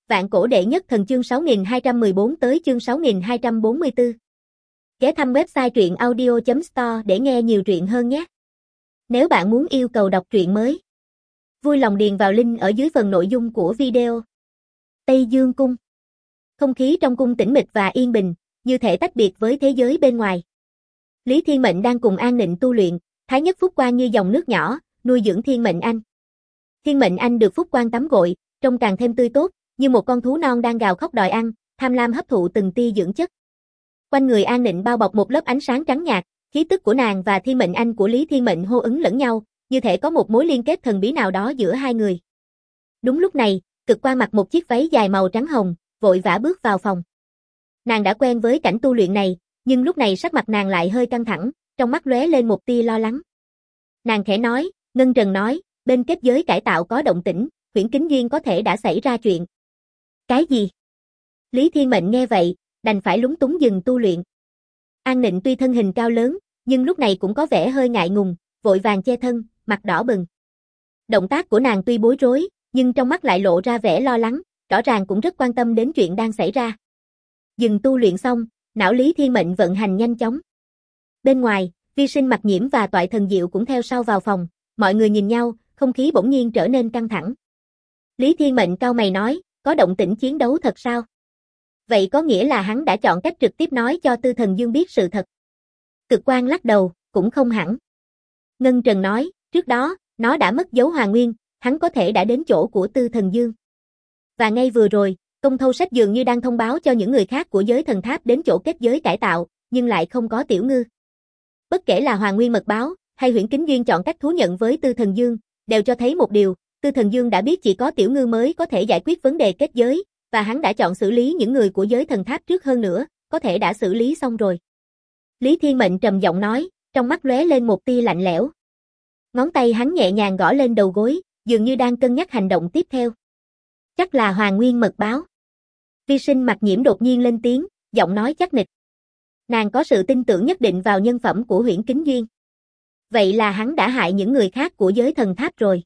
Vạn cổ đệ nhất thần chương 6214 tới chương 6244. Ghé thăm website truyện audio.store để nghe nhiều truyện hơn nhé. Nếu bạn muốn yêu cầu đọc truyện mới, vui lòng điền vào link ở dưới phần nội dung của video. Tây Dương Cung. Không khí trong cung tĩnh mịch và yên bình, như thể tách biệt với thế giới bên ngoài. Lý Thiên Mệnh đang cùng An Nịnh tu luyện, Thái Nhất Phúc Quan như dòng nước nhỏ, nuôi dưỡng Thiên Mệnh Anh. Thiên Mệnh Anh được Phúc Quan tắm gội, trông càng thêm tươi tốt, như một con thú non đang gào khóc đòi ăn, tham lam hấp thụ từng tia dưỡng chất. Quanh người An Nịnh bao bọc một lớp ánh sáng trắng nhạt, khí tức của nàng và Thiên Mệnh Anh của Lý Thiên Mệnh hô ứng lẫn nhau, như thể có một mối liên kết thần bí nào đó giữa hai người. Đúng lúc này, Cực Quan mặc một chiếc váy dài màu trắng hồng, vội vã bước vào phòng. Nàng đã quen với cảnh tu luyện này, nhưng lúc này sắc mặt nàng lại hơi căng thẳng, trong mắt lóe lên một tia lo lắng. Nàng khẽ nói, Ngân Trần nói, bên kết giới cải tạo có động tĩnh, Huyễn Kính Duyên có thể đã xảy ra chuyện. Cái gì? Lý Thiên Mệnh nghe vậy, đành phải lúng túng dừng tu luyện. An Nịnh tuy thân hình cao lớn, nhưng lúc này cũng có vẻ hơi ngại ngùng, vội vàng che thân, mặt đỏ bừng. Động tác của nàng tuy bối rối, nhưng trong mắt lại lộ ra vẻ lo lắng, rõ ràng cũng rất quan tâm đến chuyện đang xảy ra. Dừng tu luyện xong, não Lý Thiên Mệnh vận hành nhanh chóng. Bên ngoài, Vi Sinh Mặc Nhiễm và Toại Thần Diệu cũng theo sau vào phòng, mọi người nhìn nhau, không khí bỗng nhiên trở nên căng thẳng. Lý Thiên Mệnh cau mày nói, có động tĩnh chiến đấu thật sao? Vậy có nghĩa là hắn đã chọn cách trực tiếp nói cho Tư Thần Dương biết sự thật. Cực Quan lắc đầu, cũng không hẳn. Ngân Trần nói, trước đó, nó đã mất dấu Hoàng Nguyên, hắn có thể đã đến chỗ của Tư Thần Dương. Và ngay vừa rồi, Công Thâu Sách dường như đang thông báo cho những người khác của giới thần tháp đến chỗ kết giới cải tạo, nhưng lại không có Tiểu Ngư. Bất kể là Hoàng Nguyên mật báo, hay Huyễn Kính Duyên chọn cách thú nhận với Tư Thần Dương, đều cho thấy một điều, Tư Thần Dương đã biết chỉ có Tiểu Ngư mới có thể giải quyết vấn đề kết giới, và hắn đã chọn xử lý những người của giới thần tháp trước hơn nữa, có thể đã xử lý xong rồi. Lý Thiên Mệnh trầm giọng nói, trong mắt lóe lên một tia lạnh lẽo. Ngón tay hắn nhẹ nhàng gõ lên đầu gối, dường như đang cân nhắc hành động tiếp theo. Chắc là Hoàng Nguyên mật báo. Vi Sinh Mặc Nhiễm đột nhiên lên tiếng, giọng nói chắc nịch. Nàng có sự tin tưởng nhất định vào nhân phẩm của Huyễn Kính Duyên. Vậy là hắn đã hại những người khác của giới thần tháp rồi.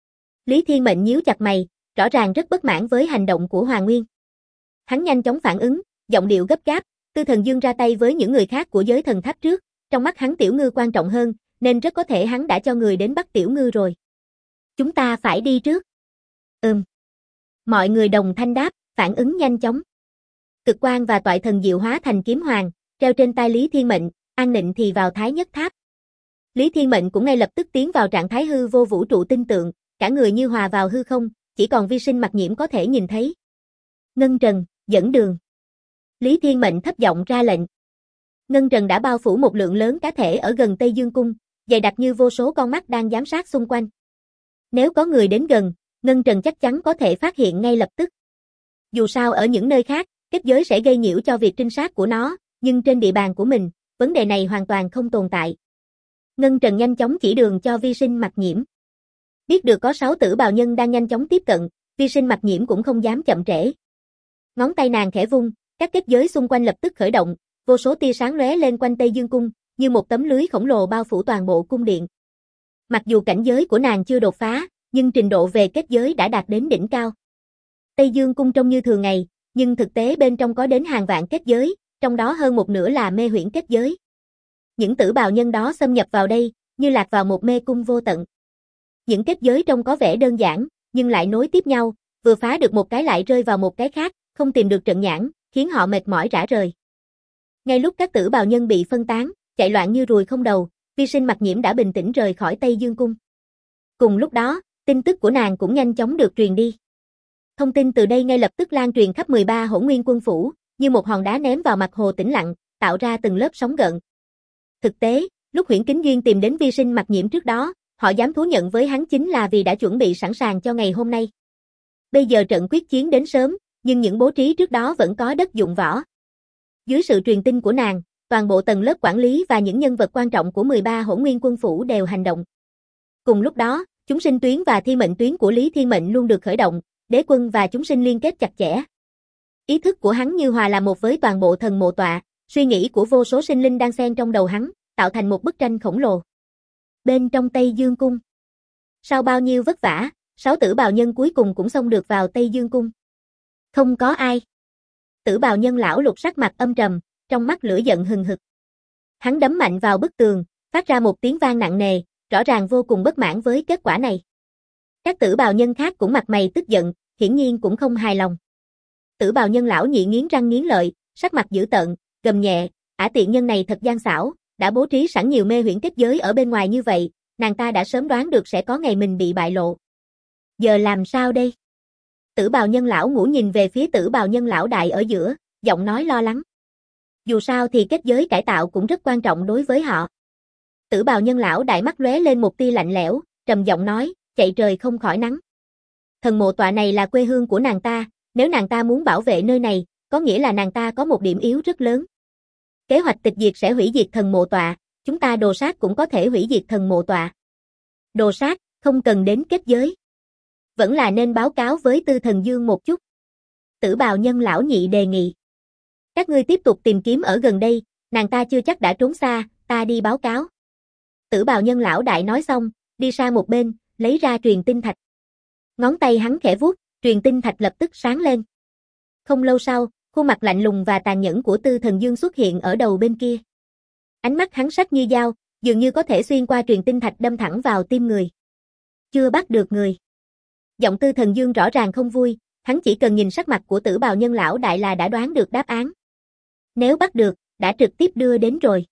Lý Thiên Mệnh nhíu chặt mày, rõ ràng rất bất mãn với hành động của Hoàng Nguyên. Hắn nhanh chóng phản ứng, giọng điệu gấp gáp, Tư Thần Dương ra tay với những người khác của giới thần tháp trước, trong mắt hắn Tiểu Ngư quan trọng hơn, nên rất có thể hắn đã cho người đến bắt Tiểu Ngư rồi. Chúng ta phải đi trước. Mọi người đồng thanh đáp, phản ứng nhanh chóng. Cực Quan và Toại Thần Diệu hóa thành kiếm hoàng, treo trên tay Lý Thiên Mệnh, An Nịnh thì vào Thái Nhất Tháp. Lý Thiên Mệnh cũng ngay lập tức tiến vào trạng thái hư vô vũ trụ tinh tượng, cả người như hòa vào hư không, chỉ còn Vi Sinh Mặc Nhiễm có thể nhìn thấy. Ngân Trần, dẫn đường. Lý Thiên Mệnh thấp giọng ra lệnh. Ngân Trần đã bao phủ một lượng lớn cá thể ở gần Tây Dương Cung, dày đặc như vô số con mắt đang giám sát xung quanh. Nếu có người đến gần, Ngân Trần chắc chắn có thể phát hiện ngay lập tức. Dù sao ở những nơi khác, kết giới sẽ gây nhiễu cho việc trinh sát của nó, nhưng trên địa bàn của mình, vấn đề này hoàn toàn không tồn tại. Ngân Trần nhanh chóng chỉ đường cho Vi Sinh Mặc Nhiễm. Biết được có 6 tử bào nhân đang nhanh chóng tiếp cận, Vi Sinh Mặc Nhiễm cũng không dám chậm trễ. Ngón tay nàng khẽ vung, các kết giới xung quanh lập tức khởi động, vô số tia sáng lóe lên quanh Tây Dương Cung, như một tấm lưới khổng lồ bao phủ toàn bộ cung điện. Mặc dù cảnh giới của nàng chưa đột phá, nhưng trình độ về kết giới đã đạt đến đỉnh cao. Tây Dương Cung trông như thường ngày, nhưng thực tế bên trong có đến hàng vạn kết giới, trong đó hơn một nửa là mê huyễn kết giới. Những tử bào nhân đó xâm nhập vào đây, như lạc vào một mê cung vô tận. Những kết giới trông có vẻ đơn giản, nhưng lại nối tiếp nhau, vừa phá được một cái lại rơi vào một cái khác, không tìm được trận nhãn, khiến họ mệt mỏi rã rời. Ngay lúc các tử bào nhân bị phân tán, chạy loạn như ruồi không đầu, Vi Sinh Mặc Nhiễm đã bình tĩnh rời khỏi Tây Dương Cung. Cùng lúc đó, tin tức của nàng cũng nhanh chóng được truyền đi. Thông tin từ đây ngay lập tức lan truyền khắp 13 Hỗn Nguyên quân phủ, như một hòn đá ném vào mặt hồ tĩnh lặng, tạo ra từng lớp sóng gợn. Thực tế, lúc Huyễn Kính Duyên tìm đến Vi Sinh Mặc Nhiễm trước đó, họ dám thú nhận với hắn chính là vì đã chuẩn bị sẵn sàng cho ngày hôm nay. Bây giờ trận quyết chiến đến sớm, nhưng những bố trí trước đó vẫn có đất dụng võ. Dưới sự truyền tin của nàng, toàn bộ tầng lớp quản lý và những nhân vật quan trọng của 13 Hỗn Nguyên quân phủ đều hành động. Cùng lúc đó, chúng sinh tuyến và thi mệnh tuyến của Lý Thiên Mệnh luôn được khởi động, đế quân và chúng sinh liên kết chặt chẽ. Ý thức của hắn như hòa là một với toàn bộ thần mộ tọa, suy nghĩ của vô số sinh linh đang xen trong đầu hắn, tạo thành một bức tranh khổng lồ. Bên trong Tây Dương Cung. Sau bao nhiêu vất vả, 6 tử bào nhân cuối cùng cũng xông được vào Tây Dương Cung. Không có ai. Tử bào nhân lão lục sắc mặt âm trầm, trong mắt lửa giận hừng hực. Hắn đấm mạnh vào bức tường, phát ra một tiếng vang nặng nề, rõ ràng vô cùng bất mãn với kết quả này. Các tử bào nhân khác cũng mặt mày tức giận, hiển nhiên cũng không hài lòng. Tử bào nhân lão nhị nghiến răng nghiến lợi, sắc mặt dữ tợn, gầm nhẹ, ả tiện nhân này thật gian xảo, đã bố trí sẵn nhiều mê huyễn kết giới ở bên ngoài như vậy, nàng ta đã sớm đoán được sẽ có ngày mình bị bại lộ. Giờ làm sao đây? Tử bào nhân lão ngũ nhìn về phía tử bào nhân lão đại ở giữa, giọng nói lo lắng. Dù sao thì kết giới cải tạo cũng rất quan trọng đối với họ. Tử bào nhân lão đại mắt lóe lên một tia lạnh lẽo, trầm giọng nói, chạy trời không khỏi nắng. Thần mộ tọa này là quê hương của nàng ta, nếu nàng ta muốn bảo vệ nơi này, có nghĩa là nàng ta có một điểm yếu rất lớn. Kế hoạch tịch diệt sẽ hủy diệt thần mộ tọa, chúng ta đồ sát cũng có thể hủy diệt thần mộ tọa. Đồ sát, không cần đến kết giới. Vẫn là nên báo cáo với Tư Thần Dương một chút. Tử bào nhân lão nhị đề nghị. Các ngươi tiếp tục tìm kiếm ở gần đây, nàng ta chưa chắc đã trốn xa, ta đi báo cáo. Tử bào nhân lão đại nói xong, đi sang một bên, lấy ra truyền tinh thạch. Ngón tay hắn khẽ vuốt, truyền tinh thạch lập tức sáng lên. Không lâu sau, khuôn mặt lạnh lùng và tàn nhẫn của Tư Thần Dương xuất hiện ở đầu bên kia. Ánh mắt hắn sắc như dao, dường như có thể xuyên qua truyền tinh thạch đâm thẳng vào tim người. Chưa bắt được người. Giọng Tư Thần Dương rõ ràng không vui, hắn chỉ cần nhìn sắc mặt của tử bào nhân lão đại là đã đoán được đáp án. Nếu bắt được, đã trực tiếp đưa đến rồi.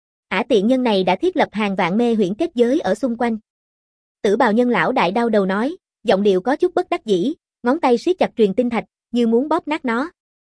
Ả tiện nhân này đã thiết lập hàng vạn mê huyễn kết giới ở xung quanh. Tử bào nhân lão đại đau đầu nói, giọng điệu có chút bất đắc dĩ, ngón tay siết chặt truyền tinh thạch, như muốn bóp nát nó.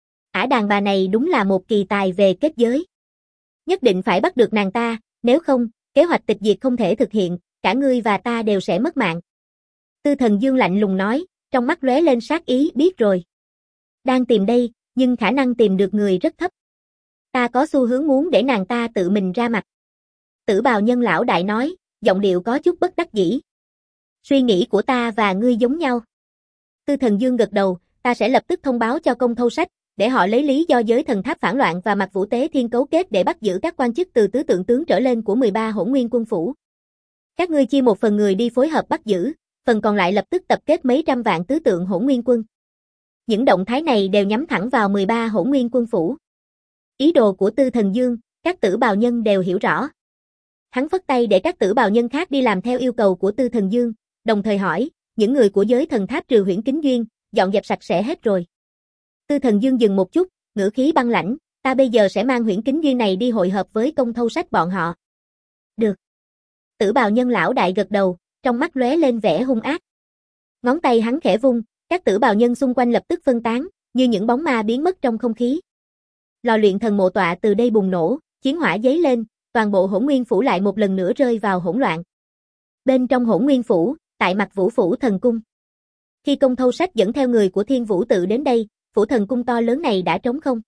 Ả đàn bà này đúng là một kỳ tài về kết giới. Nhất định phải bắt được nàng ta, nếu không, kế hoạch tịch diệt không thể thực hiện, cả ngươi và ta đều sẽ mất mạng. Tư Thần Dương lạnh lùng nói, trong mắt lóe lên sát ý, biết rồi. Đang tìm đây, nhưng khả năng tìm được người rất thấp. Ta có xu hướng muốn để nàng ta tự mình ra mặt. Tử bào nhân lão đại nói, giọng điệu có chút bất đắc dĩ. Suy nghĩ của ta và ngươi giống nhau. Tư Thần Dương gật đầu, ta sẽ lập tức thông báo cho Công Thâu Sách, để họ lấy lý do giới thần tháp phản loạn và Mạc Vũ Tế Thiên cấu kết để bắt giữ các quan chức từ tứ tượng tướng trở lên của 13 hỗn nguyên quân phủ. Các ngươi chia một phần người đi phối hợp bắt giữ, phần còn lại lập tức tập kết mấy trăm vạn tứ tượng hỗn nguyên quân. Những động thái này đều nhắm thẳng vào 13 hỗn nguyên quân phủ. Ý đồ của Tư Thần Dương, các tử bào nhân đều hiểu rõ. Hắn phất tay để các tử bào nhân khác đi làm theo yêu cầu của Tư Thần Dương, đồng thời hỏi, những người của giới thần tháp trừ Huyễn Kính Duyên, dọn dẹp sạch sẽ hết rồi. Tư Thần Dương dừng một chút, ngữ khí băng lãnh, ta bây giờ sẽ mang Huyễn Kính Duyên này đi hội hợp với Công Thâu Sách bọn họ. Được. Tử bào nhân lão đại gật đầu, trong mắt lóe lên vẻ hung ác. Ngón tay hắn khẽ vung, các tử bào nhân xung quanh lập tức phân tán, như những bóng ma biến mất trong không khí. Lò luyện thần mộ tọa từ đây bùng nổ, chiến hỏa giấy lên, toàn bộ hỗn nguyên phủ lại một lần nữa rơi vào hỗn loạn. Bên trong hỗn nguyên phủ, tại Mạc Vũ phủ thần cung. Khi Công Thâu Sách dẫn theo người của Thiên Vũ tự đến đây, phủ thần cung to lớn này đã trống không.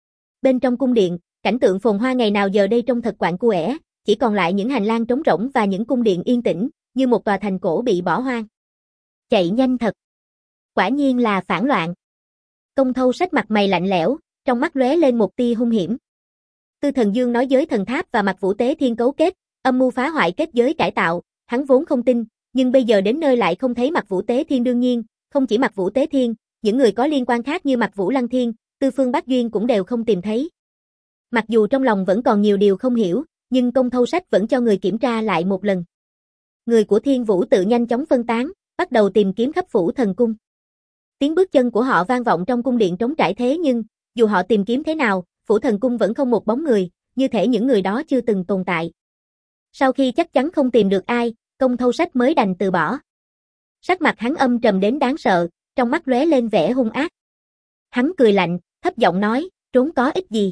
Bên trong cung điện, cảnh tượng phồn hoa ngày nào giờ đây trông thật quạnh quẽ, chỉ còn lại những hành lang trống rỗng và những cung điện yên tĩnh, như một tòa thành cổ bị bỏ hoang. Chạy nhanh thật. Quả nhiên là phản loạn. Công Thâu Sách mặt mày lạnh lẽo, trong mắt lóe lên một tia hung hiểm. Tư Thần Dương nói giới thần tháp và Mạc Vũ Tế Thiên cấu kết, âm mưu phá hoại kết giới cải tạo, hắn vốn không tin, nhưng bây giờ đến nơi lại không thấy Mạc Vũ Tế Thiên đương nhiên, không chỉ Mạc Vũ Tế Thiên, những người có liên quan khác như Mạc Vũ Lăng Thiên, Tư Phương Bác Duyên cũng đều không tìm thấy. Mặc dù trong lòng vẫn còn nhiều điều không hiểu, nhưng Công Thâu Sách vẫn cho người kiểm tra lại một lần. Người của Thiên Vũ tự nhanh chóng phân tán, bắt đầu tìm kiếm khắp phủ thần cung. Tiếng bước chân của họ vang vọng trong cung điện trống trải thế nhưng, dù họ tìm kiếm thế nào, phủ thần cung vẫn không một bóng người, như thể những người đó chưa từng tồn tại. Sau khi chắc chắn không tìm được ai, Công Thâu Sách mới đành từ bỏ. Sắc mặt hắn âm trầm đến đáng sợ, trong mắt lóe lên vẻ hung ác. Hắn cười lạnh, thấp giọng nói, trốn có ích gì.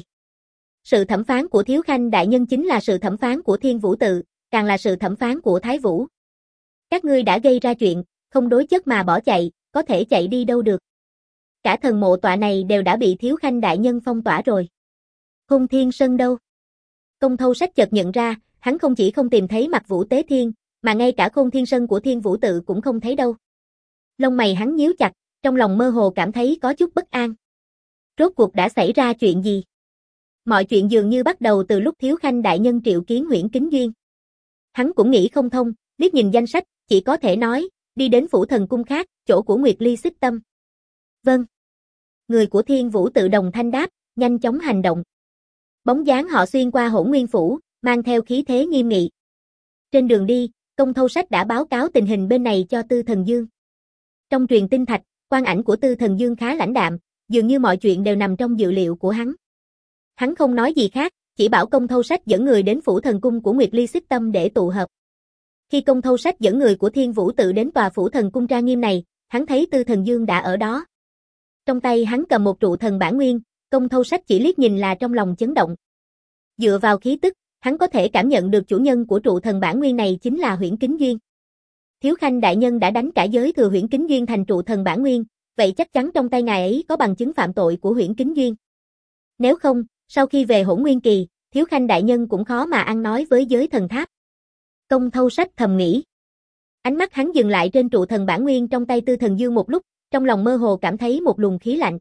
Sự thẩm phán của Thiếu Khanh đại nhân chính là sự thẩm phán của Thiên Vũ tự, càng là sự thẩm phán của Thái Vũ. Các ngươi đã gây ra chuyện, không đối chất mà bỏ chạy, có thể chạy đi đâu được. Cả thần mộ tọa này đều đã bị Thiếu Khanh đại nhân phong tỏa rồi. Hung Thiên Sơn đâu? Công Thâu Sách chợt nhận ra, hắn không chỉ không tìm thấy Mạc Vũ Tế Thiên, mà ngay cả Khôn Thiên Sơn của Thiên Vũ tự cũng không thấy đâu. Lông mày hắn nhíu chặt, trong lòng mơ hồ cảm thấy có chút bất an. Rốt cuộc đã xảy ra chuyện gì? Mọi chuyện dường như bắt đầu từ lúc Thiếu Khanh đại nhân triệu kiến Huyễn Kính Duyên. Hắn cũng nghĩ không thông, liếc nhìn danh sách, chỉ có thể nói, đi đến phủ thần cung khác, chỗ của Nguyệt Ly Xích Tâm. Vâng. Người của Thiên Vũ tự đồng thanh đáp, nhanh chóng hành động. Bóng dáng họ xuyên qua Hỗn Nguyên Phủ, mang theo khí thế nghiêm nghị. Trên đường đi, Công Thâu Sách đã báo cáo tình hình bên này cho Tư Thần Dương. Trong truyền tinh thạch, quan ảnh của Tư Thần Dương khá lãnh đạm, dường như mọi chuyện đều nằm trong dự liệu của hắn. Hắn không nói gì khác, chỉ bảo Công Thâu Sách dẫn người đến phủ thần cung của Nguyệt Ly Xích Tâm để tụ hợp. Khi Công Thâu Sách dẫn người của Thiên Vũ tự đến tòa phủ thần cung trang nghiêm này, hắn thấy Tư Thần Dương đã ở đó. Trong tay hắn cầm một trụ thần bản nguyên, Công Thâu Sách chỉ liếc nhìn là trong lòng chấn động. Dựa vào khí tức, hắn có thể cảm nhận được chủ nhân của trụ thần bản nguyên này chính là Huyễn Kính Duyên. Thiếu Khanh đại nhân đã đánh cả giới thừa Huyễn Kính Duyên thành trụ thần bản nguyên, vậy chắc chắn trong tay ngài ấy có bằng chứng phạm tội của Huyễn Kính Duyên. Nếu không, sau khi về Hỗn Nguyên Kỳ, Thiếu Khanh đại nhân cũng khó mà ăn nói với giới thần tháp. Công Thâu Sách thầm nghĩ. Ánh mắt hắn dừng lại trên trụ thần bản nguyên trong tay Tư Thần Dương một lúc, trong lòng mơ hồ cảm thấy một luồng khí lạnh.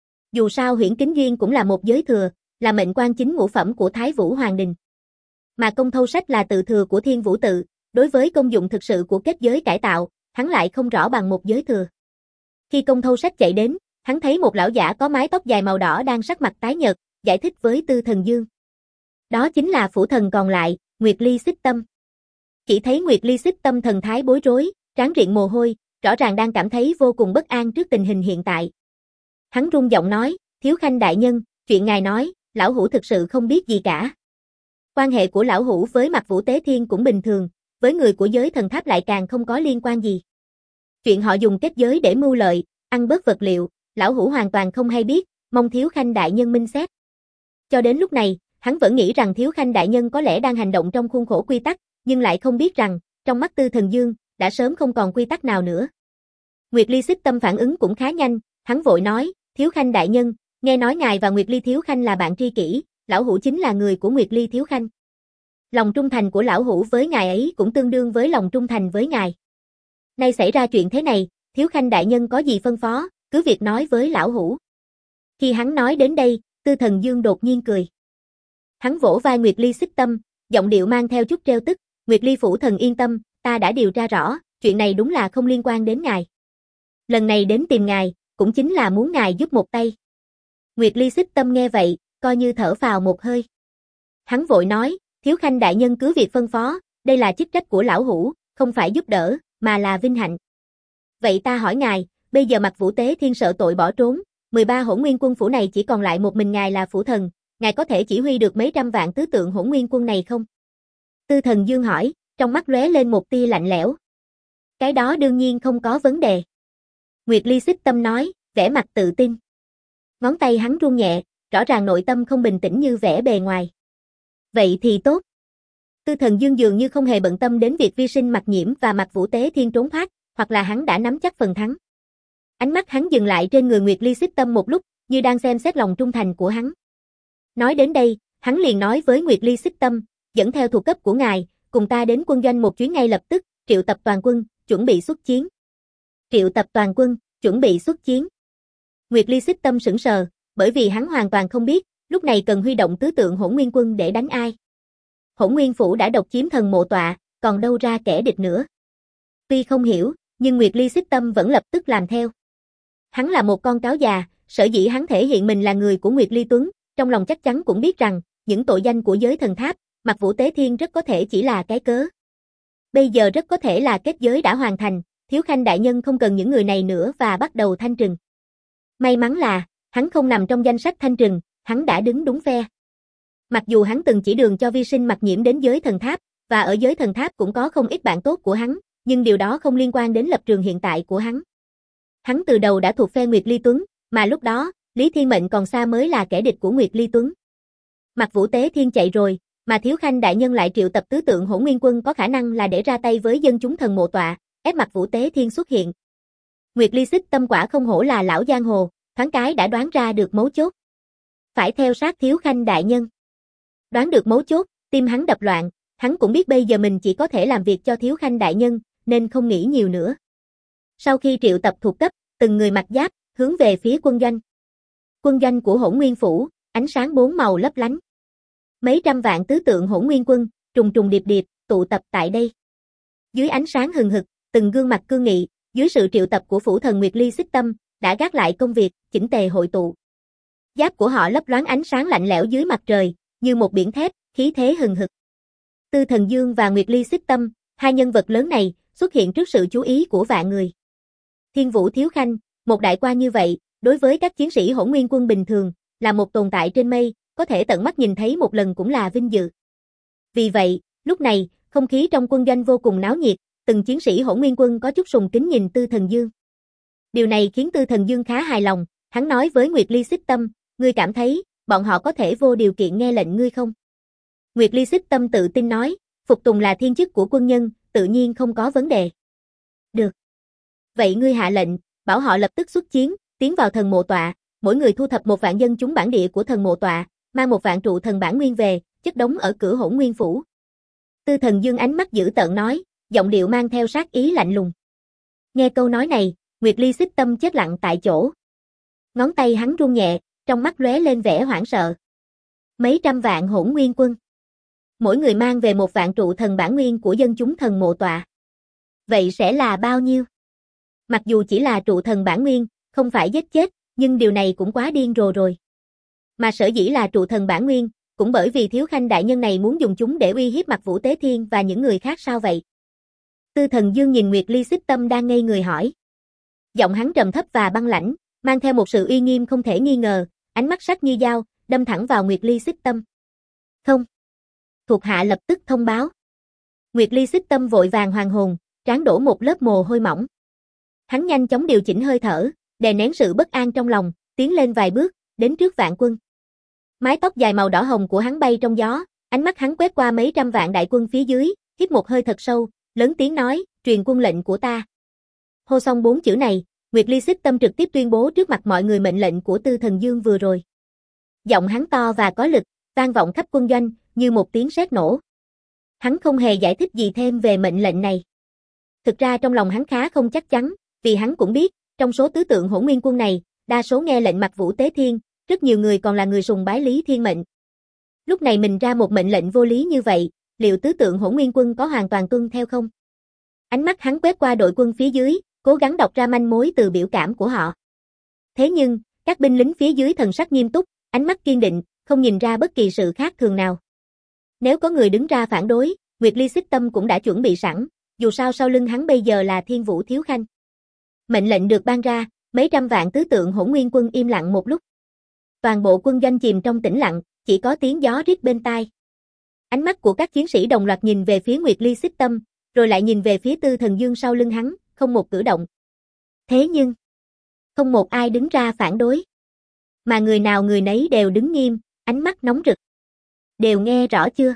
Dù sao Huyễn Kính Duyên cũng là một giới thừa, là mệnh quan chính ngũ phẩm của Thái Vũ Hoàng Đình. Mà Công Thâu Sách là tự thừa của Thiên Vũ tự, đối với công dụng thực sự của kết giới cải tạo, hắn lại không rõ bằng một giới thừa. Khi Công Thâu Sách chạy đến, hắn thấy một lão giả có mái tóc dài màu đỏ đang sắc mặt tái nhợt, giải thích với Tư Thần Dương. Đó chính là phủ thần còn lại, Nguyệt Ly Xích Tâm. Chỉ thấy Nguyệt Ly Xích Tâm thần thái bối rối, trán riện mồ hôi, rõ ràng đang cảm thấy vô cùng bất an trước tình hình hiện tại. Hắn run giọng nói, Thiếu Khanh đại nhân, chuyện ngài nói, lão hủ thực sự không biết gì cả. Quan hệ của lão hủ với Mặc Vũ Tế Thiên cũng bình thường, với người của giới thần tháp lại càng không có liên quan gì. Chuyện họ dùng kết giới để mưu lợi, ăn bớt vật liệu, lão hủ hoàn toàn không hay biết, mong Thiếu Khanh đại nhân minh xét. Cho đến lúc này, hắn vẫn nghĩ rằng Thiếu Khanh đại nhân có lẽ đang hành động trong khuôn khổ quy tắc, nhưng lại không biết rằng, trong mắt Tư Thần Dương, đã sớm không còn quy tắc nào nữa. Nguyệt Ly Xích Tâm phản ứng cũng khá nhanh, hắn vội nói, Thiếu Khanh đại nhân, nghe nói ngài và Nguyệt Ly Thiếu Khanh là bạn tri kỷ, lão hủ chính là người của Nguyệt Ly Thiếu Khanh. Lòng trung thành của lão hủ với ngài ấy cũng tương đương với lòng trung thành với ngài. Nay xảy ra chuyện thế này, Thiếu Khanh đại nhân có gì phân phó, cứ việc nói với lão hủ. Khi hắn nói đến đây, Tư Thần Dương đột nhiên cười. Hắn vỗ vai Nguyệt Ly Xích Tâm, giọng điệu mang theo chút trêu tức, Nguyệt Ly phủ thần yên tâm, ta đã điều tra rõ, chuyện này đúng là không liên quan đến ngài. Lần này đến tìm ngài, cũng chính là muốn ngài giúp một tay. Nguyệt Ly Xích Tâm nghe vậy, coi như thở phào một hơi. Hắn vội nói, Thiếu Khanh đại nhân cứ việc phân phó, đây là chức trách của lão hủ, không phải giúp đỡ, mà là vinh hạnh. Vậy ta hỏi ngài, bây giờ Mặc Vũ Tế Thiên sợ tội bỏ trốn, 13 Hỗn Nguyên quân phủ này chỉ còn lại một mình ngài là phủ thần, ngài có thể chỉ huy được mấy trăm vạn tứ tượng Hỗn Nguyên quân này không? Tư Thần Dương hỏi, trong mắt lóe lên một tia lạnh lẽo. Cái đó đương nhiên không có vấn đề. Nguyệt Ly Xích Tâm nói, vẻ mặt tự tin. Ngón tay hắn run nhẹ, rõ ràng nội tâm không bình tĩnh như vẻ bề ngoài. Vậy thì tốt. Tư Thần Dương dường như không hề bận tâm đến việc Vi Sinh Mặc Nhiễm và Mặc Vũ Tế Thiên trốn thoát, hoặc là hắn đã nắm chắc phần thắng. Ánh mắt hắn dừng lại trên người Nguyệt Ly Xích Tâm một lúc, như đang xem xét lòng trung thành của hắn. Nói đến đây, hắn liền nói với Nguyệt Ly Xích Tâm, dẫn theo thuộc cấp của ngài, cùng ta đến quân doanh một chuyến ngay lập tức, triệu tập toàn quân, chuẩn bị xuất chiến. Triệu tập toàn quân, chuẩn bị xuất chiến. Nguyệt Ly Xích Tâm sững sờ, bởi vì hắn hoàn toàn không biết, lúc này cần huy động tứ tượng Hỗn Nguyên quân để đánh ai. Hỗn Nguyên phủ đã độc chiếm thần mộ tọa, còn đâu ra kẻ địch nữa. Tuy không hiểu, nhưng Nguyệt Ly Xích Tâm vẫn lập tức làm theo. Hắn là một con cáo già, sở dĩ hắn thể hiện mình là người của Nguyệt Ly Tuấn, trong lòng chắc chắn cũng biết rằng, những tội danh của giới thần tháp, Mặc Vũ Tế Thiên rất có thể chỉ là cái cớ. Bây giờ rất có thể là kết giới đã hoàn thành, Thiếu Khanh đại nhân không cần những người này nữa và bắt đầu thanh trừng. May mắn là, hắn không nằm trong danh sách thanh trừng, hắn đã đứng đúng phe. Mặc dù hắn từng chỉ đường cho Vi Sinh Mặc Nhiễm đến giới thần tháp, và ở giới thần tháp cũng có không ít bạn tốt của hắn, nhưng điều đó không liên quan đến lập trường hiện tại của hắn. Hắn từ đầu đã thuộc phe Nguyệt Ly Tuấn, mà lúc đó, Lý Thiên Mệnh còn xa mới là kẻ địch của Nguyệt Ly Tuấn. Mặc Vũ Tế Thiên chạy rồi, mà Thiếu Khanh đại nhân lại triệu tập tứ tượng Hỗn Nguyên quân có khả năng là để ra tay với dân chúng thần mộ tọa, ép Mặc Vũ Tế Thiên xuất hiện. Nguyệt Ly Xích Tâm quả không hổ là lão giang hồ, thoáng cái đã đoán ra được mấu chốt. Phải theo sát Thiếu Khanh đại nhân. Đoán được mấu chốt, tim hắn đập loạn, hắn cũng biết bây giờ mình chỉ có thể làm việc cho Thiếu Khanh đại nhân, nên không nghĩ nhiều nữa. Sau khi triệu tập thuộc cấp, từng người mặc giáp, hướng về phía quân doanh. Quân doanh của Hỗn Nguyên phủ, ánh sáng bốn màu lấp lánh. Mấy trăm vạn tứ tượng Hỗn Nguyên quân, trùng trùng điệp điệp, tụ tập tại đây. Dưới ánh sáng hừng hực, từng gương mặt cương nghị, dưới sự triệu tập của phủ thần Nguyệt Ly Xích Tâm, đã gác lại công việc, chỉnh tề hội tụ. Giáp của họ lấp loáng ánh sáng lạnh lẽo dưới mặt trời, như một biển thép, khí thế hừng hực. Tư Thần Dương và Nguyệt Ly Xích Tâm, hai nhân vật lớn này, xuất hiện trước sự chú ý của vạn người. Thiên Vũ Thiếu Khanh, một đại qua như vậy, đối với các chiến sĩ Hỗn Nguyên Quân bình thường, là một tồn tại trên mây, có thể tận mắt nhìn thấy một lần cũng là vinh dự. Vì vậy, lúc này, không khí trong quân doanh vô cùng náo nhiệt, từng chiến sĩ Hỗn Nguyên Quân có chút sùng kính nhìn Tư Thần Dương. Điều này khiến Tư Thần Dương khá hài lòng, hắn nói với Nguyệt Ly Xích Tâm, ngươi cảm thấy, bọn họ có thể vô điều kiện nghe lệnh ngươi không? Nguyệt Ly Xích Tâm tự tin nói, phục tùng là thiên chức của quân nhân, tự nhiên không có vấn đề. Được. Vậy ngươi hạ lệnh, bảo họ lập tức xuất chiến, tiến vào thần mộ tọa, mỗi người thu thập 1 vạn dân chúng bản địa của thần mộ tọa, mang 1 vạn trụ thần bản nguyên về, chất đống ở cửa Hỗn Nguyên phủ. Tư Thần Dương ánh mắt dữ tợn nói, giọng điệu mang theo sát ý lạnh lùng. Nghe câu nói này, Nguyệt Ly Xích Tâm chết lặng tại chỗ. Ngón tay hắn run nhẹ, trong mắt lóe lên vẻ hoảng sợ. Mấy trăm vạn Hỗn Nguyên quân. Mỗi người mang về 1 vạn trụ thần bản nguyên của dân chúng thần mộ tọa. Vậy sẽ là bao nhiêu? Mặc dù chỉ là trụ thần bản nguyên, không phải giết chết, nhưng điều này cũng quá điên rồ rồi. Mà sở dĩ là trụ thần bản nguyên, cũng bởi vì Thiếu Khanh đại nhân này muốn dùng chúng để uy hiếp Mặc Vũ Tế Thiên và những người khác sao vậy? Tư Thần Dương nhìn Nguyệt Ly Xích Tâm đang ngây người hỏi. Giọng hắn trầm thấp và băng lãnh, mang theo một sự uy nghiêm không thể nghi ngờ, ánh mắt sắc như dao, đâm thẳng vào Nguyệt Ly Xích Tâm. Không. Thuộc hạ lập tức thông báo. Nguyệt Ly Xích Tâm vội vàng hoàn hồn, trán đổ một lớp mồ hôi mỏng. Hắn nhanh chóng điều chỉnh hơi thở, đè nén sự bất an trong lòng, tiến lên vài bước, đến trước vạn quân. Mái tóc dài màu đỏ hồng của hắn bay trong gió, ánh mắt hắn quét qua mấy trăm vạn đại quân phía dưới, hít một hơi thật sâu, lớn tiếng nói, truyền quân lệnh của ta. Hô xong 4 chữ này, Nguyệt Ly Xích Tâm trực tiếp tuyên bố trước mặt mọi người mệnh lệnh của Tư Thần Dương vừa rồi. Giọng hắn to và có lực, vang vọng khắp quân doanh, như một tiếng sét nổ. Hắn không hề giải thích gì thêm về mệnh lệnh này. Thực ra trong lòng hắn khá không chắc chắn, vì hắn cũng biết, trong số tứ tượng Hỗn Nguyên quân này, đa số nghe lệnh Mặc Vũ Tế Thiên, rất nhiều người còn là người sùng bái Lý Thiên Mệnh. Lúc này mình ra một mệnh lệnh vô lý như vậy, liệu tứ tượng Hỗn Nguyên quân có hoàn toàn tuân theo không? Ánh mắt hắn quét qua đội quân phía dưới, cố gắng đọc ra manh mối từ biểu cảm của họ. Thế nhưng, các binh lính phía dưới thần sắc nghiêm túc, ánh mắt kiên định, không nhìn ra bất kỳ sự khác thường nào. Nếu có người đứng ra phản đối, Nguyệt Ly Xích Tâm cũng đã chuẩn bị sẵn, dù sao sau lưng hắn bây giờ là Thiên Vũ Thiếu Khanh. Mệnh lệnh được ban ra, mấy trăm vạn tứ tượng Hỗn Nguyên quân im lặng một lúc. Toàn bộ quân doanh chìm trong tĩnh lặng, chỉ có tiếng gió rít bên tai. Ánh mắt của các chiến sĩ đồng loạt nhìn về phía Nguyệt Ly Xích Tâm, rồi lại nhìn về phía Tư Thần Dương sau lưng hắn, không một cử động. Thế nhưng, không một ai đứng ra phản đối. Mà người nào người nấy đều đứng nghiêm, ánh mắt nóng rực. Đều nghe rõ chưa?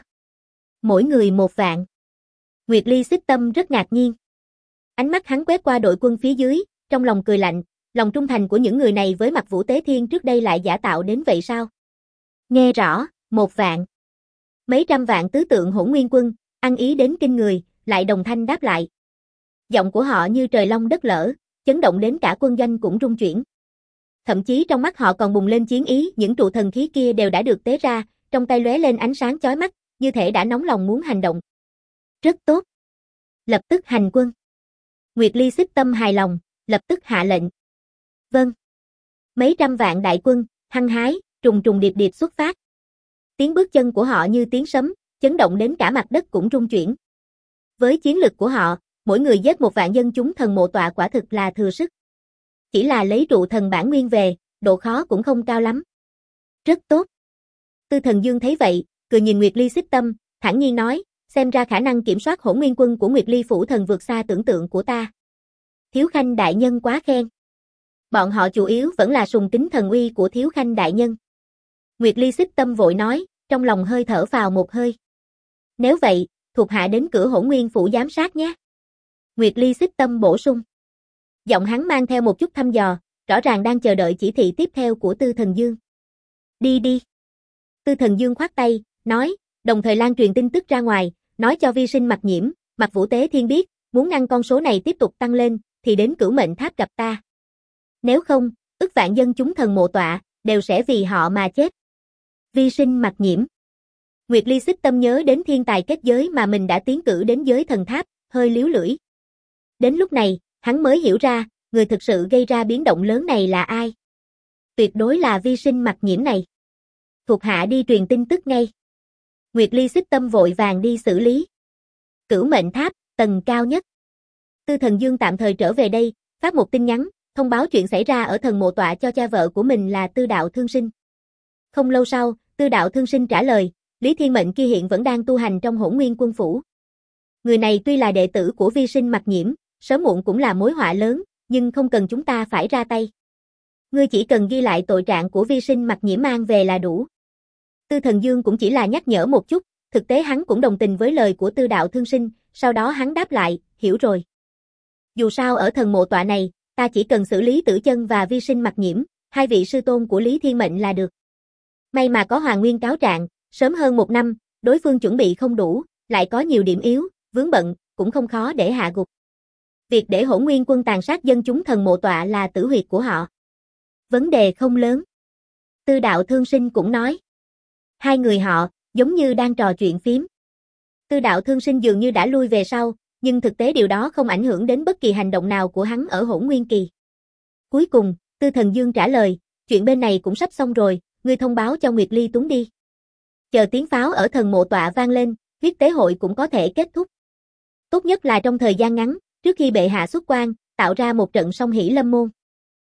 Mỗi người 1 vạn. Nguyệt Ly Xích Tâm rất ngạc nhiên. Ánh mắt hắn quét qua đội quân phía dưới, trong lòng cười lạnh, lòng trung thành của những người này với Mặc Vũ Tế Thiên trước đây lại giả tạo đến vậy sao? Nghe rõ, 1 vạn. Mấy trăm vạn tứ tượng Hỗn Nguyên quân, ăn ý đến kinh người, lại đồng thanh đáp lại. Giọng của họ như trời long đất lở, chấn động đến cả quân doanh cũng rung chuyển. Thậm chí trong mắt họ còn bùng lên chiến ý, những trụ thần khí kia đều đã được tế ra, trong tay lóe lên ánh sáng chói mắt, như thể đã nóng lòng muốn hành động. Rất tốt. Lập tức hành quân. Nguyệt Ly Xích Tâm hài lòng, lập tức hạ lệnh. Vâng. Mấy trăm vạn đại quân, hăng hái, trùng trùng điệp điệp xuất phát. Tiếng bước chân của họ như tiếng sấm, chấn động đến cả mặt đất cũng rung chuyển. Với chiến lực của họ, mỗi người giết 1 vạn dân chúng thần mộ tọa quả thực là thừa sức. Chỉ là lấy trụ thần bản nguyên về, độ khó cũng không cao lắm. Rất tốt. Tư Thần Dương thấy vậy, cười nhìn Nguyệt Ly Xích Tâm, thản nhiên nói, xem ra khả năng kiểm soát Hỗn Nguyên quân của Nguyệt Ly phủ thần vượt xa tưởng tượng của ta. Thiếu Khanh đại nhân quá khen. Bọn họ chủ yếu vẫn là sùng kính thần uy của Thiếu Khanh đại nhân. Nguyệt Ly Xích Tâm vội nói, trong lòng hơi thở phào một hơi. Nếu vậy, thuộc hạ đến cửa Hỗn Nguyên phủ giám sát nhé. Nguyệt Ly Xích Tâm bổ sung. Giọng hắn mang theo một chút thăm dò, rõ ràng đang chờ đợi chỉ thị tiếp theo của Tư Thần Dương. Đi đi. Tư Thần Dương khoát tay, nói, đồng thời lan truyền tin tức ra ngoài, nói cho Vi Sinh Mặc Nhiễm, Mặc Vũ Tế Thiên biết, muốn ngăn con số này tiếp tục tăng lên, thì đến Cửu Mệnh Tháp gặp ta. Nếu không, ức vạn dân chúng thần mộ tọa, đều sẽ vì họ mà chết. Vi Sinh Mặc Nhiễm. Nguyệt Ly Xích Tâm nhớ đến thiên tài kết giới mà mình đã tiến cử đến giới thần tháp, hơi líu lưỡi. Đến lúc này, hắn mới hiểu ra, người thực sự gây ra biến động lớn này là ai? Tuyệt đối là vi sinh mặc nhiễm này. Thuộc hạ đi truyền tin tức ngay. Nguyệt Ly xích tâm vội vàng đi xử lý. Cửu mệnh tháp, tầng cao nhất. Tư Thần Dương tạm thời trở về đây, phát một tin nhắn, thông báo chuyện xảy ra ở thần mộ tọa cho cha vợ của mình là Tư Đạo Thương Sinh. Không lâu sau, Tư Đạo Thương Sinh trả lời, Lý Thiên Mệnh kia hiện vẫn đang tu hành trong Hỗn Nguyên Quân phủ. Người này tuy là đệ tử của vi sinh mặc nhiễm, sớm muộn cũng là mối họa lớn, nhưng không cần chúng ta phải ra tay. Ngươi chỉ cần ghi lại tội trạng của vi sinh mặc nhiễm mang về là đủ. Tư Thần Dương cũng chỉ là nhắc nhở một chút, thực tế hắn cũng đồng tình với lời của Tư Đạo Thương Sinh, sau đó hắn đáp lại, hiểu rồi. Dù sao ở thần mộ tọa này, ta chỉ cần xử lý Tử Chân và vi sinh mặc nhiễm, hai vị sư tôn của Lý Thiên Mệnh là được. May mà có Hoàng Nguyên cáo trạng, sớm hơn 1 năm, đối phương chuẩn bị không đủ, lại có nhiều điểm yếu, vướng bận, cũng không khó để hạ gục. Việc để Hỗn Nguyên Quân tàn sát dân chúng thần mộ tọa là tử huyệt của họ. Vấn đề không lớn. Tư Đạo Thương Sinh cũng nói. Hai người họ, giống như đang trò chuyện phím. Tư Đạo Thương Sinh dường như đã lui về sau, nhưng thực tế điều đó không ảnh hưởng đến bất kỳ hành động nào của hắn ở Hỗn Nguyên Kỳ. Cuối cùng, Tư Thần Dương trả lời, chuyện bên này cũng sắp xong rồi, ngươi thông báo cho Nguyệt Ly Tuấn đi. Chờ tiếng pháo ở thần mộ tọa vang lên, huyết tế hội cũng có thể kết thúc. Tốt nhất là trong thời gian ngắn, trước khi bệ hạ xuất quan, tạo ra một trận song hỷ lâm môn.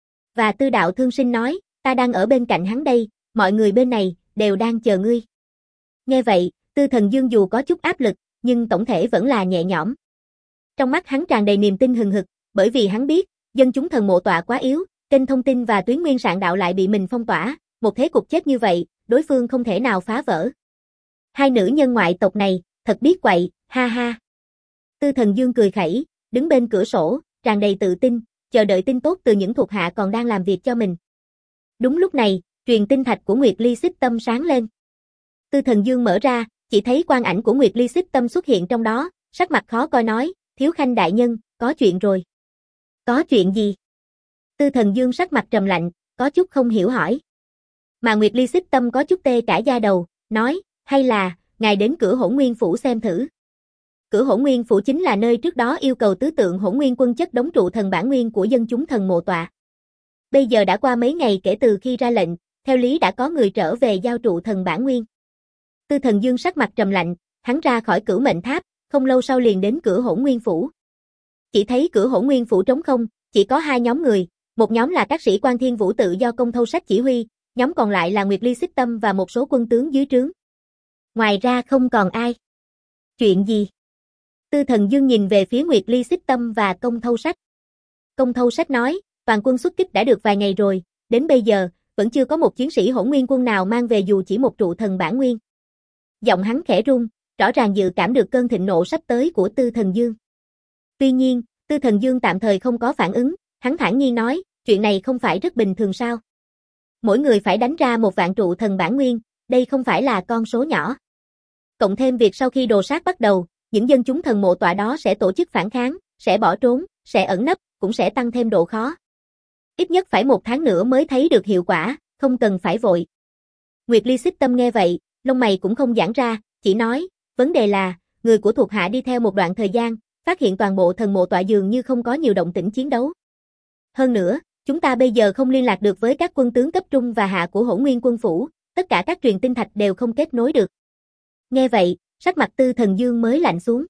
Và Tư Đạo Thương Sinh nói, ta đang ở bên cạnh hắn đây, mọi người bên này, đều đang chờ ngươi. Nghe vậy, Tư Thần Dương dù có chút áp lực, nhưng tổng thể vẫn là nhẹ nhõm. Trong mắt hắn tràn đầy niềm tin hừng hực, bởi vì hắn biết, dân chúng thần mộ tọa quá yếu, kênh thông tin và tuyến nguyên sạn đạo lại bị mình phong tỏa, một thế cục chết như vậy, đối phương không thể nào phá vỡ. Hai nữ nhân ngoại tộc này, thật biết quậy, ha ha. Tư Thần Dương cười khẩy, đứng bên cửa sổ, tràn đầy tự tin, chờ đợi tin tốt từ những thuộc hạ còn đang làm việc cho mình. Đúng lúc này, truyền tin thạch của Nguyệt Ly xích tâm sáng lên. Tư Thần Dương mở ra, chỉ thấy quang ảnh của Nguyệt Ly xích tâm xuất hiện trong đó, sắc mặt khó coi nói, Thiếu Khanh đại nhân, có chuyện rồi. Có chuyện gì? Tư Thần Dương sắc mặt trầm lạnh, có chút không hiểu hỏi. Mà Nguyệt Ly xích tâm có chút tê cả da đầu, nói, hay là, ngài đến cửa Hỗn Nguyên phủ xem thử. Cửa Hỗn Nguyên phủ chính là nơi trước đó yêu cầu tứ tượng Hỗn Nguyên quân chất đống trụ thần bản nguyên của dân chúng thần mộ tọa. Bây giờ đã qua mấy ngày kể từ khi ra lệnh, theo lý đã có người trở về giao trụ thần bản nguyên. Tư Thần Dương sắc mặt trầm lạnh, hắn ra khỏi Cửu Mệnh Tháp, không lâu sau liền đến cửa Hỗn Nguyên phủ. Chỉ thấy cửa Hỗn Nguyên phủ trống không, chỉ có hai nhóm người, một nhóm là các sĩ quan Thiên Vũ tự do Công Thâu Sách chỉ huy, nhóm còn lại là Nguyệt Ly xích tâm và một số quân tướng dưới trướng. Ngoài ra không còn ai. Chuyện gì? Tư Thần Dương nhìn về phía Nguyệt Ly xích tâm và Công Thâu Sách. Công Thâu Sách nói, toàn quân xuất kích đã được vài ngày rồi, đến bây giờ, vẫn chưa có một chiến sĩ Hỗn Nguyên quân nào mang về dù chỉ một trụ thần bản nguyên. Giọng hắn khẽ run, rõ ràng dự cảm được cơn thịnh nộ sắp tới của Tư Thần Dương. Tuy nhiên, Tư Thần Dương tạm thời không có phản ứng, hắn thản nhiên nói, chuyện này không phải rất bình thường sao? Mỗi người phải đánh ra 1 vạn trụ thần bản nguyên, đây không phải là con số nhỏ. Cộng thêm việc sau khi đồ sát bắt đầu, những dân chúng thần mộ tọa đó sẽ tổ chức phản kháng, sẽ bỏ trốn, sẽ ẩn nấp, cũng sẽ tăng thêm độ khó. Ít nhất phải 1 tháng nữa mới thấy được hiệu quả, không cần phải vội. Nguyệt Ly xích tâm nghe vậy, lông mày cũng không giãn ra, chỉ nói, vấn đề là, người của thuộc hạ đi theo một đoạn thời gian, phát hiện toàn bộ thần mộ tọa dường như không có nhiều động tĩnh chiến đấu. Hơn nữa, chúng ta bây giờ không liên lạc được với các quân tướng cấp trung và hạ của Hỗn Nguyên quân phủ, tất cả các truyền tin thạch đều không kết nối được. Nghe vậy, sắc mặt Tư Thần Dương mới lạnh xuống.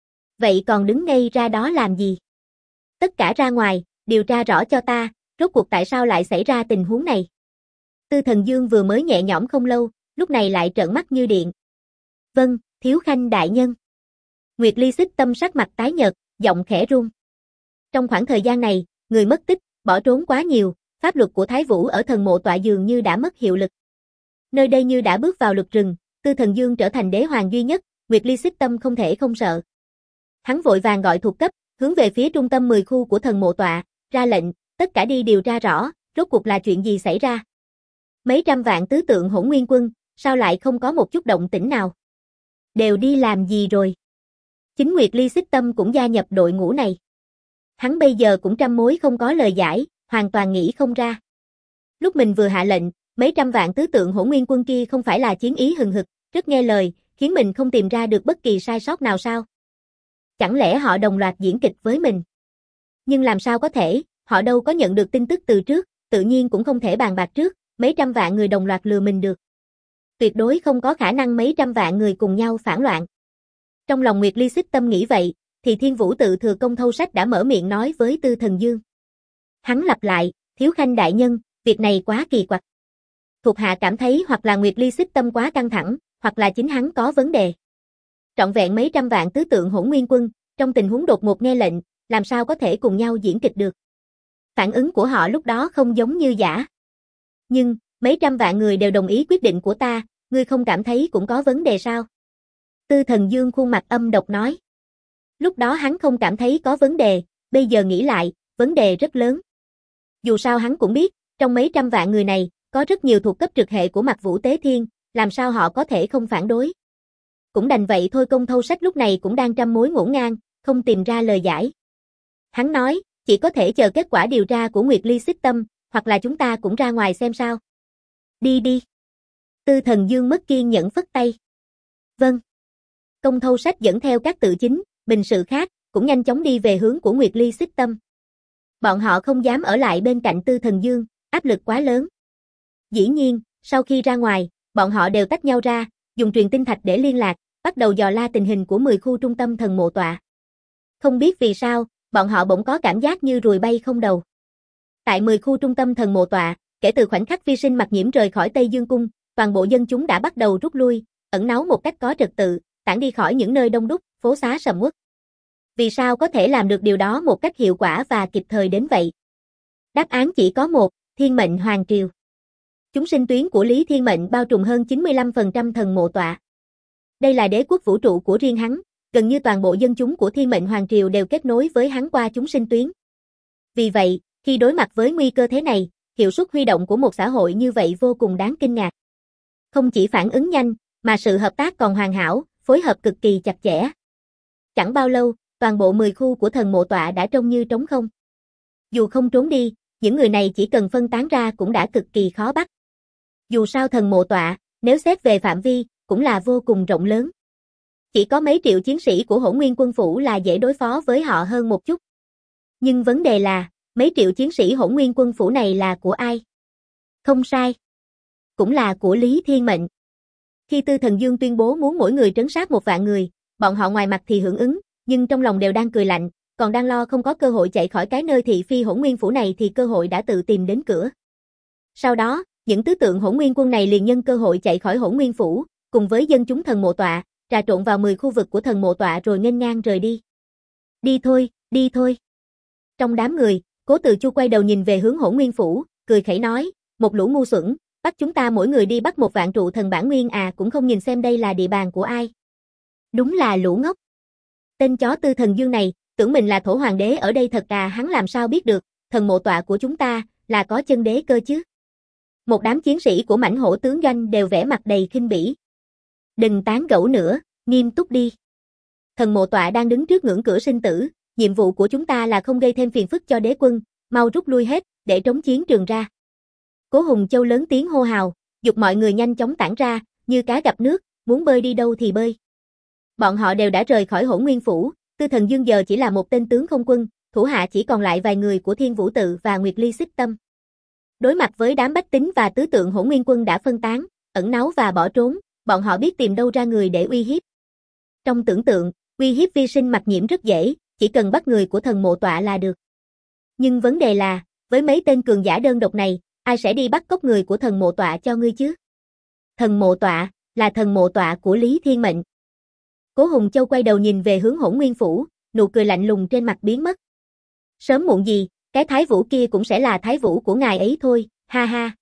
Vậy còn đứng ngây ra đó làm gì? Tất cả ra ngoài, điều tra rõ cho ta, rốt cuộc tại sao lại xảy ra tình huống này? Tư Thần Dương vừa mới nhẹ nhõm không lâu, lúc này lại trợn mắt như điện. Vâng, Thiếu Khanh đại nhân. Nguyệt Ly xích tâm sắc mặt tái nhợt, giọng khẽ run. Trong khoảng thời gian này, người mất tích, bỏ trốn quá nhiều, pháp luật của Thái Vũ ở thần mộ tọa dường như đã mất hiệu lực. Nơi đây như đã bước vào luật rừng, Tư Thần Dương trở thành đế hoàng duy nhất, Nguyệt Ly xích tâm không thể không sợ. Hắn vội vàng gọi thuộc cấp, hướng về phía trung tâm 10 khu của thần mộ tọa, ra lệnh, tất cả đi điều tra rõ, rốt cuộc là chuyện gì xảy ra. Mấy trăm vạn tứ tượng Hỗn Nguyên quân, sao lại không có một chút động tĩnh nào? Đều đi làm gì rồi? Chính Nguyệt Ly xích tâm cũng gia nhập đội ngũ này. Hắn bây giờ cũng trăm mối không có lời giải, hoàn toàn nghĩ không ra. Lúc mình vừa hạ lệnh, mấy trăm vạn tứ tượng Hỗn Nguyên quân kia không phải là chiến ý hừng hực, rất nghe lời, khiến mình không tìm ra được bất kỳ sai sót nào sao? Chẳng lẽ họ đồng loạt diễn kịch với mình? Nhưng làm sao có thể, Họ đâu có nhận được tin tức từ trước, tự nhiên cũng không thể bàn bạc trước, mấy trăm vạn người đồng loạt lừa mình được. Tuyệt đối không có khả năng mấy trăm vạn người cùng nhau phản loạn. Trong lòng Nguyệt Ly Xích Tâm nghĩ vậy, thì Thiên Vũ Tự Thừa Công Thâu Sách đã mở miệng nói với Tư Thần Dương. Hắn lặp lại, Thiếu Khanh đại nhân, việc này quá kỳ quặc. Thuộc hạ cảm thấy hoặc là Nguyệt Ly Xích Tâm quá căng thẳng, hoặc là chính hắn có vấn đề. Trọn vẹn mấy trăm vạn tứ tượng Hỗn Nguyên quân, trong tình huống đột ngột nghe lệnh, làm sao có thể cùng nhau diễn kịch được. Phản ứng của họ lúc đó không giống như giả. Nhưng, mấy trăm vạn người đều đồng ý quyết định của ta, ngươi không cảm thấy cũng có vấn đề sao? Tư Thần Dương khuôn mặt âm độc nói. Lúc đó hắn không cảm thấy có vấn đề, bây giờ nghĩ lại, vấn đề rất lớn. Dù sao hắn cũng biết, trong mấy trăm vạn người này, có rất nhiều thuộc cấp trực hệ của Mặc Vũ Tế Thiên, làm sao họ có thể không phản đối. Cũng đành vậy thôi. Công Thâu Sách lúc này cũng đang trăm mối ngổn ngang, không tìm ra lời giải. Hắn nói, chỉ có thể chờ kết quả điều tra của Nguyệt Ly Xích Tâm, hoặc là chúng ta cũng ra ngoài xem sao. Đi đi. Tư Thần Dương mất kiên nhẫn phất tay. Vâng. Công Thâu Sách dẫn theo các tự chính, bình sự khác, cũng nhanh chóng đi về hướng của Nguyệt Ly Xích Tâm. Bọn họ không dám ở lại bên cạnh Tư Thần Dương, áp lực quá lớn. Dĩ nhiên, sau khi ra ngoài, bọn họ đều tách nhau ra, dùng truyền tinh thạch để liên lạc, bắt đầu dò la tình hình của 10 khu trung tâm thần mộ tọa. Không biết vì sao, bọn họ bỗng có cảm giác như ruồi bay không đầu. Tại 10 khu trung tâm thần mộ tọa, kể từ khoảnh khắc Vi Sinh Mặc Nhiễm rời khỏi Tây Dương Cung, toàn bộ dân chúng đã bắt đầu rút lui, ẩn náu một cách có trật tự, tản đi khỏi những nơi đông đúc, phố xá sầm uất. Vì sao có thể làm được điều đó một cách hiệu quả và kịp thời đến vậy? Đáp án chỉ có một, Thiên Mệnh Hoàng Triều. Chúng sinh tuyến của Lý Thiên Mệnh bao trùm hơn 95% thần mộ tọa. Đây là đế quốc vũ trụ của riêng hắn, gần như toàn bộ dân chúng của Thiên Mệnh Hoàng Triều đều kết nối với hắn qua chúng sinh tuyến. Vì vậy, khi đối mặt với nguy cơ thế này, hiệu suất huy động của một xã hội như vậy vô cùng đáng kinh ngạc. Không chỉ phản ứng nhanh, mà sự hợp tác còn hoàn hảo, phối hợp cực kỳ chặt chẽ. Chẳng bao lâu, toàn bộ 10 khu của thần mộ tọa đã trông như trống không. Dù không trốn đi, những người này chỉ cần phân tán ra cũng đã cực kỳ khó bắt. Dù sao thần mộ tọa, nếu xét về phạm vi, cũng là vô cùng rộng lớn. Chỉ có mấy triệu chiến sĩ của Hỗn Nguyên quân phủ là dễ đối phó với họ hơn một chút. Nhưng vấn đề là, mấy triệu chiến sĩ Hỗn Nguyên quân phủ này là của ai? Không sai. Cũng là của Lý Thiên Mệnh. Khi Tư Thần Dương tuyên bố muốn mỗi người trấn sát 1 vạn người, bọn họ ngoài mặt thì hưởng ứng, nhưng trong lòng đều đang cười lạnh, còn đang lo không có cơ hội chạy khỏi cái nơi thị phi Hỗn Nguyên phủ này thì cơ hội đã tự tìm đến cửa. Sau đó, những tứ tượng Hỗn Nguyên quân này liền nhân cơ hội chạy khỏi Hỗn Nguyên phủ, cùng với dân chúng thần mộ tọa, trà trộn vào 10 khu vực của thần mộ tọa rồi nghênh ngang rời đi. Đi thôi, đi thôi. Trong đám người, Cố Từ Chu quay đầu nhìn về hướng Hỗn Nguyên phủ, cười khẩy nói, một lũ ngu xuẩn, bắt chúng ta mỗi người đi bắt 1 vạn trụ thần bản nguyên à, cũng không nhìn xem đây là địa bàn của ai. Đúng là lũ ngốc. Tên chó Tư Thần Dương này, tưởng mình là thổ hoàng đế ở đây thật à, hắn làm sao biết được, thần mộ tọa của chúng ta, là có chân đế cơ chứ. Một đám chiến sĩ của Mãnh Hổ tướng doanh đều vẻ mặt đầy khinh bỉ. Đừng tán gẫu nữa, nghiêm túc đi. Thần mộ tọa đang đứng trước ngưỡng cửa sinh tử, nhiệm vụ của chúng ta là không gây thêm phiền phức cho đế quân, mau rút lui hết, để trống chiến trường ra. Cố Hùng Châu lớn tiếng hô hào, giục mọi người nhanh chóng tản ra, như cá gặp nước, muốn bơi đi đâu thì bơi. Bọn họ đều đã rời khỏi Hỗn Nguyên phủ, Tư Thần Dương giờ chỉ là một tên tướng không quân, thủ hạ chỉ còn lại vài người của Thiên Vũ Tự và Nguyệt Ly Xích Tâm. Đối mặt với đám bách tính và tứ tượng Hỗn Nguyên quân đã phân tán, ẩn náu và bỏ trốn, bọn họ biết tìm đâu ra người để uy hiếp. Trong tưởng tượng, uy hiếp Vi Sinh Mặc Nhiễm rất dễ, chỉ cần bắt người của thần mộ tọa là được. Nhưng vấn đề là, với mấy tên cường giả đơn độc này, ai sẽ đi bắt cóc người của thần mộ tọa cho ngươi chứ? Thần mộ tọa, là thần mộ tọa của Lý Thiên Mệnh. Cố Hùng Châu quay đầu nhìn về hướng Hỗn Nguyên phủ, nụ cười lạnh lùng trên mặt biến mất. Sớm muộn gì, cái thái vũ kia cũng sẽ là thái vũ của ngài ấy thôi, ha ha.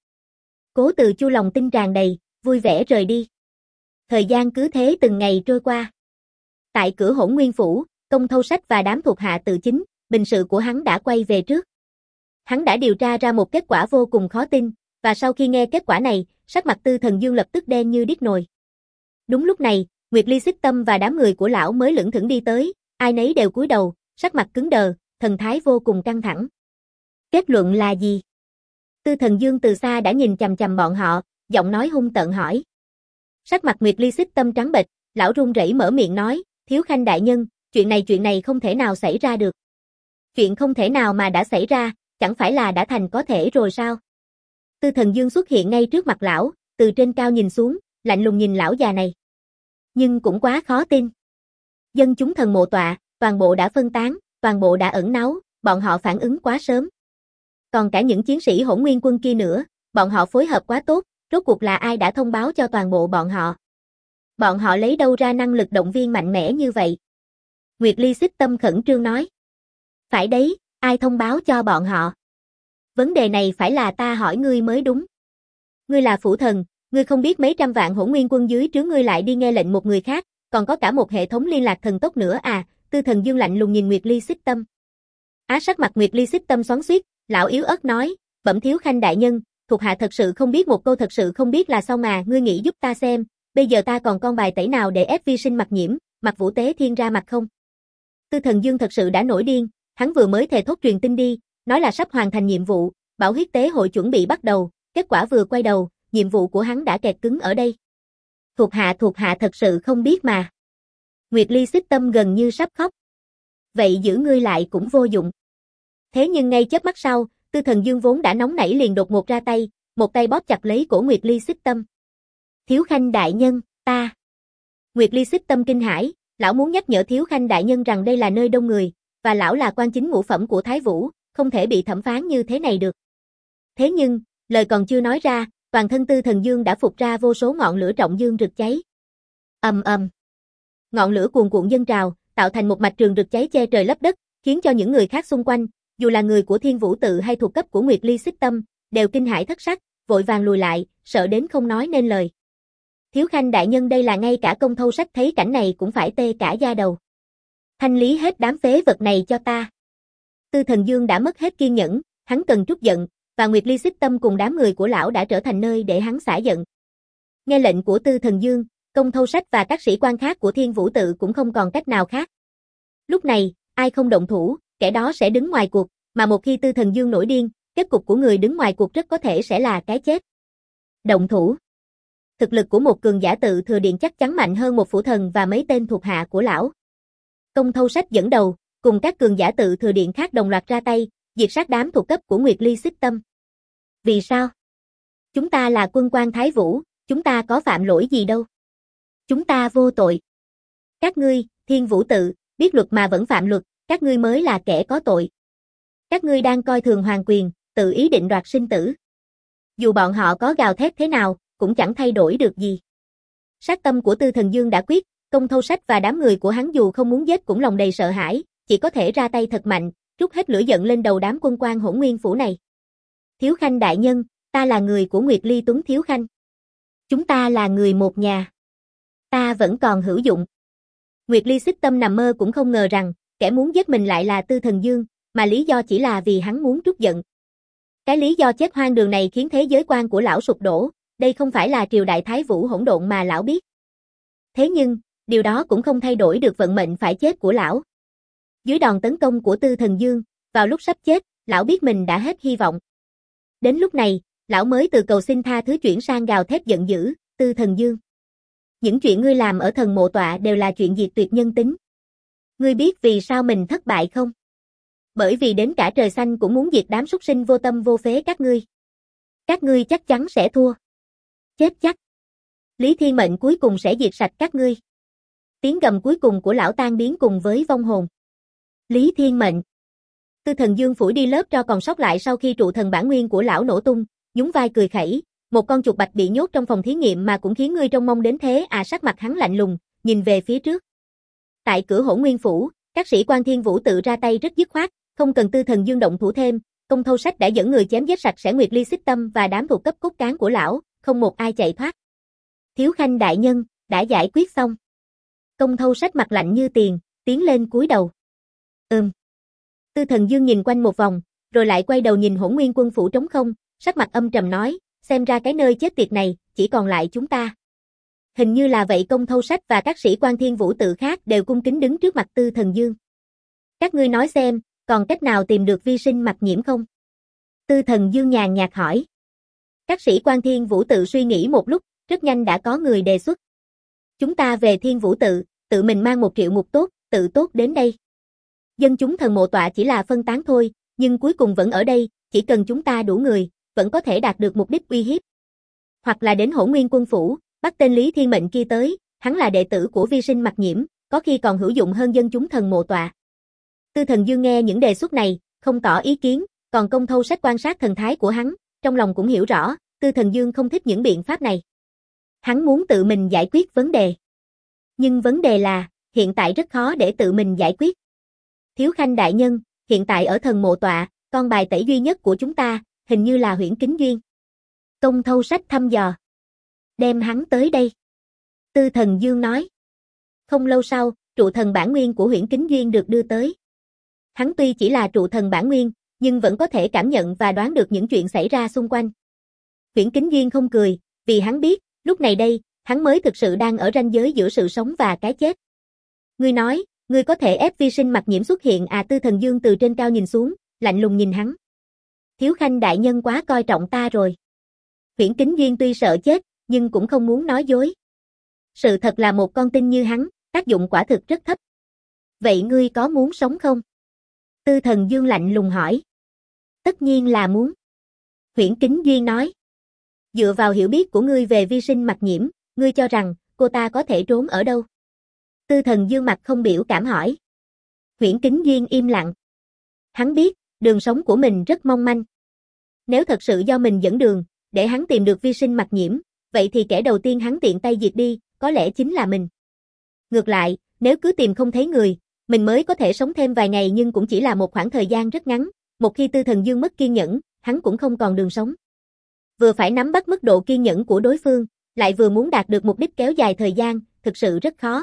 Cố Từ Chu lòng tin tràn đầy, vui vẻ rời đi. Thời gian cứ thế từng ngày trôi qua. Tại cửa Hỗn Nguyên phủ, Công Thâu Sách và đám thuộc hạ tự chính, bình sự của hắn đã quay về trước. Hắn đã điều tra ra một kết quả vô cùng khó tin, và sau khi nghe kết quả này, sắc mặt Tư Thần Dương lập tức đen như đít nồi. Đúng lúc này, Nguyệt Ly Xích Tâm và đám người của lão mới lững thững đi tới, ai nấy đều cúi đầu, sắc mặt cứng đờ, thần thái vô cùng căng thẳng. Kết luận là gì? Tư Thần Dương từ xa đã nhìn chằm chằm bọn họ, giọng nói hung tợn hỏi. Sắc mặt Nguyệt Ly Xích Tâm trắng bệch, lão run rẩy mở miệng nói, Thiếu Khanh đại nhân, chuyện này không thể nào xảy ra được. Chuyện không thể nào mà đã xảy ra, chẳng phải là đã thành có thể rồi sao? Tư Thần Dương xuất hiện ngay trước mặt lão, từ trên cao nhìn xuống, lạnh lùng nhìn lão già này. Nhưng cũng quá khó tin. Dân chúng thần mộ tọa, toàn bộ đã phân tán, toàn bộ đã ẩn náu, bọn họ phản ứng quá sớm. Còn cả những chiến sĩ Hỗn Nguyên quân kia nữa, bọn họ phối hợp quá tốt, rốt cuộc là ai đã thông báo cho toàn bộ bọn họ? Bọn họ lấy đâu ra năng lực động viên mạnh mẽ như vậy? Nguyệt Ly Xích Tâm khẩn trương nói. Phải đấy, ai thông báo cho bọn họ? Vấn đề này phải là ta hỏi ngươi mới đúng. Ngươi là phủ thần, ngươi không biết mấy trăm vạn Hỗn Nguyên quân dưới trướng ngươi lại đi nghe lệnh một người khác, còn có cả một hệ thống liên lạc thần tốc nữa à? Tư Thần Dương lạnh lùng nhìn Nguyệt Ly Xích Tâm. Sắc mặt Nguyệt Ly Xích Tâm xoắn xuýt, lão yếu ớt nói, bẩm Thiếu Khanh đại nhân, thuộc hạ thật sự không biết, một câu thật sự không biết là xong à, ngươi nghĩ giúp ta xem, bây giờ ta còn con bài tẩy nào để ép Vi Sinh Mặc Nhiễm, Mặc Vũ Tế Thiên ra mặt không? Tư Thần Dương thật sự đã nổi điên, hắn vừa mới thề thốt truyền tin đi, nói là sắp hoàn thành nhiệm vụ, bảo huyết tế hội chuẩn bị bắt đầu, kết quả vừa quay đầu, nhiệm vụ của hắn đã kẹt cứng ở đây. Thuộc hạ thật sự không biết mà. Nguyệt Ly Xích Tâm gần như sắp khóc. Vậy giữ ngươi lại cũng vô dụng. Thế nhưng ngay chớp mắt sau, Tư Thần Dương vốn đã nóng nảy liền đột ngột ra tay, một tay bóp chặt lấy cổ Nguyệt Ly Xích Tâm. Thiếu Khanh đại nhân, ta. Nguyệt Ly Xích Tâm kinh hãi, lão muốn nhắc nhở Thiếu Khanh đại nhân rằng đây là nơi đông người, và lão là quan chính ngũ phẩm của Thái Vũ, không thể bị thẩm phán như thế này được. Thế nhưng, lời còn chưa nói ra, toàn thân Tư Thần Dương đã phụt ra vô số ngọn lửa trọng dương rực cháy. Ầm ầm. Ngọn lửa cuồn cuộn dâng trào, tạo thành một mạch trường rực cháy che trời lấp đất, khiến cho những người khác xung quanh, dù là người của Thiên Vũ Tự hay thuộc cấp của Nguyệt Ly Xích Tâm, đều kinh hãi thất sắc, vội vàng lùi lại, sợ đến không nói nên lời. Thiếu Khanh đại nhân, đây là ngay cả Công Thâu Sách thấy cảnh này cũng phải tê cả da đầu. Thanh lý hết đám phế vật này cho ta. Tư Thần Dương đã mất hết kiên nhẫn, hắn cần trút giận, và Nguyệt Ly Xích Tâm cùng đám người của lão đã trở thành nơi để hắn xả giận. Nghe lệnh của Tư Thần Dương, Công Thâu Sách và các sĩ quan khác của Thiên Vũ Tự cũng không còn cách nào khác. Lúc này, ai không động thủ, kẻ đó sẽ đứng ngoài cuộc, mà một khi Tư Thần Dương nổi điên, kết cục của người đứng ngoài cuộc rất có thể sẽ là cái chết. Động thủ. Thực lực của một cường giả Tự Thừa Điện chắc chắn mạnh hơn một phủ thần và mấy tên thuộc hạ của lão. Công Thâu Sách dẫn đầu, cùng các cường giả Tự Thừa Điện khác đồng loạt ra tay, diệt sát đám thuộc cấp của Nguyệt Ly Xích Tâm. Vì sao? Chúng ta là quân quan Thái Vũ, chúng ta có phạm lỗi gì đâu. Chúng ta vô tội. Các ngươi, Thiên Vũ Tự, biết luật mà vẫn phạm luật, các ngươi mới là kẻ có tội. Các ngươi đang coi thường hoàng quyền, tự ý định đoạt sinh tử. Dù bọn họ có gào thét thế nào, cũng chẳng thay đổi được gì. Sát tâm của Tư Thần Dương đã quyết, Công Thâu Sách và đám người của hắn dù không muốn giết cũng lòng đầy sợ hãi, chỉ có thể ra tay thật mạnh, trút hết lửa giận lên đầu đám quân quan Hỗn Nguyên phủ này. Thiếu Khanh đại nhân, ta là người của Nguyệt Ly Tuấn Thiếu Khanh. Chúng ta là người một nhà. Ta vẫn còn hữu dụng. Nguyệt Ly Xích Tâm nằm mơ cũng không ngờ rằng, kẻ muốn giết mình lại là Tư Thần Dương, mà lý do chỉ là vì hắn muốn trút giận. Cái lý do chết hoang đường này khiến thế giới quan của lão sụp đổ, đây không phải là triều đại Thái Vũ hỗn độn mà lão biết. Thế nhưng, điều đó cũng không thay đổi được vận mệnh phải chết của lão. Dưới đòn tấn công của Tư Thần Dương, vào lúc sắp chết, lão biết mình đã hết hy vọng. Đến lúc này, lão mới từ cầu xin tha thứ chuyển sang gào thét giận dữ, Tư Thần Dương. Những chuyện ngươi làm ở thần mộ tọa đều là chuyện diệt tuyệt nhân tính. Ngươi biết vì sao mình thất bại không? Bởi vì đến cả trời xanh cũng muốn diệt đám súc sinh vô tâm vô phế các ngươi. Các ngươi chắc chắn sẽ thua. Chết chắc. Lý Thiên Mệnh cuối cùng sẽ diệt sạch các ngươi. Tiếng gầm cuối cùng của lão tan biến cùng với vong hồn. Lý Thiên Mệnh. Tư Thần Dương phủi đi lớp tro còn sót lại sau khi trụ thần bản nguyên của lão nổ tung, nhún vai cười khẩy, một con chuột bạch bị nhốt trong phòng thí nghiệm mà cũng khiến ngươi trông mong đến thế à? Sắc mặt hắn lạnh lùng, nhìn về phía trước. Tại cửa Hỗn Nguyên phủ, các sĩ quan Thiên Vũ Tự ra tay rất dứt khoát, không cần Tư Thần Dương động thủ thêm, Công Thâu Sách đã dẫn người chém giết sạch sẽ Nguyệt Ly Xích Tâm và đám thuộc cấp cốt cán của lão, không một ai chạy thoát. Thiếu Khanh đại nhân, đã giải quyết xong. Công Thâu Sách mặt lạnh như tiền, tiến lên cúi đầu. Tư Thần Dương nhìn quanh một vòng, rồi lại quay đầu nhìn Hỗn Nguyên quân phủ trống không, sắc mặt âm trầm nói, xem ra cái nơi chết tiệt này, chỉ còn lại chúng ta. Hình như là vậy. Công Thâu Sách và các sĩ quan Thiên Vũ Tự khác đều cung kính đứng trước mặt Tư Thần Dương. Các ngươi nói xem, còn cách nào tìm được Vi Sinh Mặc Nhiễm không? Tư Thần Dương nhàn nhạt hỏi. Các sĩ quan Thiên Vũ Tự suy nghĩ một lúc, rất nhanh đã có người đề xuất. Chúng ta về Thiên Vũ Tự, tự mình mang 1 triệu ngục tốt, tự tốt đến đây. Dân chúng thần mộ tọa chỉ là phân tán thôi, nhưng cuối cùng vẫn ở đây, chỉ cần chúng ta đủ người, vẫn có thể đạt được mục đích uy hiếp. Hoặc là đến Hỗn Nguyên quân phủ, bắt tên Lý Thiên Mệnh kia tới, hắn là đệ tử của vi sinh Mặc Nhiễm, có khi còn hữu dụng hơn dân chúng thần mộ tọa. Tư Thần Dương nghe những đề xuất này, không tỏ ý kiến, còn Công Thâu Sách quan sát thần thái của hắn, trong lòng cũng hiểu rõ, Tư Thần Dương không thích những biện pháp này. Hắn muốn tự mình giải quyết vấn đề. Nhưng vấn đề là, hiện tại rất khó để tự mình giải quyết. Thiếu Khanh đại nhân, hiện tại ở thần mộ tọa, con bài tẩy duy nhất của chúng ta, hình như là Huyễn Kính Duyên. Công Thâu Sách thăm dò. Đem hắn tới đây. Tư Thần Dương nói. Không lâu sau, trụ thần bản nguyên của Huyễn Kính Duyên được đưa tới. Hắn tuy chỉ là trụ thần bản nguyên, nhưng vẫn có thể cảm nhận và đoán được những chuyện xảy ra xung quanh. Huyễn Kính Duyên không cười, vì hắn biết, lúc này đây, hắn mới thực sự đang ở ranh giới giữa sự sống và cái chết. Ngươi nói, ngươi có thể ép vi sinh Mặc Nhiễm xuất hiện à? Tư Thần Dương từ trên cao nhìn xuống, lạnh lùng nhìn hắn. Thiếu Khanh đại nhân quá coi trọng ta rồi. Huyễn Kính Duyên tuy sợ chết, nhưng cũng không muốn nói dối. Sự thật là một con tin như hắn, tác dụng quả thực rất thấp. Vậy ngươi có muốn sống không? Tư Thần Dương lạnh lùng hỏi. Tất nhiên là muốn. Huyễn Kính Duyên nói. Dựa vào hiểu biết của ngươi về vi sinh Mặc Nhiễm, ngươi cho rằng cô ta có thể trốn ở đâu? Tư Thần Dương mặt không biểu cảm hỏi. Huyễn Kính Duyên im lặng. Hắn biết, đường sống của mình rất mong manh. Nếu thật sự do mình dẫn đường, để hắn tìm được vi sinh Mặc Nhiễm, vậy thì kẻ đầu tiên hắn tiện tay diệt đi, có lẽ chính là mình. Ngược lại, nếu cứ tìm không thấy người, mình mới có thể sống thêm vài ngày nhưng cũng chỉ là một khoảng thời gian rất ngắn, một khi Tư Thần Dương mất kiên nhẫn, hắn cũng không còn đường sống. Vừa phải nắm bắt mức độ kiên nhẫn của đối phương, lại vừa muốn đạt được mục đích kéo dài thời gian, thực sự rất khó.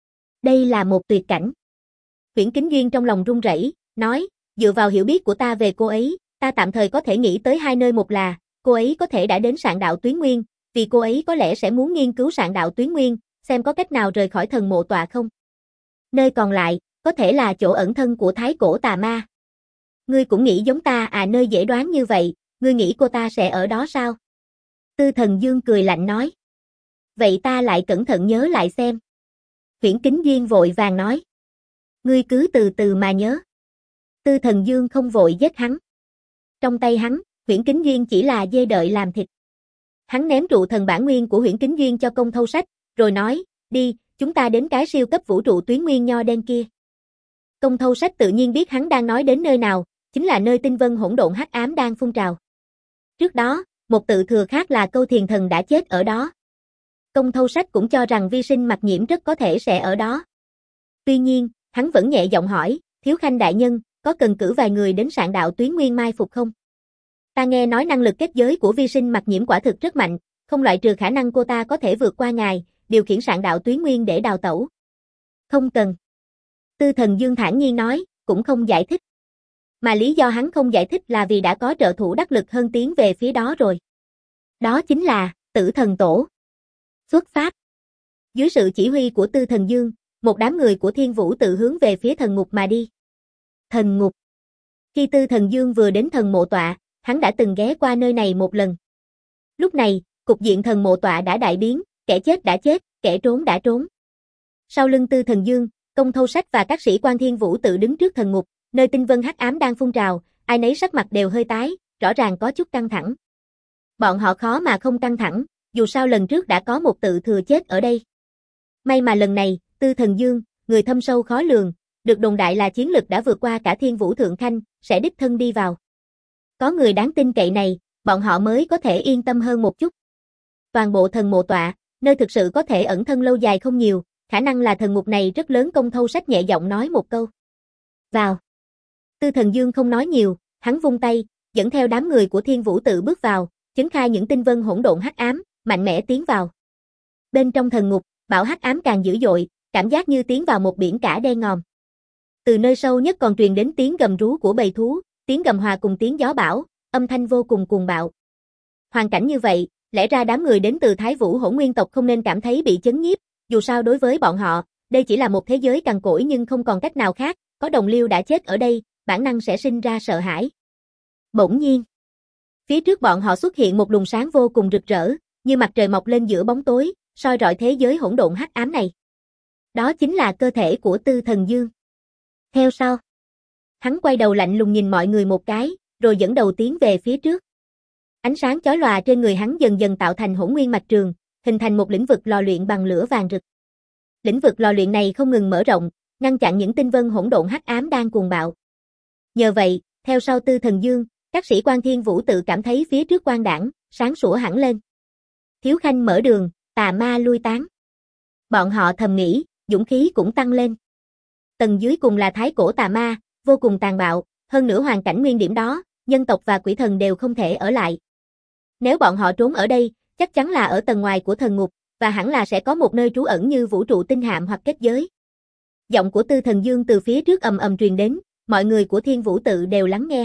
Đây là một tuyệt cảnh. Huyễn Kính Duyên trong lòng run rẩy, nói, dựa vào hiểu biết của ta về cô ấy, ta tạm thời có thể nghĩ tới hai nơi. Một là, cô ấy có thể đã đến Sạn Đạo Tuyến Nguyên, vì cô ấy có lẽ sẽ muốn nghiên cứu Sạn Đạo Tuyến Nguyên, xem có cách nào rời khỏi thần mộ tọa không. Nơi còn lại, có thể là chỗ ẩn thân của Thái Cổ Tà Ma. Ngươi cũng nghĩ giống ta à? Nơi dễ đoán như vậy, ngươi nghĩ cô ta sẽ ở đó sao? Tư Thần Dương cười lạnh nói. Vậy ta lại cẩn thận nhớ lại xem. Huyễn Kính Duyên vội vàng nói. Ngươi cứ từ từ mà nhớ. Tư Thần Dương không vội giết hắn. Trong tay hắn, Huyễn Kính Duyên chỉ là dê đợi làm thịt. Hắn ném trụ thần bản nguyên của Huyễn Kính Duyên cho Công Thâu Sách, rồi nói, đi, chúng ta đến cái siêu cấp vũ trụ tuyến nguyên nho đen kia. Công Thâu Sách tự nhiên biết hắn đang nói đến nơi nào, chính là nơi tinh vân hỗn độn hắc ám đang phun trào. Trước đó, một tự thừa khác là Câu Thiền Thần đã chết ở đó. Công Thâu Sách cũng cho rằng vi sinh Mặc Nhiễm rất có thể sẽ ở đó. Tuy nhiên, hắn vẫn nhẹ giọng hỏi, Thiếu Khanh đại nhân, có cần cử vài người đến Sạn Đạo Tuyến Nguyên mai phục không? Ta nghe nói năng lực kết giới của vi sinh Mặc Nhiễm quả thực rất mạnh, không loại trừ khả năng cô ta có thể vượt qua ngài, điều khiển Sạn Đạo Tuyến Nguyên để đào tẩu. Không cần. Tư Thần Dương thản nhiên nói, cũng không giải thích. Mà lý do hắn không giải thích là vì đã có trợ thủ đắc lực hơn tiến về phía đó rồi. Đó chính là, Tử Thần Tổ. Xuất phát. Dưới sự chỉ huy của Tư Thần Dương, một đám người của Thiên Vũ tự hướng về phía thần ngục mà đi. Thần ngục. Khi Tư Thần Dương vừa đến thần mộ tọa, hắn đã từng ghé qua nơi này một lần. Lúc này, cục diện thần mộ tọa đã đại biến, kẻ chết đã chết, kẻ trốn đã trốn. Sau lưng Tư Thần Dương, Công Thâu Sách và các sĩ quan Thiên Vũ tự đứng trước thần ngục, nơi tinh vân hắc ám đang phun trào, ai nấy sắc mặt đều hơi tái, rõ ràng có chút căng thẳng. Bọn họ khó mà không căng thẳng, dù sao lần trước đã có một tự thừa chết ở đây. May mà lần này, Tư Thần Dương, người thâm sâu khó lường, được đồn đại là chiến lực đã vượt qua cả Thiên Vũ Thượng Khanh, sẽ đích thân đi vào. Có người đáng tin cậy này, bọn họ mới có thể yên tâm hơn một chút. Toàn bộ thần mộ tọa, nơi thực sự có thể ẩn thân lâu dài không nhiều, khả năng là thần ngục này rất lớn. Công Thâu Sách nhẹ giọng nói một câu. Vào. Tư Thần Dương không nói nhiều, hắn vung tay, dẫn theo đám người của Thiên Vũ tự bước vào, chấn khai những tinh vân hỗn độn hắc ám, mạnh mẽ tiến vào. Bên trong thần ngục, bão hắc ám càng dữ dội, cảm giác như tiến vào một biển cả đen ngòm. Từ nơi sâu nhất còn truyền đến tiếng gầm rú của bầy thú, tiếng gầm hòa cùng tiếng gió bão, âm thanh vô cùng cuồng bạo. Hoàn cảnh như vậy, lẽ ra đám người đến từ Thái Vũ Hỗn Nguyên tộc không nên cảm thấy bị chấn nhiếp, dù sao đối với bọn họ, đây chỉ là một thế giới cằn cỗi nhưng không còn cách nào khác, có đồng liêu đã chết ở đây, bản năng sẽ sinh ra sợ hãi. Bỗng nhiên, phía trước bọn họ xuất hiện một luồng sáng vô cùng rực rỡ, như mặt trời mọc lên giữa bóng tối, soi rọi thế giới hỗn độn hắc ám này. Đó chính là cơ thể của Tư Thần Dương. Theo sau, hắn quay đầu lạnh lùng nhìn mọi người một cái, rồi dẫn đầu tiến về phía trước. Ánh sáng chói lòa trên người hắn dần dần tạo thành hỗn nguyên mạch trường, hình thành một lĩnh vực lò luyện bằng lửa vàng rực. Lĩnh vực lò luyện này không ngừng mở rộng, ngăn chặn những tinh vân hỗn độn hắc ám đang cuồng bạo. Nhờ vậy, theo sau Tư Thần Dương, các sĩ quan Thiên Vũ tự cảm thấy phía trước quang đãng, sáng sủa hẳn lên. Thiếu khanh mở đường, tà ma lui tán. Bọn họ thầm nghĩ, dũng khí cũng tăng lên. Tầng dưới cùng là thái cổ tà ma, vô cùng tàn bạo, hơn nữa hoàn cảnh nguyên điểm đó, nhân tộc và quỷ thần đều không thể ở lại. Nếu bọn họ trốn ở đây, chắc chắn là ở tầng ngoài của thần ngục, và hẳn là sẽ có một nơi trú ẩn như vũ trụ tinh hạm hoặc kết giới. Giọng của Tư Thần Dương từ phía trước ầm ầm truyền đến, mọi người của Thiên Vũ tự đều lắng nghe.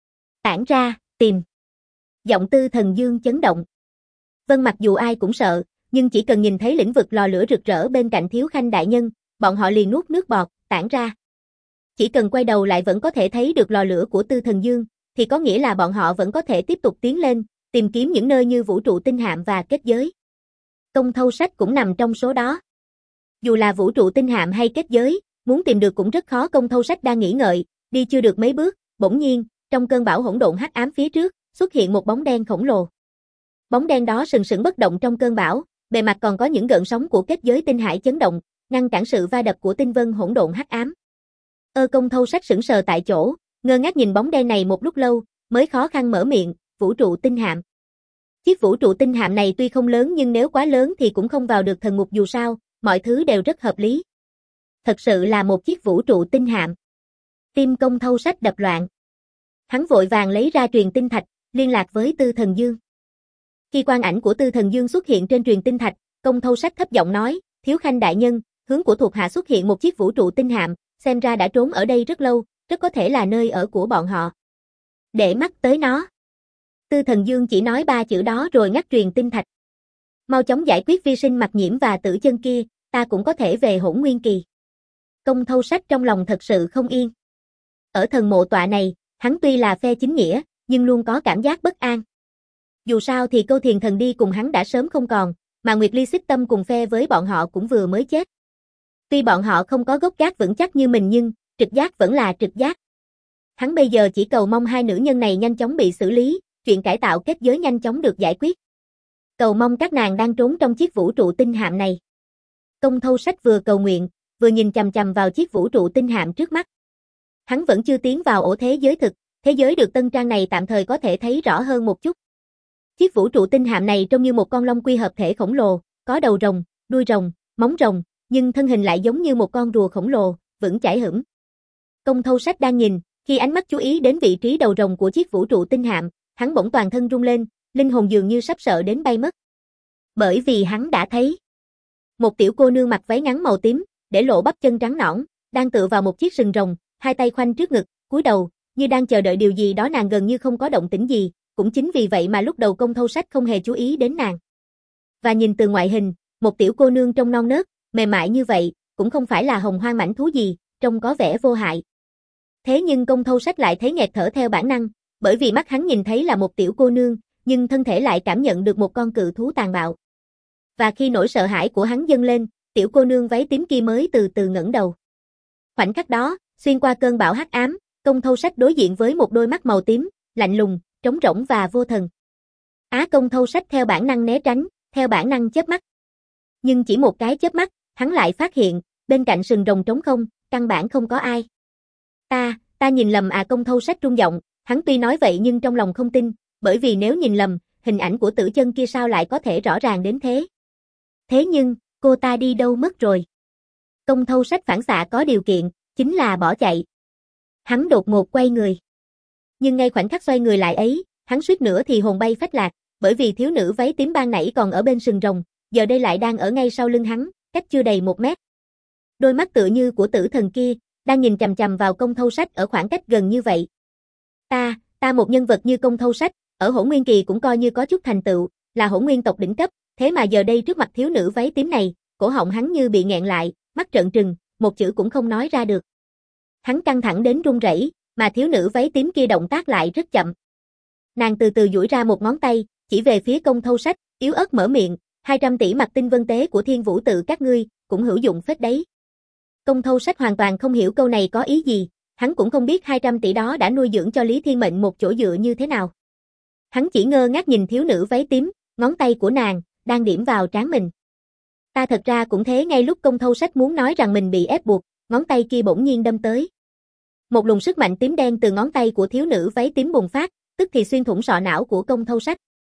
Tản ra, tìm. Giọng Tư Thần Dương chấn động. Vâng, mặc dù ai cũng sợ, nhưng chỉ cần nhìn thấy lĩnh vực lò lửa rực rỡ bên cạnh Thiếu khanh đại nhân, bọn họ liền nuốt nước bọt, tản ra. Chỉ cần quay đầu lại vẫn có thể thấy được lò lửa của Tư Thần Dương, thì có nghĩa là bọn họ vẫn có thể tiếp tục tiến lên, tìm kiếm những nơi như vũ trụ tinh hạm và kết giới. Công thâu sách cũng nằm trong số đó. Dù là vũ trụ tinh hạm hay kết giới, muốn tìm được cũng rất khó. Công thâu sách đang nghĩ ngợi, đi chưa được mấy bước, bỗng nhiên, trong cơn bão hỗn độn hắc ám phía trước, xuất hiện một bóng đen khổng lồ. Bóng đen đó sừng sững bất động trong cơn bão, bề mặt còn có những gợn sóng của kết giới tinh hải chấn động, ngăn cản sự va đập của tinh vân hỗn độn hắc ám. Công thâu sách sững sờ tại chỗ, ngơ ngác nhìn bóng đen này một lúc lâu, mới khó khăn mở miệng, vũ trụ tinh hạm. Chiếc vũ trụ tinh hạm này tuy không lớn nhưng nếu quá lớn thì cũng không vào được thần ngục, dù sao, mọi thứ đều rất hợp lý. Thật sự là một chiếc vũ trụ tinh hạm. Tim công thâu sách đập loạn. Hắn vội vàng lấy ra truyền tinh thạch, liên lạc với Tư Thần Dương. Khi quang ảnh của Tư Thần Dương xuất hiện trên truyền tinh thạch, công thâu sách thấp giọng nói, Thiếu khanh đại nhân, hướng của thuộc hạ xuất hiện một chiếc vũ trụ tinh hạm, xem ra đã trốn ở đây rất lâu, rất có thể là nơi ở của bọn họ. Để mắt tới nó. Tư Thần Dương chỉ nói 3 chữ đó rồi ngắt truyền tinh thạch. Mau chóng giải quyết vi sinh mặt nhiễm và tử chân kia, ta cũng có thể về Hỗn Nguyên Kỳ. Công thâu sách trong lòng thật sự không yên. Ở thần mộ tọa này, hắn tuy là phe chính nghĩa, nhưng luôn có cảm giác bất an. Dù sao thì Câu Thiền Thần đi cùng hắn đã sớm không còn, mà Nguyệt Ly Xích Tâm cùng phe với bọn họ cũng vừa mới chết. Tuy bọn họ không có gốc gác vững chắc như mình nhưng, trực giác vẫn là trực giác. Hắn bây giờ chỉ cầu mong hai nữ nhân này nhanh chóng bị xử lý, chuyện cải tạo kết giới nhanh chóng được giải quyết. Cầu mong các nàng đang trốn trong chiếc vũ trụ tinh hạm này. Công thâu sách vừa cầu nguyện, vừa nhìn chằm chằm vào chiếc vũ trụ tinh hạm trước mắt. Hắn vẫn chưa tiến vào ổ thế giới thực, thế giới được tân trang này tạm thời có thể thấy rõ hơn một chút. Chiếc vũ trụ tinh hạm này trông như một con long quy hợp thể khổng lồ, có đầu rồng, đuôi rồng, móng rồng, nhưng thân hình lại giống như một con rùa khổng lồ, vững chãi hững. Công thâu sách đang nhìn, khi ánh mắt chú ý đến vị trí đầu rồng của chiếc vũ trụ tinh hạm, hắn bỗng toàn thân rung lên, linh hồn dường như sắp sợ đến bay mất. Bởi vì hắn đã thấy một tiểu cô nương mặc váy ngắn màu tím, để lộ bắp chân trắng nõn, đang tựa vào một chiếc sừng rồng, hai tay khoanh trước ngực, cúi đầu, như đang chờ đợi điều gì đó. Nàng gần như không có động tĩnh gì, cũng chính vì vậy mà lúc đầu công thâu sách không hề chú ý đến nàng. Và nhìn từ ngoại hình, một tiểu cô nương trông non nớt, mềm mại như vậy, cũng không phải là hồng hoang mãnh thú gì, trông có vẻ vô hại. Thế nhưng công thâu sách lại thấy nghẹt thở theo bản năng, bởi vì mắt hắn nhìn thấy là một tiểu cô nương, nhưng thân thể lại cảm nhận được một con cự thú tàn bạo. Và khi nỗi sợ hãi của hắn dâng lên, tiểu cô nương váy tím kia mới từ từ ngẩng đầu. Khoảnh khắc đó, xuyên qua cơn bão hắc ám, công thâu sách đối diện với một đôi mắt màu tím, lạnh lùng, trống rỗng và vô thần. Công thâu sách theo bản năng né tránh, theo bản năng chớp mắt. Nhưng chỉ một cái chớp mắt, hắn lại phát hiện, bên cạnh sừng rồng trống không, căn bản không có ai. Ta nhìn lầm à? Công thâu sách rung giọng, hắn tuy nói vậy nhưng trong lòng không tin, bởi vì nếu nhìn lầm, hình ảnh của tử chân kia sao lại có thể rõ ràng đến thế. Thế nhưng, cô ta đi đâu mất rồi? Công thâu sách phản xạ có điều kiện, chính là bỏ chạy. Hắn đột ngột quay người. Nhưng ngay khoảnh khắc xoay người lại ấy, hắn suýt nữa thì hồn bay phách lạc, bởi vì thiếu nữ váy tím ban nãy còn ở bên sừng rồng, giờ đây lại đang ở ngay sau lưng hắn, cách chưa đầy 1 mét. Đôi mắt tựa như của tử thần kia, đang nhìn chằm chằm vào công thâu sách ở khoảng cách gần như vậy. Ta một nhân vật như công thâu sách, ở Hỗn Nguyên Kỳ cũng coi như có chút thành tựu, là hỗn nguyên tộc đỉnh cấp, thế mà giờ đây trước mặt thiếu nữ váy tím này, cổ họng hắn như bị nghẹn lại, mắt trợn trừng, một chữ cũng không nói ra được. Hắn căng thẳng đến run rẩy, mà thiếu nữ váy tím kia động tác lại rất chậm. Nàng từ từ duỗi ra một ngón tay, chỉ về phía công thâu sách, yếu ớt mở miệng, 200 tỷ mặt tinh vân tế của Thiên Vũ tự các ngươi, cũng hữu dụng phết đấy. Công thâu sách hoàn toàn không hiểu câu này có ý gì, hắn cũng không biết 200 tỷ đó đã nuôi dưỡng cho Lý Thiên Mệnh một chỗ dựa như thế nào. Hắn chỉ ngơ ngác nhìn thiếu nữ váy tím, ngón tay của nàng, đang điểm vào trán mình. Ta thật ra cũng thế. Ngay lúc Công Thâu Sách muốn nói rằng mình bị ép buộc, ngón tay kia bỗng nhiên đâm tới. Một luồng sức mạnh tím đen từ ngón tay của thiếu nữ váy tím bùng phát, tức thì xuyên thủng sọ não của Công Thâu Sách.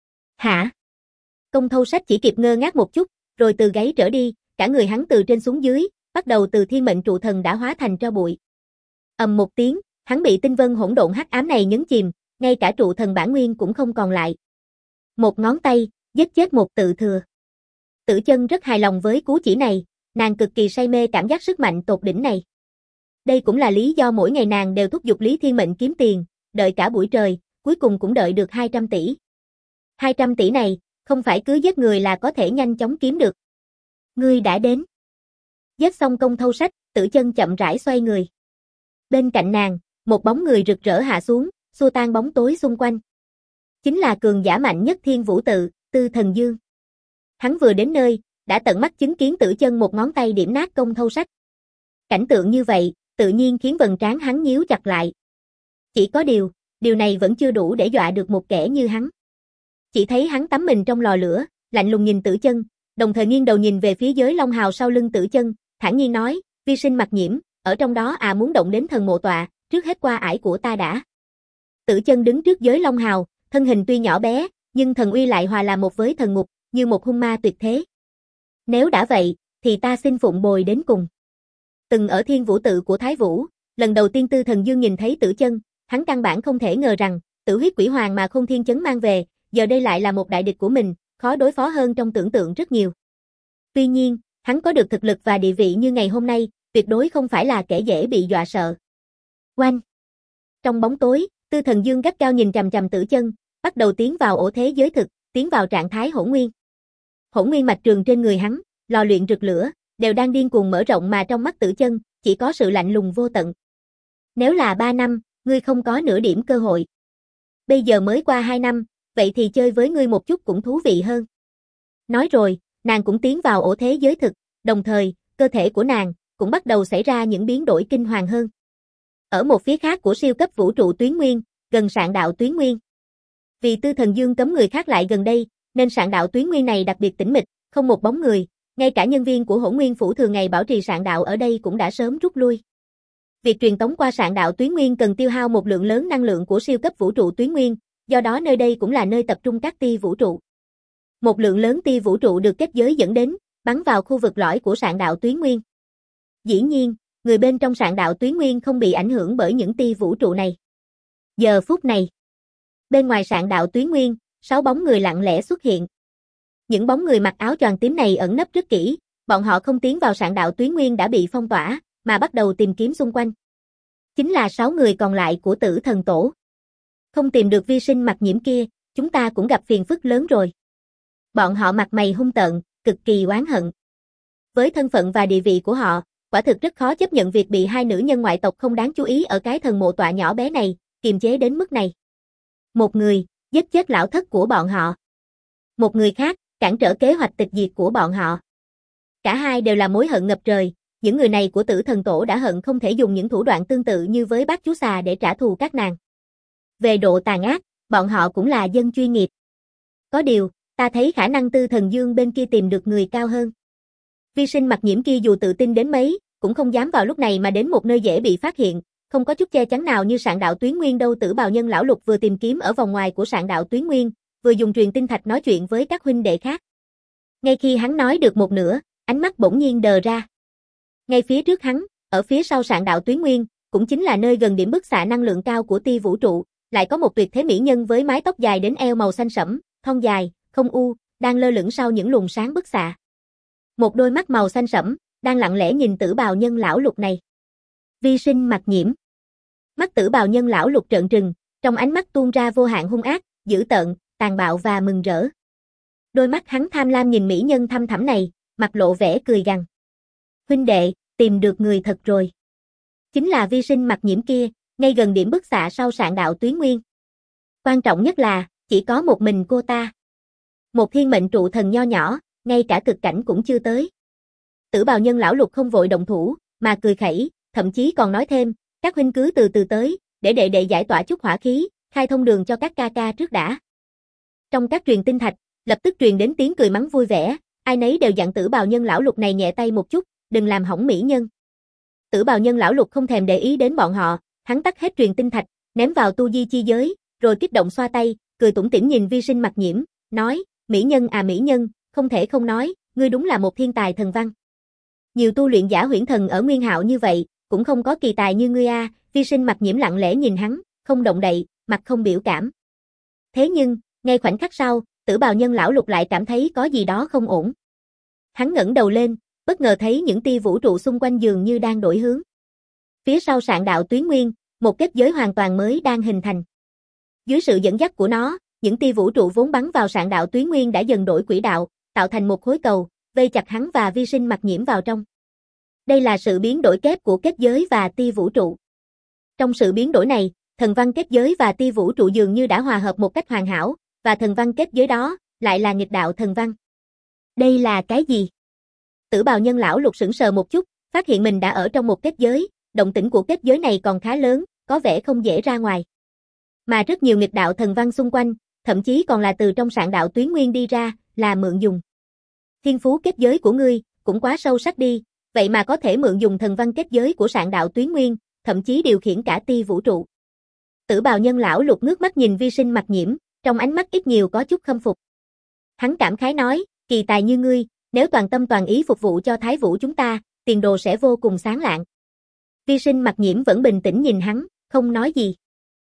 Hả? Công Thâu Sách chỉ kịp ngơ ngác một chút, rồi từ gáy trở đi, cả người hắn từ trên xuống dưới, bắt đầu từ thiên mệnh trụ thần đã hóa thành tro bụi. Ầm một tiếng, hắn bị tinh vân hỗn độn hắc ám này nhấn chìm, ngay cả trụ thần bản nguyên cũng không còn lại. Một ngón tay, giết chết một tự thừa. Tử Chân rất hài lòng với cú chỉ này, nàng cực kỳ say mê cảm giác sức mạnh tột đỉnh này. Đây cũng là lý do mỗi ngày nàng đều thúc giục Lý Thiên Mệnh kiếm tiền, đợi cả buổi trời, cuối cùng cũng đợi được 200 tỷ. 200 tỷ này, không phải cứ giết người là có thể nhanh chóng kiếm được. Ngươi đã đến. Giết xong Công Thâu Sách, Tử Chân chậm rãi xoay người. Bên cạnh nàng, một bóng người rực rỡ hạ xuống, xua tan bóng tối xung quanh. Chính là cường giả mạnh nhất Thiên Vũ Tự, Tư Thần Dương. Hắn vừa đến nơi, đã tận mắt chứng kiến Tử Chân một ngón tay điểm nát Công Thâu Sách. Cảnh tượng như vậy, tự nhiên khiến vầng trán hắn nhíu chặt lại. Chỉ có điều này vẫn chưa đủ để dọa được một kẻ như hắn. Chỉ thấy hắn tắm mình trong lò lửa, lạnh lùng nhìn Tử Chân, đồng thời nghiêng đầu nhìn về phía giới long hào sau lưng Tử Chân, thản nhiên nói, vi sinh Mặc Nhiễm, ở trong đó muốn động đến thần mộ tọa, trước hết qua ải của ta đã. Tử Chân đứng trước giới long hào, thân hình tuy nhỏ bé, nhưng thần uy lại hòa làm một với thần ngục, như một hung ma tuyệt thế. Nếu đã vậy, thì ta xin phụng bồi đến cùng. Từng ở Thiên Vũ Tự của Thái Vũ, lần đầu tiên Tư Thần Dương nhìn thấy Tử Chân, hắn căn bản không thể ngờ rằng, Tử Huyết Quỷ Hoàng mà Khôn Thiên Chấn mang về, giờ đây lại là một đại địch của mình, khó đối phó hơn trong tưởng tượng rất nhiều. Tuy nhiên, hắn có được thực lực và địa vị như ngày hôm nay, tuyệt đối không phải là kẻ dễ bị dọa sợ. Oanh! Trong bóng tối, Tư Thần Dương gắt gao nhìn chằm chằm Tử Chân, bắt đầu tiến vào ổ thế giới thực, tiến vào trạng thái hỗn nguyên. Hỗn nguyên mạch trường trên người hắn, lò luyện rực lửa, đều đang điên cuồng mở rộng mà trong mắt Tử Chân, chỉ có sự lạnh lùng vô tận. Nếu là 3 năm, ngươi không có nửa điểm cơ hội. Bây giờ mới qua 2 năm, vậy thì chơi với ngươi một chút cũng thú vị hơn. Nói rồi, nàng cũng tiến vào ổ thế giới thực, đồng thời, cơ thể của nàng cũng bắt đầu xảy ra những biến đổi kinh hoàng hơn. Ở một phía khác của siêu cấp vũ trụ tuyến nguyên, gần Sạn Đạo tuyến nguyên. Vì Tư Thần Dương cấm người khác lại gần đây, nên Sạn Đạo tuyến nguyên này đặc biệt tĩnh mịch, không một bóng người, ngay cả nhân viên của Hỗn Nguyên phủ thường ngày bảo trì Sạn Đạo ở đây cũng đã sớm rút lui. Việc truyền tống qua Sạn Đạo tuyến nguyên cần tiêu hao một lượng lớn năng lượng của siêu cấp vũ trụ tuyến nguyên, do đó nơi đây cũng là nơi tập trung các tia vũ trụ. Một lượng lớn tia vũ trụ được kết giới dẫn đến, bắn vào khu vực lõi của Sạn Đạo tuyến nguyên. Dĩ nhiên, người bên trong Sạn Đạo tuyến nguyên không bị ảnh hưởng bởi những tia vũ trụ này. Giờ phút này, bên ngoài Sạn Đạo tuyến nguyên, 6 bóng người lặng lẽ xuất hiện. Những bóng người mặc áo choàng tím này ẩn nấp rất kỹ, bọn họ không tiến vào Sạn Đạo tuyến nguyên đã bị phong tỏa, mà bắt đầu tìm kiếm xung quanh. Chính là 6 người còn lại của Tử Thần Tổ. Không tìm được vi sinh Mặc Nhiễm kia, chúng ta cũng gặp phiền phức lớn rồi. Bọn họ mặt mày hung tợn, cực kỳ oán hận. Với thân phận và địa vị của họ, quả thực rất khó chấp nhận việc bị hai nữ nhân ngoại tộc không đáng chú ý ở cái thần mộ tọa nhỏ bé này, kiềm chế đến mức này. Một người, giết chết lão thất của bọn họ. Một người khác, cản trở kế hoạch tịch diệt của bọn họ. Cả hai đều là mối hận ngập trời, những người này của Tử Thần Tổ đã hận không thể dùng những thủ đoạn tương tự như với bác chú xà để trả thù các nàng. Về độ tàn ác, bọn họ cũng là dân chuyên nghiệp. Có điều, ta thấy khả năng Tư Thần Dương bên kia tìm được người cao hơn. Vi sinh Mặc Nhiễm kia dù tự tin đến mấy, cũng không dám vào lúc này mà đến một nơi dễ bị phát hiện, không có chút che chắn nào như Sạn Đạo tuyến nguyên đâu. Tử Bào Nhân lão lục vừa tìm kiếm ở vòng ngoài của Sạn Đạo tuyến nguyên, vừa dùng truyền tinh thạch nói chuyện với các huynh đệ khác. Ngay khi hắn nói được một nửa, ánh mắt bỗng nhiên đờ ra. Ngay phía trước hắn, ở phía sau Sạn Đạo tuyến nguyên, cũng chính là nơi gần điểm bức xạ năng lượng cao của tia vũ trụ, lại có một tuyệt thế mỹ nhân với mái tóc dài đến eo màu xanh sẫm, thon dài, không u, đang lơ lửng sau những luồng sáng bức xạ. Một đôi mắt màu xanh sẫm, đang lặng lẽ nhìn Tử Bào Nhân lão lục này. Vi sinh Mặc Nhiễm. Mắt Tử Bào Nhân lão lục trợn trừng, trong ánh mắt tuôn ra vô hạn hung ác, dữ tợn, tàn bạo và mừng rỡ. Đôi mắt hắn tham lam nhìn mỹ nhân thâm thẳm này, mặt lộ vẻ cười gằn. Huynh đệ, tìm được người thật rồi. Chính là vi sinh Mặc Nhiễm kia, ngay gần điểm bức xạ sau Sạn Đạo tuyến nguyên. Quan trọng nhất là, chỉ có một mình cô ta. Một thiên mệnh trụ thần nho nhỏ, ngay cả cực cảnh cũng chưa tới. Tử Bào Nhân lão lục không vội động thủ, mà cười khẩy, thậm chí còn nói thêm, Các huynh cứ từ từ tới, để đệ đệ giải tỏa chút hỏa khí, khai thông đường cho các ca ca trước đã. Trong các truyền tinh thạch, lập tức truyền đến tiếng cười mắng vui vẻ, ai nấy đều dặn Tử Bào Nhân lão lục này nhẹ tay một chút, đừng làm hỏng mỹ nhân. Tử Bào Nhân lão lục không thèm để ý đến bọn họ, hắn tắt hết truyền tinh thạch, ném vào tu di chi giới, rồi kích động xoa tay, cười tủm tỉm nhìn Vi Sinh Mặc Nhiễm, nói, mỹ nhân à mỹ nhân, không thể không nói, ngươi đúng là một thiên tài thần văn. Nhiều tu luyện giả huyễn thần ở Nguyên Hạo như vậy, cũng không có kỳ tài như ngươi a. Vi Sinh Mặc Nhiễm lặng lẽ nhìn hắn, không động đậy, mặt không biểu cảm. Thế nhưng, ngay khoảnh khắc sau, Tử Bào Nhân lão lục lại cảm thấy có gì đó không ổn. Hắn ngẩng đầu lên, bất ngờ thấy những tia vũ trụ xung quanh dường như đang đổi hướng. Phía sau Sạn Đạo Tuyến Nguyên, một kết giới hoàn toàn mới đang hình thành. Dưới sự dẫn dắt của nó, những tia vũ trụ vốn bắn vào Sạn Đạo Tuyến Nguyên đã dần đổi quỹ đạo, tạo thành một khối cầu, vây chặt hắn và Vi Sinh Mặc Nhiễm vào trong. Đây là sự biến đổi kép của kết giới và tia vũ trụ. Trong sự biến đổi này, thần văn kết giới và tia vũ trụ dường như đã hòa hợp một cách hoàn hảo, và thần văn kết giới đó lại là nghịch đạo thần văn. Đây là cái gì? Tử Bào Nhân lão lục sững sờ một chút, phát hiện mình đã ở trong một kết giới, động tĩnh của kết giới này còn khá lớn, có vẻ không dễ ra ngoài. Mà rất nhiều nghịch đạo thần văn xung quanh, thậm chí còn là từ trong Sạn Đạo Tuyến Nguyên đi ra, là mượn dùng. Thiên phú kết giới của ngươi cũng quá sâu sắc đi, vậy mà có thể mượn dùng thần văn kết giới của Sạn Đạo Tuyến Nguyên, thậm chí điều khiển cả tia vũ trụ. Tử Bào Nhân lão lục ngước mắt nhìn Vi Sinh Mặc Nhiễm, trong ánh mắt ít nhiều có chút khâm phục. Hắn cảm khái nói, kỳ tài như ngươi, nếu toàn tâm toàn ý phục vụ cho Thái Vũ chúng ta, tiền đồ sẽ vô cùng sáng lạng. Vi Sinh Mặc Nhiễm vẫn bình tĩnh nhìn hắn, không nói gì.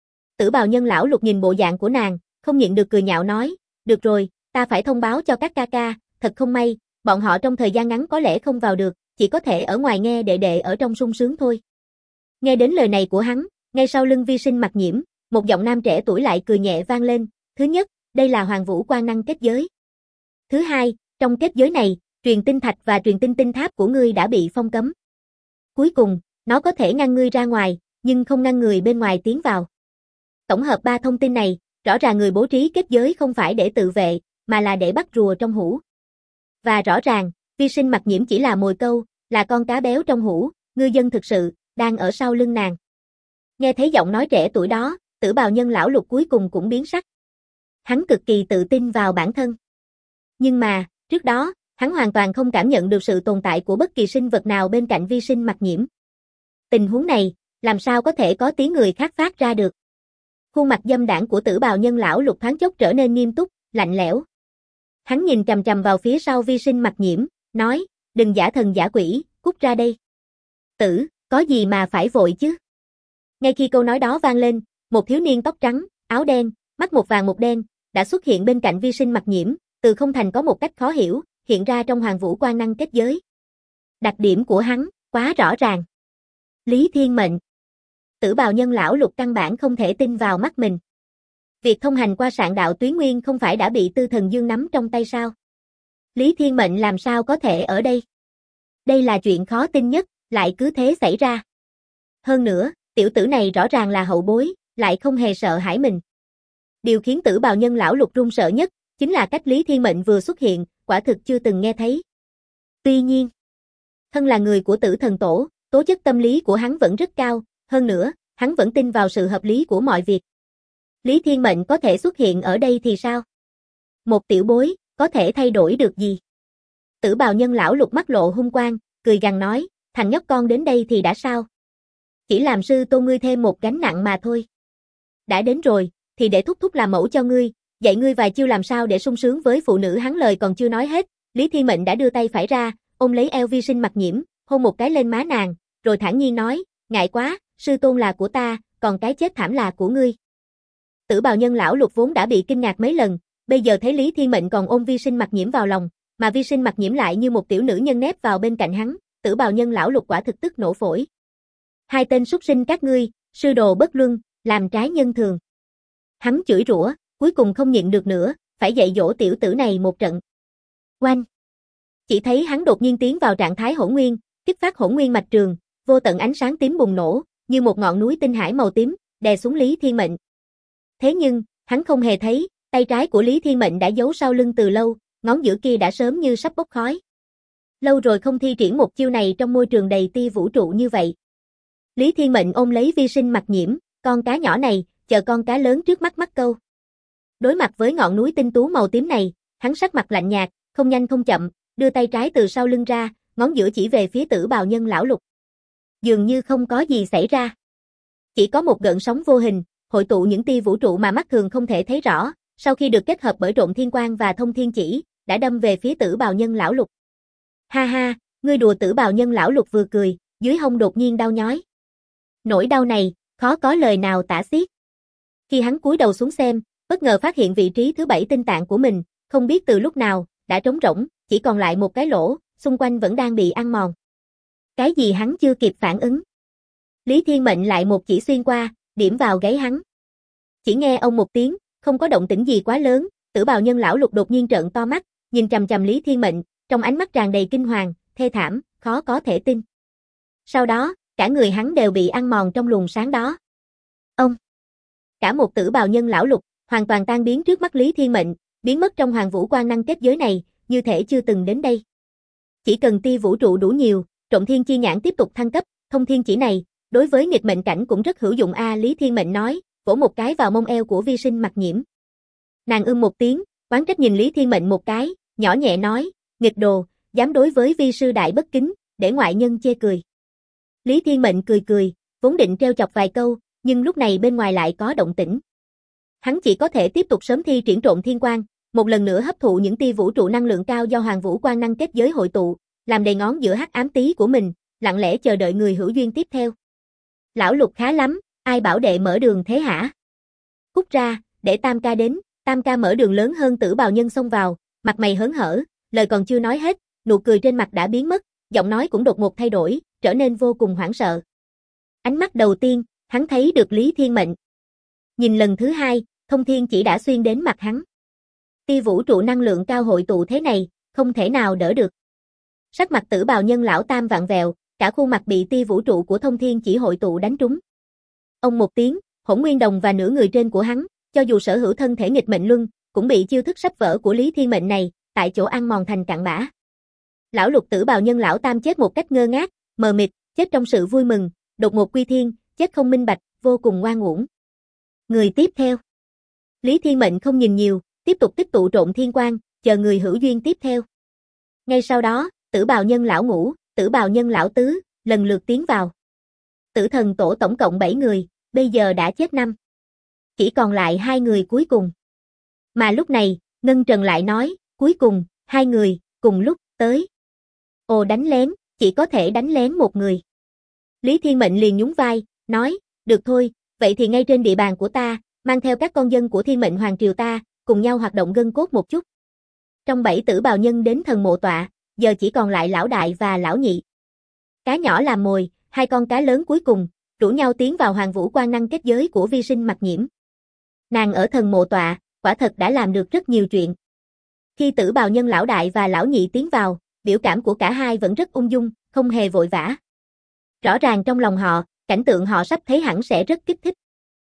Tử Bào Nhân lão lục nhìn bộ dạng của nàng, không nhịn được cười nhạo nói, được rồi, ta phải thông báo cho các ca ca, thật không may, bọn họ trong thời gian ngắn có lẽ không vào được, chỉ có thể ở ngoài nghe đệ đệ ở trong sung sướng thôi. Nghe đến lời này của hắn, ngay sau lưng Vi Sinh Mặc Nhiễm, một giọng nam trẻ tuổi lại cười nhẹ vang lên, thứ nhất, đây là Hoàng Vũ Quan Năng kết giới. Thứ hai, trong kết giới này, truyền tinh thạch và truyền tinh tinh tháp của ngươi đã bị phong cấm. Cuối cùng, nó có thể ngăn ngươi ra ngoài, nhưng không ngăn người bên ngoài tiến vào. Tổng hợp 3 thông tin này, rõ ràng người bố trí kết giới không phải để tự vệ, mà là để bắt rùa trong hũ. Và rõ ràng, Vi Sinh Mặc Nhiễm chỉ là mồi câu, là con cá béo trong hũ, ngư dân thực sự, đang ở sau lưng nàng. Nghe thấy giọng nói trẻ tuổi đó, Tử Bào Nhân lão lục cuối cùng cũng biến sắc. Hắn cực kỳ tự tin vào bản thân. Nhưng mà, trước đó, hắn hoàn toàn không cảm nhận được sự tồn tại của bất kỳ sinh vật nào bên cạnh Vi Sinh Mặc Nhiễm. Tình huống này, làm sao có thể có tiếng người khác phát ra được? Khuôn mặt dâm đãng của Tử Bào Nhân lão lục thoáng chốc trở nên nghiêm túc, lạnh lẽo. Hắn nhìn chằm chằm vào phía sau Vi Sinh Mặc Nhiễm, nói, đừng giả thần giả quỷ, cút ra đây. Tử, có gì mà phải vội chứ? Ngay khi câu nói đó vang lên, một thiếu niên tóc trắng, áo đen, mắt một vàng một đen, đã xuất hiện bên cạnh Vi Sinh Mặc Nhiễm, từ không thành có một cách khó hiểu, hiện ra trong Hoàng Vũ Quan Năng kết giới. Đặc điểm của hắn, quá rõ ràng. Lý Thiên Mệnh. Tử Bào Nhân lão lục căn bản không thể tin vào mắt mình. Việc thông hành qua Sạn Đạo Tuyến Nguyên không phải đã bị Tư Thần Dương nắm trong tay sao? Lý Thiên Mệnh làm sao có thể ở đây? Đây là chuyện khó tin nhất, lại cứ thế xảy ra. Hơn nữa, tiểu tử này rõ ràng là hậu bối, lại không hề sợ hãi mình. Điều khiến Tử Bào Nhân lão lục run sợ nhất, chính là cách Lý Thiên Mệnh vừa xuất hiện, quả thực chưa từng nghe thấy. Tuy nhiên, thân là người của Tử Thần Tổ, tố chất tâm lý của hắn vẫn rất cao, hơn nữa, hắn vẫn tin vào sự hợp lý của mọi việc. Lý Thiên Mệnh có thể xuất hiện ở đây thì sao? Một tiểu bối, có thể thay đổi được gì? Tử Bào Nhân lão lục mắt lộ hung quang, cười gằn nói, thằng nhóc con đến đây thì đã sao? Chỉ làm sư tôn ngươi thêm một gánh nặng mà thôi. Đã đến rồi, thì để thúc thúc làm mẫu cho ngươi, dạy ngươi vài chiêu làm sao để sung sướng với phụ nữ. Hắn lời còn chưa nói hết, Lý Thiên Mệnh đã đưa tay phải ra, ôm lấy eo Vi Sinh Mặc Nhiễm, hôn một cái lên má nàng, rồi thản nhiên nói, ngại quá, sư tôn là của ta, còn cái chết thảm là của ngươi. Tử Bào Nhân lão lục vốn đã bị kinh ngạc mấy lần, bây giờ thấy Lý Thiên Mệnh còn ôm Vi Sinh Mặc Nhiễm vào lòng, mà Vi Sinh Mặc Nhiễm lại như một tiểu nữ nhân nép vào bên cạnh hắn, Tử Bào Nhân lão lục quả thực tức nổ phổi. Hai tên súc sinh các ngươi, sư đồ bất luân, làm trái nhân thường. Hắn chửi rủa, cuối cùng không nhịn được nữa, phải dạy dỗ tiểu tử này một trận. Oanh! Chỉ thấy hắn đột nhiên tiến vào trạng thái hỗn nguyên, kích phát hỗn nguyên mạch trường, vô tận ánh sáng tím bùng nổ, như một ngọn núi tinh hải màu tím, đè xuống Lý Thiên Mệnh. Thế nhưng, hắn không hề thấy, tay trái của Lý Thiên Mệnh đã giấu sau lưng từ lâu, ngón giữa kia đã sớm như sắp bốc khói. Lâu rồi không thi triển một chiêu này trong môi trường đầy tia vũ trụ như vậy. Lý Thiên Mệnh ôm lấy Vi Sinh Mặc Nhiễm, con cá nhỏ này, chờ con cá lớn trước mắt mắc câu. Đối mặt với ngọn núi tinh tú màu tím này, hắn sắc mặt lạnh nhạt, không nhanh không chậm, đưa tay trái từ sau lưng ra, ngón giữa chỉ về phía Tử Bào Nhân lão lục. Dường như không có gì xảy ra. Chỉ có một gợn sóng vô hình, hội tụ những tia vũ trụ mà mắt thường không thể thấy rõ, sau khi được kết hợp bởi Trộm Thiên Quang và Thông Thiên Chỉ, đã đâm về phía Tử Bào Nhân lão lục. Ha ha, ngươi đùa. Tử Bào Nhân lão lục vừa cười, dưới hông đột nhiên đau nhói. Nỗi đau này, khó có lời nào tả xiết. Khi hắn cúi đầu xuống xem, bất ngờ phát hiện vị trí thứ 7 tinh tạng của mình, không biết từ lúc nào, đã trống rỗng, chỉ còn lại một cái lỗ, xung quanh vẫn đang bị ăn mòn. Cái gì hắn chưa kịp phản ứng. Lý Thiên Mệnh lại một chỉ xuyên qua, điểm vào gáy hắn. Chỉ nghe ông một tiếng, không có động tĩnh gì quá lớn, Tử Bào Nhân lão lục đột nhiên trợn to mắt, nhìn chằm chằm Lý Thiên Mệnh, trong ánh mắt tràn đầy kinh hoàng, thê thảm, khó có thể tin. Sau đó, cả người hắn đều bị ăn mòn trong luồng sáng đó. Ông! Cả một Tử Bào Nhân lão lục, hoàn toàn tan biến trước mắt Lý Thiên Mệnh, biến mất trong Hoàng Vũ Quang Năng kết giới này, như thể chưa từng đến đây. Chỉ cần tia vũ trụ đủ nhiều, Trộm Thiên Chi Nhãn tiếp tục thăng cấp, Thông Thiên Chỉ này, đối với nghịch mệnh cảnh cũng rất hữu dụng a. Lý Thiên Mệnh nói, vỗ một cái vào mông eo của Vi Sinh Mặc Nhiễm. Nàng một tiếng, oán trách nhìn Lý Thiên Mệnh một cái, nhỏ nhẹ nói, nghịch đồ, dám đối với vi sư đại bất kính, để ngoại nhân chê cười. Lý Thiên Mệnh cười cười, vốn định trêu chọc vài câu, nhưng lúc này bên ngoài lại có động tĩnh. Hắn chỉ có thể tiếp tục sớm thi triển Trộm Thiên Quang, một lần nữa hấp thụ những tia vũ trụ năng lượng cao do Hoàng Vũ Quang Năng kết giới hội tụ, làm đầy ngón giữa hắc ám tí của mình, lặng lẽ chờ đợi người hữu duyên tiếp theo. Lão lục khá lắm, ai bảo đệ mở đường thế hả? Cút ra, để Tam ca đến. Tam ca mở đường lớn hơn Tử Bào Nhân xông vào, mặt mày hớn hở, lời còn chưa nói hết, nụ cười trên mặt đã biến mất, giọng nói cũng đột ngột thay đổi, trở nên vô cùng hoảng sợ. Ánh mắt đầu tiên, hắn thấy được Lý Thiên Mệnh. Nhìn lần thứ hai, Thông Thiên Chỉ đã xuyên đến mặt hắn. Tia vũ trụ năng lượng cao hội tụ thế này, không thể nào đỡ được. Sắc mặt Tử Bào Nhân lão tam vặn vẹo, cả khuôn mặt bị tia vũ trụ của Thông Thiên Chỉ hội tụ đánh trúng. Ông một tiếng, Hỗn Nguyên Đồng và nửa người trên của hắn, cho dù sở hữu thân thể nghịch mệnh luân, cũng bị chiêu thức sách vở của Lý Thiên Mệnh này, tại chỗ ăn mòn thành cặn bã. Lão lục Tử Bào Nhân lão tam chết một cách ngơ ngác, mờ mịt, chết trong sự vui mừng, đột ngột quy thiên, chết không minh bạch, vô cùng ngoan uổng. Người tiếp theo. Lý Thiên Mệnh không nhìn nhiều, tiếp tục tích tụ Trộm Thiên Quang, chờ người hữu duyên tiếp theo. Ngay sau đó, Tử Bào Nhân lão ngũ, Tử Bào Nhân lão tứ, lần lượt tiến vào. Tử Thần Tổ tổng cộng 7 người, bây giờ đã chết 5. Chỉ còn lại 2 người cuối cùng. Mà lúc này, Ngân Trần lại nói, cuối cùng, 2 người, cùng lúc, tới. Ồ, đánh lén, chỉ có thể đánh lén một người. Lý Thiên Mệnh liền nhún vai, nói, được thôi, vậy thì ngay trên địa bàn của ta, mang theo các con dân của Thiên Mệnh Hoàng Triều ta, cùng nhau hoạt động gân cốt một chút. Trong 7 Tử Bào Nhân đến thần mộ tọa, giờ chỉ còn lại lão đại và lão nhị. Cá nhỏ làm mồi, 2 con cá lớn cuối cùng, rủ nhau tiến vào Hoàng Vũ Quang Năng kết giới của Vi Sinh Mặc Nhiễm. Nàng ở thần mộ tọa, quả thật đã làm được rất nhiều chuyện. Khi Tử Bào Nhân lão đại và lão nhị tiến vào, biểu cảm của cả hai vẫn rất ung dung, không hề vội vã. Rõ ràng trong lòng họ, cảnh tượng họ sắp thấy hẳn sẽ rất kích thích.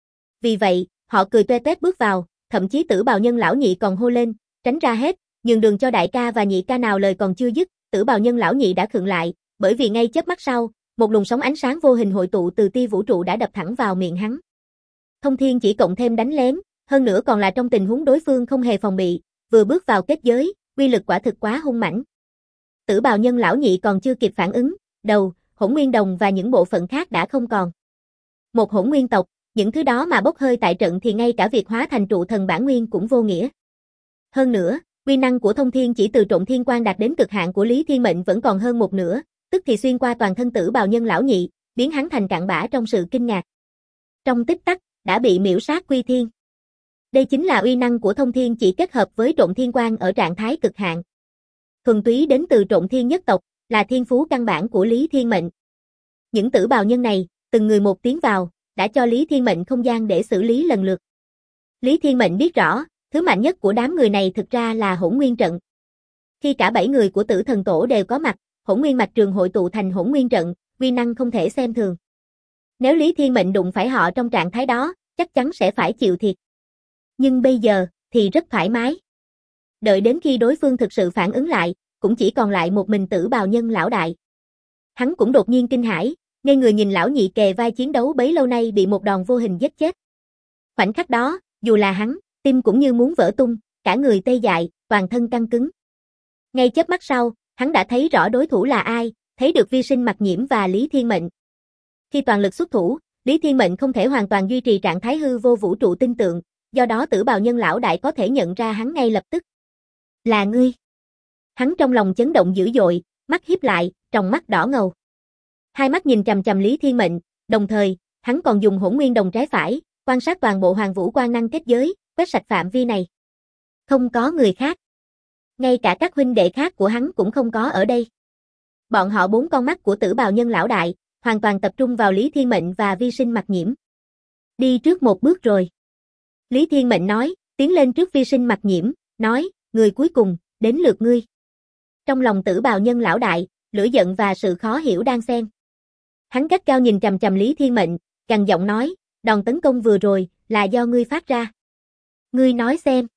Vì vậy, họ cười toe toét bước vào, thậm chí Tử Bào Nhân lão nhị còn hô lên, tránh ra hết, nhường đường cho đại ca và nhị ca. Nào lời còn chưa dứt, Tử Bào Nhân lão nhị đã khựng lại, bởi vì ngay chớp mắt sau, một luồng sóng ánh sáng vô hình hội tụ từ tia vũ trụ đã đập thẳng vào miệng hắn. Thông Thiên Chỉ cộng thêm đánh lén, hơn nữa còn là trong tình huống đối phương không hề phòng bị, vừa bước vào kết giới, uy lực quả thực quá hung mãnh. Tử Bào Nhân lão nhị còn chưa kịp phản ứng, đầu, Hỗn Nguyên Đồng và những bộ phận khác đã không còn. Một hỗn nguyên tộc, những thứ đó mà bốc hơi tại trận thì ngay cả việc hóa thành trụ thần bản nguyên cũng vô nghĩa. Hơn nữa, uy năng của Thông Thiên Chỉ từ Trộm Thiên Quang đạt đến cực hạn của Lý Thiên Mệnh vẫn còn hơn một nửa, tức thì xuyên qua toàn thân Tử Bào Nhân lão nhị, biến hắn thành cặn bã trong sự kinh ngạc. Trong tích tắc, đã bị miễu sát quy thiên. Đây chính là uy năng của Thông Thiên Chỉ kết hợp với Trộm Thiên Quang ở trạng thái cực hạn. Thuần túy đến từ Trộm Thiên nhất tộc, là thiên phú căn bản của Lý Thiên Mệnh. Những Tử Bào Nhân này, từng người một tiến vào, đã cho Lý Thiên Mệnh không gian để xử lý lần lượt. Lý Thiên Mệnh biết rõ, thứ mạnh nhất của đám người này thực ra là Hỗn Nguyên trận. Khi cả 7 người của Tử Thần Tổ đều có mặt, Hỗn Nguyên mạch trường hội tụ thành Hỗn Nguyên trận, uy năng không thể xem thường. Nếu Lý Thiên Mệnh đụng phải họ trong trạng thái đó, chắc chắn sẽ phải chịu thiệt. Nhưng bây giờ, thì rất thoải mái. Đợi đến khi đối phương thực sự phản ứng lại, cũng chỉ còn lại một mình Tử Bào Nhân lão đại. Hắn cũng đột nhiên kinh hãi, Ngây người nhìn lão nhị kề vai chiến đấu bấy lâu nay bị một đòn vô hình giết chết. Khoảnh khắc đó, dù là hắn, tim cũng như muốn vỡ tung, cả người tê dại, toàn thân căng cứng. Ngay chớp mắt sau, hắn đã thấy rõ đối thủ là ai, thấy được Vi Sinh Mặc Nhiễm và Lý Thiên Mệnh. Khi toàn lực xuất thủ, Lý Thiên Mệnh không thể hoàn toàn duy trì trạng thái hư vô vũ trụ tinh tượng, do đó Tử Bào Nhân lão đại có thể nhận ra hắn ngay lập tức. Là ngươi. Hắn trong lòng chấn động dữ dội, mắt híp lại, tròng mắt đỏ ngầu. Hai mắt nhìn chằm chằm Lý Thiên Mệnh, đồng thời, hắn còn dùng Hỗn Nguyên Đồng trái phải, quan sát toàn bộ Hoàng Vũ Quan Năng kết giới, quét sạch phạm vi này. Không có người khác. Ngay cả các huynh đệ khác của hắn cũng không có ở đây. Bọn họ bốn con mắt của Tử Bào Nhân lão đại, hoàn toàn tập trung vào Lý Thiên Mệnh và Vi Sinh Mặc Nhiễm. Đi trước một bước rồi. Lý Thiên Mệnh nói, tiến lên trước Vi Sinh Mặc Nhiễm, nói, người cuối cùng, đến lượt ngươi. Trong lòng Tử Bào Nhân lão đại, lửa giận và sự khó hiểu đang xen. Hắn gắt gao nhìn chằm chằm Lý Thiên Mệnh, gằn giọng nói, đòn tấn công vừa rồi, là do ngươi phát ra. Ngươi nói xem.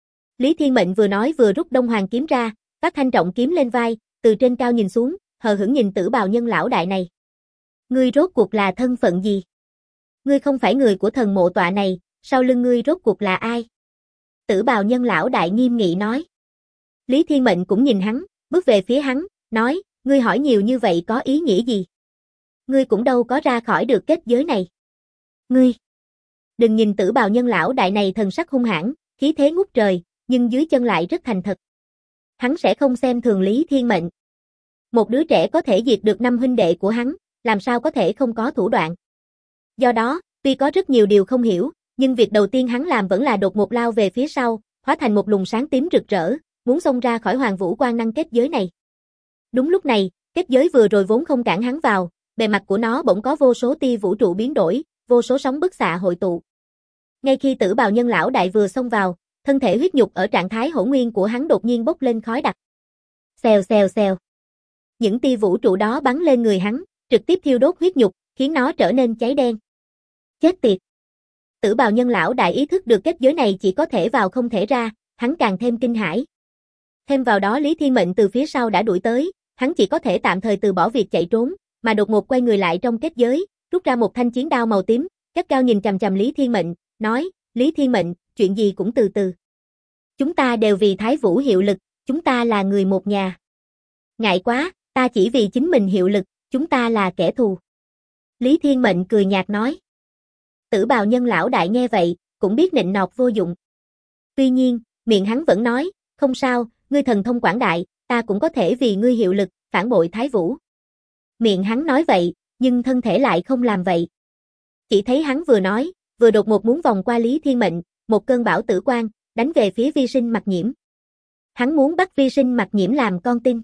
Lý Thiên Mệnh vừa nói vừa rút Đông Hoàng kiếm ra, vác thanh trọng kiếm lên vai, từ trên cao nhìn xuống, hờ hững nhìn Tử Bào Nhân lão đại này. Ngươi rốt cuộc là thân phận gì? Ngươi không phải người của thần mộ tọa này, sau lưng ngươi rốt cuộc là ai? Tử Bào Nhân lão đại nghiêm nghị nói. Lý Thiên Mệnh cũng nhìn hắn, bước về phía hắn, nói, ngươi hỏi nhiều như vậy có ý nghĩa gì? Ngươi cũng đâu có ra khỏi được kết giới này. Ngươi! Đừng nhìn Tử Bào Nhân lão đại này thần sắc hung hãn, khí thế ngút trời, nhưng dưới chân lại rất thành thật. Hắn sẽ không xem thường Lý Thiên Mệnh. Một đứa trẻ có thể diệt được 5 huynh đệ của hắn, làm sao có thể không có thủ đoạn. Do đó, tuy có rất nhiều điều không hiểu, nhưng việc đầu tiên hắn làm vẫn là đột ngột lao về phía sau, hóa thành một luồng sáng tím rực rỡ, muốn xông ra khỏi Hoàng Vũ Quan Năng kết giới này. Đúng lúc này, kết giới vừa rồi vốn không cản hắn vào, bề mặt của nó bỗng có vô số tia vũ trụ biến đổi, vô số sóng bức xạ hội tụ. Ngay khi Tử Bào Nhân lão đại vừa xông vào, thân thể huyết nhục ở trạng thái hỗn nguyên của hắn đột nhiên bốc lên khói đặc. Xèo xèo xèo. Những tia vũ trụ đó bắn lên người hắn, trực tiếp thiêu đốt huyết nhục, khiến nó trở nên cháy đen. Chết tiệt. Tử Bào Nhân lão đại ý thức được kết giới này chỉ có thể vào không thể ra, hắn càng thêm kinh hãi. Thêm vào đó Lý Thiên Mệnh từ phía sau đã đuổi tới, hắn chỉ có thể tạm thời từ bỏ việc chạy trốn, mà đột ngột quay người lại trong kết giới, rút ra một thanh chiến đao màu tím, gắt gao nhìn chằm chằm Lý Thiên Mệnh, nói, Lý Thiên Mệnh, chuyện gì cũng từ từ. Chúng ta đều vì Thái Vũ hiệu lực, chúng ta là người một nhà. Ngại quá, ta chỉ vì chính mình hiệu lực, chúng ta là kẻ thù. Lý Thiên Mệnh cười nhạt nói. Tử Bào Nhân lão đại nghe vậy, cũng biết nịnh nọt vô dụng. Tuy nhiên, miệng hắn vẫn nói, không sao, ngươi thần thông quảng đại, ta cũng có thể vì ngươi hiệu lực, phản bội Thái Vũ. Miệng hắn nói vậy, nhưng thân thể lại không làm vậy. Chỉ thấy hắn vừa nói, vừa đột ngột muốn vòng qua Lý Thiên Mệnh, một cơn bão tử quang, đánh về phía Vi Sinh Mặc Nhiễm. Hắn muốn bắt Vi Sinh Mặc Nhiễm làm con tin.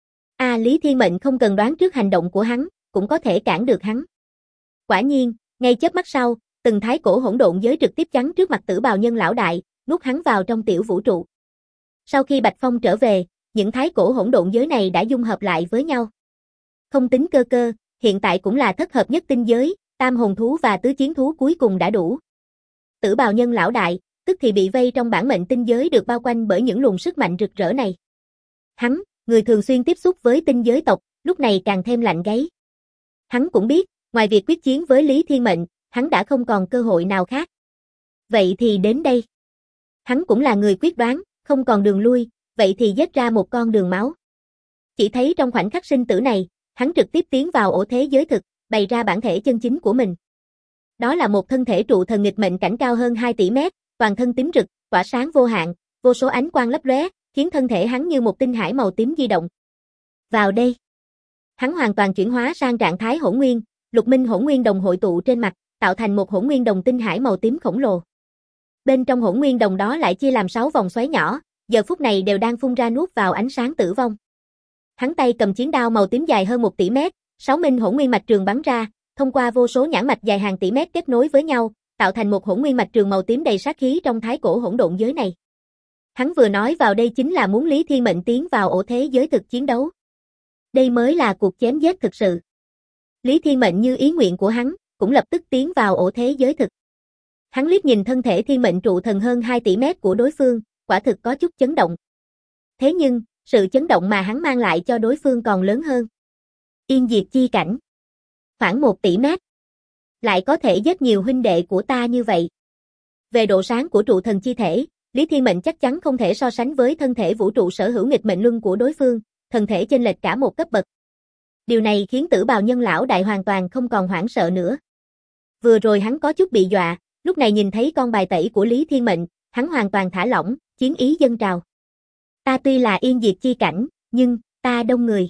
Lý Thiên Mệnh không cần đoán trước hành động của hắn, cũng có thể cản được hắn. Quả nhiên, ngay chớp mắt sau, từng thái cổ hỗn độn giới trực tiếp chắn trước mặt Tử Bào Nhân lão đại, nuốt hắn vào trong tiểu vũ trụ. Sau khi Bạch Phong trở về, những thái cổ hỗn độn giới này đã dung hợp lại với nhau. Không tính cơ cơ, hiện tại cũng là thất hợp nhất tinh giới, tam hồn thú và tứ chiến thú cuối cùng đã đủ. Tử Bào Nhân lão đại, tức thì bị vây trong bản mệnh tinh giới được bao quanh bởi những luồng sức mạnh rực rỡ này. Hắn, người thường xuyên tiếp xúc với tinh giới tộc, lúc này càng thêm lạnh gáy. Hắn cũng biết, ngoài việc quyết chiến với Lý Thiên Mệnh, hắn đã không còn cơ hội nào khác. Vậy thì đến đây. Hắn cũng là người quyết đoán, không còn đường lui, vậy thì giết ra một con đường máu. Chỉ thấy trong khoảnh khắc sinh tử này, hắn trực tiếp tiến vào ổ thế giới thực, bày ra bản thể chân chính của mình. Đó là một thân thể trụ thần nghịch mệnh cảnh cao hơn 2 tỷ mét, toàn thân tím rực, tỏa sáng vô hạn, vô số ánh quang lấp lóe, khiến thân thể hắn như một tinh hải màu tím di động. Vào đây. Hắn hoàn toàn chuyển hóa sang trạng thái hỗn nguyên, lục minh hỗn nguyên đồng hội tụ trên mặt, tạo thành một hỗn nguyên đồng tinh hải màu tím khổng lồ. Bên trong hỗn nguyên đồng đó lại chia làm 6 vòng xoáy nhỏ, giờ phút này đều đang phun ra nuốt vào ánh sáng tử vong. Hắn tay cầm chiến đao màu tím dài hơn 1 tỷ mét, 6 minh hỗn nguyên mạch trường bắn ra, thông qua vô số nhãn mạch dài hàng tỷ mét kết nối với nhau, tạo thành một hỗn nguyên mạch trường màu tím đầy sát khí trong thái cổ hỗn độn giới này. Hắn vừa nói vào đây chính là muốn Lý Thiên Mệnh tiến vào ổ thế giới thực chiến đấu. Đây mới là cuộc chém giết thực sự. Lý Thiên Mệnh như ý nguyện của hắn, cũng lập tức tiến vào ổ thế giới thực. Hắn liếc nhìn thân thể thiên mệnh trụ thần hơn 2 tỷ mét của đối phương, quả thực có chút chấn động. Thế nhưng, sự chấn động mà hắn mang lại cho đối phương còn lớn hơn. Yên diệt chi cảnh. Khoảng 1 tỷ mét. Lại có thể giết nhiều huynh đệ của ta như vậy. Về độ sáng của trụ thần chi thể, Lý Thiên Mệnh chắc chắn không thể so sánh với thân thể vũ trụ sở hữu nghịch mệnh luân của đối phương, thần thể chênh lệch cả một cấp bậc. Điều này khiến Tử Bào Nhân lão đại hoàn toàn không còn hoảng sợ nữa. Vừa rồi hắn có chút bị dọa, lúc này nhìn thấy con bài tẩy của Lý Thiên Mệnh, hắn hoàn toàn thả lỏng, chiến ý dâng trào. Ta tuy là yên diệt chi cảnh, nhưng ta đông người.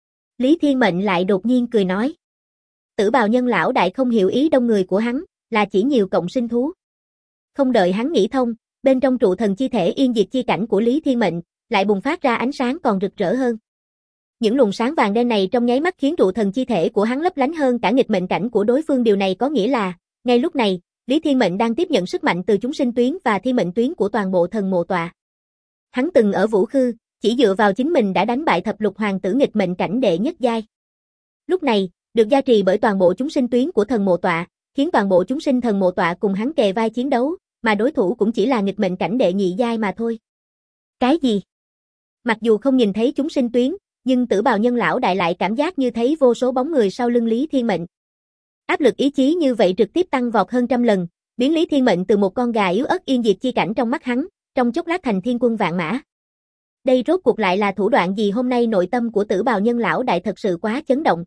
Lý Thiên Mệnh lại đột nhiên cười nói. Tử Bào Nhân lão đại không hiểu ý đông người của hắn, là chỉ nhiều cộng sinh thú. Không đợi hắn nghĩ thông, bên trong trụ thần chi thể yên diệt chi cảnh của Lý Thiên Mệnh, lại bùng phát ra ánh sáng còn rực rỡ hơn. Những luồng sáng vàng đen này trong nháy mắt khiến trụ thần chi thể của hắn lấp lánh hơn cả nghịch mệnh cảnh của đối phương. Điều này có nghĩa là, ngay lúc này, Lý Thiên Mệnh đang tiếp nhận sức mạnh từ chúng sinh tuyến và thiên mệnh tuyến của toàn bộ thần mộ tọa. Hắn từng ở Vũ Khư, chỉ dựa vào chính mình đã đánh bại thập lục hoàng tử nghịch mệnh cảnh đệ nhất giai. Lúc này, được gia trì bởi toàn bộ chúng sinh tuyến của thần mộ tọa, khiến toàn bộ chúng sinh thần mộ tọa cùng hắn kề vai chiến đấu, mà đối thủ cũng chỉ là nghịch mệnh cảnh đệ nhị giai mà thôi. Cái gì? Mặc dù không nhìn thấy chúng sinh tuyến, nhưng Tử Bào Nhân lão đại lại cảm giác như thấy vô số bóng người sau lưng Lý Thiên Mệnh. Áp lực ý chí như vậy trực tiếp tăng vọt hơn trăm lần, biến Lý Thiên Mệnh từ một con gà yếu ớt yên diệt chi cảnh trong mắt hắn, trong chốc lát thành thiên quân vạn mã. Đây rốt cuộc lại là thủ đoạn gì? Hôm nay nội tâm của Tử Bào Nhân lão đại thật sự quá chấn động.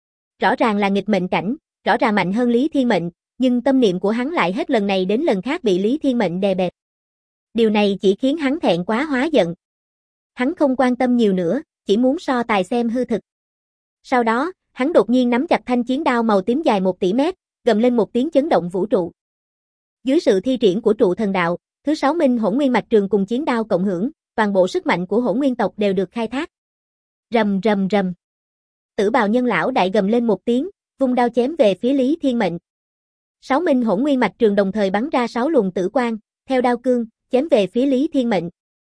Rõ ràng là nghịch mệnh cảnh, rõ ràng mạnh hơn Lý Thiên Mệnh, nhưng tâm niệm của hắn lại hết lần này đến lần khác bị Lý Thiên Mệnh đè bẹp. Điều này chỉ khiến hắn thẹn quá hóa giận. Hắn không quan tâm nhiều nữa, chỉ muốn so tài xem hư thực. Sau đó, hắn đột nhiên nắm chặt thanh chiến đao màu tím dài 1 tỷ mét, gầm lên một tiếng chấn động vũ trụ. Dưới sự thi triển của trụ thần đạo, thứ 6 minh hỗn nguyên mạch trường cùng chiến đao cộng hưởng, toàn bộ sức mạnh của hỗn nguyên tộc đều được khai thác. Rầm rầm rầm. Tử Bào Nhân lão đại gầm lên một tiếng, vung đao chém về phía Lý Thiên Mệnh. 6 minh hỗn nguyên mạch trường đồng thời bắn ra 6 luồng tử quang, theo đao cương, chém về phía Lý Thiên Mệnh.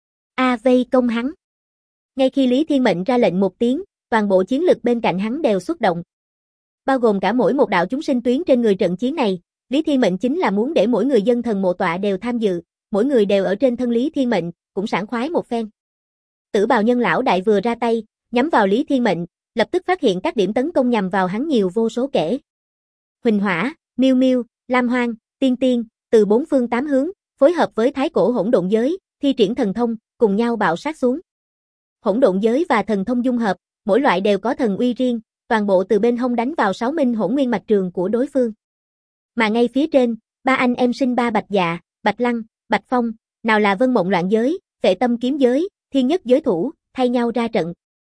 Vây công hắn. Ngay khi Lý Thiên Mệnh ra lệnh một tiếng, toàn bộ chiến lực bên cạnh hắn đều xuất động. Bao gồm cả mỗi một đạo chúng sinh tuyến trên người trận chiến này, Lý Thiên Mệnh chính là muốn để mỗi người dân thần mộ tọa đều tham dự, mỗi người đều ở trên thân Lý Thiên Mệnh, cũng sảng khoái một phen. Tử Bào Nhân lão đại vừa ra tay, nhắm vào Lý Thiên Mệnh, lập tức phát hiện các điểm tấn công nhằm vào hắn nhiều vô số kể. Huỳnh Hỏa, Miêu Miêu, Lam Hoang, Tiên Tiên, từ 4 phương 8 hướng, phối hợp với thái cổ hỗn độn giới, thi triển thần thông, cùng nhau bạo sát xuống. Hỗn độn giới và thần thông dung hợp, mỗi loại đều có thần uy riêng, toàn bộ từ bên hông đánh vào 6 minh hỗn nguyên mạch trường của đối phương. Mà ngay phía trên, ba anh em sinh ba Bạch Dạ, Bạch Lăng, Bạch Phong, nào là Vân Mộng Loạn giới, Vệ Tâm kiếm giới, Thiên Nhất giới thủ, thay nhau ra trận.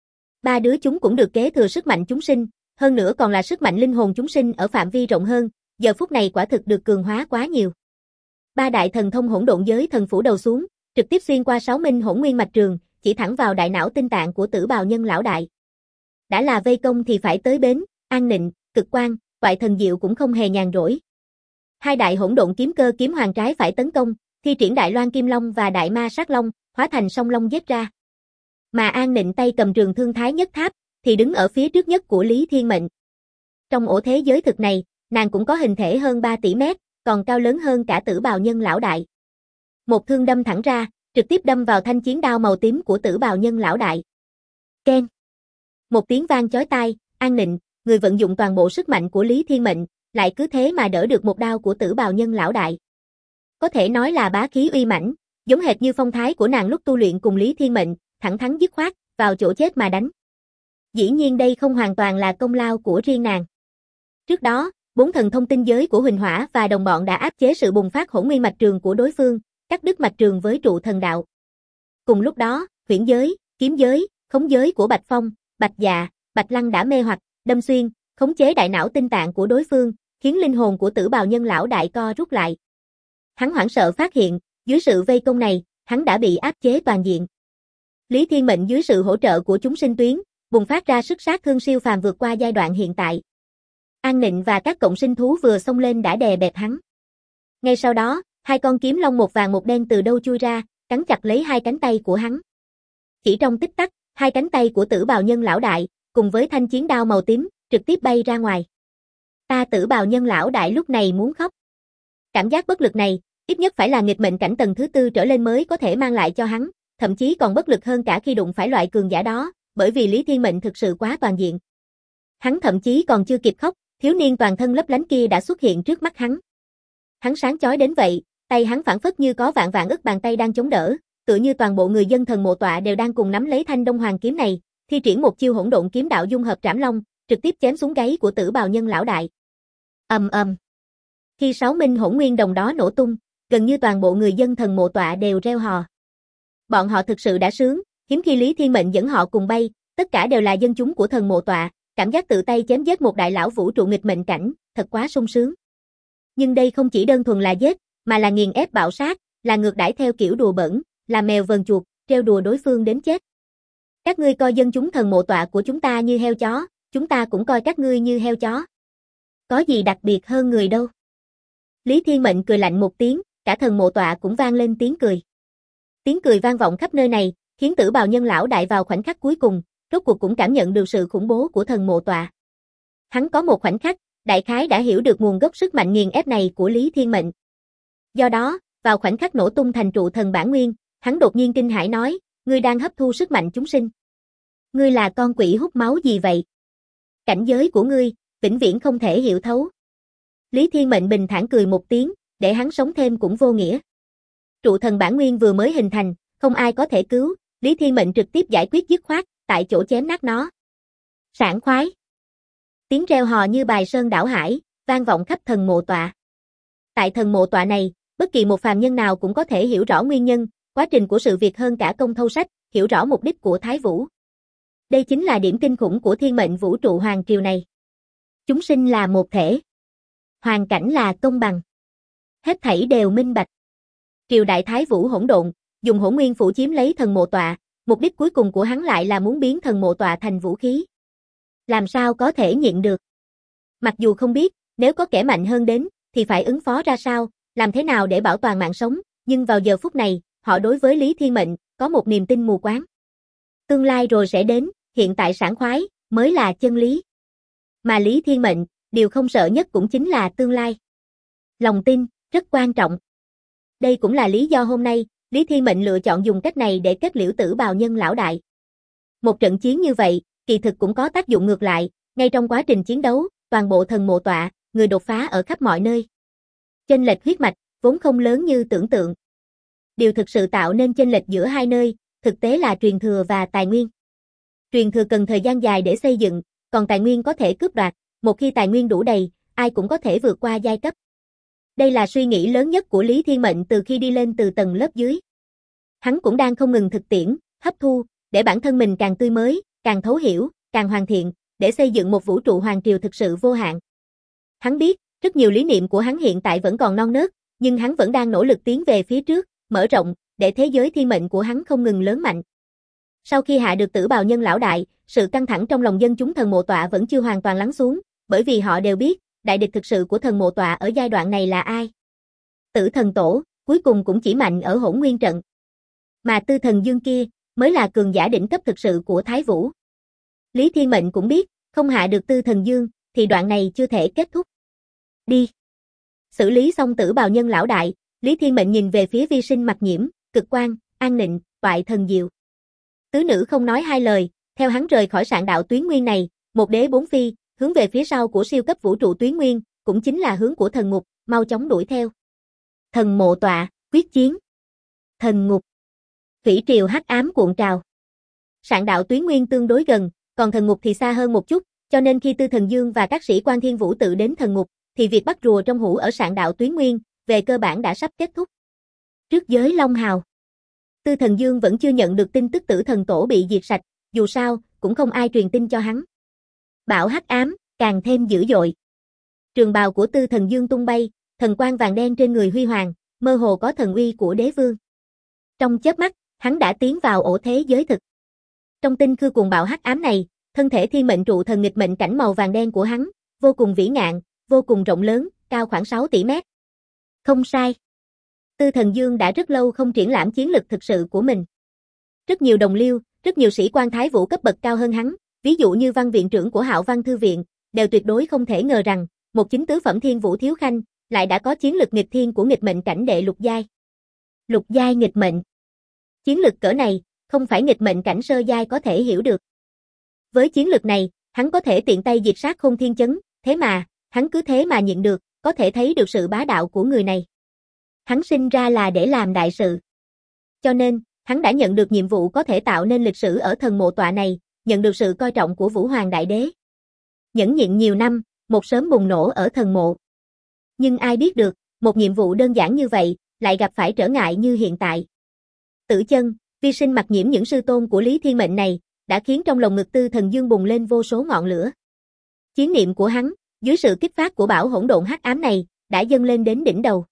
Ba đứa chúng cũng được kế thừa sức mạnh chúng sinh, hơn nữa còn là sức mạnh linh hồn chúng sinh ở phạm vi rộng hơn, giờ phút này quả thực được cường hóa quá nhiều. Ba đại thần thông hỗn độn giới thần phủ đầu xuống, trực tiếp xuyên qua 6 minh hỗn nguyên mạch trường, chỉ thẳng vào đại não tinh tạng của Tử Bào Nhân lão đại. Đã là vây công thì phải tới bến, An Nịnh, Cực Quang, Toại Thần Diệu cũng không hề nhàn rỗi. Hai đại hỗn độn kiếm cơ kiếm hoàng trái phải tấn công, thi triển Đại Loan Kim Long và Đại Ma Sát Long, hóa thành song long giết ra. Mà An Nịnh tay cầm trường thương Thái Nhất Tháp, thì đứng ở phía trước nhất của Lý Thiên Mệnh. Trong ổ thế giới thực này, nàng cũng có hình thể hơn 3 tỷ mét, còn cao lớn hơn cả Tử Bào Nhân lão đại. Một thương đâm thẳng ra, trực tiếp đâm vào thanh chiến đao màu tím của Tử Bào Nhân lão đại. Keng. Một tiếng vang chói tai, An Nịnh, người vận dụng toàn bộ sức mạnh của Lý Thiên Mệnh, lại cứ thế mà đỡ được một đao của Tử Bào Nhân lão đại. Có thể nói là bá khí uy mãnh, giống hệt như phong thái của nàng lúc tu luyện cùng Lý Thiên Mệnh, thẳng thắn dứt khoát, vào chỗ chết mà đánh. Dĩ nhiên đây không hoàn toàn là công lao của riêng nàng. Trước đó, 4 thần thông tinh giới của Huỳnh Hỏa và đồng bọn đã áp chế sự bùng phát hỗn nguyên mạch trường của đối phương, cắt đứt mạch trường với trụ thần đạo. Cùng lúc đó, huyễn giới, kiếm giới, khống giới của Bạch Phong, Bạch Dạ, Bạch Lăng đã mê hoặc, đâm xuyên, khống chế đại não tinh tạng của đối phương, khiến linh hồn của Tử Bào Nhân lão đại co rút lại. Hắn hoảng sợ phát hiện, dưới sự vây công này, hắn đã bị áp chế toàn diện. Lý Thiên Mệnh dưới sự hỗ trợ của chúng sinh tuyến, bùng phát ra sức sát thương siêu phàm vượt qua giai đoạn hiện tại. An Nịnh và các cộng sinh thú vừa xông lên đã đè bẹp hắn. Ngay sau đó, hai con kiếm long một vàng một đen từ đâu chui ra, cắn chặt lấy hai cánh tay của hắn. Chỉ trong tích tắc, hai cánh tay của Tử Bào Nhân lão đại, cùng với thanh chiến đao màu tím, trực tiếp bay ra ngoài. Tử Bào Nhân lão đại lúc này muốn khóc. Cảm giác bất lực này, ít nhất phải là nghịch mệnh cảnh tầng thứ 4 trở lên mới có thể mang lại cho hắn, thậm chí còn bất lực hơn cả khi đụng phải loại cường giả đó, bởi vì Lý Thiên Mệnh thực sự quá toàn diện. Hắn thậm chí còn chưa kịp khóc, Thiếu niên toàn thân lấp lánh kia đã xuất hiện trước mắt hắn. Hắn sáng chói đến vậy, tay hắn phảng phất như có vạn vạn ức bàn tay đang chống đỡ, tựa như toàn bộ người dân thần mộ tọa đều đang cùng nắm lấy thanh Đông Hoàng kiếm này, thi triển một chiêu hỗn độn kiếm đạo dung hợp trảm long, trực tiếp chém xuống gáy của Tử Bào Nhân lão đại. Ầm ầm. Khi sáu minh hỗn nguyên đồng đó nổ tung, gần như toàn bộ người dân thần mộ tọa đều reo hò. Bọn họ thực sự đã sướng, hiếm khi Lý Thiên Mệnh dẫn họ cùng bay, tất cả đều là dân chúng của thần mộ tọa, cảm giác tự tay chém giết một đại lão vũ trụ nghịch mệnh cảnh, thật quá sung sướng. Nhưng đây không chỉ đơn thuần là giết, mà là nghiền ép bạo sát, là ngược đãi theo kiểu đùa bẩn, là mèo vờn chuột, trêu đùa đối phương đến chết. Các ngươi coi dân chúng thần mộ tọa của chúng ta như heo chó, chúng ta cũng coi các ngươi như heo chó. Có gì đặc biệt hơn người đâu. Lý Thiên Mệnh cười lạnh một tiếng, cả thần mộ tọa cũng vang lên tiếng cười. Tiếng cười vang vọng khắp nơi này, khiến Tử Bào Nhân lão đại vào khoảnh khắc cuối cùng, rốt cuộc cũng cảm nhận được sự khủng bố của thần mộ tọa. Hắn có một khoảnh khắc, đại khái đã hiểu được nguồn gốc sức mạnh nghiền ép này của Lý Thiên Mệnh. Do đó, vào khoảnh khắc nổ tung thành trụ thần bản nguyên, hắn đột nhiên kinh hãi nói, ngươi đang hấp thu sức mạnh chúng sinh. Ngươi là con quỷ hút máu gì vậy? Cảnh giới của ngươi, vĩnh viễn không thể hiểu thấu. Lý Thiên Mệnh bình thản cười một tiếng, để hắn sống thêm cũng vô nghĩa. Trụ thần bản nguyên vừa mới hình thành, không ai có thể cứu, Lý Thiên Mệnh trực tiếp giải quyết dứt khoát, tại chỗ chém nát nó. Sảng khoái. Tiếng reo hò như bài sơn đảo hải, vang vọng khắp thần mộ tọa. Tại thần mộ tọa này, bất kỳ một phàm nhân nào cũng có thể hiểu rõ nguyên nhân, quá trình của sự việc hơn cả công thâu sách, hiểu rõ mục đích của Thái Vũ. Đây chính là điểm kinh khủng của thiên mệnh vũ trụ hoàng triều này. Chúng sinh là một thể. Hoàn cảnh là công bằng. Hết thảy đều minh bạch. Triều đại Thái Vũ hỗn độn, dùng hỗn nguyên phủ chiếm lấy thần mộ tọa, mục đích cuối cùng của hắn lại là muốn biến thần mộ tọa thành vũ khí. Làm sao có thể nhịn được? Mặc dù không biết, nếu có kẻ mạnh hơn đến, thì phải ứng phó ra sao, làm thế nào để bảo toàn mạng sống, nhưng vào giờ phút này, họ đối với Lý Thiên Mệnh, có một niềm tin mù quáng. Tương lai rồi sẽ đến, hiện tại sảng khoái, mới là chân lý. Mà Lý Thiên Mệnh, điều không sợ nhất cũng chính là tương lai. Lòng tin, rất quan trọng. Đây cũng là lý do hôm nay, Lý Thiên Mệnh lựa chọn dùng cách này để kết liễu Tử Bào Nhân lão đại. Một trận chiến như vậy, kỳ thực cũng có tác dụng ngược lại, ngay trong quá trình chiến đấu, toàn bộ thần mộ tọa, người đột phá ở khắp mọi nơi. Chênh lệch huyết mạch, vốn không lớn như tưởng tượng. Điều thực sự tạo nên chênh lệch giữa hai nơi, thực tế là truyền thừa và tài nguyên. Truyền thừa cần thời gian dài để xây dựng, còn tài nguyên có thể cướp đoạt, một khi tài nguyên đủ đầy, ai cũng có thể vượt qua giai cấp. Đây là suy nghĩ lớn nhất của Lý Thiên Mệnh từ khi đi lên từ tầng lớp dưới. Hắn cũng đang không ngừng thực tiễn, hấp thu, để bản thân mình càng tươi mới, càng thấu hiểu, càng hoàn thiện, để xây dựng một vũ trụ hoàng triều thực sự vô hạn. Hắn biết, rất nhiều lý niệm của hắn hiện tại vẫn còn non nớt, nhưng hắn vẫn đang nỗ lực tiến về phía trước, mở rộng, để thế giới thiên mệnh của hắn không ngừng lớn mạnh. Sau khi hạ được Tử Bào Nhân lão đại, sự căng thẳng trong lòng dân chúng thần mộ tọa vẫn chưa hoàn toàn lắng xuống, bởi vì họ đều biết, đại địch thực sự của thần mộ tọa ở giai đoạn này là ai. Tử thần tổ, cuối cùng cũng chỉ mạnh ở hỗn nguyên trận. Mà tư thần dương kia, mới là cường giả đỉnh cấp thực sự của Thái Vũ. Lý Thiên Mệnh cũng biết, không hạ được tư thần dương, thì đoạn này chưa thể kết thúc. Đi. Xử lý xong Tử Bào Nhân lão đại, Lý Thiên Mệnh nhìn về phía Vi Sinh Mặc Nhiễm, Cực Quang, An Nịnh, Toại Thần Diệu. Tứ nữ không nói hai lời, theo hắn rời khỏi sạn đạo tuyến nguyên này, một đế bốn phi, hướng về phía sau của siêu cấp vũ trụ tuyến nguyên, cũng chính là hướng của thần ngục, mau chóng đuổi theo. Thần mộ tọa, quyết chiến. Thần ngục. Thủy triều hắc ám cuộn trào. Sạn đạo tuyến nguyên tương đối gần, còn thần ngục thì xa hơn một chút, cho nên khi Tư Thần Dương và các sĩ quan Thiên Vũ tự đến thần ngục, thì việc bắt rùa trong hũ ở sạn đạo tuyến nguyên, về cơ bản đã sắp kết thúc. Trước giới Long Hào, Tư Thần Dương vẫn chưa nhận được tin tức Tử Thần Tổ bị diệt sạch, dù sao, cũng không ai truyền tin cho hắn. Bão hắc ám, càng thêm dữ dội. Trường bào của Tư Thần Dương tung bay, thần quang vàng đen trên người huy hoàng, mơ hồ có thần uy của đế vương. Trong chớp mắt, hắn đã tiến vào ổ thế giới thực. Trong tinh khư cuồng bạo hắc ám này, thân thể thiên mệnh trụ thần nghịch mệnh cảnh màu vàng đen của hắn, vô cùng vĩ ngạn, vô cùng rộng lớn, cao khoảng 6 tỷ mét. Không sai. Tư Thần Dương đã rất lâu không triển lãm chiến lực thực sự của mình. Rất nhiều đồng liêu, rất nhiều sĩ quan Thái Vũ cấp bậc cao hơn hắn, ví dụ như văn viện trưởng của Hạo Văn Thư Viện, đều tuyệt đối không thể ngờ rằng, một chính tứ phẩm thiên vũ thiếu khanh, lại đã có chiến lực nghịch thiên của nghịch mệnh cảnh đệ lục giai. Lục giai nghịch mệnh. Chiến lực cỡ này, không phải nghịch mệnh cảnh sơ giai có thể hiểu được. Với chiến lực này, hắn có thể tiện tay diệt sát Khôn Thiên Chấn, thế mà, hắn cứ thế mà nhịn được, có thể thấy được sự bá đạo của người này. Hắn sinh ra là để làm đại sự. Cho nên, hắn đã nhận được nhiệm vụ có thể tạo nên lịch sử ở thần mộ tọa này, nhận được sự coi trọng của Vũ Hoàng Đại Đế. Nhẫn nhịn nhiều năm, một sớm bùng nổ ở thần mộ. Nhưng ai biết được, một nhiệm vụ đơn giản như vậy, lại gặp phải trở ngại như hiện tại. Tử Chân, vi sinh mặc nhiễm những sư tôn của Lý Thiên Mệnh này, đã khiến trong lồng ngực Tư Thần Dương bùng lên vô số ngọn lửa. Chiến niệm của hắn, dưới sự kích phát của bảo hỗn độn hắc ám này, đã dâng lên đến đỉnh đầu.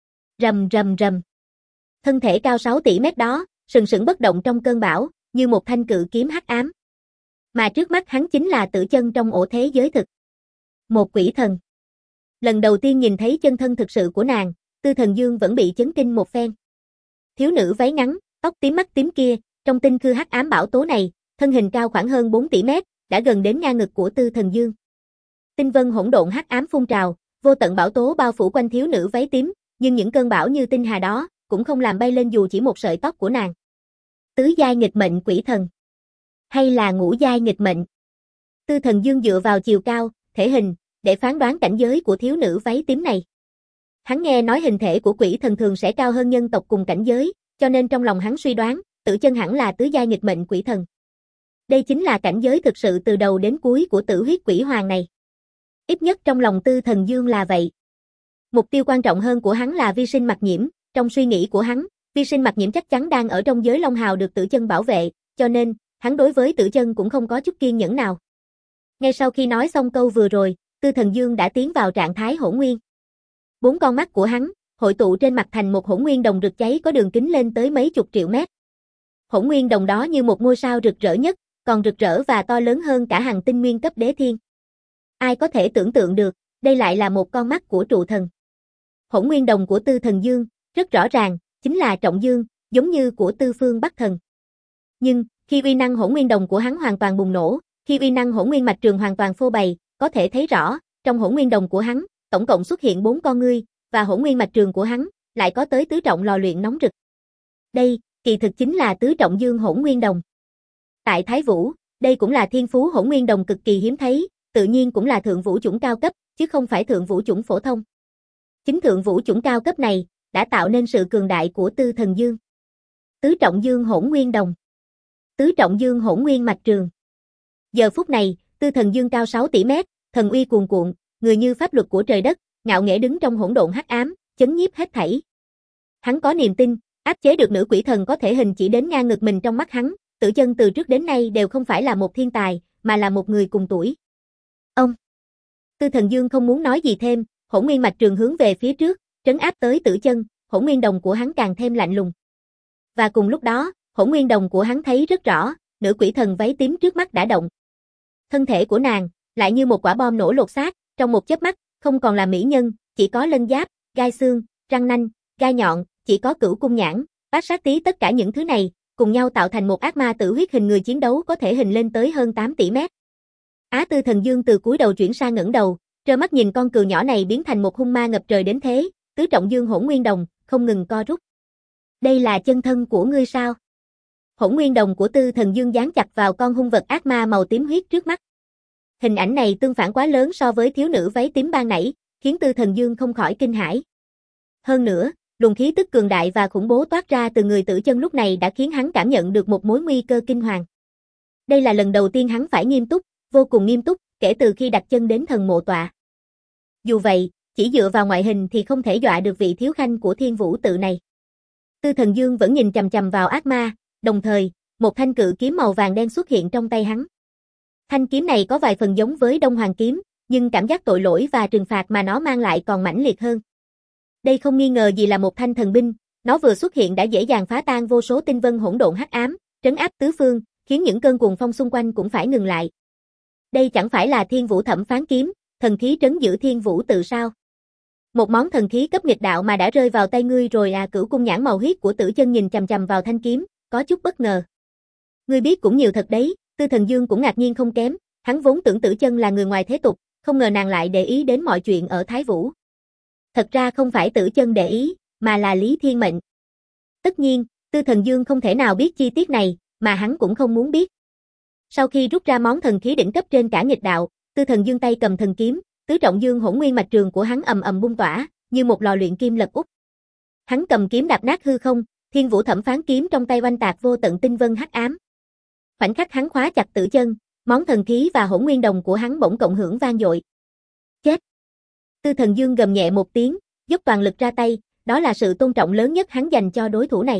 Rầm rầm rầm. Thân thể cao 6 tỷ mét đó, sừng sững bất động trong cơn bão, như một thanh cự kiếm hắc ám. Mà trước mắt hắn chính là Tử Chân trong ổ thế giới thực. Một quỷ thần. Lần đầu tiên nhìn thấy chân thân thực sự của nàng, Tư Thần Dương vẫn bị chấn kinh một phen. Thiếu nữ váy ngắn, tóc tím mắt tím kia, trong tinh khư hắc ám bão tố này, thân hình cao khoảng hơn 4 tỷ mét, đã gần đến ngang ngực của Tư Thần Dương. Tinh vân hỗn độn hắc ám phun trào, vô tận bão tố bao phủ quanh thiếu nữ váy tím, nhưng những cơn bão như tinh hà đó cũng không làm bay lên dù chỉ một sợi tóc của nàng. Tứ giai nghịch mệnh quỷ thần, hay là ngũ giai nghịch mệnh? Tư Thần Dương dựa vào chiều cao, thể hình để phán đoán cảnh giới của thiếu nữ váy tím này. Hắn nghe nói hình thể của quỷ thần thường sẽ cao hơn nhân tộc cùng cảnh giới, cho nên trong lòng hắn suy đoán, Tử Chân hẳn là tứ giai nghịch mệnh quỷ thần. Đây chính là cảnh giới thực sự từ đầu đến cuối của Tử Huyết Quỷ Hoàng này. Ít nhất trong lòng Tư Thần Dương là vậy. Mục tiêu quan trọng hơn của hắn là vi sinh mặc nhiễm, trong suy nghĩ của hắn, vi sinh mặc nhiễm chắc chắn đang ở trong giới Long Hào được Tử Chân bảo vệ, cho nên, hắn đối với Tử Chân cũng không có chút kiên nhẫn nào. Ngay sau khi nói xong câu vừa rồi, Tư Thần Dương đã tiến vào trạng thái hỗn nguyên. 4 con mắt của hắn, hội tụ trên mặt thành một hỗn nguyên đồng rực cháy có đường kính lên tới mấy chục triệu mét. Hỗn nguyên đồng đó như một ngôi sao rực rỡ nhất, còn rực rỡ và to lớn hơn cả hàng tinh nguyên cấp đế thiên. Ai có thể tưởng tượng được, đây lại là một con mắt của trụ thần. Hỗn nguyên đồng của Tư Thần Dương, rất rõ ràng, chính là trọng dương, giống như của Tư Phương Bắc Thần. Nhưng, khi uy năng hỗn nguyên đồng của hắn hoàn toàn bùng nổ, khi uy năng hỗn nguyên mạch trường hoàn toàn phô bày, có thể thấy rõ, trong hỗn nguyên đồng của hắn, tổng cộng xuất hiện 4 con ngươi, và hỗn nguyên mạch trường của hắn, lại có tới tứ trọng lò luyện nóng rực. Đây, kỳ thực chính là tứ trọng dương hỗn nguyên đồng. Tại Thái Vũ, đây cũng là thiên phú hỗn nguyên đồng cực kỳ hiếm thấy, tự nhiên cũng là thượng vũ chủng cao cấp, chứ không phải thượng vũ chủng phổ thông. Chính thượng vũ chủng cao cấp này, đã tạo nên sự cường đại của Tư Thần Dương. Tứ trọng dương hỗn nguyên đồng. Tứ trọng dương hỗn nguyên mạch trường. Giờ phút này, Tư Thần Dương cao 6 tỷ mét, thần uy cuồn cuộn, người như pháp luật của trời đất, ngạo nghễ đứng trong hỗn độn hắc ám, chấn nhiếp hết thảy. Hắn có niềm tin, áp chế được nữ quỷ thần có thể hình chỉ đến ngang ngực mình trong mắt hắn, Tử Chân từ trước đến nay đều không phải là một thiên tài, mà là một người cùng tuổi. Ông. Tư Thần Dương không muốn nói gì thêm, hỗn nguyên mạch trường hướng về phía trước, trấn áp tới Tử Chân, hỗn nguyên đồng của hắn càng thêm lạnh lùng. Và cùng lúc đó, hỗn nguyên đồng của hắn thấy rất rõ, nữ quỷ thần váy tím trước mắt đã động. Thân thể của nàng, lại như một quả bom nổ lột xác, trong một chớp mắt, không còn là mỹ nhân, chỉ có lân giáp, gai xương, răng nanh, gai nhọn, chỉ có cửu cung nhãn, bát sát tí tất cả những thứ này, cùng nhau tạo thành một ác ma tử huyết hình người chiến đấu có thể hình lên tới hơn 8 tỷ mét. Tư Thần Dương từ cúi đầu chuyển sang ngẩng đầu, trơ mắt nhìn con cừu nhỏ này biến thành một hung ma ngập trời đến thế, tứ trọng dương hỗn nguyên đồng, không ngừng co rút. Đây là chân thân của ngươi sao? Hỗn nguyên đồng của Tư Thần Dương dán chặt vào con hung vật ác ma màu tím huyết trước mắt. Hình ảnh này tương phản quá lớn so với thiếu nữ váy tím ban nãy, khiến Tư Thần Dương không khỏi kinh hãi. Hơn nữa, luồng khí tức cường đại và khủng bố toát ra từ người Tử Chân lúc này đã khiến hắn cảm nhận được một mối nguy cơ kinh hoàng. Đây là lần đầu tiên hắn phải nghiêm túc, vô cùng nghiêm túc, kể từ khi đặt chân đến thần mộ tọa. Dù vậy, chỉ dựa vào ngoại hình thì không thể dọa được vị thiếu khanh của Thiên Vũ tự này. Tư Thần Dương vẫn nhìn chằm chằm vào ác ma, đồng thời, một thanh cự kiếm màu vàng đen xuất hiện trong tay hắn. Thanh kiếm này có vài phần giống với Đông Hoàng kiếm, nhưng cảm giác tội lỗi và trừng phạt mà nó mang lại còn mãnh liệt hơn. Đây không nghi ngờ gì là một thanh thần binh, nó vừa xuất hiện đã dễ dàng phá tan vô số tinh vân hỗn độn hắc ám, trấn áp tứ phương, khiến những cơn cuồng phong xung quanh cũng phải ngừng lại. Đây chẳng phải là Thiên Vũ Thẩm Phán kiếm, thần khí trấn giữ Thiên Vũ tự sao? Một món thần khí cấp nghịch đạo mà đã rơi vào tay ngươi rồi à? Cửu cung nhãn màu huyết của Tử Chân nhìn chằm chằm vào thanh kiếm, có chút bất ngờ. Ngươi biết cũng nhiều thật đấy. Tư Thần Dương cũng ngạc nhiên không kém, hắn vốn tưởng Tử Chân là người ngoài thế tục, không ngờ nàng lại để ý đến mọi chuyện ở Thái Vũ. Thật ra không phải Tử Chân để ý, mà là Lý Thiên Mệnh. Tất nhiên, Tư Thần Dương không thể nào biết chi tiết này, mà hắn cũng không muốn biết. Sau khi rút ra món thần khí đỉnh cấp trên cả nghịch đạo, Tư Thần Dương tay cầm thần kiếm, tứ trọng dương hỗn nguyên mạch trường của hắn ầm ầm bung tỏa, như một lò luyện kim lật úp. Hắn cầm kiếm đạp nát hư không, Thiên Vũ Thẩm Phán kiếm trong tay oanh tạc vô tận tinh vân hắc ám. Khoảnh khắc hắn khóa chặt Tử Chân, món thần khí và hỗn nguyên đồng của hắn bỗng cộng hưởng vang dội. Chết! Tư Thần Dương gầm nhẹ một tiếng, dốc toàn lực ra tay, đó là sự tôn trọng lớn nhất hắn dành cho đối thủ này.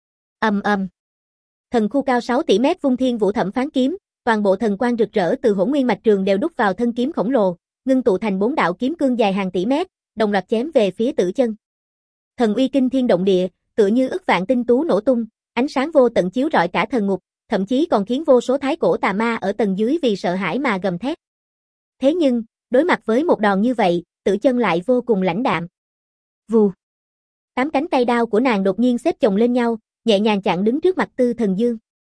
Ầm ầm. Thần khu cao 6 tỷ mét vung Thiên Vũ Thẩm Phán kiếm, toàn bộ thần quang rực rỡ từ hỗn nguyên mạch trường đều đúc vào thân kiếm khổng lồ, ngưng tụ thành 4 đạo kiếm cương dài hàng tỷ mét, đồng loạt chém về phía Tử Chân. Thần uy kinh thiên động địa, tựa như ức vạn tinh tú nổ tung, ánh sáng vô tận chiếu rọi cả thần ngục, thậm chí còn khiến vô số thái cổ tà ma ở tầng dưới vì sợ hãi mà gầm thét. Thế nhưng, đối mặt với một đòn như vậy, Tử Chân lại vô cùng lãnh đạm. Vù. 8 cánh tay đao của nàng đột nhiên xếp chồng lên nhau, nhẹ nhàng chặn đứng trước mặt Tư Thần Dương.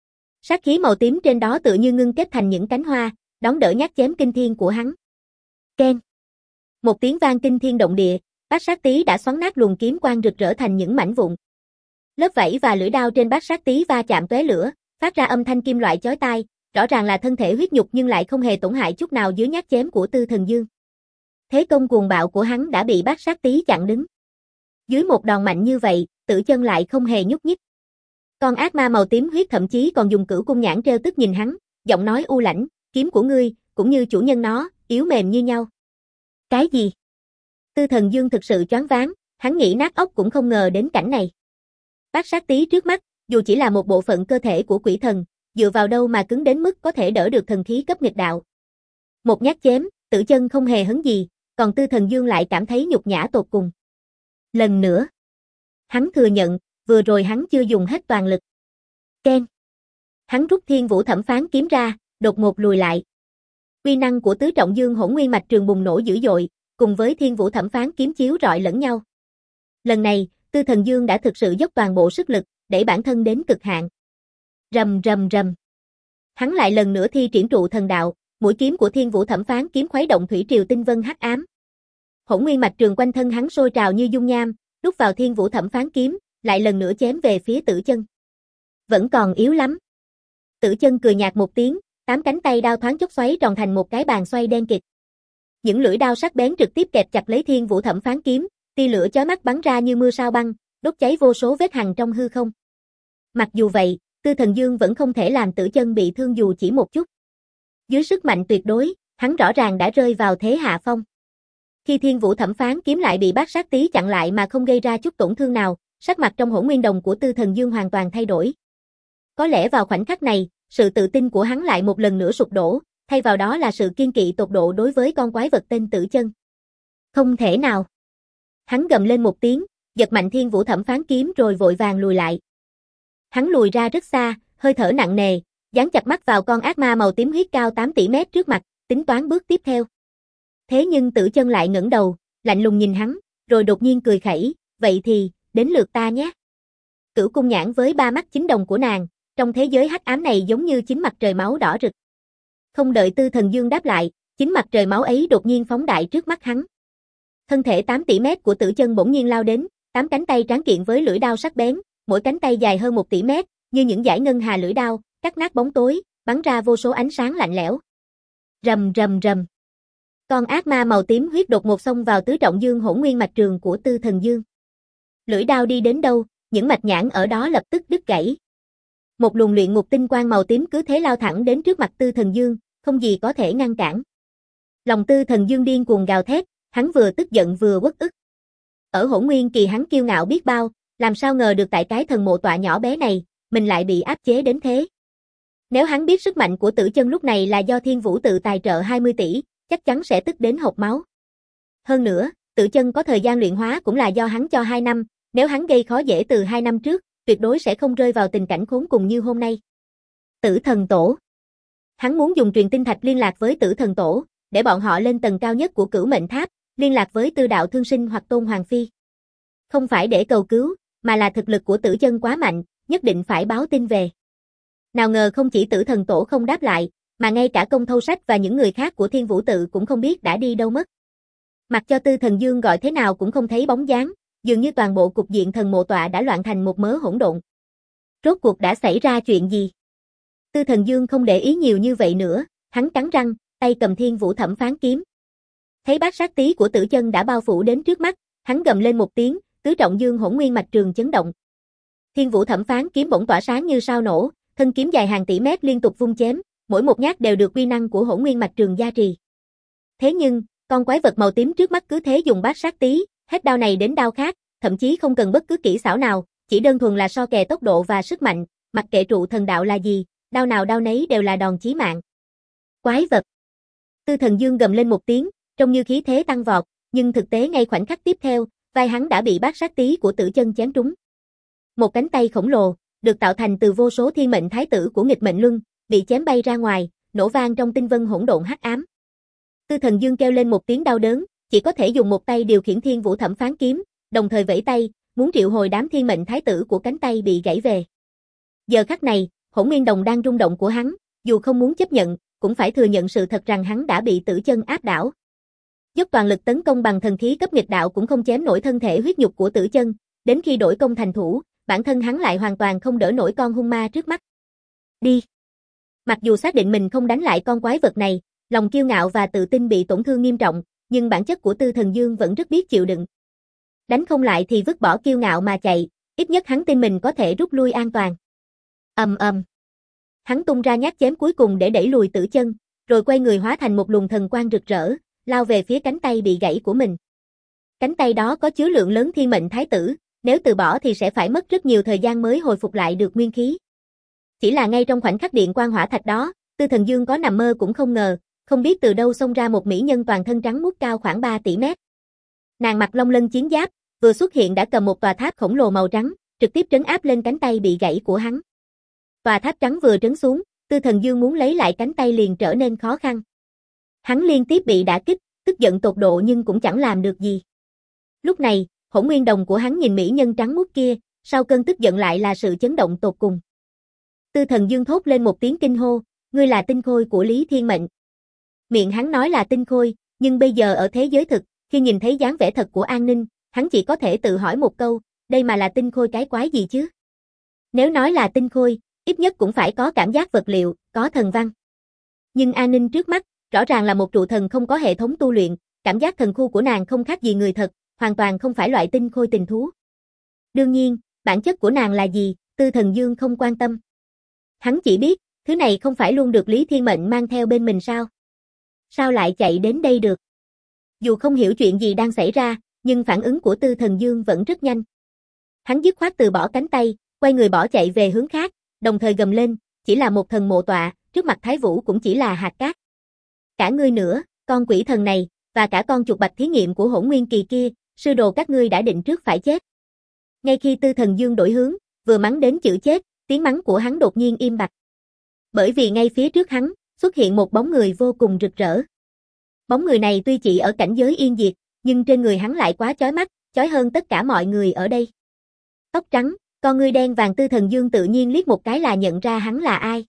Sát khí màu tím trên đó tựa như ngưng kết thành những cánh hoa, đón đỡ nhát chém kinh thiên của hắn. Keng. Một tiếng vang kinh thiên động địa, Bát Sát Tí đã xoắn nát luồng kiếm quang rực rỡ thành những mảnh vụn. Lớp vảy và lưỡi đao trên Bát Sát Tí va chạm tóe lửa, phát ra âm thanh kim loại chói tai, rõ ràng là thân thể huyết nhục nhưng lại không hề tổn hại chút nào dưới nhát chém của Tư Thần Dương. Thế công cuồng bạo của hắn đã bị Bát Sát Tí chặn đứng. Dưới một đòn mạnh như vậy, Tử Chân lại không hề nhúc nhích. Con ác ma màu tím huyết thậm chí còn dùng cửu cung nhãn trêu tức nhìn hắn, giọng nói u lãnh, kiếm của ngươi, cũng như chủ nhân nó, yếu mềm như nhau. Cái gì? Tư Thần Dương thực sự choáng váng, hắn nghĩ nát óc cũng không ngờ đến cảnh này. Bát Sát Tí trước mắt, dù chỉ là một bộ phận cơ thể của quỷ thần, dựa vào đâu mà cứng đến mức có thể đỡ được thần khí cấp nghịch đạo. Một nhát chém, Tử Chân không hề hấn gì, còn Tư Thần Dương lại cảm thấy nhục nhã tột cùng. Lần nữa. Hắn thừa nhận, vừa rồi hắn chưa dùng hết toàn lực. Keng. Hắn rút Thiên Vũ Thẩm Phán kiếm ra, đột ngột lùi lại. Uy năng của tứ trọng dương hỗn nguyên mạch trường bùng nổ dữ dội, cùng với Thiên Vũ Thẩm Phán kiếm chiếu rọi lẫn nhau. Lần này, Tư Thần Dương đã thực sự dốc toàn bộ sức lực, đẩy bản thân đến cực hạn. Rầm rầm rầm. Hắn lại lần nữa thi triển trụ thần đạo, mũi kiếm của Thiên Vũ Thẩm Phán kiếm khuấy động thủy triều tinh vân hắc ám. Hỗn nguyên mạch trường quanh thân hắn sôi trào như dung nham, đúc vào Thiên Vũ Thẩm Phán kiếm, lại lần nữa chém về phía Tử Chân. Vẫn còn yếu lắm. Tử Chân cười nhạt một tiếng, 8 cánh tay đao thoáng chốc xoáy tròn thành một cái bàn xoay đen kịt. Những lưỡi đao sắc bén trực tiếp kẹp chặt lấy Thiên Vũ Thẩm Phán kiếm, tia lửa chói mắt bắn ra như mưa sao băng, đốt cháy vô số vết hằn trong hư không. Mặc dù vậy, Tư Thần Dương vẫn không thể làm Tử Chân bị thương dù chỉ một chút. Dưới sức mạnh tuyệt đối, hắn rõ ràng đã rơi vào thế hạ phong. Khi Thiên Vũ Thẩm Phán kiếm lại bị Bát Sát Tí chặn lại mà không gây ra chút tổn thương nào, sắc mặt trong hỗn nguyên đồng của Tư Thần Dương hoàn toàn thay đổi. Có lẽ vào khoảnh khắc này, sự tự tin của hắn lại một lần nữa sụp đổ, thay vào đó là sự kiên kỵ tột độ đối với con quái vật tên Tử Chân. Không thể nào. Hắn gầm lên một tiếng, giật mạnh Thiên Vũ Thẩm Phán kiếm rồi vội vàng lùi lại. Hắn lùi ra rất xa, hơi thở nặng nề, dán chặt mắt vào con ác ma màu tím huyết cao 8 tỷ mét trước mặt, tính toán bước tiếp theo. Thế nhưng Tử Chân lại ngẩng đầu, lạnh lùng nhìn hắn, rồi đột nhiên cười khẩy, vậy thì, đến lượt ta nhé. Cửu cung nhãn với 3 mắt chính đồng của nàng, trong thế giới hắc ám này giống như chính mặt trời máu đỏ rực. Không đợi Tư Thần Dương đáp lại, chính mặt trời máu ấy đột nhiên phóng đại trước mắt hắn. Thân thể 8 tỷ mét của Tử Chân bỗng nhiên lao đến, 8 cánh tay tráng kiện với lưỡi đao sắc bén, mỗi cánh tay dài hơn 1 tỷ mét, như những dải ngân hà lưỡi đao, cắt nát bóng tối, bắn ra vô số ánh sáng lạnh lẽo. Rầm rầm rầm. Con ác ma màu tím huyết đột ngột xông vào tứ trọng dương hỗn nguyên mạch trường của Tư Thần Dương. Lưỡi đao đi đến đâu, những mạch nhãn ở đó lập tức đứt gãy. Một luồng luyện ngục tinh quang màu tím cứ thế lao thẳng đến trước mặt Tư Thần Dương, không gì có thể ngăn cản. Lòng Tư Thần Dương điên cuồng gào thét, hắn vừa tức giận vừa uất ức. Ở hỗn nguyên kỳ hắn kiêu ngạo biết bao, làm sao ngờ được tại cái thần mộ tọa nhỏ bé này, mình lại bị áp chế đến thế. Nếu hắn biết sức mạnh của Tử Chân lúc này là do Thiên Vũ tự tài trợ 20 tỷ, chắc chắn sẽ tức đến hộc máu. Hơn nữa, Tử Chân có thời gian luyện hóa cũng là do hắn cho 2 năm, nếu hắn gây khó dễ từ 2 năm trước, tuyệt đối sẽ không rơi vào tình cảnh khốn cùng như hôm nay. Tử Thần Tổ. Hắn muốn dùng truyền tinh thạch liên lạc với Tử Thần Tổ, để bọn họ lên tầng cao nhất của Cửu Mệnh Tháp, liên lạc với Tư Đạo Thương Sinh hoặc Tôn Hoàng Phi. Không phải để cầu cứu, mà là thực lực của Tử Chân quá mạnh, nhất định phải báo tin về. Nào ngờ không chỉ Tử Thần Tổ không đáp lại, mà ngay cả Công Thâu Sách và những người khác của Thiên Vũ Tự cũng không biết đã đi đâu mất. Mặc cho Tư Thần Dương gọi thế nào cũng không thấy bóng dáng, dường như toàn bộ cục diện thần mộ tọa đã loạn thành một mớ hỗn độn. Rốt cuộc đã xảy ra chuyện gì? Tư Thần Dương không để ý nhiều như vậy nữa, hắn cắn răng, tay cầm Thiên Vũ Thẩm Phán kiếm. Thấy bát sát tí của Tử Chân đã bao phủ đến trước mắt, hắn gầm lên một tiếng, tứ trọng dương hỗn nguyên mạch trường chấn động. Thiên Vũ Thẩm Phán kiếm bỗng tỏa sáng như sao nổ, thân kiếm dài hàng tỷ mét liên tục vung chém, mỗi một nhát đều được uy năng của hỗn nguyên mạch trường gia trì. Thế nhưng, con quái vật màu tím trước mắt cứ thế dùng bát sát tí, hết đao này đến đao khác, thậm chí không cần bất cứ kỹ xảo nào, chỉ đơn thuần là so kè tốc độ và sức mạnh, mặc kệ trụ thần đạo là gì, đao nào đao nấy đều là đòn chí mạng. Quái vật. Tư Thần Dương gầm lên một tiếng, trông như khí thế tăng vọt, nhưng thực tế ngay khoảnh khắc tiếp theo, vai hắn đã bị bát sát tí của Tử Chân chém trúng. Một cánh tay khổng lồ, được tạo thành từ vô số thiên mệnh thái tử của nghịch mệnh luân, bị chém bay ra ngoài, nổ vang trong tinh vân hỗn độn hắc ám. Tư Thần Dương kêu lên một tiếng đau đớn, chỉ có thể dùng một tay điều khiển Thiên Vũ Thẩm Phán kiếm, đồng thời vẫy tay, muốn triệu hồi đám thiên mệnh thái tử của cánh tay bị gãy về. Giờ khắc này, Hỗn Nguyên Đồng đang rung động của hắn, dù không muốn chấp nhận, cũng phải thừa nhận sự thật rằng hắn đã bị Tử Chân áp đảo. Dốc toàn lực tấn công bằng thần khí cấp nghịch đạo cũng không chém nổi thân thể huyết nhục của Tử Chân, đến khi đổi công thành thủ, bản thân hắn lại hoàn toàn không đỡ nổi con hung ma trước mắt. Đi. Mặc dù xác định mình không đánh lại con quái vật này, lòng kiêu ngạo và tự tin bị tổn thương nghiêm trọng, nhưng bản chất của Tư Thần Dương vẫn rất biết chịu đựng. Đánh không lại thì vứt bỏ kiêu ngạo mà chạy, ít nhất hắn tin mình có thể rút lui an toàn. Hắn tung ra nhát chém cuối cùng để đẩy lùi Tử Chân, rồi quay người hóa thành một luồng thần quang rực rỡ, lao về phía cánh tay bị gãy của mình. Cánh tay đó có chứa lượng lớn thiên mệnh thái tử, nếu từ bỏ thì sẽ phải mất rất nhiều thời gian mới hồi phục lại được nguyên khí. Chỉ là ngay trong khoảnh khắc điện quang hỏa thạch đó, Tư Thần Dương có nằm mơ cũng không ngờ, không biết từ đâu xông ra một mỹ nhân toàn thân trắng muốt cao khoảng 3 tỷ mét. Nàng mặc long lân chiến giáp, vừa xuất hiện đã cầm một tòa tháp khổng lồ màu trắng, trực tiếp trấn áp lên cánh tay bị gãy của hắn. Tòa tháp trắng vừa trấn xuống, Tư Thần Dương muốn lấy lại cánh tay liền trở nên khó khăn. Hắn liên tiếp bị đả kích, tức giận tột độ nhưng cũng chẳng làm được gì. Lúc này, Hỗn Nguyên Đồng của hắn nhìn mỹ nhân trắng muốt kia, sau cơn tức giận lại là sự chấn động tột cùng. Tư Thần Dương thốt lên một tiếng kinh hô, ngươi là tinh khôi của Lý Thiên Mệnh. Miệng hắn nói là tinh khôi, nhưng bây giờ ở thế giới thực, khi nhìn thấy dáng vẻ thật của An Ninh, hắn chỉ có thể tự hỏi một câu, đây mà là tinh khôi cái quái gì chứ? Nếu nói là tinh khôi, ít nhất cũng phải có cảm giác vật liệu, có thần văn. Nhưng An Ninh trước mắt, rõ ràng là một trụ thần không có hệ thống tu luyện, cảm giác thần khu của nàng không khác gì người thật, hoàn toàn không phải loại tinh khôi tình thú. Đương nhiên, bản chất của nàng là gì, Tư Thần Dương không quan tâm. Hắn chỉ biết, thứ này không phải luôn được Lý Thiên Mệnh mang theo bên mình sao? Sao lại chạy đến đây được? Dù không hiểu chuyện gì đang xảy ra, nhưng phản ứng của Tư Thần Dương vẫn rất nhanh. Hắn dứt khoát từ bỏ cánh tay, quay người bỏ chạy về hướng khác, đồng thời gầm lên, chỉ là một thần mộ tọa, trước mặt Thái Vũ cũng chỉ là hạt cát. Cả ngươi nữa, con quỷ thần này, và cả con chuột bạch thí nghiệm của Hỗn Nguyên Kỳ kia, sư đồ các ngươi đã định trước phải chết. Ngay khi Tư Thần Dương đổi hướng, vừa mắng đến chữ chết, tiếng mắng của hắn đột nhiên im bặt. Bởi vì ngay phía trước hắn, xuất hiện một bóng người vô cùng rực rỡ. Bóng người này tuy chỉ ở cảnh giới yên diệt, nhưng trên người hắn lại quá chói mắt, chói hơn tất cả mọi người ở đây. Tóc trắng, con ngươi đen vàng, Tư Thần Dương tự nhiên liếc một cái là nhận ra hắn là ai.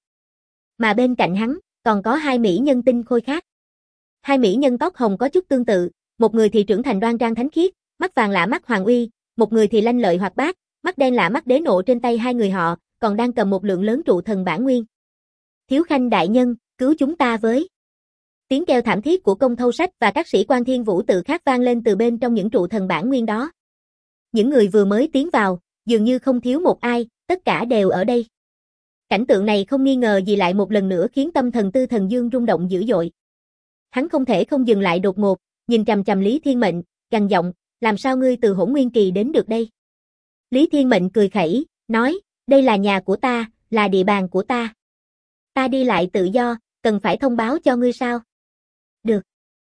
Mà bên cạnh hắn, còn có hai mỹ nhân tinh khôi khác. Hai mỹ nhân tóc hồng có chút tương tự, một người thì trưởng thành đoan trang thánh khiết, mắt vàng lạ mắt hoàng uy, một người thì lanh lợi hoạt bát, mắt đen lạ mắt đế nộ. Trên tay hai người họ, còn đang cầm một lượng lớn trụ thần bản nguyên. Thiếu khanh đại nhân, cứu chúng ta với. Tiếng kêu thảm thiết của Công Thâu Sách và các sĩ quan Thiên Vũ tự khác vang lên từ bên trong những trụ thần bản nguyên đó. Những người vừa mới tiến vào, dường như không thiếu một ai, tất cả đều ở đây. Cảnh tượng này không nghi ngờ gì lại một lần nữa khiến tâm thần Tư Thần Dương rung động dữ dội. Hắn không thể không dừng lại đột ngột, nhìn chằm chằm Lý Thiên Mệnh, gằn giọng, làm sao ngươi từ Hỗn Nguyên Kỳ đến được đây? Lý Thiên Mệnh cười khẩy, nói, đây là nhà của ta, là địa bàn của ta. Ta đi lại tự do, cần phải thông báo cho ngươi sao? Được.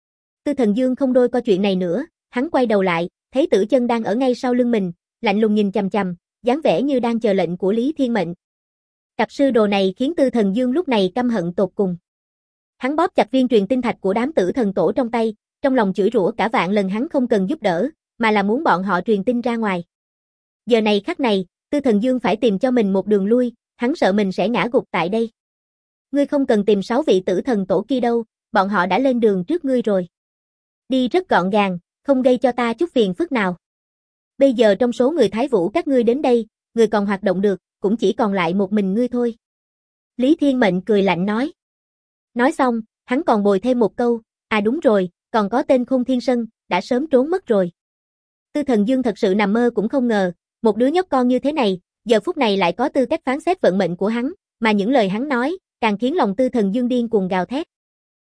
Tư Thần Dương không đôi co chuyện này nữa, hắn quay đầu lại, thấy Tử Chân đang ở ngay sau lưng mình, lạnh lùng nhìn chằm chằm, dáng vẻ như đang chờ lệnh của Lý Thiên Mệnh. Cặp sư đồ này khiến Tư Thần Dương lúc này căm hận tột cùng. Hắn bóp chặt viên truyền tinh thạch của đám Tử Thần Tổ trong tay, trong lòng chửi rủa cả vạn lần hắn không cần giúp đỡ, mà là muốn bọn họ truyền tin ra ngoài. Giờ này khắc này, Tư Thần Dương phải tìm cho mình một đường lui, hắn sợ mình sẽ ngã gục tại đây. Ngươi không cần tìm 6 vị Tử Thần Tổ kia đâu, bọn họ đã lên đường trước ngươi rồi. Đi rất gọn gàng, không gây cho ta chút phiền phức nào. Bây giờ trong số người Thái Vũ các ngươi đến đây, người còn hoạt động được, cũng chỉ còn lại một mình ngươi thôi. Lý Thiên Mệnh cười lạnh nói. Nói xong, hắn còn bồi thêm một câu, à đúng rồi, còn có tên Khôn Thiên Sân, đã sớm trốn mất rồi. Tư Thần Dương thật sự nằm mơ cũng không ngờ, một đứa nhóc con như thế này, giờ phút này lại có tư cách phán xét vận mệnh của hắn, mà những lời hắn nói, càng khiến lòng Tư Thần Dương điên cuồng gào thét.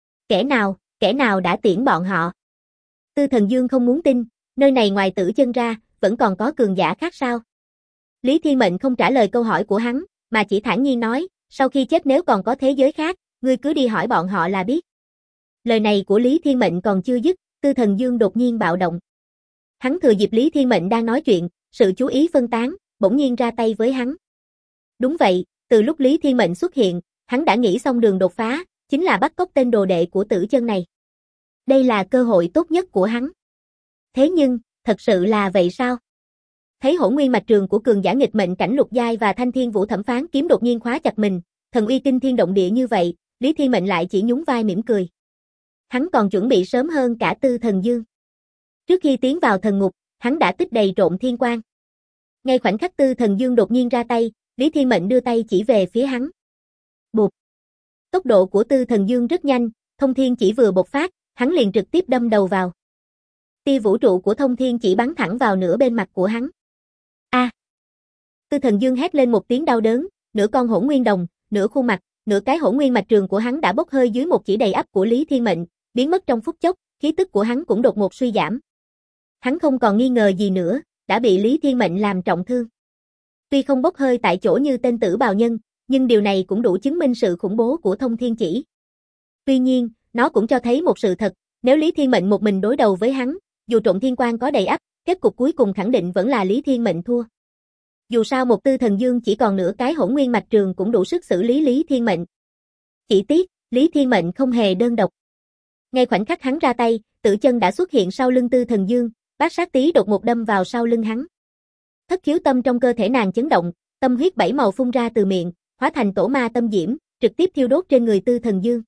Kẻ nào đã tiễn bọn họ? Tư Thần Dương không muốn tin, nơi này ngoài Tử Chân ra, vẫn còn có cường giả khác sao? Lý Thiên Mệnh không trả lời câu hỏi của hắn, mà chỉ thản nhiên nói, sau khi chết nếu còn có thế giới khác, ngươi cứ đi hỏi bọn họ là biết. Lời này của Lý Thiên Mệnh còn chưa dứt, Tư Thần Dương đột nhiên bạo động. Hắn thừa dịp Lý Thiên Mệnh đang nói chuyện, sự chú ý phân tán, bỗng nhiên ra tay với hắn. Đúng vậy, từ lúc Lý Thiên Mệnh xuất hiện, hắn đã nghĩ xong đường đột phá, chính là bắt cóc tên đồ đệ của Tử Chân này. Đây là cơ hội tốt nhất của hắn. Thế nhưng, thật sự là vậy sao? Thấy hỗn nguyên mạch trường của cường giả nghịch mệnh cảnh lục giai và thanh thiên vũ thẩm phán kiếm đột nhiên khóa chặt mình, thần uy kinh thiên động địa như vậy, Lý Thiên Mệnh lại chỉ nhún vai mỉm cười. Hắn còn chuẩn bị sớm hơn cả Tư Thần Dương. Trước khi tiến vào thần ngục, hắn đã tích đầy trộn thiên quang. Ngay khoảnh khắc Tư Thần Dương đột nhiên ra tay, Lý Thiên Mệnh đưa tay chỉ về phía hắn. Bụp. Tốc độ của Tư Thần Dương rất nhanh, thông thiên chỉ vừa bộc phát, hắn liền trực tiếp đâm đầu vào. Tia vũ trụ của thông thiên chỉ bắn thẳng vào nửa bên mặt của hắn. A! Tư Thần Dương hét lên một tiếng đau đớn, nửa con hỗn nguyên đồng, nửa khuôn mặt, nửa cái hỗn nguyên mạch trường của hắn đã bốc hơi dưới một chỉ đầy ắp của Lý Thiên Mệnh, biến mất trong phút chốc, khí tức của hắn cũng đột ngột suy giảm. Hắn không còn nghi ngờ gì nữa, đã bị Lý Thiên Mệnh làm trọng thương. Tuy không bốc hơi tại chỗ như tên Tử Bào Nhân, nhưng điều này cũng đủ chứng minh sự khủng bố của thông thiên chỉ. Tuy nhiên, nó cũng cho thấy một sự thật, nếu Lý Thiên Mệnh một mình đối đầu với hắn, dù trộn thiên quang có đầy ắp, kết cục cuối cùng khẳng định vẫn là Lý Thiên Mệnh thua. Dù sao một Tư Thần Dương chỉ còn nửa cái hỗn nguyên mạch trường cũng đủ sức xử lý Lý Thiên Mệnh. Chỉ tiếc, Lý Thiên Mệnh không hề đơn độc. Ngay khoảnh khắc hắn ra tay, Tử Chân đã xuất hiện sau lưng Tư Thần Dương, bát sát tí đột ngột đâm vào sau lưng hắn. Thất khiếu tâm trong cơ thể nàng chấn động, tâm huyết bảy màu phun ra từ miệng, hóa thành tổ ma tâm diễm, trực tiếp thiêu đốt trên người Tư Thần Dương.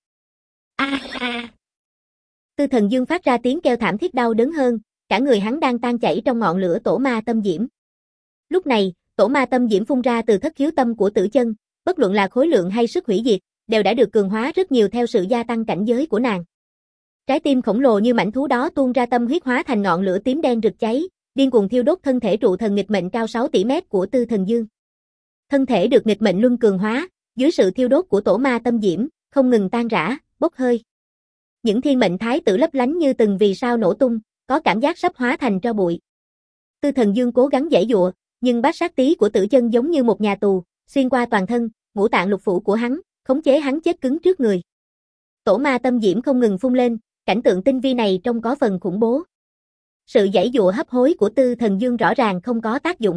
Tư Thần Dương phát ra tiếng kêu thảm thiết đau đớn hơn, cả người hắn đang tan chảy trong ngọn lửa tổ ma tâm diễm. Lúc này, tổ ma tâm diễm phun ra từ thất khiếu tâm của Tử Chân, bất luận là khối lượng hay sức hủy diệt, đều đã được cường hóa rất nhiều theo sự gia tăng cảnh giới của nàng. Trái tim khổng lồ như mãnh thú đó tuôn ra tâm huyết hóa thành ngọn lửa tím đen rực cháy, điên cuồng thiêu đốt thân thể trụ thần nghịch mệnh cao 6 tỷ mét của Tư Thần Dương. Thân thể được nghịch mệnh luân cường hóa, dưới sự thiêu đốt của tổ ma tâm diễm, không ngừng tan rã, bốc hơi. Những thiên mệnh thái tử lấp lánh như từng vì sao nổ tung, có cảm giác sắp hóa thành tro bụi. Tư Thần Dương cố gắng giãy giụa, nhưng bát sát tí của Tử Chân giống như một nhà tù, xuyên qua toàn thân, ngũ tạng lục phủ của hắn, khống chế hắn chết cứng trước người. Tổ ma tâm diễm không ngừng phun lên, cảnh tượng tinh vi này trông có phần khủng bố. Sự giãy giụa hấp hối của Tư Thần Dương rõ ràng không có tác dụng.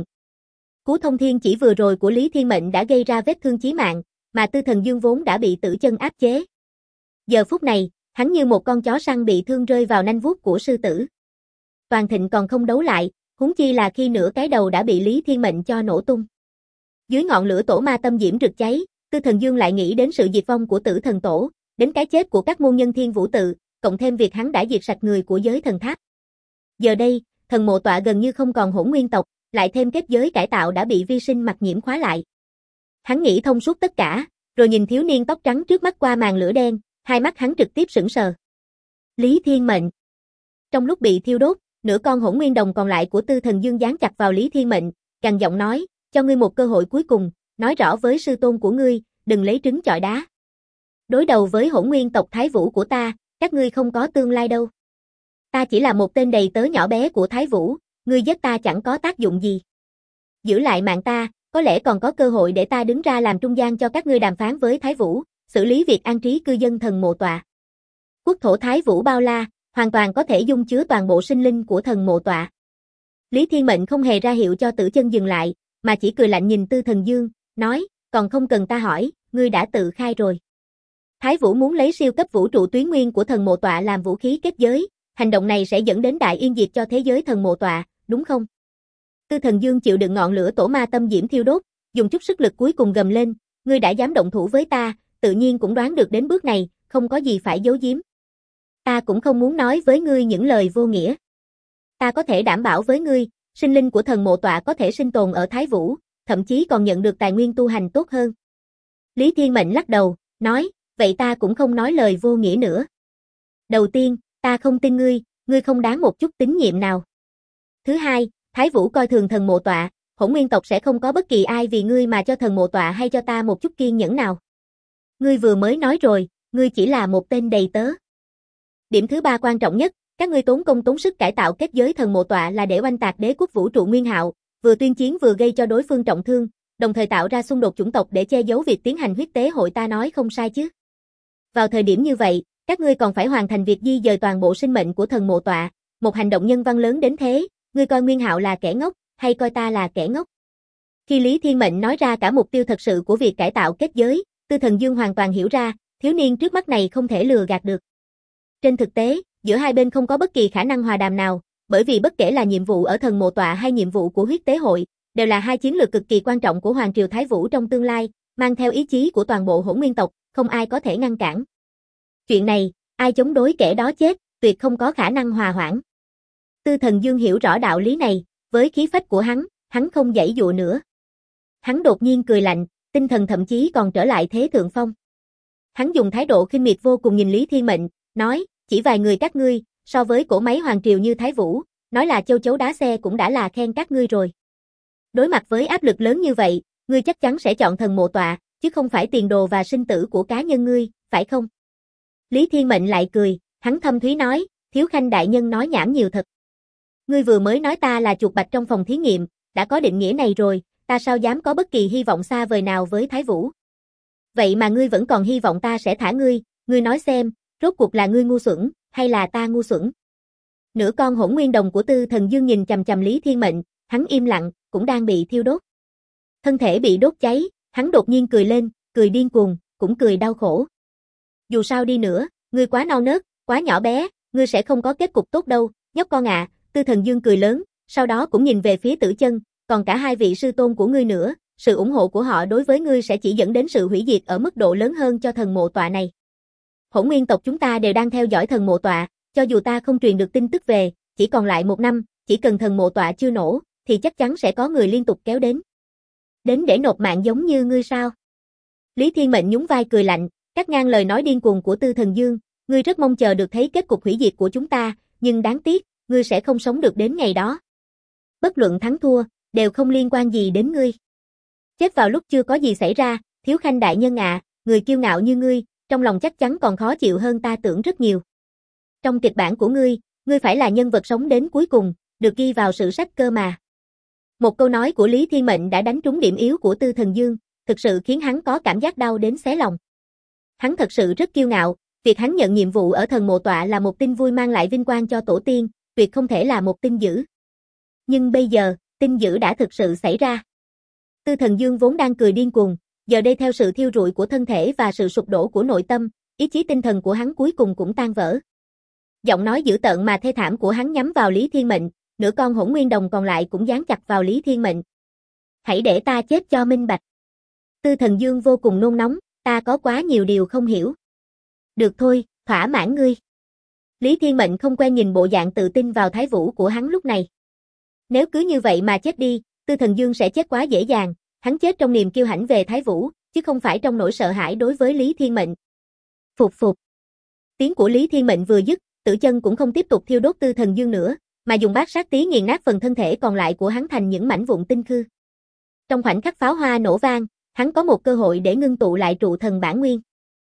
Cú thông thiên chỉ vừa rồi của Lý Thiên Mệnh đã gây ra vết thương chí mạng, mà Tư Thần Dương vốn đã bị Tử Chân áp chế. Giờ phút này, hắn như một con chó săn bị thương rơi vào nanh vuốt của sư tử. Toàn thịnh còn không đấu lại, huống chi là khi nửa cái đầu đã bị Lý Thiên Mệnh cho nổ tung. Dưới ngọn lửa tổ ma tâm diễm rực cháy, Tư Thần Dương lại nghĩ đến sự diệt vong của Tử Thần Tổ, đến cái chết của các môn nhân Thiên Vũ Tự, cộng thêm việc hắn đã diệt sạch người của giới thần tháp. Giờ đây, thần mộ tọa gần như không còn hỗn nguyên tộc, lại thêm kết giới cải tạo đã bị vi sinh mặc nhiễm khóa lại. Hắn nghĩ thông suốt tất cả, rồi nhìn thiếu niên tóc trắng trước mắt qua màn lửa đen, hai mắt hắn trực tiếp sững sờ. Lý Thiên Mệnh. Trong lúc bị thiêu đốt, nửa con hỗn nguyên đồng còn lại của Tư Thần Dương dán chặt vào Lý Thiên Mệnh, gằn giọng nói, cho ngươi một cơ hội cuối cùng, nói rõ với sư tôn của ngươi, đừng lấy trứng chọi đá. Đối đầu với hỗn nguyên tộc Thái Vũ của ta, các ngươi không có tương lai đâu. Ta chỉ là một tên đầy tớ nhỏ bé của Thái Vũ, ngươi giết ta chẳng có tác dụng gì. Giữ lại mạng ta, có lẽ còn có cơ hội để ta đứng ra làm trung gian cho các ngươi đàm phán với Thái Vũ, xử lý việc an trí cư dân thần mộ tọa. Quốc thổ Thái Vũ bao la, hoàn toàn có thể dung chứa toàn bộ sinh linh của thần mộ tọa. Lý Thiên Mệnh không hề ra hiệu cho Tử Chân dừng lại, mà chỉ cười lạnh nhìn Tư Thần Dương, nói, còn không cần ta hỏi, ngươi đã tự khai rồi. Thái Vũ muốn lấy siêu cấp vũ trụ tuyến nguyên của thần mộ tọa làm vũ khí kết giới, hành động này sẽ dẫn đến đại yên diệt cho thế giới thần mộ tọa, đúng không? Tư Thần Dương chịu đựng ngọn lửa tổ ma tâm diễm thiêu đốt, dùng chút sức lực cuối cùng gầm lên, ngươi đã dám động thủ với ta, tự nhiên cũng đoán được đến bước này, không có gì phải giấu giếm. Ta cũng không muốn nói với ngươi những lời vô nghĩa. Ta có thể đảm bảo với ngươi, sinh linh của thần mộ tọa có thể sinh tồn ở Thái Vũ, thậm chí còn nhận được tài nguyên tu hành tốt hơn. Lý Thiên Mệnh lắc đầu, nói, vậy ta cũng không nói lời vô nghĩa nữa. Đầu tiên, Ta không tin ngươi, ngươi không đáng một chút tín nhiệm nào. Thứ hai, Thái Vũ coi thường thần mộ tọa, Hỗn Nguyên tộc sẽ không có bất kỳ ai vì ngươi mà cho thần mộ tọa hay cho ta một chút kiên nhẫn nào. Ngươi vừa mới nói rồi, ngươi chỉ là một tên đầy tớ. Điểm thứ ba quan trọng nhất, các ngươi tốn công tốn sức cải tạo kết giới thần mộ tọa là để oanh tạc đế quốc vũ trụ Nguyên Hạo, vừa tuyên chiến vừa gây cho đối phương trọng thương, đồng thời tạo ra xung đột chủng tộc để che giấu việc tiến hành huyết tế hội, ta nói không sai chứ. Vào thời điểm như vậy, các ngươi còn phải hoàn thành việc di dời toàn bộ sinh mệnh của thần mộ tọa, một hành động nhân văn lớn đến thế, ngươi coi Nguyên Hạo là kẻ ngốc, hay coi ta là kẻ ngốc? Khi Lý Thiên Mệnh nói ra cả mục tiêu thật sự của việc cải tạo kết giới, Tư Thần Dương hoàn toàn hiểu ra, thiếu niên trước mắt này không thể lừa gạt được. Trên thực tế, giữa hai bên không có bất kỳ khả năng hòa đàm nào, bởi vì bất kể là nhiệm vụ ở thần mộ tọa hay nhiệm vụ của huyết tế hội, đều là hai chiến lược cực kỳ quan trọng của Hoàng triều Thái Vũ trong tương lai, mang theo ý chí của toàn bộ Hỗn Nguyên tộc, không ai có thể ngăn cản. Chuyện này, ai chống đối kẻ đó chết, tuyệt không có khả năng hòa hoãn. Tư Thần Dương hiểu rõ đạo lý này, với khí phách của hắn không giãy dụa nữa. Hắn đột nhiên cười lạnh, tinh thần thậm chí còn trở lại thế thượng phong. Hắn dùng thái độ khinh miệt vô cùng nhìn Lý Thiên Mệnh, nói, chỉ vài người các ngươi, so với cỗ máy hoàng triều như Thái Vũ, nói là châu chấu đá xe cũng đã là khen các ngươi rồi. Đối mặt với áp lực lớn như vậy, ngươi chắc chắn sẽ chọn thần mộ tọa, chứ không phải tiền đồ và sinh tử của cá nhân ngươi, phải không? Lý Thiên Mệnh lại cười, hắn thâm thúy nói, Thiếu Khanh đại nhân nói nhảm nhiều thật. Ngươi vừa mới nói ta là chuột bạch trong phòng thí nghiệm, đã có định nghĩa này rồi, ta sao dám có bất kỳ hy vọng xa vời nào với Thái Vũ. Vậy mà ngươi vẫn còn hy vọng ta sẽ thả ngươi nói xem, rốt cuộc là ngươi ngu xuẩn, hay là ta ngu xuẩn? Nửa con hỗn nguyên đồng của Tư Thần Dương nhìn chằm chằm Lý Thiên Mệnh, hắn im lặng, cũng đang bị thiêu đốt. Thân thể bị đốt cháy, hắn đột nhiên cười lên, cười điên cuồng, cũng cười đau khổ. Dù sao đi nữa, ngươi quá non nớt, quá nhỏ bé, ngươi sẽ không có kết cục tốt đâu, nhóc con ạ. Tư Thần Dương cười lớn, sau đó cũng nhìn về phía Tử Chân, còn cả hai vị sư tôn của ngươi nữa, sự ủng hộ của họ đối với ngươi sẽ chỉ dẫn đến sự hủy diệt ở mức độ lớn hơn cho thần mộ tọa này. Hỗn Nguyên tộc chúng ta đều đang theo dõi thần mộ tọa, cho dù ta không truyền được tin tức về, chỉ còn lại 1 năm, chỉ cần thần mộ tọa chưa nổ, thì chắc chắn sẽ có người liên tục kéo đến. Đến để nộp mạng giống như ngươi sao? Lý Thiên Mệnh nhún vai cười lạnh, cắt ngang lời nói điên cuồng của Tư Thần Dương, ngươi rất mong chờ được thấy kết cục hủy diệt của chúng ta, nhưng đáng tiếc, ngươi sẽ không sống được đến ngày đó. Bất luận thắng thua, đều không liên quan gì đến ngươi. Chết vào lúc chưa có gì xảy ra, Thiếu Khanh đại nhân ạ, người kiêu ngạo như ngươi, trong lòng chắc chắn còn khó chịu hơn ta tưởng rất nhiều. Trong kịch bản của ngươi phải là nhân vật sống đến cuối cùng, được ghi vào sử sách cơ mà. Một câu nói của Lý Thiên Mệnh đã đánh trúng điểm yếu của Tư Thần Dương, thực sự khiến hắn có cảm giác đau đến xé lòng. Hắn thật sự rất kiêu ngạo, việc hắn nhận nhiệm vụ ở thần mộ tọa là một tin vui mang lại vinh quang cho tổ tiên, tuyệt không thể là một tin dữ. Nhưng bây giờ, tin dữ đã thực sự xảy ra. Tư Thần Dương vốn đang cười điên cuồng, giờ đây theo sự thiêu rụi của thân thể và sự sụp đổ của nội tâm, ý chí tinh thần của hắn cuối cùng cũng tan vỡ. Giọng nói dữ tợn mà thê thảm của hắn nhắm vào Lý Thiên Mệnh, nửa con hỗn nguyên đồng còn lại cũng dán chặt vào Lý Thiên Mệnh. Hãy để ta chết cho minh bạch. Tư Thần Dương vô cùng nôn nóng, ta có quá nhiều điều không hiểu. Được thôi, thỏa mãn ngươi. Lý Thiên Mệnh không quen nhìn bộ dạng tự tin vào Thái Vũ của hắn lúc này. Nếu cứ như vậy mà chết đi, Tư Thần Dương sẽ chết quá dễ dàng, hắn chết trong niềm kiêu hãnh về Thái Vũ, chứ không phải trong nỗi sợ hãi đối với Lý Thiên Mệnh. Phục phục. Tiếng của Lý Thiên Mệnh vừa dứt, Tử Chân cũng không tiếp tục thiêu đốt Tư Thần Dương nữa, mà dùng bát sát tí nghiền nát phần thân thể còn lại của hắn thành những mảnh vụn tinh khư. Trong khoảnh khắc pháo hoa nổ vang, hắn có một cơ hội để ngưng tụ lại trụ thần bản nguyên.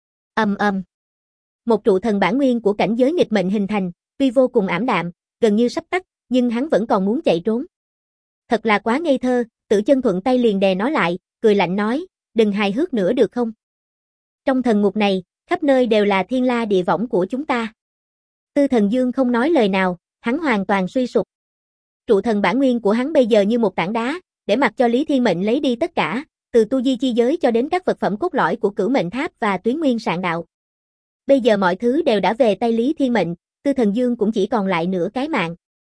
Ầm ầm. Một trụ thần bản nguyên của cảnh giới nghịch mệnh hình thành, tuy vô cùng ảm đạm, gần như sắp tắt, nhưng hắn vẫn còn muốn chạy trốn. Thật là quá ngây thơ, Tử Chân thuận tay liền đè nó lại, cười lạnh nói, đừng hài hước nữa được không? Trong thần ngục này, khắp nơi đều là thiên la địa võng của chúng ta. Tư Thần Dương không nói lời nào, hắn hoàn toàn suy sụp. Trụ thần bản nguyên của hắn bây giờ như một tảng đá, để mặc cho Lý Thiên Mệnh lấy đi tất cả, từ tu di chi giới cho đến các vật phẩm cốt lõi của Cửu Mệnh Tháp và Tuyến Nguyên Sạn Đạo. Bây giờ mọi thứ đều đã về tay Lý Thiên Mệnh, Tư Thần Dương cũng chỉ còn lại nửa cái mạng.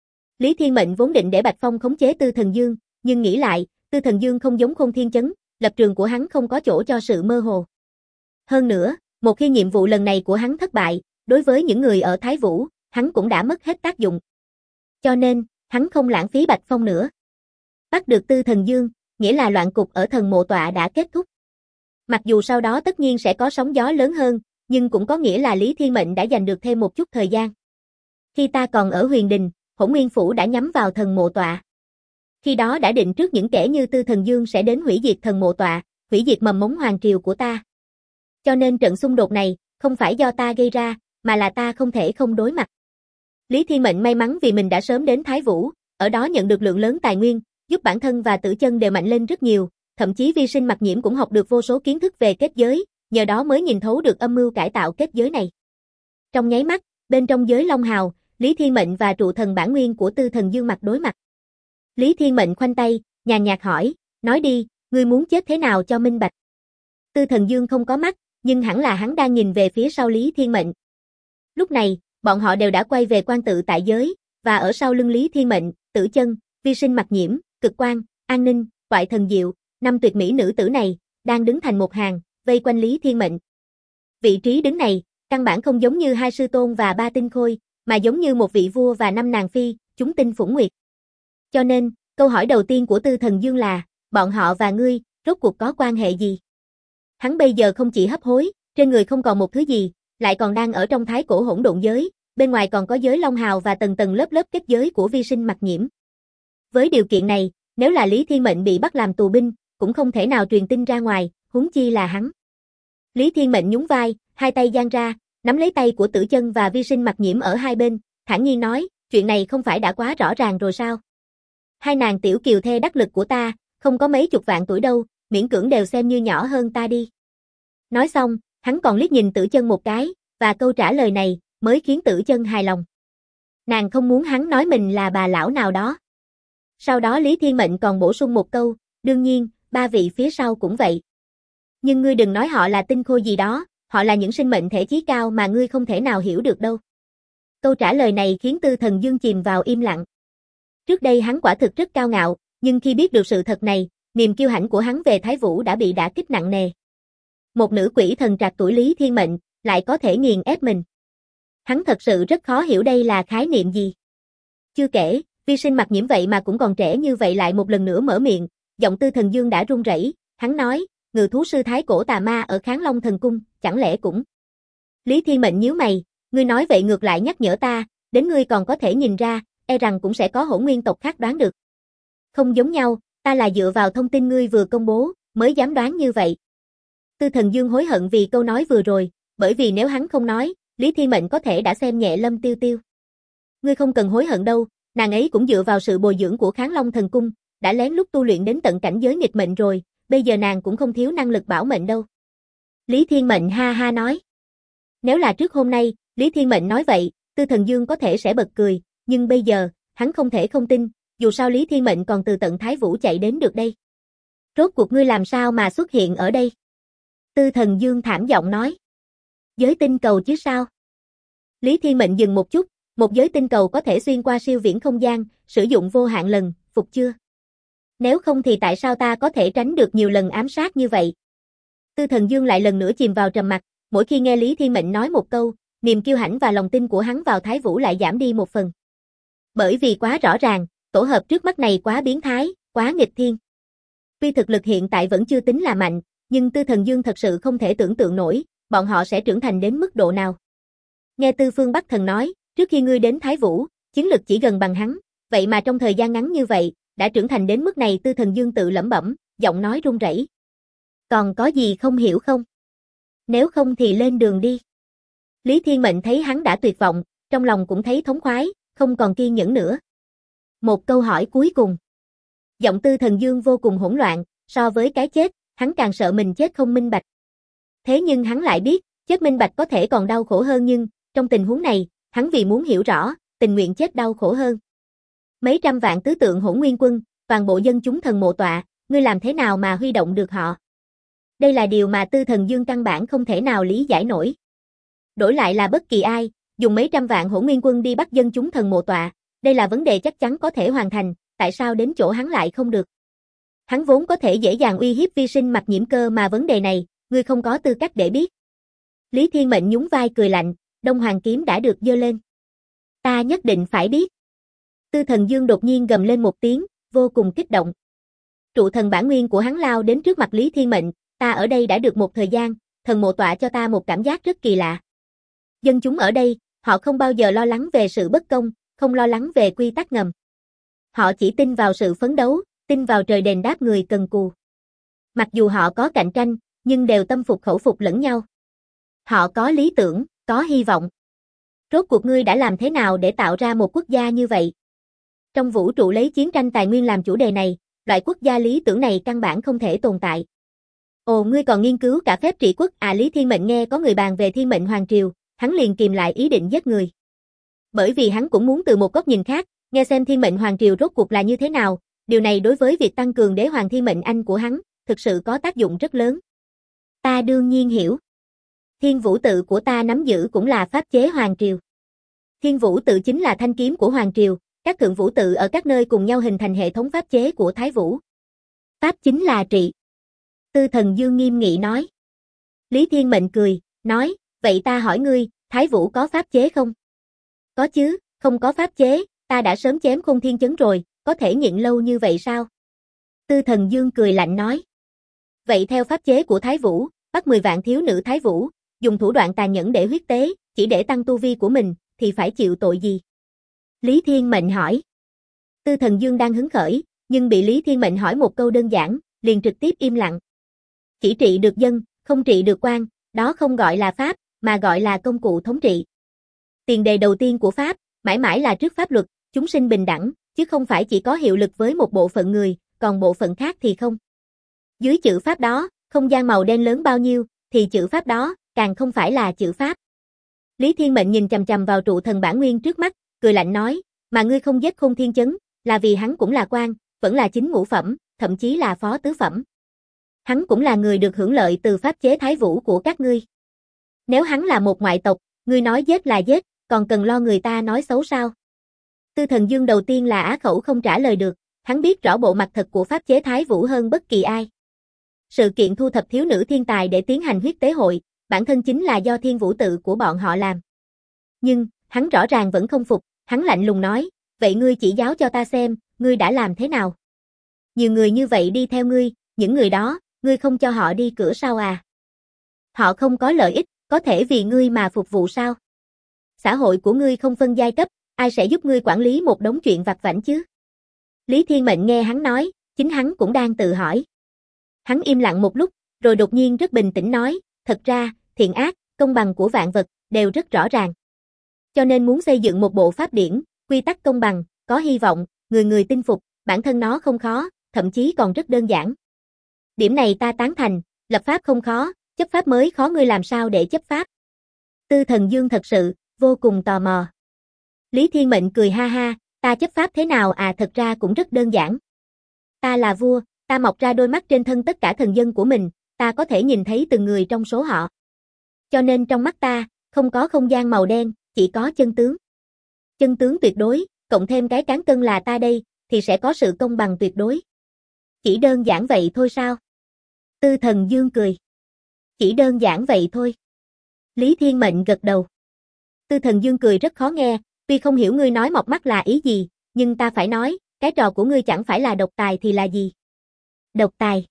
Lý Thiên Mệnh vốn định để Bạch Phong khống chế Tư Thần Dương, nhưng nghĩ lại, Tư Thần Dương không giống Khôn Thiên Chấn, lập trường của hắn không có chỗ cho sự mơ hồ. Hơn nữa, một khi nhiệm vụ lần này của hắn thất bại, đối với những người ở Thái Vũ, hắn cũng đã mất hết tác dụng. Cho nên, hắn không lãng phí Bạch Phong nữa. Bắt được Tư Thần Dương, nghĩa là loạn cục ở thần mộ tọa đã kết thúc. Mặc dù sau đó tất nhiên sẽ có sóng gió lớn hơn, nhưng cũng có nghĩa là Lý Thiên Mệnh đã giành được thêm một chút thời gian. Khi ta còn ở Huyền Đình, Hỗn Nguyên Phủ đã nhắm vào thần mộ tọa. Khi đó đã định trước những kẻ như Tư Thần Dương sẽ đến hủy diệt thần mộ tọa, hủy diệt mầm mống hoàng triều của ta. Cho nên trận xung đột này, không phải do ta gây ra, mà là ta không thể không đối mặt. Lý Thiên Mệnh may mắn vì mình đã sớm đến Thái Vũ, ở đó nhận được lượng lớn tài nguyên, giúp bản thân và Tử Chân đều mạnh lên rất nhiều, thậm chí Vi Sinh Mặc Nhiễm cũng học được vô số kiến thức về kết giới, nhờ đó mới nhìn thấu được âm mưu cải tạo kết giới này. Trong nháy mắt, bên trong giới Long Hào, Lý Thiên Mệnh và trụ thần bản nguyên của Tư Thần Dương mặt đối mặt. Lý Thiên Mệnh khoanh tay, nhàn nhạt hỏi, nói đi, ngươi muốn chết thế nào cho minh bạch. Tư Thần Dương không có mắt, nhưng hẳn là hắn đang nhìn về phía sau Lý Thiên Mệnh. Lúc này, bọn họ đều đã quay về quan tự tại giới, và ở sau lưng Lý Thiên Mệnh, Tử Chân, Vi Sinh Mặc Nhiễm, Cực Quang, An Ninh, Toại Thần Diệu, 5 tuyệt mỹ nữ tử này, đang đứng thành một hàng, vây quanh Lý Thiên Mệnh. Vị trí đứng này, căn bản không giống như 2 sư tôn và 3 tinh khôi, mà giống như một vị vua và 5 nàng phi, chúng tinh phủng nguyệt. Cho nên, câu hỏi đầu tiên của Tư Thần Dương là, bọn họ và ngươi, rốt cuộc có quan hệ gì? Hắn bây giờ không chỉ hấp hối, trên người không còn một thứ gì, lại còn đang ở trong thái cổ hỗn độn giới, bên ngoài còn có giới Long Hào và tầng tầng lớp lớp kết giới của Vi Sinh Mặc Nhiễm. Với điều kiện này, nếu là Lý Thiên Mệnh bị bắt làm tù binh, cũng không thể nào truyền tin ra ngoài, huống chi là hắn. Lý Thiên Mệnh nhún vai, hai tay giang ra, nắm lấy tay của Tử Chân và Vi Sinh Mặc Nhiễm ở hai bên, thản nhiên nói, chuyện này không phải đã quá rõ ràng rồi sao? Hai nàng tiểu kiều thê đắc lực của ta, không có mấy chục vạn tuổi đâu, miễn cưỡng đều xem như nhỏ hơn ta đi. Nói xong, hắn còn liếc nhìn Tử Chân một cái, và câu trả lời này mới khiến Tử Chân hài lòng. Nàng không muốn hắn nói mình là bà lão nào đó. Sau đó Lý Thiên Mệnh còn bổ sung một câu, đương nhiên, 3 vị phía sau cũng vậy. Nhưng ngươi đừng nói họ là tinh khôi gì đó, họ là những sinh mệnh thể chí cao mà ngươi không thể nào hiểu được đâu. Câu trả lời này khiến Tư Thần Dương chìm vào im lặng. Trước đây hắn quả thực rất cao ngạo, nhưng khi biết được sự thật này, niềm kiêu hãnh của hắn về Thái Vũ đã bị đả kích nặng nề. Một nữ quỷ thần trạc tuổi Lý Thiên Mệnh, lại có thể nghiền ép mình. Hắn thật sự rất khó hiểu đây là khái niệm gì. Chưa kể, Vi Sinh Mặc Nhiễm vậy mà cũng còn trẻ như vậy lại một lần nữa mở miệng, giọng Tư Thần Dương đã run rẩy, hắn nói, ngự thú sư thái cổ tà ma ở Kháng Long Thần Cung, chẳng lẽ cũng... Lý Thiên Mệnh nhíu mày, ngươi nói vậy ngược lại nhắc nhở ta, đến ngươi còn có thể nhìn ra, e rằng cũng sẽ có hỗn nguyên tộc khác đoán được. Không giống nhau, ta là dựa vào thông tin ngươi vừa công bố, mới dám đoán như vậy. Tư Thần Dương hối hận vì câu nói vừa rồi, bởi vì nếu hắn không nói, Lý Thiên Mệnh có thể đã xem nhẹ Lâm Tiêu Tiêu. Ngươi không cần hối hận đâu, nàng ấy cũng dựa vào sự bồi dưỡng của Kháng Long Thần Cung, đã lén lút tu luyện đến tận cảnh giới nghịch mệnh rồi, bây giờ nàng cũng không thiếu năng lực bảo mệnh đâu. Lý Thiên Mệnh ha ha nói. Nếu là trước hôm nay, Lý Thiên Mệnh nói vậy, Tư Thần Dương có thể sẽ bật cười, nhưng bây giờ, hắn không thể không tin, dù sao Lý Thiên Mệnh còn từ tận Thái Vũ chạy đến được đây. Rốt cuộc ngươi làm sao mà xuất hiện ở đây? Tư Thần Dương thảm giọng nói. Giới tinh cầu chứ sao? Lý Thiên Mệnh dừng một chút, một giới tinh cầu có thể xuyên qua siêu viễn không gian, sử dụng vô hạn lần, phục chưa? Nếu không thì tại sao ta có thể tránh được nhiều lần ám sát như vậy? Tư Thần Dương lại lần nữa chìm vào trầm mặc, mỗi khi nghe Lý Thiên Mệnh nói một câu, niềm kiêu hãnh và lòng tin của hắn vào Thái Vũ lại giảm đi một phần. Bởi vì quá rõ ràng, tổ hợp trước mắt này quá biến thái, quá nghịch thiên. Tuy thực lực hiện tại vẫn chưa tính là mạnh, nhưng Tư Thần Dương thật sự không thể tưởng tượng nổi, bọn họ sẽ trưởng thành đến mức độ nào. Nghe Tư Phương Bắc Thần nói, trước khi ngươi đến Thái Vũ, chiến lực chỉ gần bằng hắn, vậy mà trong thời gian ngắn như vậy, đã trưởng thành đến mức này. Tư Thần Dương tự lẩm bẩm, giọng nói run rẩy. Còn có gì không hiểu không? Nếu không thì lên đường đi. Lý Thiên Mệnh thấy hắn đã tuyệt vọng, trong lòng cũng thấy thống khoái, không còn kiên nhẫn nữa. Một câu hỏi cuối cùng. Giọng Tư Thần Dương vô cùng hỗn loạn, so với cái chết, hắn càng sợ mình chết không minh bạch. Thế nhưng hắn lại biết, chết minh bạch có thể còn đau khổ hơn nhưng, trong tình huống này, hắn vì muốn hiểu rõ, tình nguyện chết đau khổ hơn. Mấy trăm vạn tứ tượng hỗn nguyên quân, toàn bộ dân chúng thần mộ tọa, ngươi làm thế nào mà huy động được họ? Đây là điều mà Tư Thần Dương căn bản không thể nào lý giải nổi. Đổi lại là bất kỳ ai, dùng mấy trăm vạn hỗn nguyên quân đi bắt dân chúng thần mộ tọa, đây là vấn đề chắc chắn có thể hoàn thành, tại sao đến chỗ hắn lại không được? Hắn vốn có thể dễ dàng uy hiếp Vi Sinh Mặc Nhiễm cơ mà vấn đề này, ngươi không có tư cách để biết. Lý Thiên Mệnh nhún vai cười lạnh, Đông Hoàng kiếm đã được giơ lên. Ta nhất định phải biết. Tư Thần Dương đột nhiên gầm lên một tiếng, vô cùng kích động. Trụ thần bản nguyên của hắn lao đến trước mặt Lý Thiên Mệnh, ta ở đây đã được một thời gian, thần mộ tọa cho ta một cảm giác rất kỳ lạ. Dân chúng ở đây, Họ không bao giờ lo lắng về sự bất công, không lo lắng về quy tắc ngầm. Họ chỉ tin vào sự phấn đấu, tin vào trời đền đáp người cần cù. Mặc dù họ có cạnh tranh, nhưng đều tâm phục khẩu phục lẫn nhau. Họ có lý tưởng, có hy vọng. Rốt cuộc ngươi đã làm thế nào để tạo ra một quốc gia như vậy? Trong vũ trụ lấy chiến tranh tài nguyên làm chủ đề này, loại quốc gia lý tưởng này căn bản không thể tồn tại. Ồ, ngươi còn nghiên cứu cả phép trị quốc à? Lý Thiên Mệnh nghe có người bàn về Thiên Mệnh Hoàng Triều, hắn liền kìm lại ý định giết người. Bởi vì hắn cũng muốn từ một góc nhìn khác, nghe xem Thiên Mệnh Hoàng Triều rốt cuộc là như thế nào, điều này đối với việc tăng cường đế hoàng Thiên Mệnh Anh của hắn, thực sự có tác dụng rất lớn. Ta đương nhiên hiểu. Thiên Vũ Tự của ta nắm giữ cũng là pháp chế Hoàng Triều. Thiên Vũ Tự chính là thanh kiếm của Hoàng Triều, các thượng vũ tự ở các nơi cùng nhau hình thành hệ thống pháp chế của Thái Vũ. Pháp chính là trị. Tư Thần Dương nghiêm nghị nói. Lý Thiên Mệnh cười, nói, vậy ta hỏi ngươi, Thái Vũ có pháp chế không? Có chứ, không có pháp chế, ta đã sớm chém Khôn Thiên Chấn rồi, có thể nhịn lâu như vậy sao? Tư Thần Dương cười lạnh nói. Vậy theo pháp chế của Thái Vũ, bắt 10 vạn thiếu nữ Thái Vũ, dùng thủ đoạn tàn nhẫn để huyết tế, chỉ để tăng tu vi của mình, thì phải chịu tội gì? Lý Thiên Mệnh hỏi. Tư Thần Dương đang hứng khởi, nhưng bị Lý Thiên Mệnh hỏi một câu đơn giản, liền trực tiếp im lặng. Chỉ trị được dân, không trị được quan, đó không gọi là pháp, mà gọi là công cụ thống trị. Tiền đề đầu tiên của pháp, mãi mãi là trước pháp luật, chúng sinh bình đẳng, chứ không phải chỉ có hiệu lực với một bộ phận người, còn bộ phận khác thì không. Dưới chữ pháp đó, không gian màu đen lớn bao nhiêu, thì chữ pháp đó, càng không phải là chữ pháp. Lý Thiên Mệnh nhìn chằm chằm vào trụ thần bản nguyên trước mắt, cười lạnh nói, mà ngươi không giết Khôn Thiên Chấn, là vì hắn cũng là quan, vẫn là chính ngũ phẩm, thậm chí là phó tứ phẩm. Hắn cũng là người được hưởng lợi từ pháp chế Thái Vũ của các ngươi. Nếu hắn là một ngoại tộc, ngươi nói giết là giết, còn cần lo người ta nói xấu sao? Tư Thần Dương đầu tiên là á khẩu không trả lời được, hắn biết rõ bộ mặt thật của pháp chế Thái Vũ hơn bất kỳ ai. Sự kiện thu thập thiếu nữ thiên tài để tiến hành huyết tế hội, bản thân chính là do Thiên Vũ Tự của bọn họ làm. Nhưng, hắn rõ ràng vẫn không phục, hắn lạnh lùng nói, vậy ngươi chỉ giáo cho ta xem, ngươi đã làm thế nào? Nhiều người như vậy đi theo ngươi, những người đó, ngươi không cho họ đi cửa sau à? Họ không có lợi ích, có thể vì ngươi mà phục vụ sao? Xã hội của ngươi không phân giai cấp, ai sẽ giúp ngươi quản lý một đống chuyện vặt vãnh chứ? Lý Thiên Mệnh nghe hắn nói, chính hắn cũng đang tự hỏi. Hắn im lặng một lúc, rồi đột nhiên rất bình tĩnh nói, thật ra, thiện ác, công bằng của vạn vật, đều rất rõ ràng. Cho nên muốn xây dựng một bộ pháp điển, quy tắc công bằng, có hy vọng, người người tin phục, bản thân nó không khó, thậm chí còn rất đơn giản. Điểm này ta tán thành, lập pháp không khó, chấp pháp mới khó, ngươi làm sao để chấp pháp? Tư Thần Dương thật sự, vô cùng tò mò. Lý Thiên Mệnh cười ha ha, ta chấp pháp thế nào à? Thật ra cũng rất đơn giản. Ta là vua, ta mọc ra đôi mắt trên thân tất cả thần dân của mình, ta có thể nhìn thấy từng người trong số họ. Cho nên trong mắt ta, không có không gian màu đen, chỉ có chân tướng. Chân tướng tuyệt đối, cộng thêm cái cán cân là ta đây, thì sẽ có sự công bằng tuyệt đối. Chỉ đơn giản vậy thôi sao? Tư Thần Dương cười. Chỉ đơn giản vậy thôi. Lý Thiên Mệnh gật đầu. Tư Thần Dương cười rất khó nghe, tuy không hiểu ngươi nói mọc mắt là ý gì, nhưng ta phải nói, cái trò của ngươi chẳng phải là độc tài thì là gì? Độc tài.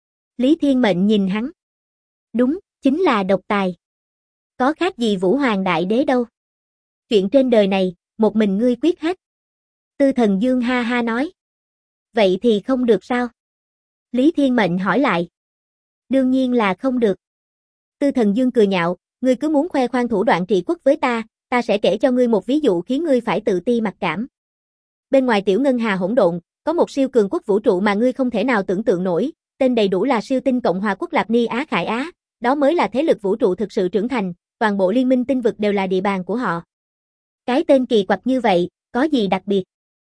Lý Thiên Mệnh nhìn hắn. Đúng, chính là độc tài. Có khác gì Vũ Hoàng Đại Đế đâu. Chuyện trên đời này, một mình ngươi quyết hết. Tư Thần Dương ha ha nói. Vậy thì không được sao? Lý Thiên Mệnh hỏi lại. Đương nhiên là không được. Tư Thần Dương cười nhạo, ngươi cứ muốn khoe khoang thủ đoạn trị quốc với ta sẽ kể cho ngươi một ví dụ khiến ngươi phải tự ti mặc cảm. Bên ngoài tiểu ngân hà hỗn độn, có một siêu cường quốc vũ trụ mà ngươi không thể nào tưởng tượng nổi, tên đầy đủ là Siêu Tinh Cộng Hòa Quốc Lạp Ni Á Khải Á, đó mới là thế lực vũ trụ thực sự trưởng thành, toàn bộ liên minh tinh vực đều là địa bàn của họ. Cái tên kỳ quặc như vậy, có gì đặc biệt?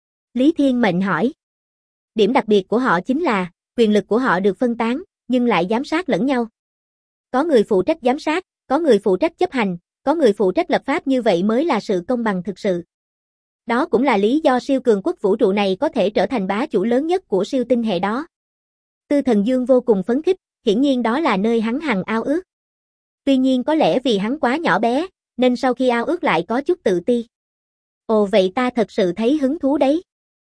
Lý Thiên Mệnh hỏi. Điểm đặc biệt của họ chính là, quyền lực của họ được phân tán, nhưng lại giám sát lẫn nhau. Có người phụ trách giám sát, có người phụ trách chấp hành, có người phụ trách lập pháp, như vậy mới là sự công bằng thực sự. Đó cũng là lý do siêu cường quốc vũ trụ này có thể trở thành bá chủ lớn nhất của siêu tinh hệ đó. Tư Thần Dương vô cùng phấn khích, hiển nhiên đó là nơi hắn hằng ao ước. Tuy nhiên có lẽ vì hắn quá nhỏ bé, nên sau khi ao ước lại có chút tự ti. Ồ, vậy ta thật sự thấy hứng thú đấy.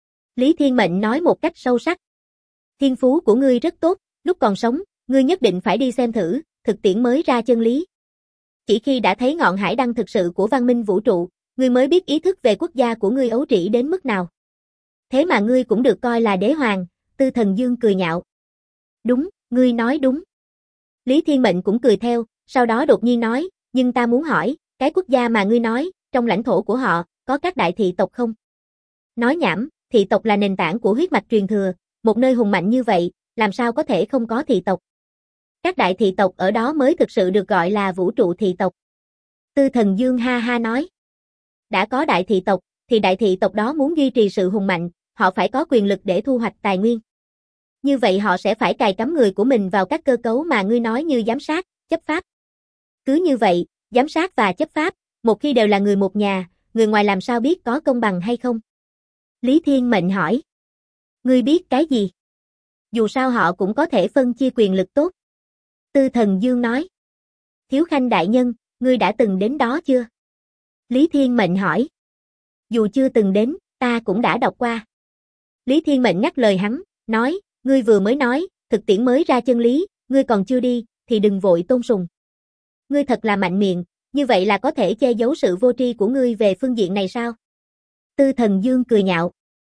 Lý Thiên Mệnh nói một cách sâu sắc. Thiên phú của ngươi rất tốt, lúc còn sống, ngươi nhất định phải đi xem thử, thực tiễn mới ra chân lý. Chỉ khi đã thấy ngọn hải đăng thực sự của văn minh vũ trụ, ngươi mới biết ý thức về quốc gia của ngươi ấu trĩ đến mức nào. Thế mà ngươi cũng được coi là đế hoàng, Tư Thần Dương cười nhạo. Đúng, ngươi nói đúng. Lý Thiên Mệnh cũng cười theo, sau đó đột nhiên nói, nhưng ta muốn hỏi, cái quốc gia mà ngươi nói, trong lãnh thổ của họ, có các đại thị tộc không? Nói nhảm, thị tộc là nền tảng của huyết mạch truyền thừa, một nơi hùng mạnh như vậy, làm sao có thể không có thị tộc? Các đại thị tộc ở đó mới thực sự được gọi là vũ trụ thị tộc. Tư Thần Dương ha ha nói. Đã có đại thị tộc, thì đại thị tộc đó muốn duy trì sự hùng mạnh, họ phải có quyền lực để thu hoạch tài nguyên. Như vậy họ sẽ phải cài cắm người của mình vào các cơ cấu mà ngươi nói như giám sát, chấp pháp. Cứ như vậy, giám sát và chấp pháp, một khi đều là người một nhà, người ngoài làm sao biết có công bằng hay không? Lý Thiên Mệnh hỏi. Ngươi biết cái gì? Dù sao họ cũng có thể phân chia quyền lực tốt. Tư Thần Dương nói. Thiếu Khanh đại nhân, ngươi đã từng đến đó chưa? Lý Thiên Mệnh hỏi. Dù chưa từng đến, ta cũng đã đọc qua. Lý Thiên Mệnh ngắt lời hắn, nói, ngươi vừa mới nói, thực tiễn mới ra chân lý, ngươi còn chưa đi, thì đừng vội tôn sùng. Ngươi thật là mạnh miệng, như vậy là có thể che giấu sự vô tri của ngươi về phương diện này sao? Tư Thần Dương cười nhạo.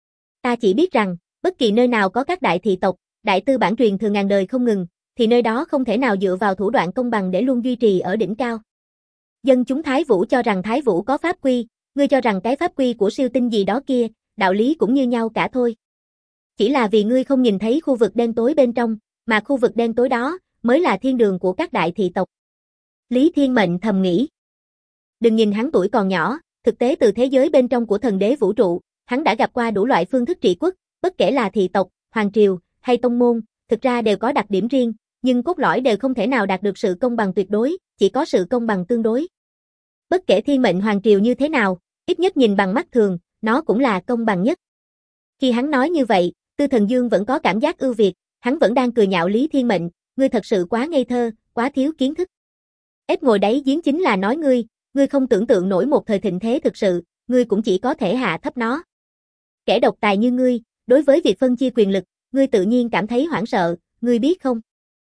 Ta chỉ biết rằng, bất kỳ nơi nào có các đại thị tộc, đại tư bản truyền thừa ngàn đời không ngừng, thì nơi đó không thể nào dựa vào thủ đoạn công bằng để luôn duy trì ở đỉnh cao. Dân chúng Thái Vũ cho rằng Thái Vũ có pháp quy, ngươi cho rằng cái pháp quy của siêu tinh gì đó kia, đạo lý cũng như nhau cả thôi. Chỉ là vì ngươi không nhìn thấy khu vực đen tối bên trong, mà khu vực đen tối đó mới là thiên đường của các đại thị tộc. Lý Thiên Mệnh thầm nghĩ. Đừng nhìn hắn tuổi còn nhỏ, thực tế từ thế giới bên trong của thần đế vũ trụ, hắn đã gặp qua đủ loại phương thức trị quốc, bất kể là thị tộc, hoàng triều, hay tông môn, thực ra đều có đặc điểm riêng, nhưng cốt lõi đều không thể nào đạt được sự công bằng tuyệt đối, chỉ có sự công bằng tương đối. Bất kể thiên mệnh hoàng triều như thế nào, ít nhất nhìn bằng mắt thường, nó cũng là công bằng nhất. Khi hắn nói như vậy, Tư Thần Dương vẫn có cảm giác ưu việt, hắn vẫn đang cười nhạo Lý Thiên Mệnh, ngươi thật sự quá ngây thơ, quá thiếu kiến thức. Ếch ngồi đáy giếng chính là nói ngươi không tưởng tượng nổi một thời thịnh thế thực sự, ngươi cũng chỉ có thể hạ thấp nó. Kẻ độc tài như ngươi, đối với việc phân chia quyền lực, ngươi tự nhiên cảm thấy hoảng sợ, ngươi biết không?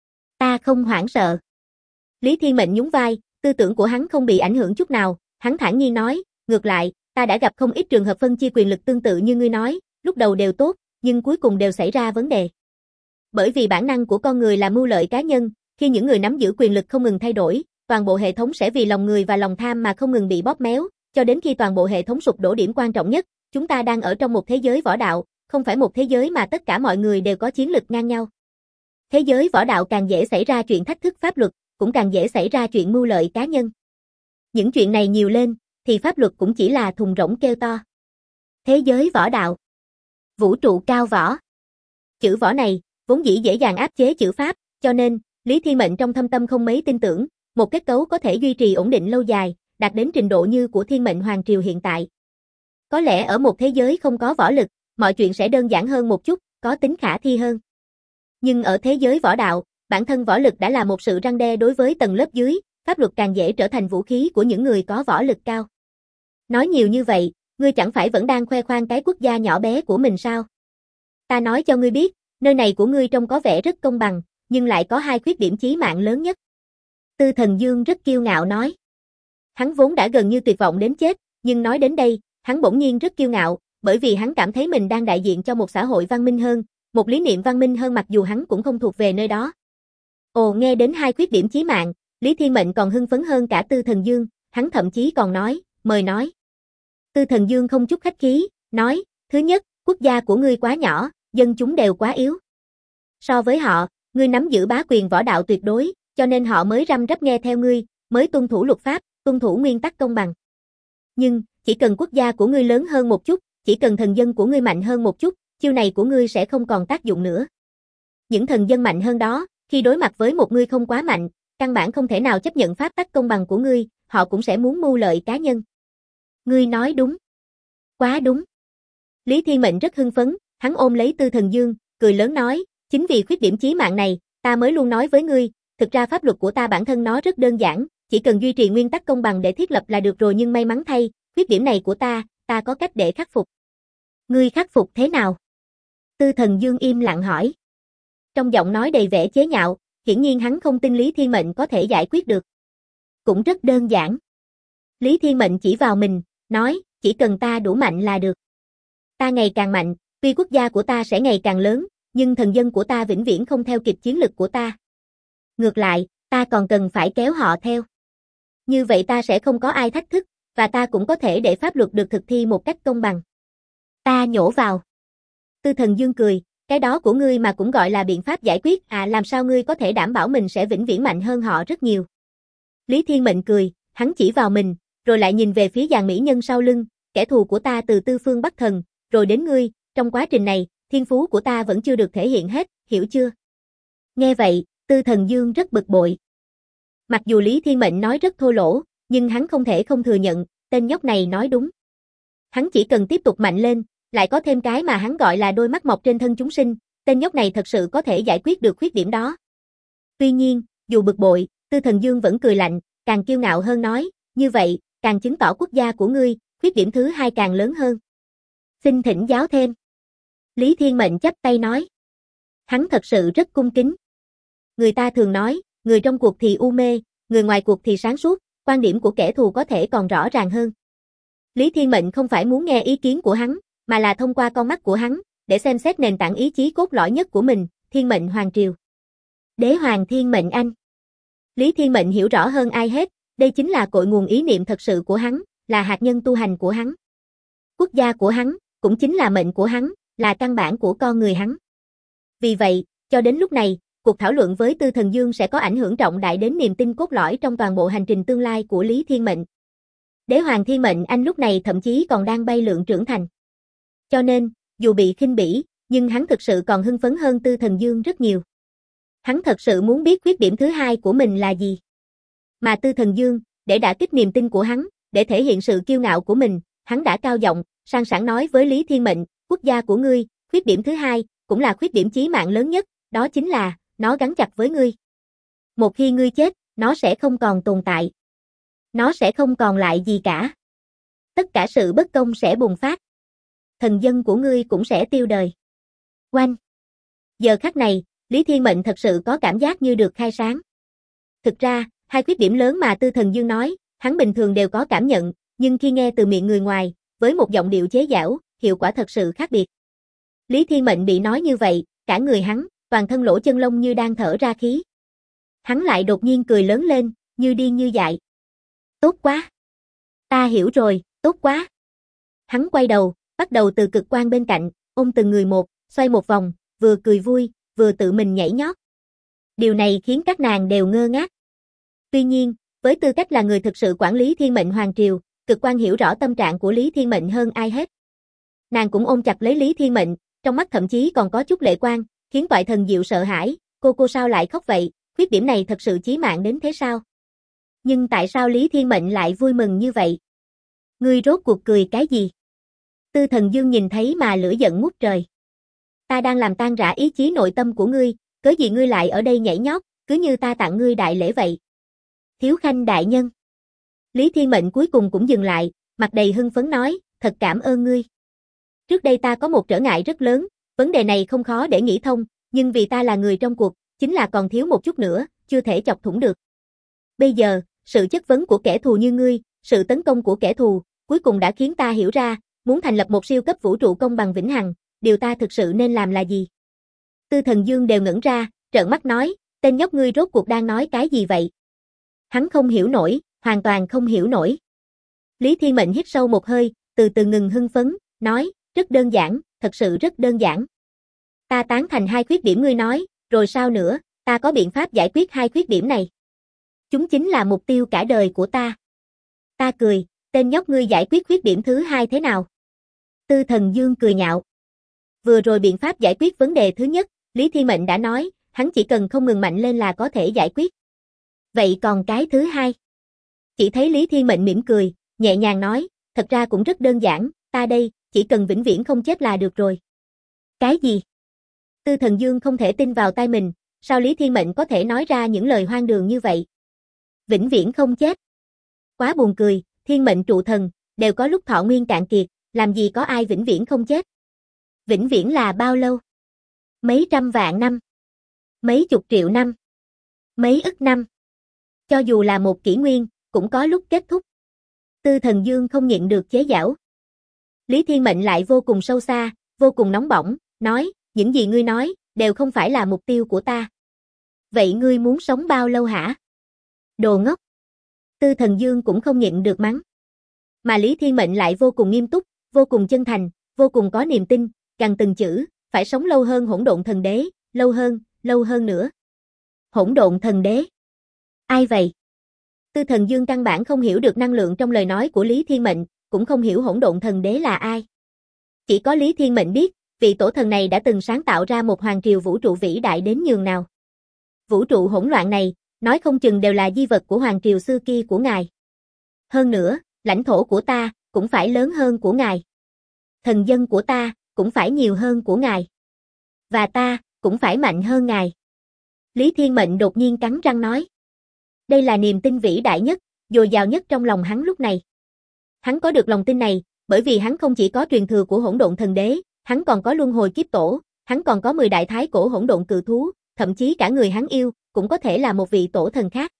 Ta không hoảng sợ. Lý Thiên Mệnh nhún vai, tư tưởng của hắn không bị ảnh hưởng chút nào, hắn thản nhiên nói, ngược lại, ta đã gặp không ít trường hợp phân chia quyền lực tương tự như ngươi nói, lúc đầu đều tốt, nhưng cuối cùng đều xảy ra vấn đề. Bởi vì bản năng của con người là mưu lợi cá nhân, khi những người nắm giữ quyền lực không ngừng thay đổi, toàn bộ hệ thống sẽ vì lòng người và lòng tham mà không ngừng bị bóp méo, cho đến khi toàn bộ hệ thống sụp đổ. Điểm quan trọng nhất, chúng ta đang ở trong một thế giới võ đạo, không phải một thế giới mà tất cả mọi người đều có chiến lực ngang nhau. Thế giới võ đạo càng dễ xảy ra chuyện thách thức pháp luật, cũng càng dễ xảy ra chuyện mưu lợi cá nhân. Những chuyện này nhiều lên, thì pháp luật cũng chỉ là thùng rỗng kêu to. Thế giới võ đạo. Vũ trụ cao võ. Chữ võ này, vốn dĩ dễ dàng áp chế chữ pháp, cho nên, Lý Thiên Mệnh trong thâm tâm không mấy tin tưởng, một kết cấu có thể duy trì ổn định lâu dài, đạt đến trình độ như của Thiên Mệnh Hoàng Triều hiện tại. Có lẽ ở một thế giới không có võ lực, mọi chuyện sẽ đơn giản hơn một chút, có tính khả thi hơn. Nhưng ở thế giới võ đạo, bản thân võ lực đã là một sự răn đe đối với tầng lớp dưới, pháp luật càng dễ trở thành vũ khí của những người có võ lực cao. Nói nhiều như vậy, ngươi chẳng phải vẫn đang khoe khoang cái quốc gia nhỏ bé của mình sao? Ta nói cho ngươi biết, nơi này của ngươi trông có vẻ rất công bằng, nhưng lại có hai khuyết điểm chí mạng lớn nhất. Tư Thần Dương rất kiêu ngạo nói. Hắn vốn đã gần như tuyệt vọng đến chết, nhưng nói đến đây, hắn bỗng nhiên rất kiêu ngạo, bởi vì hắn cảm thấy mình đang đại diện cho một xã hội văn minh hơn, một lý niệm văn minh hơn mặc dù hắn cũng không thuộc về nơi đó. Ồ, nghe đến hai khuyết điểm chí mạng, Lý Thiên Mệnh còn hưng phấn hơn cả Tư Thần Dương, hắn thậm chí còn nói, mời nói. Tư Thần Dương không chút khách khí, nói, thứ nhất, quốc gia của ngươi quá nhỏ, dân chúng đều quá yếu. So với họ, ngươi nắm giữ bá quyền võ đạo tuyệt đối, cho nên họ mới răm rắp nghe theo ngươi, mới tuân thủ luật pháp, tuân thủ nguyên tắc công bằng. Nhưng, chỉ cần quốc gia của ngươi lớn hơn một chút, chỉ cần thần dân của ngươi mạnh hơn một chút, chiêu này của ngươi sẽ không còn tác dụng nữa. Những thần dân mạnh hơn đó, khi đối mặt với một ngươi không quá mạnh, căn bản không thể nào chấp nhận pháp tắc công bằng của ngươi, họ cũng sẽ muốn mưu lợi cá nhân. Ngươi nói đúng. Quá đúng. Lý Thiên Mệnh rất hưng phấn, hắn ôm lấy Tư Thần Dương, cười lớn nói, chính vì khuyết điểm chí mạng này, ta mới luôn nói với ngươi, thực ra pháp luật của ta bản thân nó rất đơn giản, chỉ cần duy trì nguyên tắc công bằng để thiết lập là được rồi, nhưng may mắn thay, khuyết điểm này của ta có cách để khắc phục. Ngươi khắc phục thế nào? Tư Thần Dương im lặng hỏi. Trong giọng nói đầy vẻ chế nhạo, hiển nhiên hắn không tin Lý Thiên Mệnh có thể giải quyết được. Cũng rất đơn giản. Lý Thiên Mệnh chỉ vào mình, nói, chỉ cần ta đủ mạnh là được. Ta ngày càng mạnh, tuy quốc gia của ta sẽ ngày càng lớn, nhưng thần dân của ta vĩnh viễn không theo kịp chiến lực của ta. Ngược lại, ta còn cần phải kéo họ theo. Như vậy ta sẽ không có ai thách thức, và ta cũng có thể để pháp luật được thực thi một cách công bằng. Ta nhổ vào. Tư Thần Dương cười, cái đó của ngươi mà cũng gọi là biện pháp giải quyết à, làm sao ngươi có thể đảm bảo mình sẽ vĩnh viễn mạnh hơn họ rất nhiều. Lý Thiên Mệnh cười, hắn chỉ vào mình, rồi lại nhìn về phía dàn mỹ nhân sau lưng, kẻ thù của ta từ Tư Phương Bắc Thần, rồi đến ngươi, trong quá trình này, thiên phú của ta vẫn chưa được thể hiện hết, hiểu chưa? Nghe vậy, Tư Thần Dương rất bực bội. Mặc dù Lý Thiên Mệnh nói rất thô lỗ, nhưng hắn không thể không thừa nhận, tên nhóc này nói đúng. Hắn chỉ cần tiếp tục mạnh lên, lại có thêm cái mà hắn gọi là đôi mắt mọc trên thân chúng sinh, tên nhóc này thật sự có thể giải quyết được khuyết điểm đó. Tuy nhiên, dù bực bội, Tư Thần Dương vẫn cười lạnh, càng kiêu ngạo hơn nói, như vậy, càng chứng tỏ quốc gia của ngươi, khuyết điểm thứ hai càng lớn hơn. Xin thỉnh giáo thêm. Lý Thiên Mệnh chắp tay nói. Hắn thật sự rất cung kính. Người ta thường nói, người trong cuộc thì u mê, người ngoài cuộc thì sáng suốt, quan điểm của kẻ thù có thể còn rõ ràng hơn. Lý Thiên Mệnh không phải muốn nghe ý kiến của hắn, mà là thông qua con mắt của hắn, để xem xét nền tảng ý chí cốt lõi nhất của mình, Thiên Mệnh Hoàng Triều. Đế Hoàng Thiên Mệnh Anh. Lý Thiên Mệnh hiểu rõ hơn ai hết, đây chính là cội nguồn ý niệm thật sự của hắn, là hạt nhân tu hành của hắn. Quốc gia của hắn, cũng chính là mệnh của hắn, là căn bản của con người hắn. Vì vậy, cho đến lúc này, cuộc thảo luận với Tư Thần Dương sẽ có ảnh hưởng trọng đại đến niềm tin cốt lõi trong toàn bộ hành trình tương lai của Lý Thiên Mệnh. Đế Hoàng Thiên Mệnh Anh lúc này thậm chí còn đang bay lượn trưởng thành. Cho nên, dù bị khinh bỉ, nhưng hắn thực sự còn hưng phấn hơn Tư Thần Dương rất nhiều. Hắn thật sự muốn biết khuyết điểm thứ hai của mình là gì. Mà Tư Thần Dương, để đả kích niềm tin của hắn, để thể hiện sự kiêu ngạo của mình, hắn đã cao giọng, sang sảng nói với Lý Thiên Mệnh, quốc gia của ngươi, khuyết điểm thứ hai, cũng là khuyết điểm chí mạng lớn nhất, đó chính là, nó gắn chặt với ngươi. Một khi ngươi chết, nó sẽ không còn tồn tại. Nó sẽ không còn lại gì cả. Tất cả sự bất công sẽ bùng phát. Thần dân của ngươi cũng sẽ tiêu đời. Oanh! Giờ khắc này, Lý Thiên Mệnh thật sự có cảm giác như được khai sáng. Thực ra, hai khuyết điểm lớn mà Tư Thần Dương nói, hắn bình thường đều có cảm nhận, nhưng khi nghe từ miệng người ngoài, với một giọng điệu chế giễu, hiệu quả thật sự khác biệt. Lý Thiên Mệnh bị nói như vậy, cả người hắn, toàn thân lỗ chân lông như đang thở ra khí. Hắn lại đột nhiên cười lớn lên, như điên như dại. Tốt quá! Ta hiểu rồi, tốt quá! Hắn quay đầu, bắt đầu từ cực quan bên cạnh, ôm từng người một, xoay một vòng, vừa cười vui, vừa tự mình nhảy nhót. Điều này khiến các nàng đều ngơ ngác. Tuy nhiên, với tư cách là người thực sự quản lý Thiên Mệnh Hoàng Triều, cực quan hiểu rõ tâm trạng của Lý Thiên Mệnh hơn ai hết. Nàng cũng ôm chặt lấy Lý Thiên Mệnh, trong mắt thậm chí còn có chút lệ quang, khiến toại thần Diệu sợ hãi, cô sao lại khóc vậy, khuyết điểm này thật sự chí mạng đến thế sao? Nhưng tại sao Lý Thiên Mệnh lại vui mừng như vậy? Ngươi rốt cuộc cười cái gì? Tư Thần Dương nhìn thấy mà lửa giận ngút trời. Ta đang làm tan rã ý chí nội tâm của ngươi, cớ gì ngươi lại ở đây nhảy nhót, cứ như ta tặng ngươi đại lễ vậy. Thiếu khanh đại nhân. Lý Thiên Mệnh cuối cùng cũng dừng lại, mặt đầy hưng phấn nói, thật cảm ơn ngươi. Trước đây ta có một trở ngại rất lớn, vấn đề này không khó để nghĩ thông, nhưng vì ta là người trong cuộc, chính là còn thiếu một chút nữa, chưa thể chọc thủng được. Bây giờ, sự chất vấn của kẻ thù như ngươi, sự tấn công của kẻ thù, cuối cùng đã khiến ta hiểu ra, muốn thành lập một siêu cấp vũ trụ công bằng vĩnh hằng, điều ta thực sự nên làm là gì? Tư Thần Dương đều ngẩn ra, trợn mắt nói, tên nhóc ngươi rốt cuộc đang nói cái gì vậy? Hắn không hiểu nổi, hoàn toàn không hiểu nổi. Lý Thiên Mệnh hít sâu một hơi, từ từ ngừng hưng phấn, nói, rất đơn giản, thật sự rất đơn giản. Ta tán thành hai khuyết điểm ngươi nói, rồi sao nữa, ta có biện pháp giải quyết hai khuyết điểm này. Chúng chính là mục tiêu cả đời của ta. Ta cười, tên nhóc ngươi giải quyết khuyết điểm thứ hai thế nào? Tư Thần Dương cười nhạo. Vừa rồi biện pháp giải quyết vấn đề thứ nhất, Lý Thiên Mệnh đã nói, hắn chỉ cần không ngừng mạnh lên là có thể giải quyết. Vậy còn cái thứ hai? Chỉ thấy Lý Thiên Mệnh mỉm cười, nhẹ nhàng nói, thật ra cũng rất đơn giản, ta đây, chỉ cần vĩnh viễn không chết là được rồi. Cái gì? Tư Thần Dương không thể tin vào tai mình, sao Lý Thiên Mệnh có thể nói ra những lời hoang đường như vậy? Vĩnh viễn không chết. Quá buồn cười, thiên mệnh trụ thần, đều có lúc thọ nguyên cạn kiệt, làm gì có ai vĩnh viễn không chết? Vĩnh viễn là bao lâu? Mấy trăm vạn năm? Mấy chục triệu năm? Mấy ức năm? Cho dù là một kỷ nguyên, cũng có lúc kết thúc. Tư Thần Dương không nhịn được chế giễu. Lý Thiên Mệnh lại vô cùng sâu xa, vô cùng nóng bỏng, nói, những gì ngươi nói, đều không phải là mục tiêu của ta. Vậy ngươi muốn sống bao lâu hả? Đồ ngốc. Tư Thần Dương cũng không nhịn được mắng. Mà Lý Thiên Mệnh lại vô cùng nghiêm túc, vô cùng chân thành, vô cùng có niềm tin, gằn từng chữ, phải sống lâu hơn Hỗn Độn Thần Đế, lâu hơn nữa. Hỗn Độn Thần Đế? Ai vậy? Tư Thần Dương căn bản không hiểu được năng lượng trong lời nói của Lý Thiên Mệnh, cũng không hiểu Hỗn Độn Thần Đế là ai. Chỉ có Lý Thiên Mệnh biết, vị tổ thần này đã từng sáng tạo ra một hoàng triều vũ trụ vĩ đại đến nhường nào. Vũ trụ hỗn loạn này, nói không chừng đều là di vật của hoàng triều xưa kia của ngài. Hơn nữa, lãnh thổ của ta, cũng phải lớn hơn của ngài. Thần dân của ta, cũng phải nhiều hơn của ngài. Và ta, cũng phải mạnh hơn ngài. Lý Thiên Mệnh đột nhiên cắn răng nói. Đây là niềm tin vĩ đại nhất, dồi dào nhất trong lòng hắn lúc này. Hắn có được lòng tin này, bởi vì hắn không chỉ có truyền thừa của Hỗn Độn Thần Đế, hắn còn có luân hồi kiếp tổ, hắn còn có 10 đại thái cổ hỗn độn cự thú, thậm chí cả người hắn yêu, cũng có thể là một vị tổ thần khác.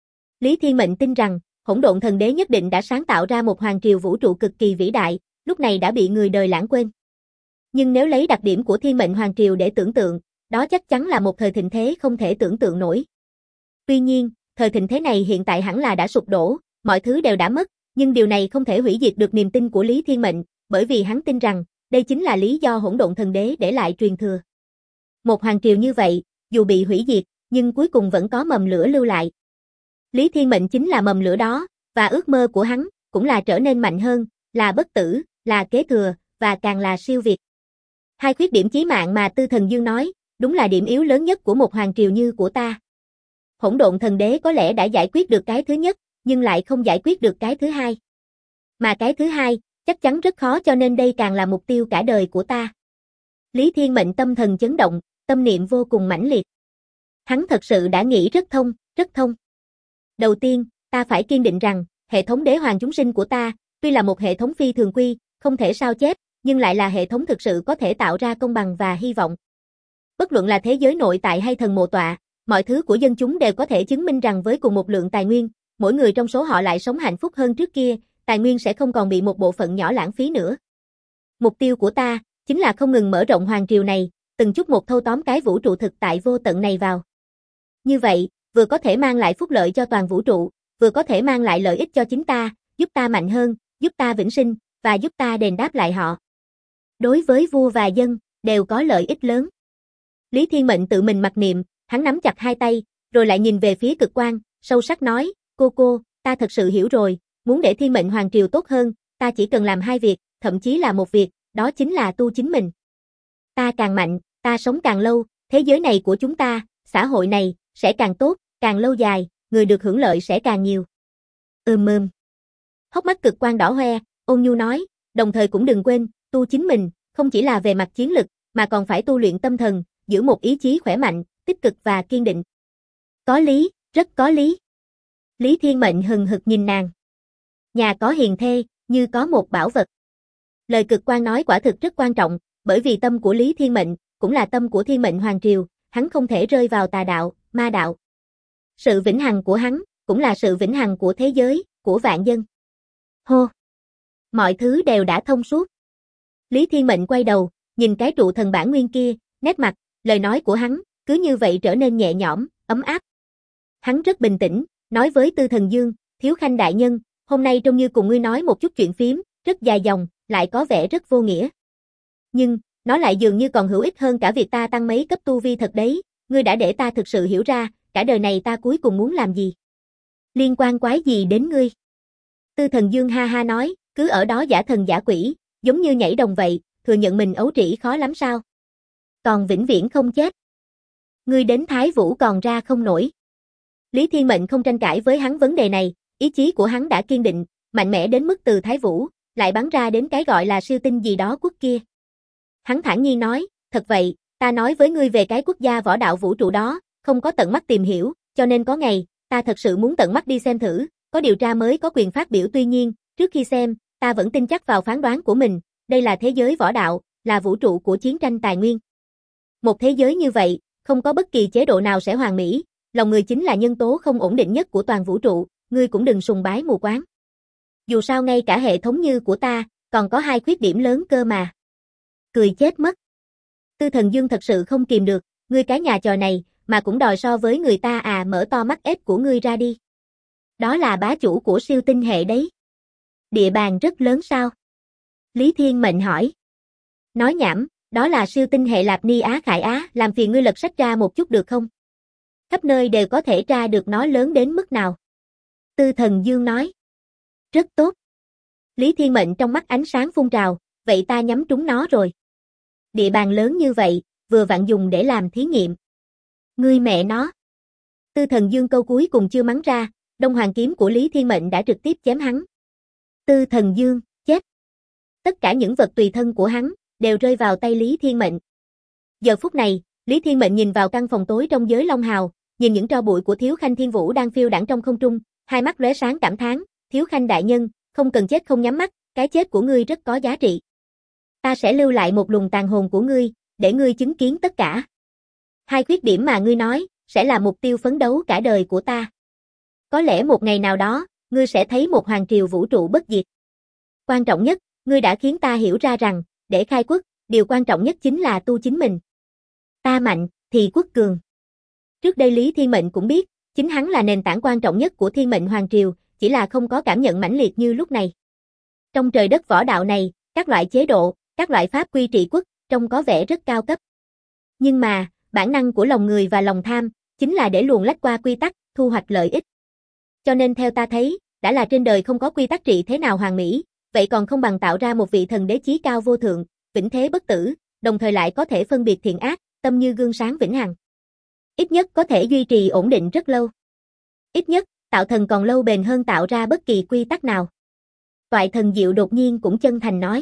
Lý Thiên Mệnh tin rằng, Hỗn Độn Thần Đế nhất định đã sáng tạo ra một hoàng triều vũ trụ cực kỳ vĩ đại, lúc này đã bị người đời lãng quên. Nhưng nếu lấy đặc điểm của Thiên Mệnh Hoàng Triều để tưởng tượng, đó chắc chắn là một thời thịnh thế không thể tưởng tượng nổi. Tuy nhiên, thời thịnh thế này hiện tại hẳn là đã sụp đổ, mọi thứ đều đã mất, nhưng điều này không thể hủy diệt được niềm tin của Lý Thiên Mệnh, bởi vì hắn tin rằng, đây chính là lý do Hỗn Độn Thần Đế để lại truyền thừa. Một hoàng triều như vậy, dù bị hủy diệt, nhưng cuối cùng vẫn có mầm lửa lưu lại. Lý Thiên Mệnh chính là mầm lửa đó, và ước mơ của hắn, cũng là trở nên mạnh hơn, là bất tử, là kế thừa, và càng là siêu việt. Hai khuyết điểm chí mạng mà Tư Thần Dương nói, đúng là điểm yếu lớn nhất của một hoàng triều như của ta. Hỗn Độn Thần Đế có lẽ đã giải quyết được cái thứ nhất, nhưng lại không giải quyết được cái thứ hai. Mà cái thứ hai, chắc chắn rất khó, cho nên đây càng là mục tiêu cả đời của ta. Lý Thiên Mệnh tâm thần chấn động, tâm niệm vô cùng mãnh liệt. Hắn thật sự đã nghĩ rất thông, rất thông. Đầu tiên, ta phải kiên định rằng, hệ thống đế hoàng chúng sinh của ta, tuy là một hệ thống phi thường quy, không thể sao chép, nhưng lại là hệ thống thực sự có thể tạo ra công bằng và hy vọng. Bất luận là thế giới nội tại hay thần mộ tọa, mọi thứ của dân chúng đều có thể chứng minh rằng với cùng một lượng tài nguyên, mỗi người trong số họ lại sống hạnh phúc hơn trước kia, tài nguyên sẽ không còn bị một bộ phận nhỏ lãng phí nữa. Mục tiêu của ta, chính là không ngừng mở rộng hoàng triều này, từng chút một thâu tóm cái vũ trụ thực tại vô tận này vào. Như vậy, vừa có thể mang lại phúc lợi cho toàn vũ trụ, vừa có thể mang lại lợi ích cho chính ta, giúp ta mạnh hơn, giúp ta vĩnh sinh, và giúp ta đền đáp lại họ. Đối với vua và dân, đều có lợi ích lớn. Lý Thiên Mệnh tự mình mặc niệm, hắn nắm chặt hai tay, rồi lại nhìn về phía Cực Quang, sâu sắc nói, cô, ta thật sự hiểu rồi, muốn để Thiên Mệnh Hoàng Triều tốt hơn, ta chỉ cần làm hai việc, thậm chí là một việc, đó chính là tu chính mình. Ta càng mạnh, ta sống càng lâu, thế giới này của chúng ta, xã hội này, sẽ càng tốt, càng lâu dài, người được hưởng lợi sẽ càng nhiều. Hốc mắt Cực Quang đỏ hoe, ôn nhu nói, đồng thời cũng đừng quên, tu chính mình, không chỉ là về mặt chiến lực, mà còn phải tu luyện tâm thần, giữ một ý chí khỏe mạnh, tích cực và kiên định. Có lý, rất có lý. Lý Thiên Mệnh hừng hực nhìn nàng. Nhà có hiền thê, như có một bảo vật. Lời Cực Quang nói quả thực rất quan trọng, bởi vì tâm của Lý Thiên Mệnh, cũng là tâm của Thiên Mệnh Hoàng Triều, hắn không thể rơi vào tà đạo, ma đạo. Sự vĩnh hằng của hắn, cũng là sự vĩnh hằng của thế giới, của vạn dân. Hô! Mọi thứ đều đã thông suốt. Lý Thiên Mệnh quay đầu, nhìn cái trụ thần bản nguyên kia, nét mặt, lời nói của hắn, cứ như vậy trở nên nhẹ nhõm, ấm áp. Hắn rất bình tĩnh, nói với Tư Thần Dương, Thiếu Khanh đại nhân, hôm nay trông như cùng ngươi nói một chút chuyện phiếm, rất dài dòng, lại có vẻ rất vô nghĩa. Nhưng, nó lại dường như còn hữu ích hơn cả việc ta tăng mấy cấp tu vi thật đấy, ngươi đã để ta thực sự hiểu ra, cả đời này ta cuối cùng muốn làm gì. Liên quan quái gì đến ngươi? Tư Thần Dương ha ha nói, cứ ở đó giả thần giả quỷ, giống như nhảy đồng vậy, thừa nhận mình ấu trĩ khó lắm sao? Còn vĩnh viễn không chết. Ngươi đến Thái Vũ còn ra không nổi. Lý Thiên Mệnh không tranh cãi với hắn vấn đề này, ý chí của hắn đã kiên định, mạnh mẽ đến mức từ Thái Vũ, lại bắn ra đến cái gọi là siêu tinh gì đó quốc kia. Hắn thản nhiên nói, thật vậy, ta nói với ngươi về cái quốc gia võ đạo vũ trụ đó, không có tận mắt tìm hiểu, cho nên có ngày, ta thật sự muốn tận mắt đi xem thử, có điều tra mới có quyền phát biểu, tuy nhiên, trước khi xem, ta vẫn tin chắc vào phán đoán của mình, đây là thế giới võ đạo, là vũ trụ của chiến tranh tài nguyên. Một thế giới như vậy, không có bất kỳ chế độ nào sẽ hoàn mỹ, lòng người chính là nhân tố không ổn định nhất của toàn vũ trụ, ngươi cũng đừng sùng bái mù quáng. Dù sao ngay cả hệ thống như của ta, còn có 2 khuyết điểm lớn cơ mà. Cười chết mất. Tư Thần Dương thật sự không kìm được, ngươi cái nhà trò này, mà cũng đòi so với người ta à, mở to mắt ếch của ngươi ra đi. Đó là bá chủ của siêu tinh hệ đấy. Địa bàn rất lớn sao? Lý Thiên Mệnh hỏi. Nói nhảm, đó là siêu tinh hệ Lạp Ni Á Khải Á, làm phiền ngươi lật sách ra một chút được không? Khắp nơi đều có thể tra được nó lớn đến mức nào. Tư Thần Dương nói. Rất tốt. Lý Thiên Mệnh trong mắt ánh sáng phun trào, vậy ta nhắm trúng nó rồi. Địa bàn lớn như vậy, vừa vặn dùng để làm thí nghiệm. Ngươi mẹ nó. Tư Thần Dương câu cuối cùng chưa mắng ra, Đông Hoàng kiếm của Lý Thiên Mệnh đã trực tiếp chém hắn. Tư Thần Dương, chết. Tất cả những vật tùy thân của hắn, đều rơi vào tay Lý Thiên Mệnh. Giờ phút này, Lý Thiên Mệnh nhìn vào căn phòng tối trong giới Long Hào, nhìn những tro bụi của Thiếu Khanh Thiên Vũ đang phiêu đãng trong không trung, hai mắt lóe sáng cảm thán, Thiếu Khanh đại nhân, không cần chết không nhắm mắt, cái chết của ngươi rất có giá trị. Ta sẽ lưu lại một luồng tàn hồn của ngươi, để ngươi chứng kiến tất cả. 2 khuyết điểm mà ngươi nói, sẽ là mục tiêu phấn đấu cả đời của ta. Có lẽ một ngày nào đó, ngươi sẽ thấy một hoàng triều vũ trụ bất diệt. Quan trọng nhất, ngươi đã khiến ta hiểu ra rằng, để khai quốc, điều quan trọng nhất chính là tu chính mình. Ta mạnh, thì quốc cường. Trước đây Lý Thiên Mệnh cũng biết, chính hắn là nền tảng quan trọng nhất của Thiên Mệnh Hoàng Triều, chỉ là không có cảm nhận mãnh liệt như lúc này. Trong trời đất võ đạo này, các loại chế độ, các loại pháp quy trị quốc, trông có vẻ rất cao cấp. Nhưng mà, bản năng của lòng người và lòng tham, chính là để luồn lách qua quy tắc, thu hoạch lợi ích. Cho nên theo ta thấy, đã là trên đời không có quy tắc trị thế nào hoàn mỹ, vậy còn không bằng tạo ra một vị thần đế chí cao vô thượng, vĩnh thế bất tử, đồng thời lại có thể phân biệt thiện ác, tâm như gương sáng vĩnh hằng. Ít nhất có thể duy trì ổn định rất lâu. Ít nhất, tạo thần còn lâu bền hơn tạo ra bất kỳ quy tắc nào. Toại Thần Diệu đột nhiên cũng chân thành nói.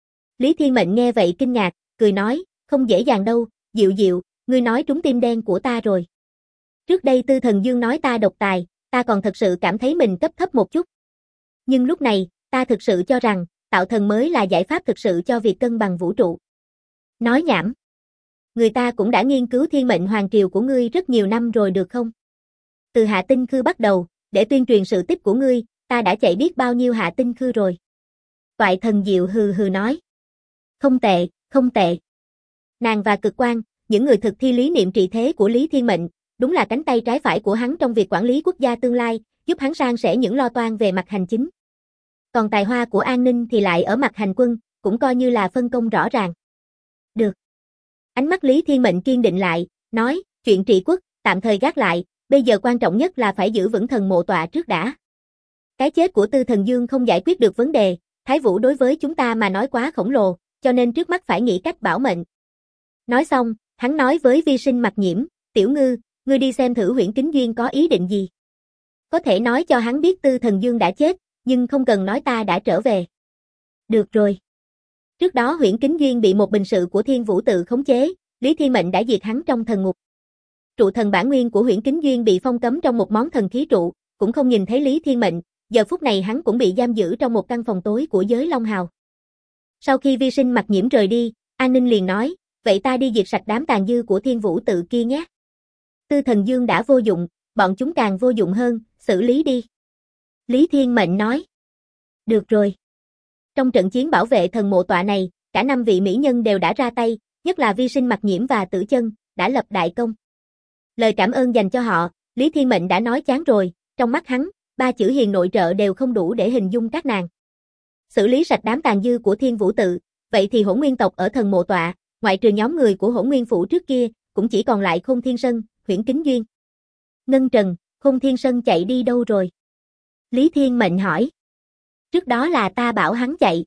Lý Thiên Mệnh nghe vậy kinh ngạc, cười nói, không dễ dàng đâu, Diệu Diệu, ngươi nói trúng tim đen của ta rồi. Trước đây Tư Thần Dương nói ta độc tài, ta còn thật sự cảm thấy mình cấp thấp một chút. Nhưng lúc này, ta thực sự cho rằng, tạo thần mới là giải pháp thực sự cho việc cân bằng vũ trụ. Nói nhảm. Người ta cũng đã nghiên cứu Thiên Mệnh Hoàng Triều của ngươi rất nhiều năm rồi được không? Từ Hạ Tinh Khư bắt đầu, để tuyên truyền sự tích của ngươi, ta đã chạy biết bao nhiêu Hạ Tinh Khư rồi. Toại Thần Diệu hừ hừ nói. Không tệ, không tệ. Nàng và Cực Quang, những người thực thi lý niệm trị thế của Lý Thiên Mệnh, đúng là cánh tay trái phải của hắn trong việc quản lý quốc gia tương lai, giúp hắn san sẻ những lo toan về mặt hành chính. Còn tài hoa của an ninh thì lại ở mặt hành quân, cũng coi như là phân công rõ ràng. Được. Ánh mắt Lý Thiên Mệnh kiên định lại, nói, chuyện trị quốc, tạm thời gác lại, bây giờ quan trọng nhất là phải giữ vững thần mộ tọa trước đã. Cái chết của Tư Thần Dương không giải quyết được vấn đề, Thái Vũ đối với chúng ta mà nói quá khổng lồ, cho nên trước mắt phải nghĩ cách bảo mệnh. Nói xong, hắn nói với Vi Sinh Mặc Nhiễm, Tiểu Ngư, ngươi đi xem thử Huyễn Kính Duyên có ý định gì. Có thể nói cho hắn biết Tư Thần Dương đã chết, nhưng không cần nói ta đã trở về. Được rồi. Trước đó Huyễn Kính Duyên bị một bình sự của Thiên Vũ Tự khống chế, Lý Thiên Mệnh đã diệt hắn trong thần ngục. Trụ thần bản nguyên của Huyễn Kính Duyên bị phong cấm trong một món thần khí trụ, cũng không nhìn thấy Lý Thiên Mệnh, giờ phút này hắn cũng bị giam giữ trong một căn phòng tối của giới Long Hào. Sau khi Vi Sinh Mặc Nhiễm rời đi, An Ninh liền nói, vậy ta đi diệt sạch đám tàn dư của Thiên Vũ Tự kia nhé. Tư Thần Dương đã vô dụng, bọn chúng càng vô dụng hơn, xử lý đi. Lý Thiên Mệnh nói. Được rồi. Trong trận chiến bảo vệ thần mộ tọa này, cả 5 vị mỹ nhân đều đã ra tay, nhất là Vi Sinh Mặc Nhiễm và Tử Chân, đã lập đại công. Lời cảm ơn dành cho họ, Lý Thiên Mệnh đã nói chán rồi, trong mắt hắn, 3 chữ hiền nội trợ đều không đủ để hình dung các nàng. Xử lý sạch đám tàn dư của Thiên Vũ Tự, vậy thì Hỗn Nguyên tộc ở thần mộ tọa, ngoại trừ nhóm người của Hỗn Nguyên phủ trước kia, cũng chỉ còn lại Khôn Thiên Sơn, Huyễn Kính Duyên. Ngân Trần, Khôn Thiên Sơn chạy đi đâu rồi? Lý Thiên Mệnh hỏi. Trước đó là ta bảo hắn chạy.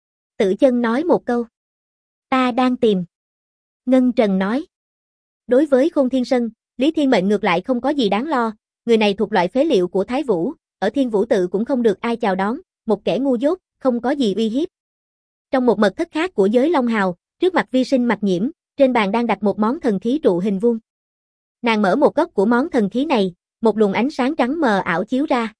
Tử Chân nói một câu. Ta đang tìm. Ngân Trần nói. Đối với Khôn Thiên Sơn, Lý Thiên Mệnh ngược lại không có gì đáng lo, người này thuộc loại phế liệu của Thái Vũ, ở Thiên Vũ Tự cũng không được ai chào đón, một kẻ ngu dốt, không có gì uy hiếp. Trong một mật thất khác của giới Long Hào, trước mặt Vi Sinh Mặc Nhiễm, trên bàn đang đặt một món thần khí trụ hình vuông. Nàng mở một góc của món thần khí này, một luồng ánh sáng trắng mờ ảo chiếu ra.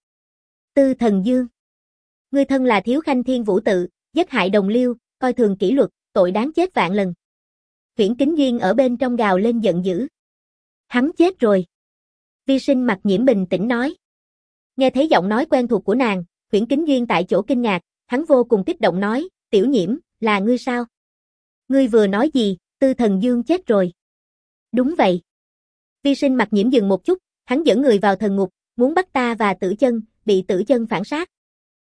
Tư Thần Dương. Ngươi thân là Thiếu Khanh Thiên Vũ Tự, giết hại đồng liêu, coi thường kỷ luật, tội đáng chết vạn lần. Huyễn Kính Duyên ở bên trong gào lên giận dữ. Hắn chết rồi. Vi Sinh Mặc Nhiễm bình tĩnh nói. Nghe thấy giọng nói quen thuộc của nàng, Huyễn Kính Duyên tại chỗ kinh ngạc, hắn vô cùng kích động nói, Tiểu Nhiễm, là ngươi sao? Ngươi vừa nói gì, Tư Thần Dương chết rồi. Đúng vậy. Vi Sinh Mặc Nhiễm dừng một chút, hắn dẫn người vào thần ngục, muốn bắt ta và Tử Chân, bị Tử Chân phản sát.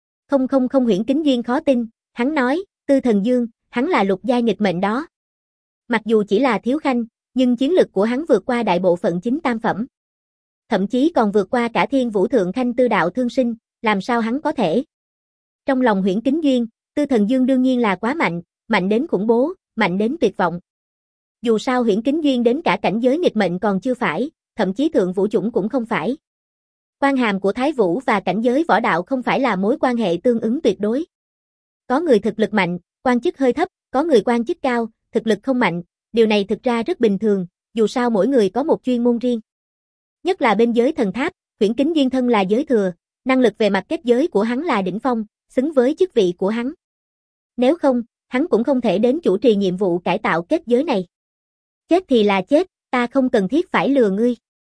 Không Huyễn Kính Duyên khó tin, hắn nói, Tư Thần Dương, hắn là lục giai nghịch mệnh đó. Mặc dù chỉ là thiếu khanh, nhưng chiến lực của hắn vượt qua đại bộ phận chính tam phẩm. Thậm chí còn vượt qua cả Thiên Vũ Thượng Khanh Tư Đạo Thương Sinh, làm sao hắn có thể? Trong lòng Huyễn Kính Duyên, Tư Thần Dương đương nhiên là quá mạnh, mạnh đến khủng bố, mạnh đến tuyệt vọng. Dù sao Huyễn Kính Duyên đến cả cảnh giới nghịch mệnh còn chưa phải, thậm chí thượng vũ chủng cũng không phải. Quan hàm của Thái Vũ và cảnh giới võ đạo không phải là mối quan hệ tương ứng tuyệt đối. Có người thực lực mạnh, quan chức hơi thấp, có người quan chức cao, thực lực không mạnh, điều này thực ra rất bình thường, dù sao mỗi người có một chuyên môn riêng. Nhất là bên giới thần tháp, Huyễn Kính Duyên thân là giới thừa, năng lực về mặt kết giới của hắn là đỉnh phong, xứng với chức vị của hắn. Nếu không, hắn cũng không thể đến chủ trì nhiệm vụ cải tạo kết giới này. Chết thì là chết, ta không cần thiết phải lừa ngươi.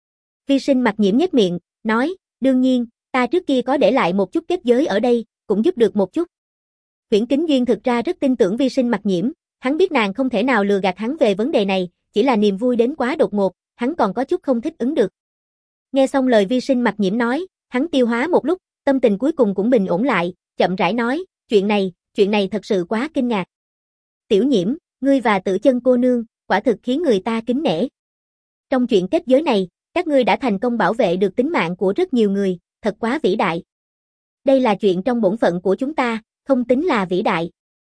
Vi Sinh Mặc Nhiễm nhếch miệng, nói, đương nhiên, ta trước kia có để lại một chút kết giới ở đây, cũng giúp được một chút. Huyễn Kính Duyên thực ra rất tin tưởng Vi Sinh Mặc Nhiễm, hắn biết nàng không thể nào lừa gạt hắn về vấn đề này, chỉ là niềm vui đến quá đột ngột, hắn còn có chút không thích ứng được. Nghe xong lời Vi Sinh Mặc Nhiễm nói, hắn tiêu hóa một lúc, tâm tình cuối cùng cũng bình ổn lại, chậm rãi nói, chuyện này thật sự quá kinh ngạc. Tiểu Nhiễm, ngươi và Tử Chân cô nương, quả thực khiến người ta kính nể. Trong chuyện kết giới này, các ngươi đã thành công bảo vệ được tính mạng của rất nhiều người, thật quá vĩ đại. Đây là chuyện trong bổn phận của chúng ta, không tính là vĩ đại.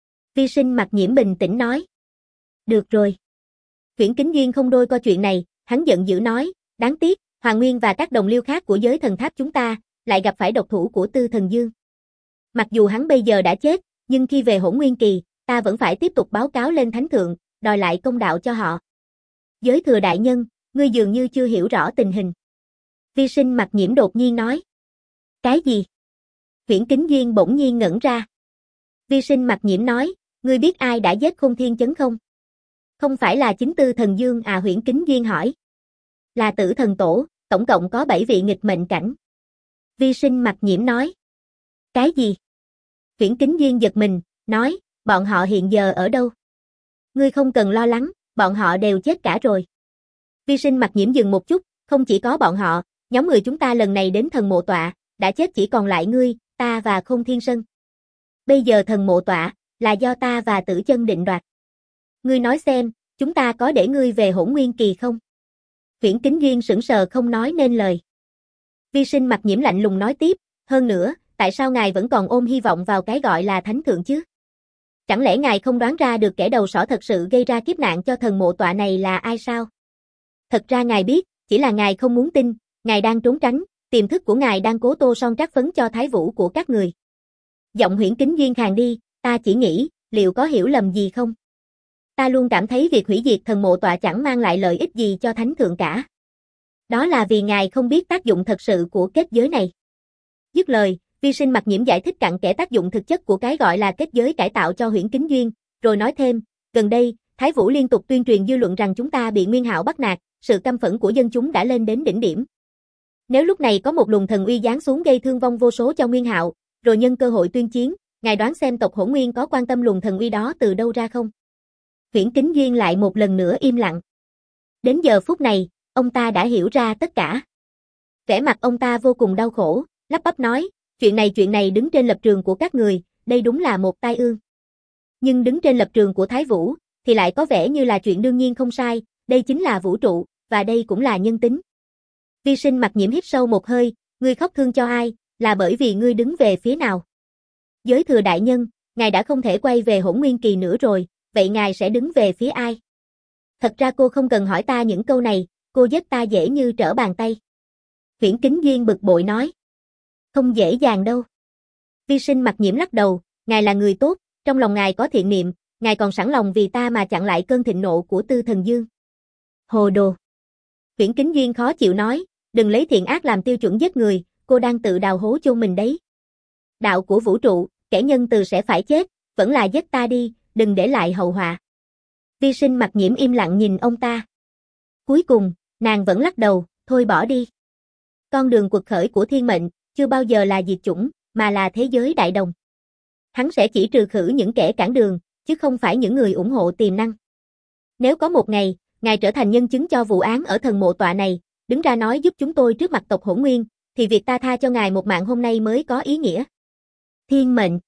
Vi Sinh Mặc Nhiễm bình tĩnh nói. Được rồi. Huyễn Kính Duyên không đôi co chuyện này, hắn giận dữ nói, đáng tiếc, Hoàng Nguyên và các đồng liêu khác của giới thần tháp chúng ta, lại gặp phải độc thủ của Tư Thần Dương. Mặc dù hắn bây giờ đã chết, nhưng khi về Hỗn Nguyên Kỳ, ta vẫn phải tiếp tục báo cáo lên Thánh Thượng, đòi lại công đạo cho họ. Giới thừa đại nhân, ngươi dường như chưa hiểu rõ tình hình. Vi Sinh Mặc Nhiễm đột nhiên nói. Cái gì? Huyễn Kính Duyên bỗng nhiên ngẩn ra. Vi Sinh Mặc Nhiễm nói, ngươi biết ai đã giết Khôn Thiên Chấn không? Không phải là chính Tư Thần Dương à? Huyễn Kính Duyên hỏi. Là Tử Thần Tổ, tổng cộng có 7 vị nghịch mệnh cảnh. Vi Sinh Mặc Nhiễm nói. Cái gì? Huyễn Kính Duyên giật mình, nói, bọn họ hiện giờ ở đâu? Ngươi không cần lo lắng, bọn họ đều chết cả rồi. Vi Sinh Mặc Nhiễm dừng một chút, không chỉ có bọn họ, nhóm người chúng ta lần này đến thần mộ tọa, đã chết chỉ còn lại ngươi, ta và Khôn Thiên Sơn. Bây giờ thần mộ tọa, là do ta và Tử Chân định đoạt. Ngươi nói xem, chúng ta có để ngươi về Hỗn Nguyên Kỳ không? Huyễn Kính Duyên sững sờ không nói nên lời. Vi Sinh Mặc Nhiễm lạnh lùng nói tiếp, hơn nữa, tại sao ngài vẫn còn ôm hy vọng vào cái gọi là thánh thượng chứ? Chẳng lẽ ngài không đoán ra được kẻ đầu sỏ thật sự gây ra kiếp nạn cho thần mộ tọa này là ai sao? Thật ra ngài biết, chỉ là ngài không muốn tin, ngài đang trốn tránh, tiềm thức của ngài đang cố tô son trát phấn cho Thái Vũ của các người. Giọng Huyễn Kính Duyên khàn đi, ta chỉ nghĩ, liệu có hiểu lầm gì không? Ta luôn cảm thấy việc hủy diệt thần mộ tọa chẳng mang lại lợi ích gì cho thánh thượng cả. Đó là vì ngài không biết tác dụng thật sự của kết giới này. Dứt lời, Vi Sinh Mặc Nhiễm giải thích cặn kẽ tác dụng thực chất của cái gọi là kết giới cải tạo cho Huyễn Kính Duyên, rồi nói thêm, gần đây, Thái Vũ liên tục tuyên truyền dư luận rằng chúng ta bị Nguyên Hạo bắt nạt, sự căm phẫn của dân chúng đã lên đến đỉnh điểm. Nếu lúc này có một luồng thần uy giáng xuống gây thương vong vô số cho Nguyên Hạo, rồi nhân cơ hội tuyên chiến, ngài đoán xem tộc Hỗn Nguyên có quan tâm luồng thần uy đó từ đâu ra không? Huyễn Kính Duyên lại một lần nữa im lặng. Đến giờ phút này, ông ta đã hiểu ra tất cả. Vẻ mặt ông ta vô cùng đau khổ, lắp bắp nói, chuyện này đứng trên lập trường của các người, đây đúng là một tai ương. Nhưng đứng trên lập trường của Thái Vũ, thì lại có vẻ như là chuyện đương nhiên không sai, đây chính là vũ trụ, và đây cũng là nhân tính. Vi Sinh Mặc Nhiễm hít sâu một hơi, ngươi khóc thương cho ai, là bởi vì ngươi đứng về phía nào? Giới thừa đại nhân, ngài đã không thể quay về Hỗn Nguyên Kỳ nữa rồi, vậy ngài sẽ đứng về phía ai? Thật ra cô không cần hỏi ta những câu này, cô giết ta dễ như trở bàn tay. Huyễn Kính Duyên bực bội nói. Không dễ dàng đâu. Vi Sinh Mặc Nhiễm lắc đầu, ngài là người tốt, trong lòng ngài có thiện niệm, ngài còn sẵn lòng vì ta mà chặn lại cơn thịnh nộ của Tư Thần Dương. Hồ đồ. Huyễn Kính Duyên khó chịu nói, đừng lấy thiện ác làm tiêu chuẩn giết người, cô đang tự đào hố chôn mình đấy. Đạo của vũ trụ, kẻ nhân từ sẽ phải chết, vẫn là giết ta đi, đừng để lại hậu họa. Vi Sinh Mặc Nhiễm im lặng nhìn ông ta. Cuối cùng, nàng vẫn lắc đầu, thôi bỏ đi. Con đường quật khởi của thiên mệnh, chưa bao giờ là diệt chủng, mà là thế giới đại đồng. Hắn sẽ chỉ trừ khử những kẻ cản đường, chứ không phải những người ủng hộ tiềm năng. Nếu có một ngày, ngài trở thành nhân chứng cho vụ án ở thần mộ tọa này, đứng ra nói giúp chúng tôi trước mặt tộc Hỗn Nguyên, thì việc ta tha cho ngài một mạng hôm nay mới có ý nghĩa. Thiên mệnh.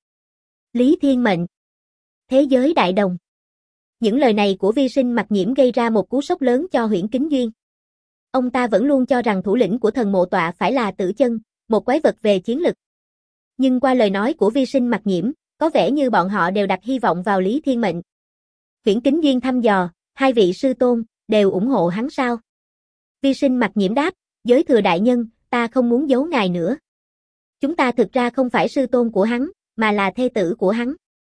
Lý Thiên mệnh. Thế giới đại đồng. Những lời này của Vi Sinh Mặc Nhiễm gây ra một cú sốc lớn cho Huyễn Kính Duyên. Ông ta vẫn luôn cho rằng thủ lĩnh của thần mộ tọa phải là Tử Chân, một quái vật về chiến lực. Nhưng qua lời nói của Vi Sinh Mặc Nhiễm, có vẻ như bọn họ đều đặt hy vọng vào Lý Thiên mệnh. Huyễn Kính Duyên thăm dò, hai vị sư tôn, đều ủng hộ hắn sao? Vi Sinh Mặc Nhiễm đáp, giới thừa đại nhân, ta không muốn giấu ngài nữa. Chúng ta thực ra không phải sư tôn của hắn, mà là thê tử của hắn.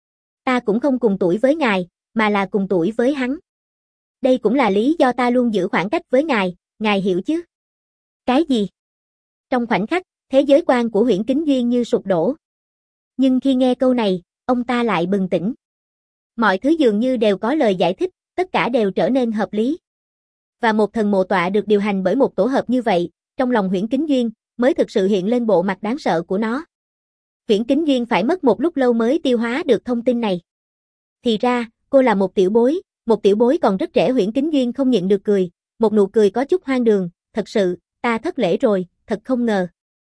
Ta cũng không cùng tuổi với ngài, mà là cùng tuổi với hắn. Đây cũng là lý do ta luôn giữ khoảng cách với ngài hiểu chứ? Cái gì? Trong khoảnh khắc, thế giới quan của Huyễn Kính Duyên như sụp đổ. Nhưng khi nghe câu này, ông ta lại bừng tỉnh. Mọi thứ dường như đều có lời giải thích, tất cả đều trở nên hợp lý. Và một thần mộ tọa được điều hành bởi một tổ hợp như vậy, trong lòng Huyễn Kính Duyên, mới thực sự hiện lên bộ mặt đáng sợ của nó. Huyễn Kính Duyên phải mất một lúc lâu mới tiêu hóa được thông tin này. Thì ra, cô là một tiểu bối còn rất trẻ. Huyễn Kính Duyên không nhịn được cười, một nụ cười có chút hoang đường, thật sự, ta thất lễ rồi, thật không ngờ.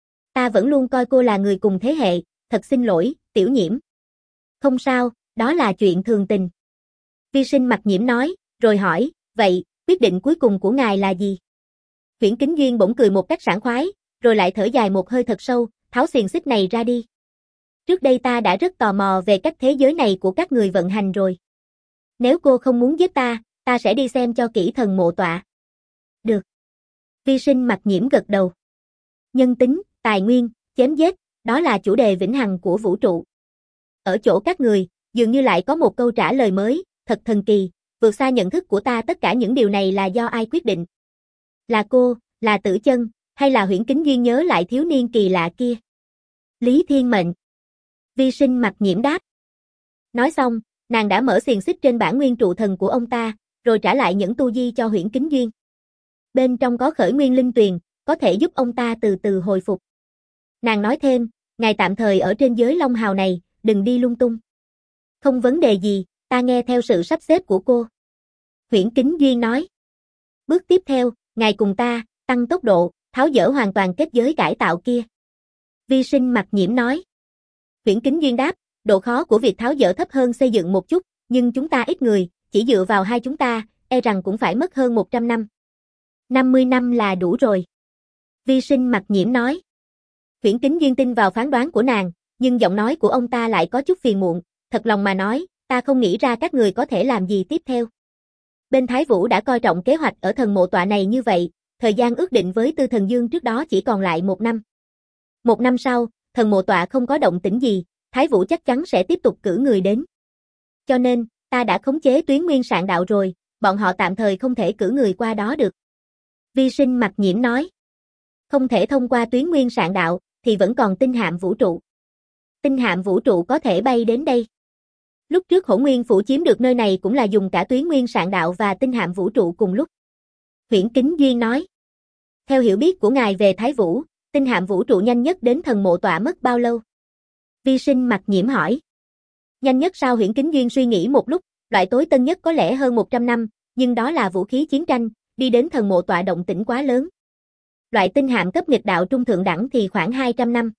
Ta vẫn luôn coi cô là người cùng thế hệ, thật xin lỗi, Tiểu Nhiễm. Không sao, đó là chuyện thường tình. Vi Sinh Mặc Nhiễm nói, rồi hỏi, vậy, quyết định cuối cùng của ngài là gì? Huyễn Kính Duyên bỗng cười một cách sảng khoái, rồi lại thở dài một hơi thật sâu, tháo xiềng xích này ra đi. Trước đây ta đã rất tò mò về cách thế giới này của các người vận hành rồi. Nếu cô không muốn giết ta sẽ đi xem cho kỹ thần mộ tọa. Được. Vi Sinh Mặc Nhiễm gật đầu. Nhân tính, tài nguyên, chém giết, đó là chủ đề vĩnh hằng của vũ trụ. Ở chỗ các người, dường như lại có một câu trả lời mới, thật thần kỳ, vượt xa nhận thức của ta. Tất cả những điều này là do ai quyết định? Là cô, là Tử Chân, hay là Huyễn Kính Duyên nhớ lại thiếu niên kỳ lạ kia? Lý Thiên mệnh. Vi Sinh Mặc Nhiễm đáp. Nói xong, nàng đã mở xiềng xích trên bản nguyên trụ thần của ông ta, rồi trả lại những tu di cho Huyễn Kính Duyên. Bên trong có khởi nguyên linh tuyền, có thể giúp ông ta từ từ hồi phục. Nàng nói thêm, ngài tạm thời ở trên giới Long Hào này, đừng đi lung tung. Không vấn đề gì, ta nghe theo sự sắp xếp của cô. Huyễn Kính Duyên nói. Bước tiếp theo, ngài cùng ta, tăng tốc độ, tháo dỡ hoàn toàn kết giới cải tạo kia. Vi Sinh Mặc Nhiễm nói. Huyễn Kính Duyên đáp, độ khó của việc tháo dỡ thấp hơn xây dựng một chút, nhưng chúng ta ít người, chỉ dựa vào hai chúng ta, e rằng cũng phải mất hơn 100 năm. 50 năm là đủ rồi. Vi Sinh Mặc Nhiễm nói. Huyễn Kính Duyên tin vào phán đoán của nàng, nhưng giọng nói của ông ta lại có chút phiền muộn, thật lòng mà nói, ta không nghĩ ra các người có thể làm gì tiếp theo. Bên Thái Vũ đã coi trọng kế hoạch ở thần mộ tọa này như vậy, thời gian ước định với Tư Thần Dương trước đó chỉ còn lại 1 năm. 1 năm sau, thần mộ tọa không có động tĩnh gì, Thái Vũ chắc chắn sẽ tiếp tục cử người đến. Cho nên, ta đã khống chế tuyến nguyên sạn đạo rồi, bọn họ tạm thời không thể cử người qua đó được. Vi Sinh Mặc Nhiễm nói. Không thể thông qua tuyến nguyên sạn đạo, thì vẫn còn tinh hạm vũ trụ. Tinh hạm vũ trụ có thể bay đến đây. Lúc trước Hỗn Nguyên Phủ chiếm được nơi này cũng là dùng cả tuyến nguyên sạn đạo và tinh hạm vũ trụ cùng lúc. Huyễn Kính Duyên nói. Theo hiểu biết của ngài về Thái Vũ, tinh hạm vũ trụ nhanh nhất đến thần mộ tọa mất bao lâu? Vi Sinh Mặc Nhiễm hỏi. Nhanh nhất sao? Huyễn Kính Duyên suy nghĩ một lúc, loại tối tân nhất có lẽ hơn 100 năm, nhưng đó là vũ khí chiến tranh, đi đến thần mộ tọa động tĩnh quá lớn. Loại tinh hạm cấp nghịch đạo trung thượng đẳng thì khoảng 200 năm.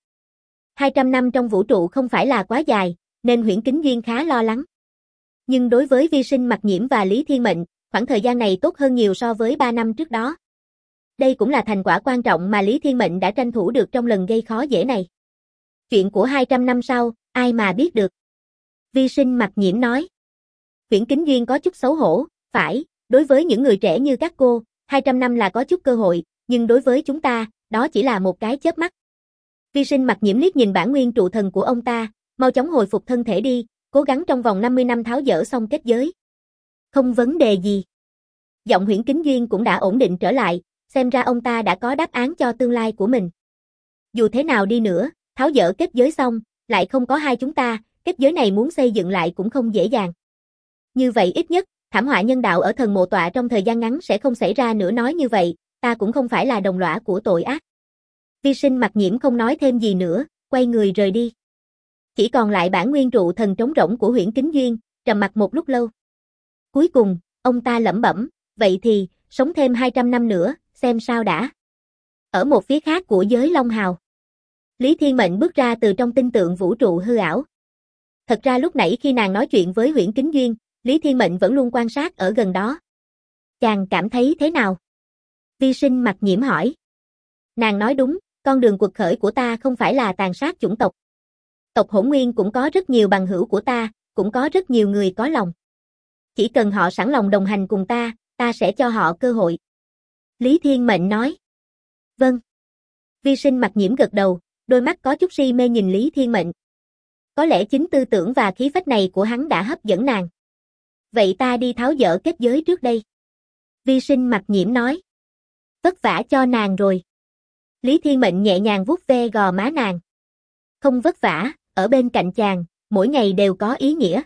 200 năm trong vũ trụ không phải là quá dài, nên Huyễn Kính Duyên khá lo lắng. Nhưng đối với Vi Sinh Mặc Nhiễm và Lý Thiên Mệnh, khoảng thời gian này tốt hơn nhiều so với 3 năm trước đó. Đây cũng là thành quả quan trọng mà Lý Thiên Mệnh đã tranh thủ được trong lần gây khó dễ này. Chuyện của 200 năm sau, ai mà biết được. Vi Sinh Mặc Nhiễm nói. Huyễn Kính Duyên có chút xấu hổ, phải, đối với những người trẻ như các cô, 200 năm là có chút cơ hội, nhưng đối với chúng ta, đó chỉ là một cái chớp mắt. Vi Sinh Mặc Nhiễm liếc nhìn bản nguyên trụ thần của ông ta, mau chóng hồi phục thân thể đi, cố gắng trong vòng 50 năm tháo dỡ xong kết giới. Không vấn đề gì. Giọng Huyễn Kính Duyên cũng đã ổn định trở lại, xem ra ông ta đã có đáp án cho tương lai của mình. Dù thế nào đi nữa, tháo dỡ kết giới xong, lại không có hai chúng ta, kết giới này muốn xây dựng lại cũng không dễ dàng. Như vậy ít nhất, thảm họa nhân đạo ở thần mộ tọa trong thời gian ngắn sẽ không xảy ra nữa. Nói như vậy, ta cũng không phải là đồng lõa của tội ác. Vi Sinh Mặc Nhiễm không nói thêm gì nữa, quay người rời đi. Chỉ còn lại bản nguyên trụ thần trống rỗng của Huyễn Kính Duyên, trầm mặc một lúc lâu. Cuối cùng, ông ta lẩm bẩm, vậy thì, sống thêm 200 năm nữa, xem sao đã. Ở một phía khác của giới Long Hào, Lý Thiên Mệnh bước ra từ trong tinh tượng vũ trụ hư ảo. Thật ra lúc nãy khi nàng nói chuyện với Huyễn Kính Duyên, Lý Thiên Mệnh vẫn luôn quan sát ở gần đó. Chàng cảm thấy thế nào? Vi Sinh Mặc Nhiễm hỏi. Nàng nói đúng, con đường quật khởi của ta không phải là tàn sát chủng tộc. Tộc Hỗn Nguyên cũng có rất nhiều bằng hữu của ta, cũng có rất nhiều người có lòng. Chỉ cần họ sẵn lòng đồng hành cùng ta sẽ cho họ cơ hội. Lý Thiên Mệnh nói. Vâng. Vi Sinh Mặc Nhiễm gật đầu, đôi mắt có chút si mê nhìn Lý Thiên Mệnh. Có lẽ chính tư tưởng và khí phách này của hắn đã hấp dẫn nàng. Vậy ta đi tháo dỡ kết giới trước đây. Vi Sinh Mặc Nhiễm nói. Vất vả cho nàng rồi. Lý Thiên Mệnh nhẹ nhàng vuốt ve gò má nàng. Không vất vả, ở bên cạnh chàng, mỗi ngày đều có ý nghĩa.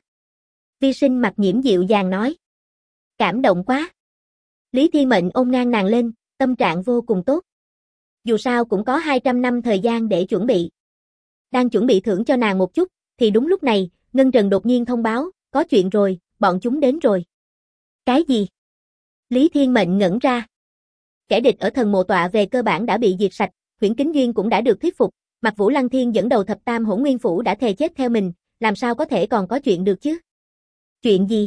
Vi Sinh Mặc Nhiễm dịu dàng nói. Cảm động quá. Lý Thiên Mệnh ôm ngang nàng lên, tâm trạng vô cùng tốt. Dù sao cũng có 200 năm thời gian để chuẩn bị. Đang chuẩn bị thưởng cho nàng một chút, thì đúng lúc này, Ngân Trần đột nhiên thông báo, có chuyện rồi, bọn chúng đến rồi. Cái gì? Lý Thiên Mệnh ngẩn ra. Kẻ địch ở thần mộ tọa về cơ bản đã bị diệt sạch, Huyễn Kính Duyên cũng đã được thuyết phục, Mạc Vũ Lăng Thiên dẫn đầu thập tam Hỗn Nguyên Phủ đã thề chết theo mình, làm sao có thể còn có chuyện được chứ? Chuyện gì?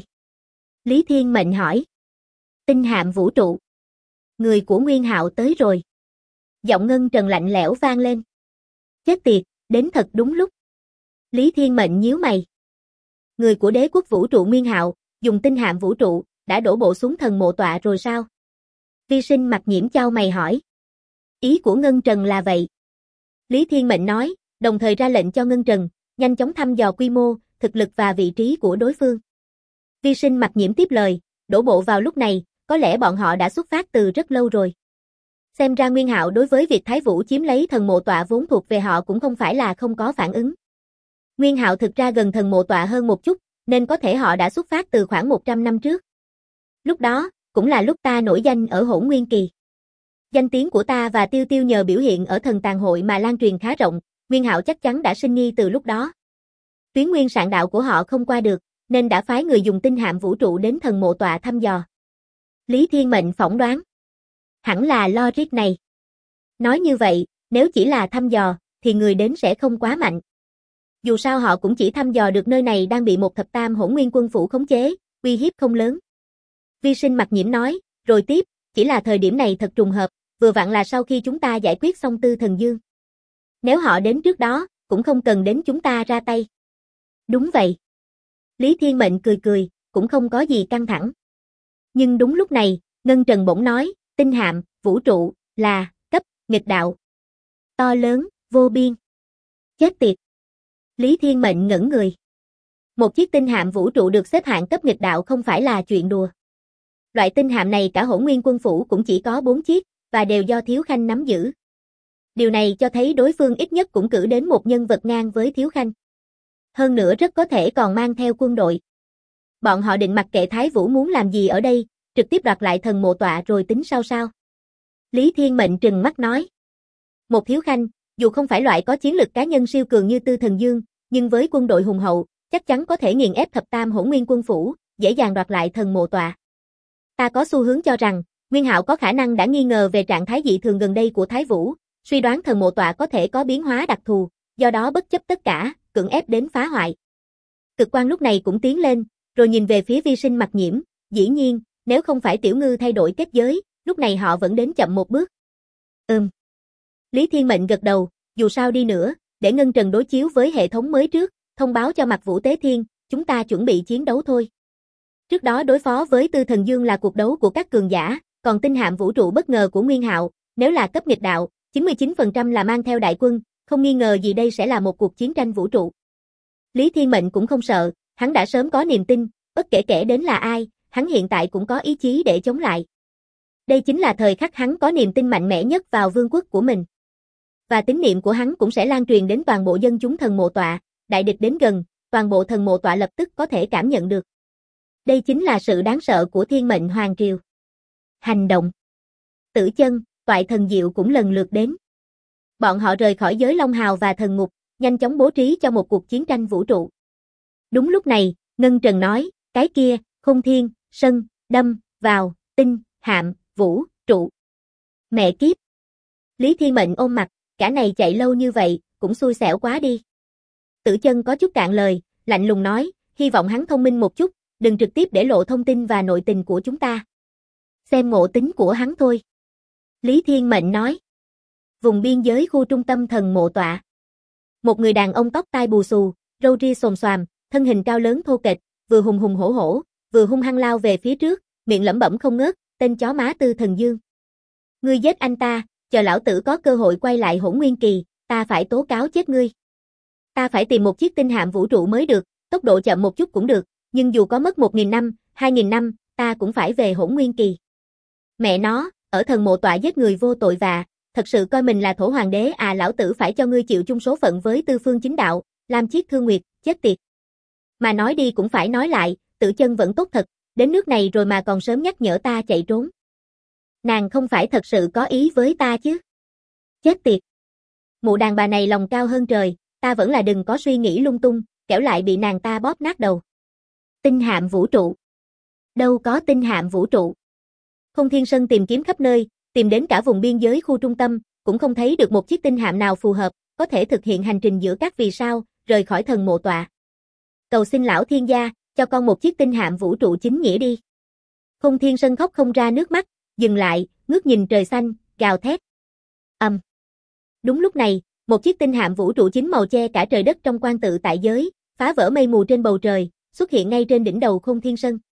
Lý Thiên Mệnh hỏi. Tinh hạm vũ trụ. Người của Nguyên Hạo tới rồi. Giọng Ngân Trần lạnh lẽo vang lên. Chết tiệt, đến thật đúng lúc. Lý Thiên Mệnh nhíu mày. Người của đế quốc vũ trụ Nguyên Hạo, dùng tinh hạm vũ trụ, đã đổ bộ xuống thần mộ tọa rồi sao? Vi Sinh Mặc Nhiễm chau mày hỏi. Ý của Ngân Trần là vậy. Lý Thiên Mệnh nói, đồng thời ra lệnh cho Ngân Trần, nhanh chóng thăm dò quy mô, thực lực và vị trí của đối phương. Vi Sinh Mặc Nhiễm tiếp lời, đổ bộ vào lúc này, có lẽ bọn họ đã xuất phát từ rất lâu rồi. Xem ra Nguyên Hạo đối với việc Thái Vũ chiếm lấy thần mộ tọa vốn thuộc về họ cũng không phải là không có phản ứng. Nguyên Hạo thực ra gần thần mộ tọa hơn một chút, nên có thể họ đã xuất phát từ khoảng 100 năm trước. Lúc đó, cũng là lúc ta nổi danh ở Hỗn Nguyên Kỳ. Danh tiếng của ta và Tiêu Tiêu nhờ biểu hiện ở thần tàn hội mà lan truyền khá rộng, Nguyên Hạo chắc chắn đã sinh nghi từ lúc đó. Tuyến nguyên sạn đạo của họ không qua được, nên đã phái người dùng tinh hạm vũ trụ đến thần mộ tọa thăm dò. Lý Thiên Mệnh phỏng đoán. Hẳn là logic này. Nói như vậy, nếu chỉ là thăm dò, thì người đến sẽ không quá mạnh. Dù sao họ cũng chỉ thăm dò được nơi này đang bị một thập tam Hỗn Nguyên quân phủ khống chế, uy hiếp không lớn. Vi Sinh Mặc Nhiễm nói, rồi tiếp, chỉ là thời điểm này thật trùng hợp, vừa vặn là sau khi chúng ta giải quyết xong Tư Thần Dương. Nếu họ đến trước đó, cũng không cần đến chúng ta ra tay. Đúng vậy. Lý Thiên Mệnh cười cười, cũng không có gì căng thẳng. Nhưng đúng lúc này, Ngân Trần bỗng nói, tinh hạm, vũ trụ, là, cấp, nghịch đạo. To lớn, vô biên. Chết tiệt. Lý Thiên Mệnh ngẩn người. Một chiếc tinh hạm vũ trụ được xếp hạng cấp nghịch đạo không phải là chuyện đùa. Loại tinh hạm này cả Hỗn Nguyên quân phủ cũng chỉ có 4 chiếc, và đều do Thiếu Khanh nắm giữ. Điều này cho thấy đối phương ít nhất cũng cử đến một nhân vật ngang với Thiếu Khanh. Hơn nữa rất có thể còn mang theo quân đội. Bọn họ định mặc kệ Thái Vũ muốn làm gì ở đây, trực tiếp đoạt lại thần mộ tọa rồi tính sao sao. Lý Thiên Mệnh trừng mắt nói. Một Thiếu Khanh, dù không phải loại có chiến lực cá nhân siêu cường như Tư Thần Dương, nhưng với quân đội hùng hậu, chắc chắn có thể nghiền ép thập tam Hỗn Nguyên quân phủ, dễ dàng đoạt lại thần mộ tọa. Ta có xu hướng cho rằng, Nguyên Hạo có khả năng đã nghi ngờ về trạng thái dị thường gần đây của Thái Vũ, suy đoán thần mộ tọa có thể có biến hóa đặc thù, do đó bất chấp tất cả, cưỡng ép đến phá hoại. Cực Quang lúc này cũng tiến lên, rồi nhìn về phía Vi Sinh Mặc Nhiễm, dĩ nhiên, nếu không phải Tiểu Ngư thay đổi kết giới, lúc này họ vẫn đến chậm một bước. Lý Thiên Mệnh gật đầu, dù sao đi nữa, để Ngân Trần đối chiếu với hệ thống mới trước, thông báo cho Mạc Vũ Tế Thiên, chúng ta chuẩn bị chiến đấu thôi. Trước đó đối phó với Tư Thần Dương là cuộc đấu của các cường giả, còn tinh hạm vũ trụ bất ngờ của Nguyên Hạo, nếu là cấp nghịch đạo, 99% là mang theo đại quân, không nghi ngờ gì đây sẽ là một cuộc chiến tranh vũ trụ. Lý Thiên Mệnh cũng không sợ, hắn đã sớm có niềm tin, bất kể kẻ đến là ai, hắn hiện tại cũng có ý chí để chống lại. Đây chính là thời khắc hắn có niềm tin mạnh mẽ nhất vào vương quốc của mình. Và tín niệm của hắn cũng sẽ lan truyền đến toàn bộ dân chúng thần mộ tọa, đại địch đến gần, toàn bộ thần mộ tọa lập tức có thể cảm nhận được. Đây chính là sự đáng sợ của Thiên Mệnh Hoàng Triều. Hành động. Tử Chân, Toại Thần Diệu cũng lần lượt đến. Bọn họ rời khỏi giới Long Hào và thần ngục, nhanh chóng bố trí cho một cuộc chiến tranh vũ trụ. Đúng lúc này, Ngân Trần nói, cái kia, Khôn Thiên, Sân, đâm, vào, tinh, hạm, vũ, trụ. Mẹ kiếp. Lý Thiên Mệnh ôm mặt, cả này chạy lâu như vậy, cũng xui xẻo quá đi. Tử Chân có chút cạn lời, lạnh lùng nói, hy vọng hắn thông minh một chút, đừng trực tiếp để lộ thông tin và nội tình của chúng ta. Xem ngộ tính của hắn thôi. Lý Thiên Mệnh nói. Vùng biên giới khu trung tâm thần mộ tọa. Một người đàn ông tóc tai bù xù, râu ria xồm xoàm, thân hình cao lớn thô kệch, vừa hùng hùng hổ hổ, vừa hung hăng lao về phía trước, miệng lẩm bẩm không ngớt, tên chó má Tư Thần Dương. Ngươi giết anh ta, chờ lão tử có cơ hội quay lại Hỗn Nguyên Kỳ, ta phải tố cáo chết ngươi. Ta phải tìm một chiếc tinh hạm vũ trụ mới được, tốc độ chậm một chút cũng được, nhưng dù có mất 1.000 năm, 2.000 năm, ta cũng phải về Hỗn Nguyên Kỳ. Mẹ nó, ở thần mộ tọa giết người vô tội vạ, thật sự coi mình là thổ hoàng đế à, lão tử phải cho ngươi chịu chung số phận với Tư Phương Chính Đạo, Lam Chiết Thương Nguyệt, chết tiệt. Mà nói đi cũng phải nói lại, Tử Chân vẫn tốt thật, đến nước này rồi mà còn sớm nhắc nhở ta chạy trốn. Nàng không phải thật sự có ý với ta chứ? Chết tiệt. Mụ đàn bà này lòng cao hơn trời, ta vẫn là đừng có suy nghĩ lung tung, kẻo lại bị nàng ta bóp nát đầu. Tinh hạm vũ trụ. Đâu có tinh hạm vũ trụ. Khôn Thiên Sân tìm kiếm khắp nơi, tìm đến cả vùng biên giới khu trung tâm, cũng không thấy được một chiếc tinh hạm nào phù hợp, có thể thực hiện hành trình giữa các vì sao, rời khỏi thần mộ tọa. Cầu xin lão thiên gia, cho con một chiếc tinh hạm vũ trụ chính nghĩa đi. Khôn Thiên Sân khóc không ra nước mắt, dừng lại, ngước nhìn trời xanh, gào thét. Đúng lúc này, một chiếc tinh hạm vũ trụ chính màu che cả trời đất trong quan tự tại giới, phá vỡ mây mù trên bầu trời, xuất hiện ngay trên đỉnh đầu Khôn Thiên Sân.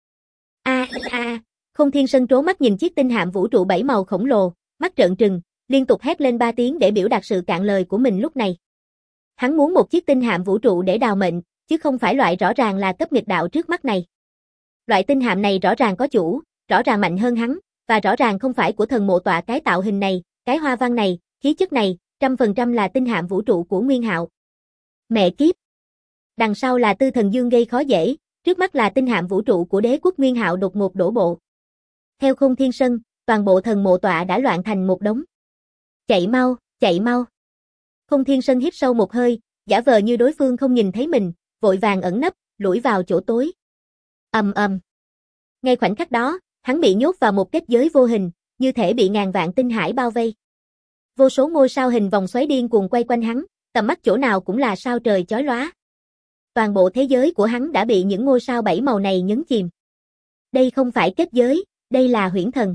Khôn Thiên Sân trố mắt nhìn chiếc tinh hạm vũ trụ 7 màu khổng lồ, mắt trợn trừng, liên tục hét lên 3 tiếng để biểu đạt sự cạn lời của mình lúc này. Hắn muốn một chiếc tinh hạm vũ trụ để đào mệnh, chứ không phải loại rõ ràng là cấp nghịch đạo trước mắt này. Loại tinh hạm này rõ ràng có chủ, rõ ràng mạnh hơn hắn, và rõ ràng không phải của thần mộ tọa, cái tạo hình này, cái hoa văn này, khí chất này, 100% là tinh hạm vũ trụ của Nguyên Hạo. Mẹ kiếp. Đằng sau là Tư Thần Dương gây khó dễ, trước mắt là tinh hạm vũ trụ của đế quốc Nguyên Hạo đột ngột đổ bộ. Theo Khôn Thiên Sân, toàn bộ thần mộ tọa đã loạn thành một đống. Chạy mau, chạy mau. Khôn Thiên Sân hít sâu một hơi, giả vờ như đối phương không nhìn thấy mình, vội vàng ẩn nấp, lủi vào chỗ tối. Ngay khoảnh khắc đó, hắn bị nhốt vào một kết giới vô hình, như thể bị ngàn vạn tinh hải bao vây. Vô số ngôi sao hình vòng xoáy điên cuồng quay quanh hắn, tầm mắt chỗ nào cũng là sao trời chói lóa. Toàn bộ thế giới của hắn đã bị những ngôi sao 7 màu này nhấn chìm. Đây không phải kết giới, đây là huyễn thần.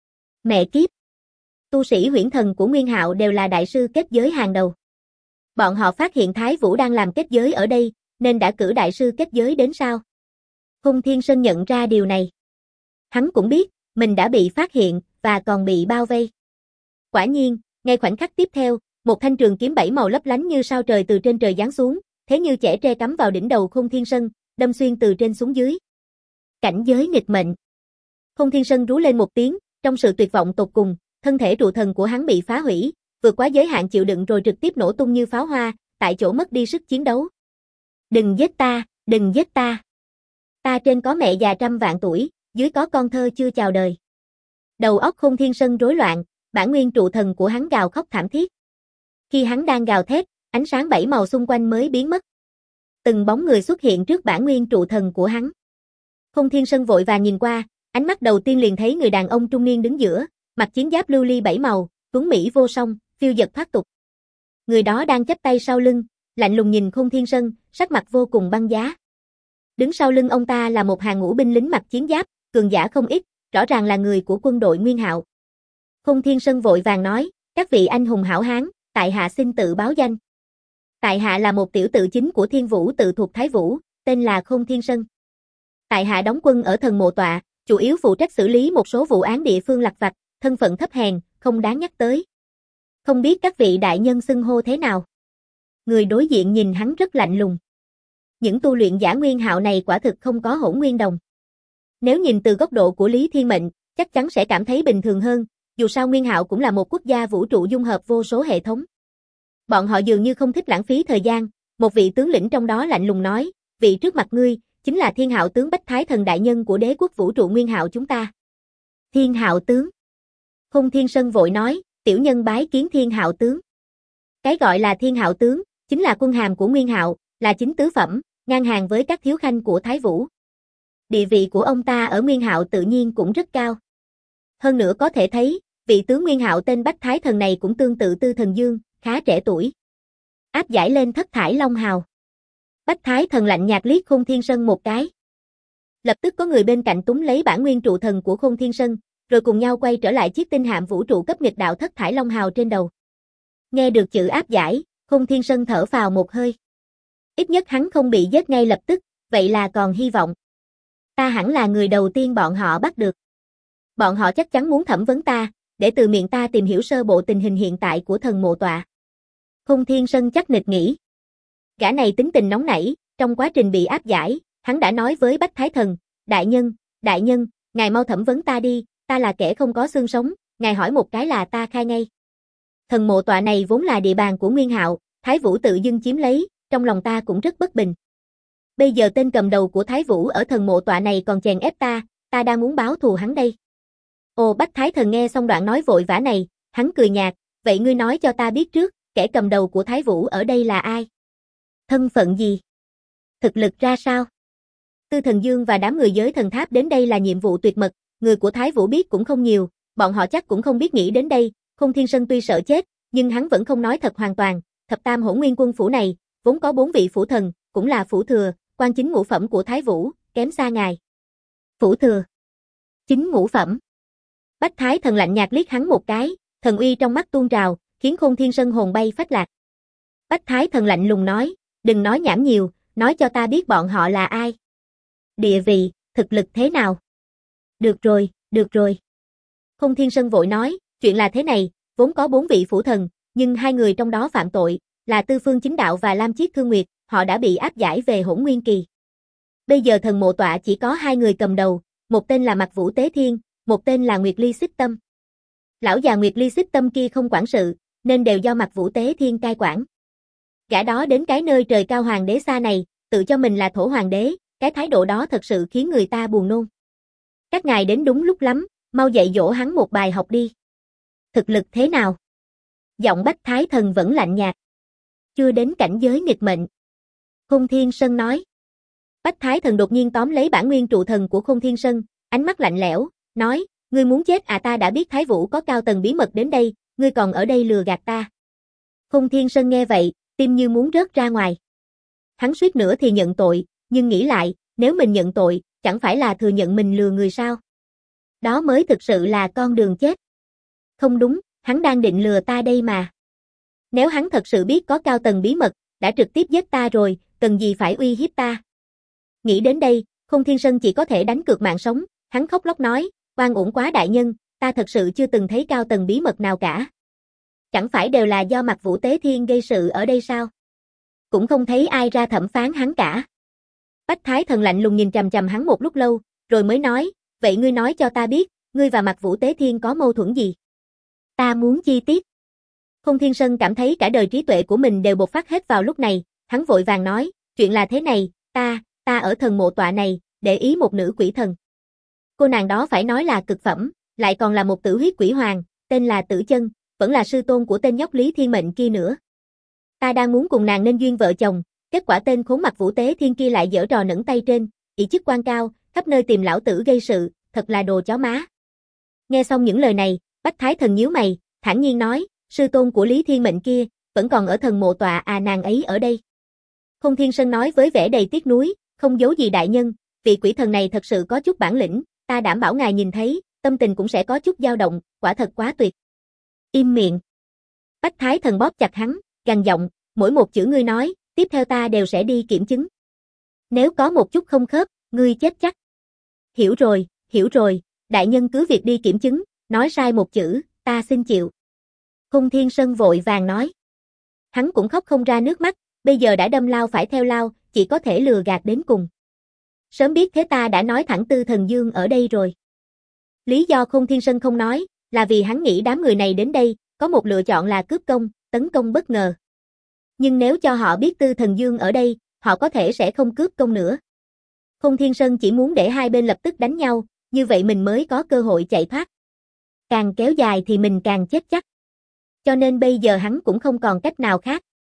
Mẹ kiếp. Tu sĩ huyễn thần của Nguyên Hạo đều là đại sư kết giới hàng đầu. Bọn họ phát hiện Thái Vũ đang làm kết giới ở đây, nên đã cử đại sư kết giới đến sao? Khôn Thiên Sân nhận ra điều này. Hắn cũng biết, mình đã bị phát hiện, và còn bị bao vây. Quả nhiên, ngay khoảnh khắc tiếp theo, một thanh trường kiếm 7 màu lấp lánh như sao trời từ trên trời giáng xuống, thế như chẻ tre cắm vào đỉnh đầu Khôn Thiên Sân, đâm xuyên từ trên xuống dưới. Cảnh giới nghịch mệnh. Khôn Thiên Sân rú lên một tiếng, trong sự tuyệt vọng tột cùng, thân thể trụ thần của hắn bị phá hủy, vượt quá giới hạn chịu đựng rồi trực tiếp nổ tung như pháo hoa, tại chỗ mất đi sức chiến đấu. Đừng giết ta, đừng giết ta. Ta trên có mẹ già trăm vạn tuổi, dưới có con thơ chưa chào đời. Đầu óc Khôn Thiên Sân rối loạn, bản nguyên trụ thần của hắn gào khóc thảm thiết. Khi hắn đang gào thét, ánh sáng 7 màu xung quanh mới biến mất. Từng bóng người xuất hiện trước bản nguyên trụ thần của hắn. Khôn Thiên Sân vội vàng nhìn qua, ánh mắt đầu tiên liền thấy người đàn ông trung niên đứng giữa, mặc chiến giáp lưu ly 7 màu, tuấn mỹ vô song, phiêu dật thoát tục. Người đó đang chắp tay sau lưng, lạnh lùng nhìn Khôn Thiên Sân, sắc mặt vô cùng băng giá. Đứng sau lưng ông ta là một hàng ngũ binh lính mặc chiến giáp, cường giả không ít, rõ ràng là người của quân đội Nguyên Hạo. Khôn Thiên Sân vội vàng nói, các vị anh hùng hảo hán, tại hạ xin tự báo danh. Tại hạ là một tiểu tự chính của Thiên Vũ tự thuộc Thái Vũ, tên là Khôn Thiên Sân. Tại hạ đóng quân ở thần mộ tọa, chủ yếu phụ trách xử lý một số vụ án địa phương lặt vặt, thân phận thấp hèn, không đáng nhắc tới. Không biết các vị đại nhân xưng hô thế nào? Người đối diện nhìn hắn rất lạnh lùng. Những tu luyện giả Nguyên Hạo này quả thực không có Hỗn Nguyên Đồng. Nếu nhìn từ góc độ của Lý Thiên Mệnh, chắc chắn sẽ cảm thấy bình thường hơn, dù sao Nguyên Hạo cũng là một quốc gia vũ trụ dung hợp vô số hệ thống. Bọn họ dường như không thích lãng phí thời gian, một vị tướng lĩnh trong đó lạnh lùng nói, vị trước mặt ngươi, chính là Thiên Hạo tướng Bách Thái Thần đại nhân của đế quốc vũ trụ Nguyên Hạo chúng ta. Thiên Hạo tướng. Khôn Thiên Sân vội nói, tiểu nhân bái kiến Thiên Hạo tướng. Cái gọi là Thiên Hạo tướng, chính là quân hàm của Nguyên Hạo, là chính tứ phẩm, ngang hàng với các thiếu khanh của Thái Vũ. Địa vị của ông ta ở Nguyên Hạo tự nhiên cũng rất cao. Hơn nữa có thể thấy, vị tướng Nguyên Hạo tên Bách Thái Thần này cũng tương tự Tư Thần Dương, khá trẻ tuổi. Áp giải lên Thất Thải Long Hào. Bách Thái Thần lạnh nhạt liếc Khôn Thiên Sơn một cái. Lập tức có người bên cạnh túm lấy bản nguyên trụ thần của Khôn Thiên Sơn, rồi cùng nhau quay trở lại chiếc tinh hạm vũ trụ cấp nghịch đạo Thất Thải Long Hào trên đầu. Nghe được chữ áp giải, Khôn Thiên Sơn thở phào một hơi. Ít nhất hắn không bị giết ngay lập tức, vậy là còn hy vọng. Ta hẳn là người đầu tiên bọn họ bắt được. Bọn họ chắc chắn muốn thẩm vấn ta, để từ miệng ta tìm hiểu sơ bộ tình hình hiện tại của thần mộ tọa. Khôn Thiên Sơn chắc nịch nghĩ. Gã này tính tình nóng nảy, trong quá trình bị áp giải, hắn đã nói với Bách Thái Thần, đại nhân, ngài mau thẩm vấn ta đi, ta là kẻ không có xương sống, ngài hỏi một cái là ta khai ngay. Thần mộ tọa này vốn là địa bàn của Nguyên Hạo, Thái Vũ tự dưng chiếm lấy, trong lòng ta cũng rất bất bình. Bây giờ tên cầm đầu của Thái Vũ ở thần mộ tọa này còn chèn ép ta đang muốn báo thù hắn đây. Ồ, Bách Thái Thần nghe xong đoạn nói vội vã này, hắn cười nhạt, vậy ngươi nói cho ta biết trước, kẻ cầm đầu của Thái Vũ ở đây là ai? Thân phận gì? Thực lực ra sao? Tư Thần Dương và đám người giới thần tháp đến đây là nhiệm vụ tuyệt mật, người của Thái Vũ biết cũng không nhiều, bọn họ chắc cũng không biết nghĩ đến đây. Khôn Thiên Sơn tuy sợ chết, nhưng hắn vẫn không nói thật hoàn toàn. Thập Tam Hỗn Nguyên Quân phủ này vốn có 4 vị phủ thần, cũng là phủ thừa, quan chính ngũ phẩm của Thái Vũ, kém xa ngài. Phủ thừa, chính ngũ phẩm. Bách Thái Thần lạnh nhạt liếc hắn một cái, thần uy trong mắt tuôn trào, khiến Khôn Thiên Sơn hồn bay phách lạc. Bách Thái Thần lạnh lùng nói, đừng nói nhảm nhiều, nói cho ta biết bọn họ là ai. Địa vị, thực lực thế nào? Được rồi. Khôn Thiên Sơn vội nói, chuyện là thế này, vốn có 4 vị phủ thần, nhưng 2 người trong đó phạm tội, là Tư Phương Chính Đạo và Lam Chiết Thương Nguyệt, họ đã bị áp giải về Hỗn Nguyên Kỳ. Bây giờ thần mộ tọa chỉ có 2 người cầm đầu, một tên là Mặc Vũ Tế Thiên, một tên là Nguyệt Ly Xích Tâm. Lão già Nguyệt Ly Xích Tâm kia không quản sự, nên đều do Mặc Vũ Tế Thiên cai quản. Gã đó đến cái nơi trời cao hoàng đế xa này, tự cho mình là thổ hoàng đế, cái thái độ đó thật sự khiến người ta buồn nôn. Các ngài đến đúng lúc lắm, mau dạy dỗ hắn một bài học đi. Thực lực thế nào? Giọng Bách Thái Thần vẫn lạnh nhạt. Chưa đến cảnh giới nghịch mệnh. Khôn Thiên Sơn nói. Bách Thái Thần đột nhiên tóm lấy bản nguyên trụ thần của Khôn Thiên Sơn, ánh mắt lạnh lẽo, nói, ngươi muốn chết à? Ta đã biết Thái Vũ có cao tầng bí mật đến đây, ngươi còn ở đây lừa gạt ta. Khôn Thiên Sơn nghe vậy, tim như muốn rớt ra ngoài. Hắn suýt nữa thì nhận tội, nhưng nghĩ lại, nếu mình nhận tội, chẳng phải là thừa nhận mình lừa người sao? Đó mới thực sự là con đường chết. Không đúng, hắn đang định lừa ta đây mà. Nếu hắn thật sự biết có cao tầng bí mật, đã trực tiếp giết ta rồi, cần gì phải uy hiếp ta. Nghĩ đến đây, Khôn Thiên Sơn chỉ có thể đánh cược mạng sống, hắn khóc lóc nói, oan uổng quá đại nhân, ta thật sự chưa từng thấy cao tầng bí mật nào cả. Chẳng phải đều là do Mặc Vũ Tế Thiên gây sự ở đây sao? Cũng không thấy ai ra thẩm phán hắn cả. Bách Thái Thần lạnh lùng nhìn chằm chằm hắn một lúc lâu, rồi mới nói, vậy ngươi nói cho ta biết, ngươi và Mặc Vũ Tế Thiên có mâu thuẫn gì? Ta muốn chi tiết. Khôn Thiên Sơn cảm thấy cả đời trí tuệ của mình đều bộc phát hết vào lúc này, hắn vội vàng nói, chuyện là thế này, ta ở thần mộ tọa này, để ý một nữ quỷ thần. Cô nàng đó phải nói là cực phẩm, lại còn là một tử huyết quỷ hoàng, tên là Tử Chân, vẫn là sư tôn của tên nhóc Lý Thiên Mệnh kia nữa. Ta đang muốn cùng nàng nên duyên vợ chồng, kết quả tên khốn Mặc Vũ Tế Thiên kia lại giở trò nẫng tay trên, ỷ chức quan cao, khắp nơi tìm lão tử gây sự, thật là đồ chó má. Nghe xong những lời này, Bách Thái Thần nhíu mày, thản nhiên nói, sư tôn của Lý Thiên Mệnh kia, vẫn còn ở thần mộ tọa à? Nàng ấy ở đây. Khôn Thiên Sơn nói với vẻ đầy tiếc nuối, không giấu gì đại nhân, vị quỷ thần này thật sự có chút bản lĩnh, ta đảm bảo ngài nhìn thấy, tâm tình cũng sẽ có chút dao động, quả thật quá tuyệt. Im miệng. Bách Thái Thần bóp chặt hắn, gằn giọng, mỗi một chữ ngươi nói, tiếp theo ta đều sẽ đi kiểm chứng. Nếu có một chút không khớp, ngươi chết chắc. Hiểu rồi, đại nhân cứ việc đi kiểm chứng, nói sai một chữ, ta xin chịu. Khôn Thiên Sơn vội vàng nói. Hắn cũng khóc không ra nước mắt, bây giờ đã đâm lao phải theo lao, chỉ có thể lừa gạt đến cùng. Sớm biết thế ta đã nói thẳng Tư Thần Dương ở đây rồi. Lý do Khôn Thiên Sơn không nói, là vì hắn nghĩ đám người này đến đây, có một lựa chọn là cướp công, tấn công bất ngờ. Nhưng nếu cho họ biết Tư Thần Dương ở đây, họ có thể sẽ không cướp công nữa. Khôn Thiên Sơn chỉ muốn để hai bên lập tức đánh nhau, như vậy mình mới có cơ hội chạy thoát. Càng kéo dài thì mình càng chết chắc. Cho nên bây giờ hắn cũng không còn cách nào khác.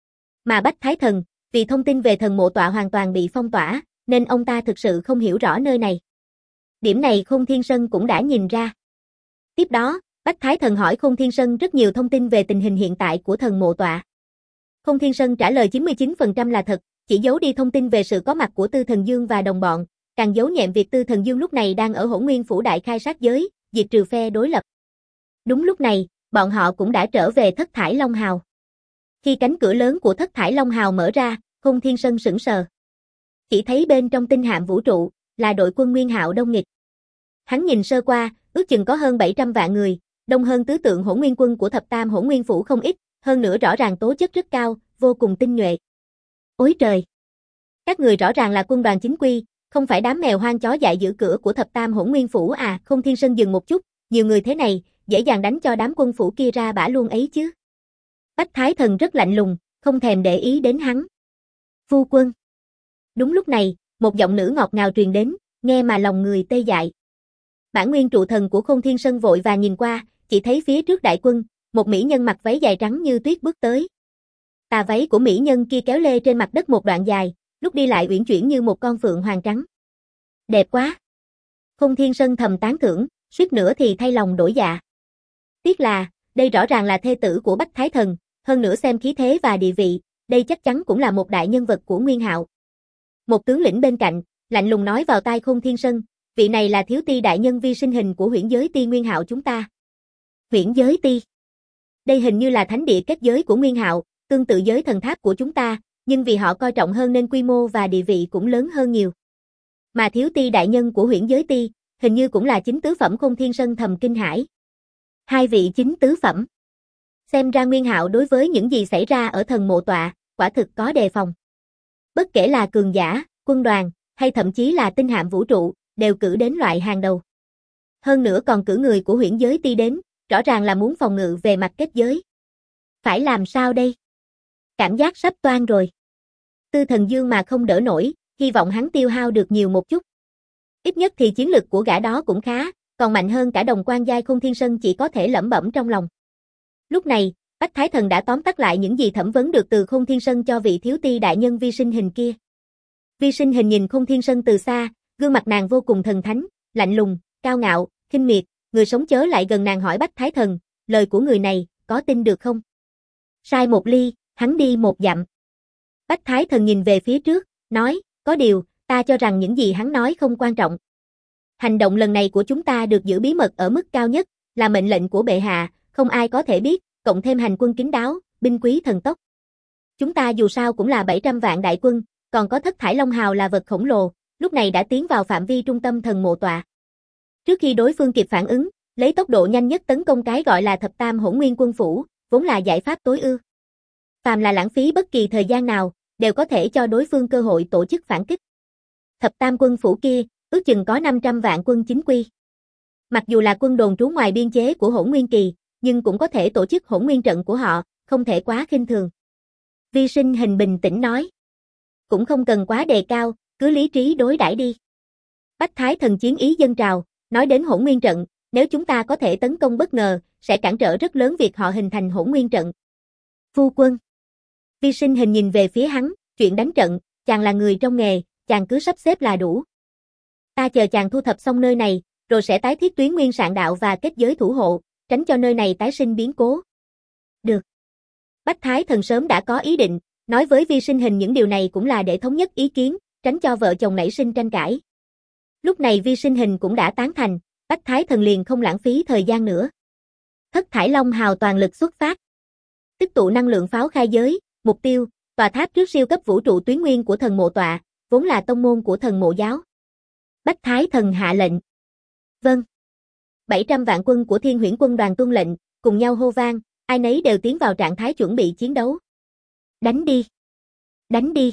Mà Bách Thái Thần, vì thông tin về thần mộ tọa hoàn toàn bị phong tỏa, nên ông ta thực sự không hiểu rõ nơi này. Điểm này Khôn Thiên Sơn cũng đã nhìn ra. Tiếp đó, Bách Thái Thần hỏi Khôn Thiên Sơn rất nhiều thông tin về tình hình hiện tại của thần mộ tọa. Khôn Thiên Sơn trả lời 99% là thật, chỉ giấu đi thông tin về sự có mặt của Tư Thần Dương và đồng bọn, càng giấu nhẹm việc Tư Thần Dương lúc này đang ở Hỗn Nguyên Phủ đại khai sát giới, diệt trừ phe đối lập. Đúng lúc này, bọn họ cũng đã trở về Thất Thải Long Hào. Khi cánh cửa lớn của Thất Thải Long Hào mở ra, Khôn Thiên Sơn sững sờ. Chỉ thấy bên trong tinh hạm vũ trụ là đội quân Nguyên Hạo đông nghịch. Hắn nhìn sơ qua, ước chừng có hơn 700 vạn người, đông hơn tứ tượng Hỗn Nguyên quân của Thập Tam Hỗn Nguyên Phủ không ít, hơn nữa rõ ràng tố chất rất cao, vô cùng tinh nhuệ. Ôi trời! Các người rõ ràng là quân đoàn chính quy, không phải đám mèo hoang chó dại giữ cửa của Thập Tam Hỗn Nguyên Phủ à? Khôn Thiên Sơn dừng một chút, nhiều người thế này, dễ dàng đánh cho đám quân phủ kia ra bả luôn ấy chứ. Bách Thái Thần rất lạnh lùng, không thèm để ý đến hắn. Phu quân. Đúng lúc này, một giọng nữ ngọt ngào truyền đến, nghe mà lòng người tê dại. Bản nguyên trụ thần của Khôn Thiên Sơn vội và nhìn qua, chỉ thấy phía trước đại quân, một mỹ nhân mặc váy dài trắng như tuyết bước tới. Tà váy của mỹ nhân kia kéo lê trên mặt đất một đoạn dài, lúc đi lại uyển chuyển như một con phượng hoàng trắng. Đẹp quá. Khôn Thiên Sơn thầm tán thưởng, suýt nữa thì thay lòng đổi dạ. Tiếc là, đây rõ ràng là thê tử của Bách Thái Thần, hơn nữa xem khí thế và địa vị, đây chắc chắn cũng là một đại nhân vật của Nguyên Hạo. Một tướng lĩnh bên cạnh, lạnh lùng nói vào tai Khôn Thiên Sơn, vị này là thiếu ti đại nhân vi sinh hình của Huyễn Giới Ti Nguyên Hạo chúng ta. Huyễn Giới Ti. Đây hình như là thánh địa kết giới của Nguyên Hạo, tương tự giới thần tháp của chúng ta, nhưng vì họ coi trọng hơn nên quy mô và địa vị cũng lớn hơn nhiều. Mà thiếu ti đại nhân của Huyễn Giới Ti, hình như cũng là chính tứ phẩm. Khôn Thiên Sơn thầm kinh hãi. Hai vị chính tứ phẩm. Xem ra Nguyên Hạo đối với những gì xảy ra ở thần mộ tọa, quả thực có đề phòng. Bất kể là cường giả, quân đoàn, hay thậm chí là tinh hạm vũ trụ, đều cử đến loại hàng đầu. Hơn nữa còn cử người của Huyễn Giới Ti đến, rõ ràng là muốn phòng ngự về mặt kết giới. Phải làm sao đây? Cảm giác sắp toang rồi. Tư Thần Dương mà không đỡ nổi, hy vọng hắn tiêu hao được nhiều một chút. Ít nhất thì chiến lực của gã đó cũng khá, còn mạnh hơn cả đồng quan giai. Khôn Thiên Sơn chỉ có thể lẩm bẩm trong lòng. Lúc này, Bách Thái Thần đã tóm tắt lại những gì thẩm vấn được từ Khôn Thiên Sơn cho vị thiếu ti đại nhân vi sinh hình kia. Vi sinh hình nhìn Khôn Thiên Sơn từ xa, gương mặt nàng vô cùng thần thánh, lạnh lùng, cao ngạo, khinh miệt, người sống chớ lại gần nàng hỏi Bách Thái Thần, lời của người này, có tin được không? Sai một ly, hắn đi một dặm. Bách Thái Thần nhìn về phía trước, nói, có điều, ta cho rằng những gì hắn nói không quan trọng. Hành động lần này của chúng ta được giữ bí mật ở mức cao nhất, là mệnh lệnh của bệ hạ, không ai có thể biết, cộng thêm hành quân kín đáo, binh quý thần tốc. Chúng ta dù sao cũng là 700 vạn đại quân, còn có Thất Thải Long Hào là vật khổng lồ, lúc này đã tiến vào phạm vi trung tâm thần mộ tọa. Trước khi đối phương kịp phản ứng, lấy tốc độ nhanh nhất tấn công cái gọi là Thập Tam Hỗn Nguyên quân phủ, vốn là giải pháp tối ưu. Phàm là lãng phí bất kỳ thời gian nào, đều có thể cho đối phương cơ hội tổ chức phản kích. Thập Tam quân phủ kia, ước chừng có 500 vạn quân chính quy. Mặc dù là quân đồn trú ngoài biên chế của Hỗn Nguyên Kỳ, nhưng cũng có thể tổ chức Hỗn Nguyên trận của họ, không thể quá khinh thường. Vi sinh hình bình tĩnh nói. Cũng không cần quá đề cao, cứ lý trí đối đãi đi. Bách Thái Thần chiến ý dâng trào, nói đến Hỗn Nguyên trận, nếu chúng ta có thể tấn công bất ngờ, sẽ cản trở rất lớn việc họ hình thành Hỗn Nguyên trận. Phu quân. Vi sinh hình nhìn về phía hắn, chuyện đánh trận, chàng là người trong nghề, chàng cứ sắp xếp là đủ. Ta chờ chàng thu thập xong nơi này, rồi sẽ tái thiết tuyến nguyên sạn đạo và kết giới thủ hộ, tránh cho nơi này tái sinh biến cố. Được. Bách Thái Thần sớm đã có ý định, nói với Vi sinh hình những điều này cũng là để thống nhất ý kiến, tránh cho vợ chồng nảy sinh tranh cãi. Lúc này Vi sinh hình cũng đã tán thành, Bách Thái Thần liền không lãng phí thời gian nữa. Thất Thải Long Hào toàn lực xuất phát. Tích tụ năng lượng pháo khai giới, mục tiêu, tòa tháp trước siêu cấp vũ trụ tuyến nguyên của thần mộ tọa, vốn là tông môn của thần mộ giáo. Bách Thái Thần hạ lệnh. Vâng. 700 vạn quân của Thiên Huyễn quân đoàn tuân lệnh, cùng nhau hô vang, ai nấy đều tiến vào trạng thái chuẩn bị chiến đấu. Đánh đi. Đánh đi.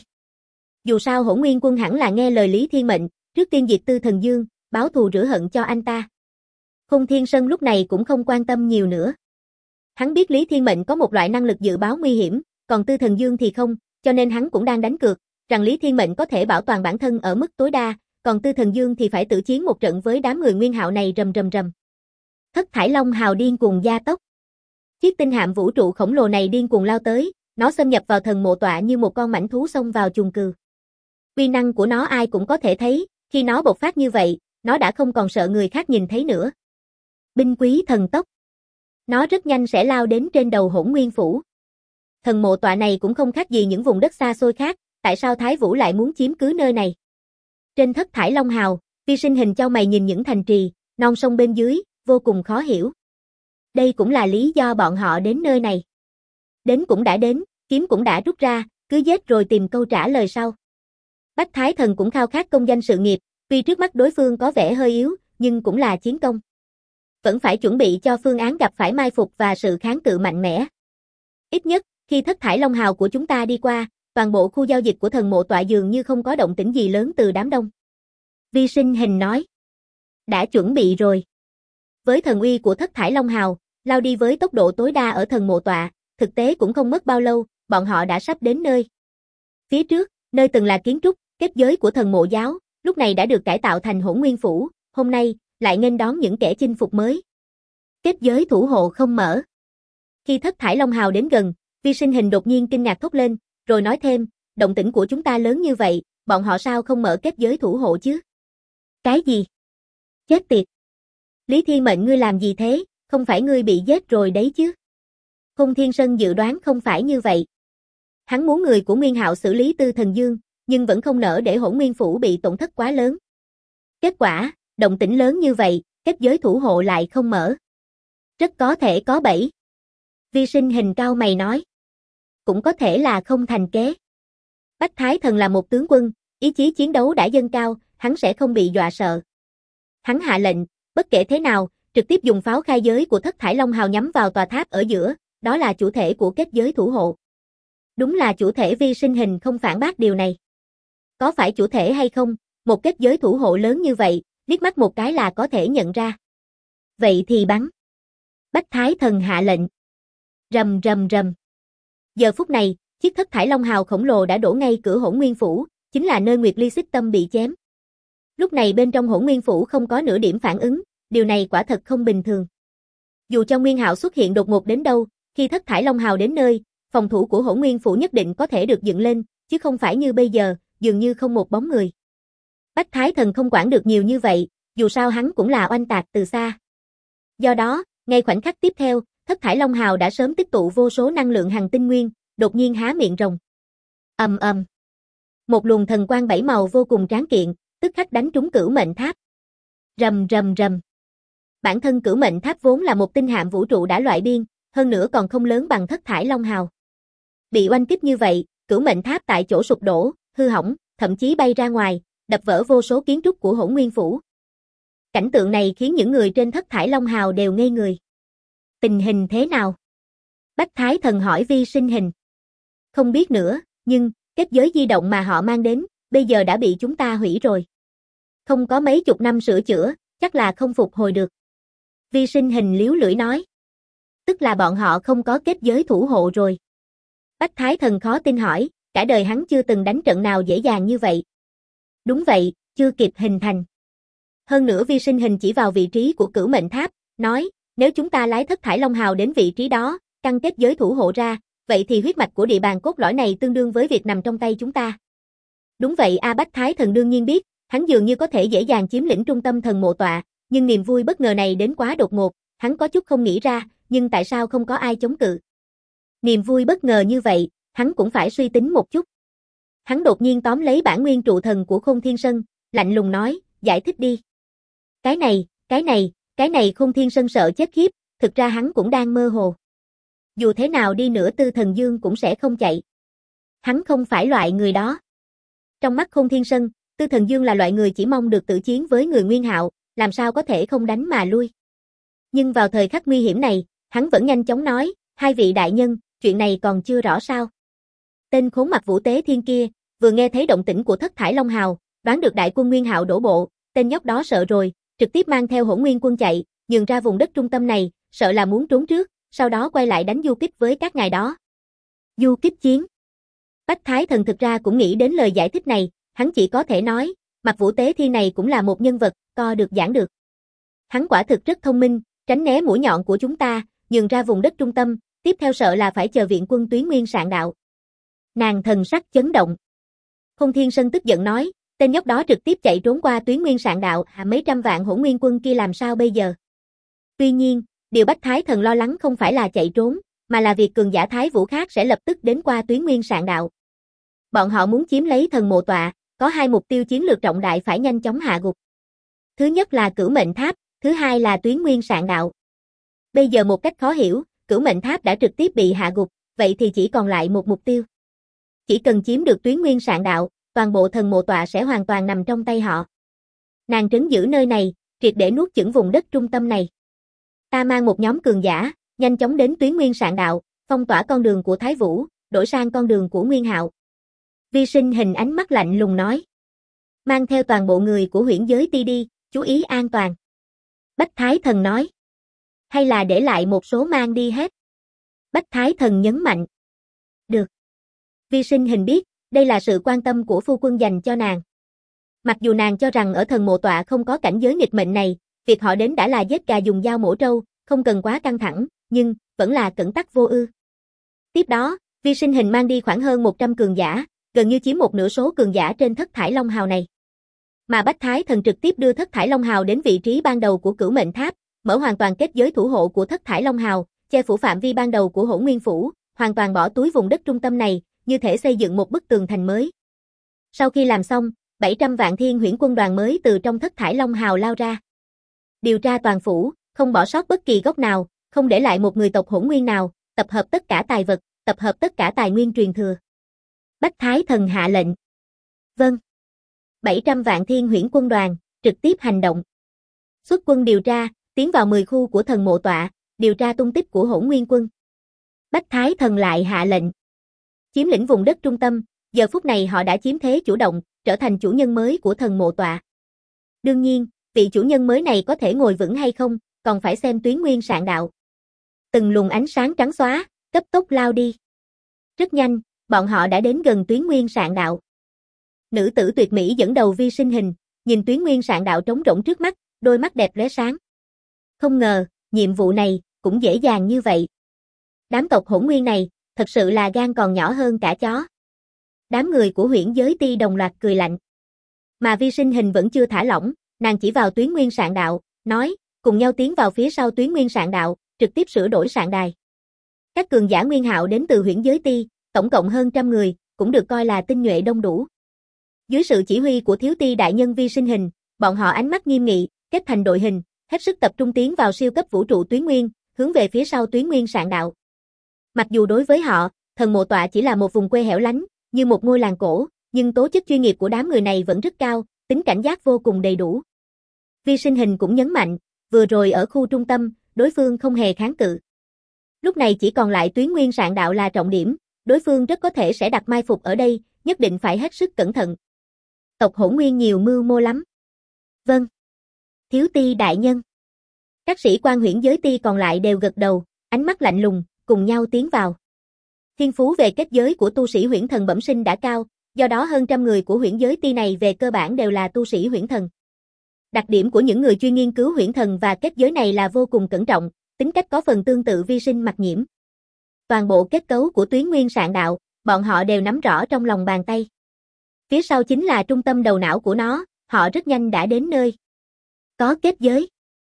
Dù sao Hỗn Nguyên quân hẳn là nghe lời Lý Thiên mệnh, trước tiên diệt Tư Thần Dương, báo thù rửa hận cho anh ta. Khôn Thiên Sơn lúc này cũng không quan tâm nhiều nữa. Hắn biết Lý Thiên mệnh có một loại năng lực dự báo nguy hiểm, còn Tư Thần Dương thì không, cho nên hắn cũng đang đánh cược, rằng Lý Thiên mệnh có thể bảo toàn bản thân ở mức tối đa, còn Tư Thần Dương thì phải tự chiến một trận với đám người Nguyên Hạo này rầm rầm rầm. Thất Thải Long Hào điên cuồng gia tốc. Chiếc tinh hạm vũ trụ khổng lồ này điên cuồng lao tới, nó xâm nhập vào thần mộ tọa như một con mãnh thú xông vào chuồng cừu. Uy năng của nó ai cũng có thể thấy, khi nó bộc phát như vậy, nó đã không còn sợ người khác nhìn thấy nữa. Binh quý thần tốc. Nó rất nhanh sẽ lao đến trên đầu Hỗn Nguyên Phủ. Thần mộ tọa này cũng không khác gì những vùng đất xa xôi khác, tại sao Thái Vũ lại muốn chiếm cứ nơi này? Trên thất thải Long Hào, Vi Sinh Hình chau mày nhìn những thành trì, non sông bên dưới, vô cùng khó hiểu. Đây cũng là lý do bọn họ đến nơi này. Đến cũng đã đến, kiếm cũng đã rút ra, cứ giết rồi tìm câu trả lời sau. Bách Thái Thần cũng khao khát công danh sự nghiệp, tuy trước mắt đối phương có vẻ hơi yếu, nhưng cũng là chiến công. Vẫn phải chuẩn bị cho phương án gặp phải mai phục và sự kháng cự mạnh mẽ. Ít nhất, khi thất thải Long Hào của chúng ta đi qua, toàn bộ khu giao dịch của thần mộ tọa dường như không có động tĩnh gì lớn từ đám đông. Vi Sinh Hình nói. Đã chuẩn bị rồi. Với thần uy của thất thải Long Hào, lao đi với tốc độ tối đa ở thần mộ tọa, thực tế cũng không mất bao lâu, bọn họ đã sắp đến nơi. Phía trước, nơi từng là kiến trúc, kết giới của thần mộ giáo, lúc này đã được cải tạo thành Hỗn Nguyên Phủ, hôm nay, lại nghênh đón những kẻ chinh phục mới. Kết giới thủ hộ không mở. Khi thất thải Long Hào đến gần, Vi Sinh Hình đột nhiên kinh ngạc thốt lên, rồi nói thêm, động tĩnh của chúng ta lớn như vậy, bọn họ sao không mở kết giới thủ hộ chứ? Cái gì? Chết tiệt! Lý Thiên Mệnh ngươi làm gì thế, không phải ngươi bị giết rồi đấy chứ? Khôn Thiên Sơn dự đoán không phải như vậy. Hắn muốn người của Nguyên Hạo xử lý Tư Thần Dương, nhưng vẫn không nỡ để Hỗn Nguyên Phủ bị tổn thất quá lớn. Kết quả, động tĩnh lớn như vậy, kết giới thủ hộ lại không mở. Rất có thể có bẫy. Vi Sinh Hình cau mày nói. Cũng có thể là không thành kế. Bách Thái Thần là một tướng quân, ý chí chiến đấu đã dâng cao, hắn sẽ không bị dọa sợ. Hắn hạ lệnh, bất kể thế nào, trực tiếp dùng pháo khai giới của thất thải Long Hào nhắm vào tòa tháp ở giữa, đó là chủ thể của kết giới thủ hộ. Đúng là chủ thể. Vi Sinh Hình không phản bác điều này. Có phải chủ thể hay không, một kết giới thủ hộ lớn như vậy, liếc mắt một cái là có thể nhận ra. Vậy thì bắn. Bách Thái Thần hạ lệnh. Rầm rầm rầm. Giờ phút này, chiếc thất thải Long Hào khổng lồ đã đổ ngay cửa Hỗn Nguyên Phủ, chính là nơi Nguyệt Ly Xích Tâm bị chém. Lúc này bên trong Hỗn Nguyên Phủ không có nửa điểm phản ứng, điều này quả thật không bình thường. Dù cho Nguyên Hạo xuất hiện đột ngột đến đâu, khi thất thải Long Hào đến nơi, phòng thủ của Hỗn Nguyên Phủ nhất định có thể được dựng lên, chứ không phải như bây giờ, dường như không một bóng người. Bách Thái Thần không quản được nhiều như vậy, dù sao hắn cũng là oanh tạc từ xa. Do đó, ngay khoảnh khắc tiếp theo, thất thải Long Hào đã sớm tích tụ vô số năng lượng hằng tinh nguyên, đột nhiên há miệng rồng. Ầm ầm. Một luồng thần quang bảy màu vô cùng tráng kiện, tức khắc đánh trúng Cửu Mệnh Tháp. Rầm rầm rầm. Bản thân Cửu Mệnh Tháp vốn là một tinh hạm vũ trụ đã loại biên, hơn nữa còn không lớn bằng thất thải Long Hào. Bị oanh kích như vậy, Cửu Mệnh Tháp tại chỗ sụp đổ, hư hỏng, thậm chí bay ra ngoài, đập vỡ vô số kiến trúc của Hỗn Nguyên Phủ. Cảnh tượng này khiến những người trên thất thải Long Hào đều ngây người. Tình hình thế nào? Bách Thái Thần hỏi Vi Sinh Hình. Không biết nữa, nhưng, kết giới di động mà họ mang đến, bây giờ đã bị chúng ta hủy rồi. Không có mấy chục năm sửa chữa, chắc là không phục hồi được. Vi Sinh Hình liếu lưỡi nói. Tức là bọn họ không có kết giới thủ hộ rồi. Bách Thái Thần khó tin hỏi, cả đời hắn chưa từng đánh trận nào dễ dàng như vậy. Đúng vậy, chưa kịp hình thành. Hơn nữa Vi Sinh Hình chỉ vào vị trí của Cửu Mệnh Tháp, nói, nếu chúng ta lái thất thải Long Hào đến vị trí đó, căng kết giới thủ hộ ra, vậy thì huyết mạch của địa bàn cốt lõi này tương đương với việc nằm trong tay chúng ta. Đúng vậy Bách Thái Thần đương nhiên biết, hắn dường như có thể dễ dàng chiếm lĩnh trung tâm thần mộ tọa, nhưng niềm vui bất ngờ này đến quá đột ngột, hắn có chút không nghĩ ra, nhưng tại sao không có ai chống cự. Niềm vui bất ngờ như vậy, hắn cũng phải suy tính một chút. Hắn đột nhiên tóm lấy bản nguyên trụ thần của Khôn Thiên Sơn, lạnh lùng nói, giải thích đi. Cái này Khôn Thiên Sơn sợ chết khiếp, thực ra hắn cũng đang mơ hồ. Dù thế nào đi nữa Tư Thần Dương cũng sẽ không chạy. Hắn không phải loại người đó. Trong mắt Khôn Thiên Sơn, Tư Thần Dương là loại người chỉ mong được tự chiến với người Nguyên Hạo, làm sao có thể không đánh mà lui. Nhưng vào thời khắc nguy hiểm này, hắn vẫn nhanh chóng nói, hai vị đại nhân, chuyện này còn chưa rõ sao. Tên khốn mặt Vũ Tế Thiên kia, vừa nghe thấy động tĩnh của thất thải Long Hào, đoán được đại quân Nguyên Hạo đổ bộ, tên nhóc đó sợ rồi, trực tiếp mang theo Hỗn Nguyên quân chạy, nhường ra vùng đất trung tâm này, sợ là muốn trốn trước, sau đó quay lại đánh du kích với các ngài đó. Du kích chiến. Bách Thái Thần thực ra cũng nghĩ đến lời giải thích này, hắn chỉ có thể nói, mặt Vũ Tế Thiên này cũng là một nhân vật, co được giảng được. Hắn quả thực rất thông minh, tránh né mũi nhọn của chúng ta, nhường ra vùng đất trung tâm, tiếp theo sợ là phải chờ viện quân Tuyến Nguyên Sạn Đạo. Nàng thần sắc chấn động. Khôn Thiên Sơn tức giận nói, tên nhóc đó trực tiếp chạy trốn qua Tuyến Nguyên Sạn Đạo, mấy trăm vạn Hỗn Nguyên quân kia làm sao bây giờ? Tuy nhiên, điều Bách Thái Thần lo lắng không phải là chạy trốn, mà là việc cường giả Thái Vũ khác sẽ lập tức đến qua Tuyến Nguyên Sạn Đạo. Bọn họ muốn chiếm lấy thần mộ tọa, có hai mục tiêu chiến lược trọng đại phải nhanh chóng hạ gục. Thứ nhất là Cửu Mệnh Tháp, thứ hai là Tuyến Nguyên Sạn Đạo. Bây giờ một cách khó hiểu, Cửu Mệnh Tháp đã trực tiếp bị hạ gục, vậy thì chỉ còn lại một mục tiêu. Chỉ cần chiếm được Tuyến Nguyên Sạn Đạo, toàn bộ thần mộ tọa sẽ hoàn toàn nằm trong tay họ. Nàng trấn giữ nơi này, triệt để nuốt chửng vùng đất trung tâm này. Ta mang một nhóm cường giả, nhanh chóng đến Tuyến Nguyên Sạn Đạo, phong tỏa con đường của Thái Vũ, đổi sang con đường của Nguyên Hạo. Vi Sinh Hình ánh mắt lạnh lùng nói. Mang theo toàn bộ người của Huyễn Giới Ti đi, chú ý an toàn. Bách Thái Thần nói. Hay là để lại một số mang đi hết? Bách Thái Thần nhấn mạnh. Được. Vi Sinh Hình biết, đây là sự quan tâm của phu quân dành cho nàng. Mặc dù nàng cho rằng ở thần mộ tọa không có cảnh giới nghịch mệnh này, việc họ đến đã là giết gà dùng dao mổ trâu, không cần quá căng thẳng, nhưng vẫn là cẩn tắc vô ư. Tiếp đó, Vi Sinh Hình mang đi khoảng hơn 100 cường giả, gần như chiếm một nửa số cường giả trên Thất Thải Long Hào này. Mà Bách Thái Thần trực tiếp đưa Thất Thải Long Hào đến vị trí ban đầu của Cửu Mệnh Tháp, mở hoàn toàn kết giới thủ hộ của Thất Thải Long Hào, che phủ phạm vi ban đầu của Hỗn Nguyên Phủ, hoàn toàn bỏ túi vùng đất trung tâm này, như thể xây dựng một bức tường thành mới. Sau khi làm xong, 700 vạn Thiên Huyễn quân đoàn mới từ trong Thất Thải Long Hào lao ra. Điều tra toàn phủ, không bỏ sót bất kỳ góc nào, không để lại một người tộc Hỗn Nguyên nào, tập hợp tất cả tài vật, tập hợp tất cả tài nguyên truyền thừa. Bách Thái Thần hạ lệnh. Vâng. 700 vạn Thiên Huyễn quân đoàn, trực tiếp hành động. Xuất quân điều tra, tiến vào 10 khu của thần mộ tọa, điều tra tung tích của Hỗn Nguyên quân. Bách Thái Thần lại hạ lệnh. Chiếm lĩnh vùng đất trung tâm, giờ phút này họ đã chiếm thế chủ động, trở thành chủ nhân mới của thần mộ tọa. Đương nhiên, vị chủ nhân mới này có thể ngồi vững hay không, còn phải xem Tuyến Nguyên Sạn Đạo. Từng luồng ánh sáng trắng xóa, cấp tốc lao đi. Rất nhanh, bọn họ đã đến gần Tuyến Nguyên Sạn Đạo. Nữ tử tuyệt mỹ dẫn đầu Vi Sinh Hình, nhìn Tuyến Nguyên Sạn Đạo trống rỗng trước mắt, đôi mắt đẹp lóe sáng. Không ngờ, nhiệm vụ này cũng dễ dàng như vậy. Đám tộc Hỗn Nguyên này, thật sự là gan còn nhỏ hơn cả chó. Đám người của Huyễn Giới Ti đồng loạt cười lạnh. Mà Vi Sinh Hình vẫn chưa thả lỏng, nàng chỉ vào Tuyến Nguyên Sạn Đạo, nói, cùng nhau tiến vào phía sau Tuyến Nguyên Sạn Đạo, trực tiếp sửa đổi sạn đài. Các cường giả Nguyên Hạo đến từ Huyễn Giới Ti, tổng cộng hơn 100 người, cũng được coi là tinh nhuệ đông đủ. Dưới sự chỉ huy của Thiếu Ti đại nhân Vi Sinh Hình, bọn họ ánh mắt nghiêm nghị, kết thành đội hình, hết sức tập trung tiến vào siêu cấp vũ trụ Tuyến Nguyên, hướng về phía sau Tuyến Nguyên Sạn Đạo. Mặc dù đối với họ, thần mộ tọa chỉ là một vùng quê hẻo lánh, như một ngôi làng cổ, nhưng tố chất chuyên nghiệp của đám người này vẫn rất cao, tính cảnh giác vô cùng đầy đủ. Vi Sinh Hình cũng nhấn mạnh, vừa rồi ở khu trung tâm, đối phương không hề kháng cự. Lúc này chỉ còn lại Tuyến Nguyên Sạn Đạo là trọng điểm, đối phương rất có thể sẽ đặt mai phục ở đây, nhất định phải hết sức cẩn thận. Tộc Hỗn Nguyên nhiều mưu mô lắm. Vâng. Thiếu Ti đại nhân. Các sĩ quan Huyễn Giới Ti còn lại đều gật đầu, ánh mắt lạnh lùng, cùng nhau tiến vào. Thiên phú về kết giới của tu sĩ huyễn thần bẩm sinh đã cao, do đó hơn 100 người của Huyễn Giới Ti này về cơ bản đều là tu sĩ huyễn thần. Đặc điểm của những người chuyên nghiên cứu huyễn thần và kết giới này là vô cùng cẩn trọng, tính cách có phần tương tự Vi Sinh Mặc Nhiễm. Toàn bộ kết cấu của Tuyến Nguyên Sạn Đạo, bọn họ đều nắm rõ trong lòng bàn tay. Phía sau chính là trung tâm đầu não của nó, họ rất nhanh đã đến nơi. Có kết giới.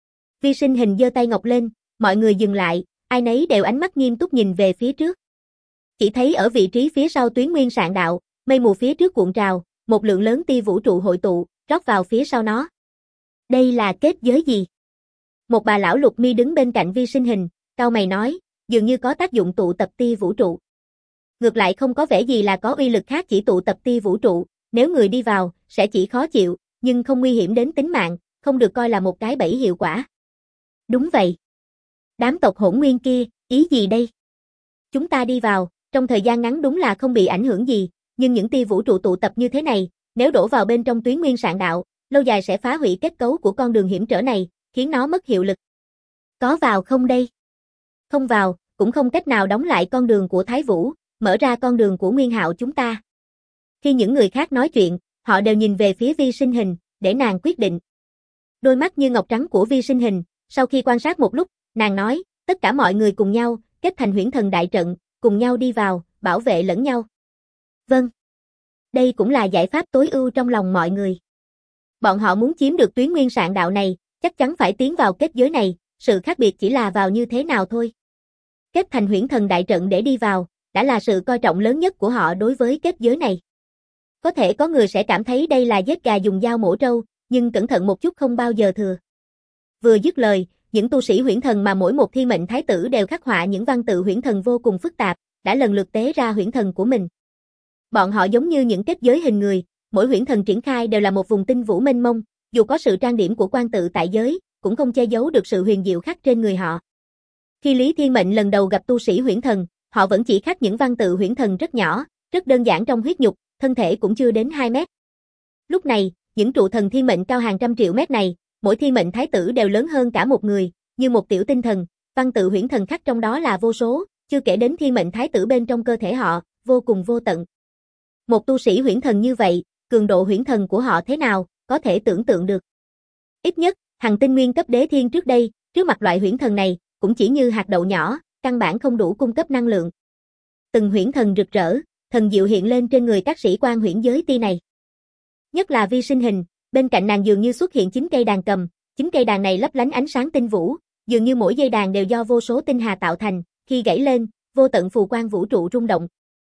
Vi Sinh Hình giơ tay ngọc lên, mọi người dừng lại, ai nấy đều ánh mắt nghiêm túc nhìn về phía trước. Chỉ thấy ở vị trí phía sau Tuyến Nguyên Sạn Đạo, mây mù phía trước cuộn trào, một lượng lớn tia vũ trụ hội tụ, rót vào phía sau nó. Đây là kết giới gì? Một bà lão lục mi đứng bên cạnh Vi Sinh Hình, cau mày nói, dường như có tác dụng tụ tập tia vũ trụ. Ngược lại không có vẻ gì là có uy lực khác, chỉ tụ tập tia vũ trụ, nếu người đi vào, sẽ chỉ khó chịu, nhưng không nguy hiểm đến tính mạng, không được coi là một cái bẫy hiệu quả. Đúng vậy. Đám tộc Hỗn Nguyên kia, ý gì đây? Chúng ta đi vào, trong thời gian ngắn đúng là không bị ảnh hưởng gì, nhưng những tia vũ trụ tụ tập như thế này, nếu đổ vào bên trong Tuyến Nguyên Sạn Đạo, lâu dài sẽ phá hủy kết cấu của con đường hiểm trở này, khiến nó mất hiệu lực. Có vào không đây? Không vào, cũng không cách nào đóng lại con đường của Thái Vũ, mở ra con đường của Nguyên Hạo chúng ta. Khi những người khác nói chuyện, họ đều nhìn về phía Vi Sinh Hình, để nàng quyết định. Đôi mắt như ngọc trắng của Vi Sinh Hình, sau khi quan sát một lúc, nàng nói, tất cả mọi người cùng nhau, kết thành huyễn thần đại trận, cùng nhau đi vào, bảo vệ lẫn nhau. Vâng. Đây cũng là giải pháp tối ưu trong lòng mọi người. Bọn họ muốn chiếm được tuyến nguyên sạn đạo này, chắc chắn phải tiến vào kết giới này, sự khác biệt chỉ là vào như thế nào thôi. Kết thành huyễn thần đại trận để đi vào, đã là sự coi trọng lớn nhất của họ đối với kết giới này. Có thể có người sẽ cảm thấy đây là giết gà dùng dao mổ trâu, nhưng cẩn thận một chút không bao giờ thừa. Vừa dứt lời, những tu sĩ huyễn thần mà mỗi một thiên mệnh thái tử đều khắc họa những văn tự huyễn thần vô cùng phức tạp, đã lần lượt tế ra huyễn thần của mình. Bọn họ giống như những kết giới hình người, mỗi huyễn thần triển khai đều là một vùng tinh vũ mênh mông, dù có sự trang điểm của quan tự tại giới, cũng không che giấu được sự huyền diệu khắc trên người họ. Khi Lý Thiên Mệnh lần đầu gặp tu sĩ huyễn thần, họ vẫn chỉ khắc những văn tự huyễn thần rất nhỏ, rất đơn giản trong huyết nhục, thân thể cũng chưa đến 2 mét. Lúc này, những trụ thần thiên mệnh cao hàng trăm triệu mét này, mỗi thiên mệnh thái tử đều lớn hơn cả một người, như một tiểu tinh thần, văn tự huyễn thần khắc trong đó là vô số, chưa kể đến thiên mệnh thái tử bên trong cơ thể họ, vô cùng vô tận. Một tu sĩ huyễn thần như vậy, cường độ huyễn thần của họ thế nào, có thể tưởng tượng được. Ít nhất, hằng tinh nguyên cấp đế thiên trước đây, trước mặt loại huyễn thần này, cũng chỉ như hạt đậu nhỏ, căn bản không đủ cung cấp năng lượng. Từng huyễn thần rực rỡ, thần diệu hiện lên trên người các sĩ quan huyễn giới ti này. Nhất là Vi Sinh Hình, bên cạnh nàng dường như xuất hiện 9 cây đàn cầm, 9 cây đàn này lấp lánh ánh sáng tinh vũ, dường như mỗi dây đàn đều do vô số tinh hà tạo thành, khi gãy lên, vô tận phù quang vũ trụ rung động.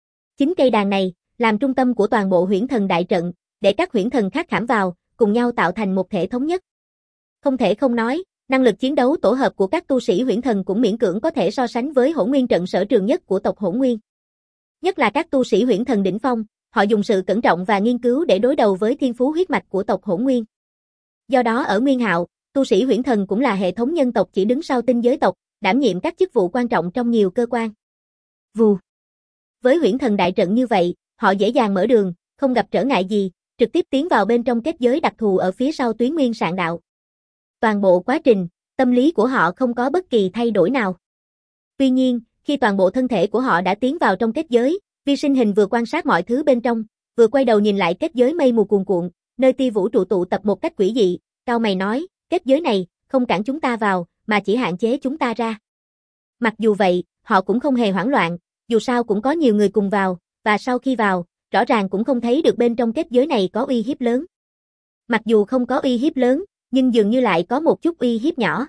9 cây đàn này làm trung tâm của toàn bộ huyễn thần đại trận, để các huyễn thần khác khảm vào, cùng nhau tạo thành một thể thống nhất. Không thể không nói, năng lực chiến đấu tổ hợp của các tu sĩ huyễn thần cũng miễn cưỡng có thể so sánh với Hỗn Nguyên trận sở trường nhất của tộc Hỗn Nguyên. Nhất là các tu sĩ huyễn thần đỉnh phong, họ dùng sự cẩn trọng và nghiên cứu để đối đầu với thiên phú huyết mạch của tộc Hỗn Nguyên. Do đó ở Nguyên Hạo, tu sĩ huyễn thần cũng là hệ thống nhân tộc chỉ đứng sau tinh giới tộc, đảm nhiệm các chức vụ quan trọng trong nhiều cơ quan. Vù. Với huyễn thần đại trận như vậy, họ dễ dàng mở đường, không gặp trở ngại gì, trực tiếp tiến vào bên trong kết giới đặc thù ở phía sau tuyến nguyên sạn đạo. Toàn bộ quá trình, tâm lý của họ không có bất kỳ thay đổi nào. Tuy nhiên, khi toàn bộ thân thể của họ đã tiến vào trong kết giới, Vi Sinh Hình vừa quan sát mọi thứ bên trong, vừa quay đầu nhìn lại kết giới mây mù cuồn cuộn, nơi tia vũ trụ tụ tập một cách quỷ dị, cau mày nói, kết giới này, không cản chúng ta vào, mà chỉ hạn chế chúng ta ra. Mặc dù vậy, họ cũng không hề hoảng loạn, dù sao cũng có nhiều người cùng vào, và sau khi vào, rõ ràng cũng không thấy được bên trong kết giới này có uy hiếp lớn. Mặc dù không có uy hiếp lớn, nhưng dường như lại có một chút uy hiếp nhỏ.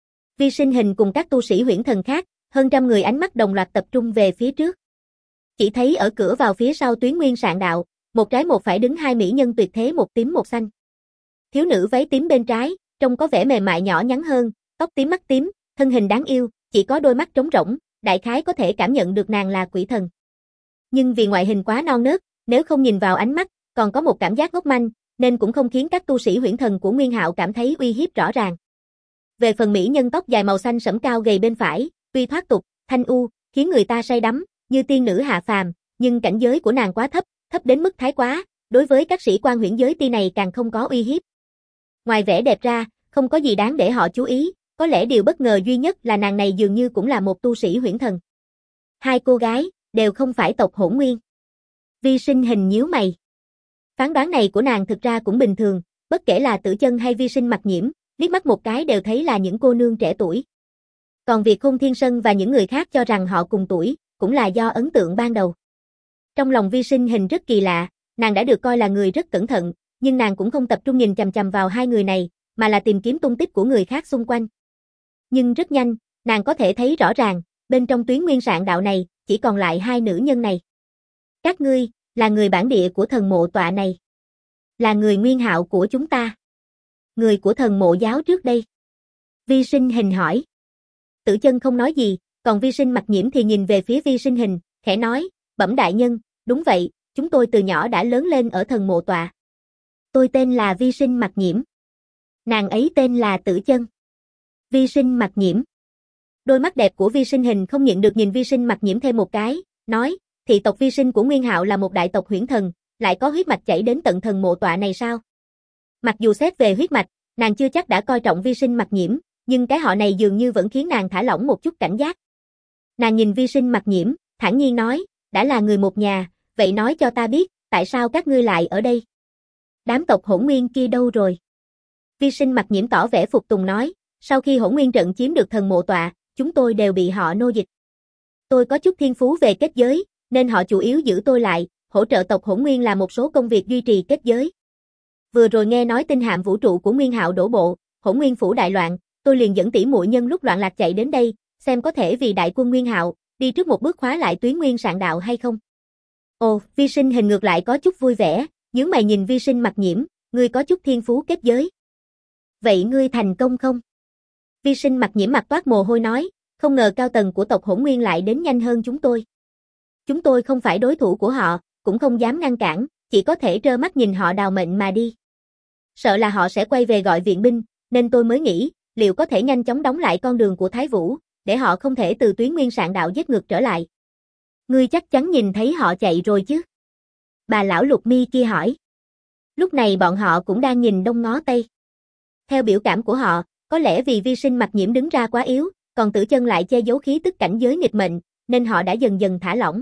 Vi Sinh Hình cùng các tu sĩ huyễn thần khác, hơn trăm người ánh mắt đồng loạt tập trung về phía trước. Chỉ thấy ở cửa vào phía sau tuyến nguyên sạn đạo, một trái một phải đứng 2 mỹ nhân tuyệt thế một tím một xanh. Thiếu nữ váy tím bên trái, trông có vẻ mềm mại nhỏ nhắn hơn, tóc tím mắt tím, thân hình đáng yêu, chỉ có đôi mắt trống rỗng, đại khái có thể cảm nhận được nàng là quỷ thần. Nhưng vì ngoại hình quá non nớt, nếu không nhìn vào ánh mắt, còn có một cảm giác ngốc manh, nên cũng không khiến các tu sĩ huyễn thần của Nguyên Hạo cảm thấy uy hiếp rõ ràng. Về phần mỹ nhân tóc dài màu xanh sẫm cao gầy bên phải, tuy thoát tục, thanh u, khiến người ta say đắm, như tiên nữ hạ phàm, nhưng cảnh giới của nàng quá thấp, thấp đến mức thái quá, đối với các sĩ quan huyễn giới ti này càng không có uy hiếp. Ngoài vẻ đẹp ra, không có gì đáng để họ chú ý, có lẽ điều bất ngờ duy nhất là nàng này dường như cũng là một tu sĩ huyễn thần. Hai cô gái, đều không phải tộc Hỗn Nguyên. Vi Sinh Hình nhíu mày. Phán đoán này của nàng thực ra cũng bình thường, bất kể là Tử Chân hay Vi Sinh Mặc Nhiễm, liếc mắt một cái đều thấy là những cô nương trẻ tuổi. Còn việc Khôn Thiên Sân và những người khác cho rằng họ cùng tuổi, cũng là do ấn tượng ban đầu. Trong lòng Vi Sinh Hình rất kỳ lạ, nàng đã được coi là người rất cẩn thận, nhưng nàng cũng không tập trung nhìn chằm chằm vào hai người này, mà là tìm kiếm tung tích của người khác xung quanh. Nhưng rất nhanh, nàng có thể thấy rõ ràng, bên trong tuyến nguyên sạn đạo này, chỉ còn lại 2 nữ nhân này. Các ngươi, là người bản địa của thần mộ tọa này. Là người Nguyên Hạo của chúng ta. Người của thần mộ giáo trước đây. Vi Sinh Hình hỏi. Tử Chân không nói gì, còn Vi Sinh Mặc Nhiễm thì nhìn về phía Vi Sinh Hình, khẽ nói, bẩm đại nhân, đúng vậy, chúng tôi từ nhỏ đã lớn lên ở thần mộ tọa. Tôi tên là Vi Sinh Mặc Nhiễm. Nàng ấy tên là Tử Chân. Vi Sinh Mặc Nhiễm. Đôi mắt đẹp của Vi Sinh Hình không nhịn được nhìn Vi Sinh Mặc Nhiễm thêm một cái, nói, thị tộc Vi Sinh của Nguyên Hạo là một đại tộc huyễn thần, lại có huyết mạch chảy đến tận thần mộ tọa này sao? Mặc dù xét về huyết mạch, nàng chưa chắc đã coi trọng Vi Sinh Mặc Nhiễm, nhưng cái họ này dường như vẫn khiến nàng thả lỏng một chút cảnh giác. Nàng nhìn Vi Sinh Mặc Nhiễm, thản nhiên nói, đã là người một nhà, vậy nói cho ta biết, tại sao các ngươi lại ở đây? Đám tộc Hỗn Nguyên kia đâu rồi? Vi Sinh Mặc Nhiễm tỏ vẻ phục tùng nói, sau khi Hỗn Nguyên trận chiếm được thần mộ tọa, chúng tôi đều bị họ nô dịch. Tôi có chút thiên phú về kết giới, nên họ chủ yếu giữ tôi lại, hỗ trợ tộc Hỗn Nguyên làm một số công việc duy trì kết giới. Vừa rồi nghe nói tinh hạm vũ trụ của Nguyên Hạo đổ bộ, Hỗn Nguyên phủ đại loạn, tôi liền dẫn tỷ muội nhân lúc loạn lạc chạy đến đây, xem có thể vì đại quân Nguyên Hạo, đi trước một bước khóa lại Tuyến Nguyên Sạn Đạo hay không. Ồ, Vi Sinh Hình ngược lại có chút vui vẻ, nhướng mày nhìn Vi Sinh Mặc Nhiễm, ngươi có chút thiên phú kết giới. Vậy ngươi thành công không? Vi Sinh Mặc Nhiễm mặt toát mồ hôi nói, không ngờ cao tầng của tộc Hỗn Nguyên lại đến nhanh hơn chúng tôi. Chúng tôi không phải đối thủ của họ, cũng không dám ngăn cản, chỉ có thể trơ mắt nhìn họ đào mệnh mà đi. Sợ là họ sẽ quay về gọi viện binh, nên tôi mới nghĩ, liệu có thể nhanh chóng đóng lại con đường của Thái Vũ, để họ không thể từ Tuyến Nguyên Sạn Đạo giết ngược trở lại. Ngươi chắc chắn nhìn thấy họ chạy rồi chứ? Bà lão Lục Mi kia hỏi. Lúc này bọn họ cũng đang nhìn đông ngó tây. Theo biểu cảm của họ, có lẽ vì Vi Sinh Mặc Nhiễm đứng ra quá yếu, còn Tử Chân lại che giấu khí tức cảnh giới nghịch mệnh, nên họ đã dần dần thả lỏng.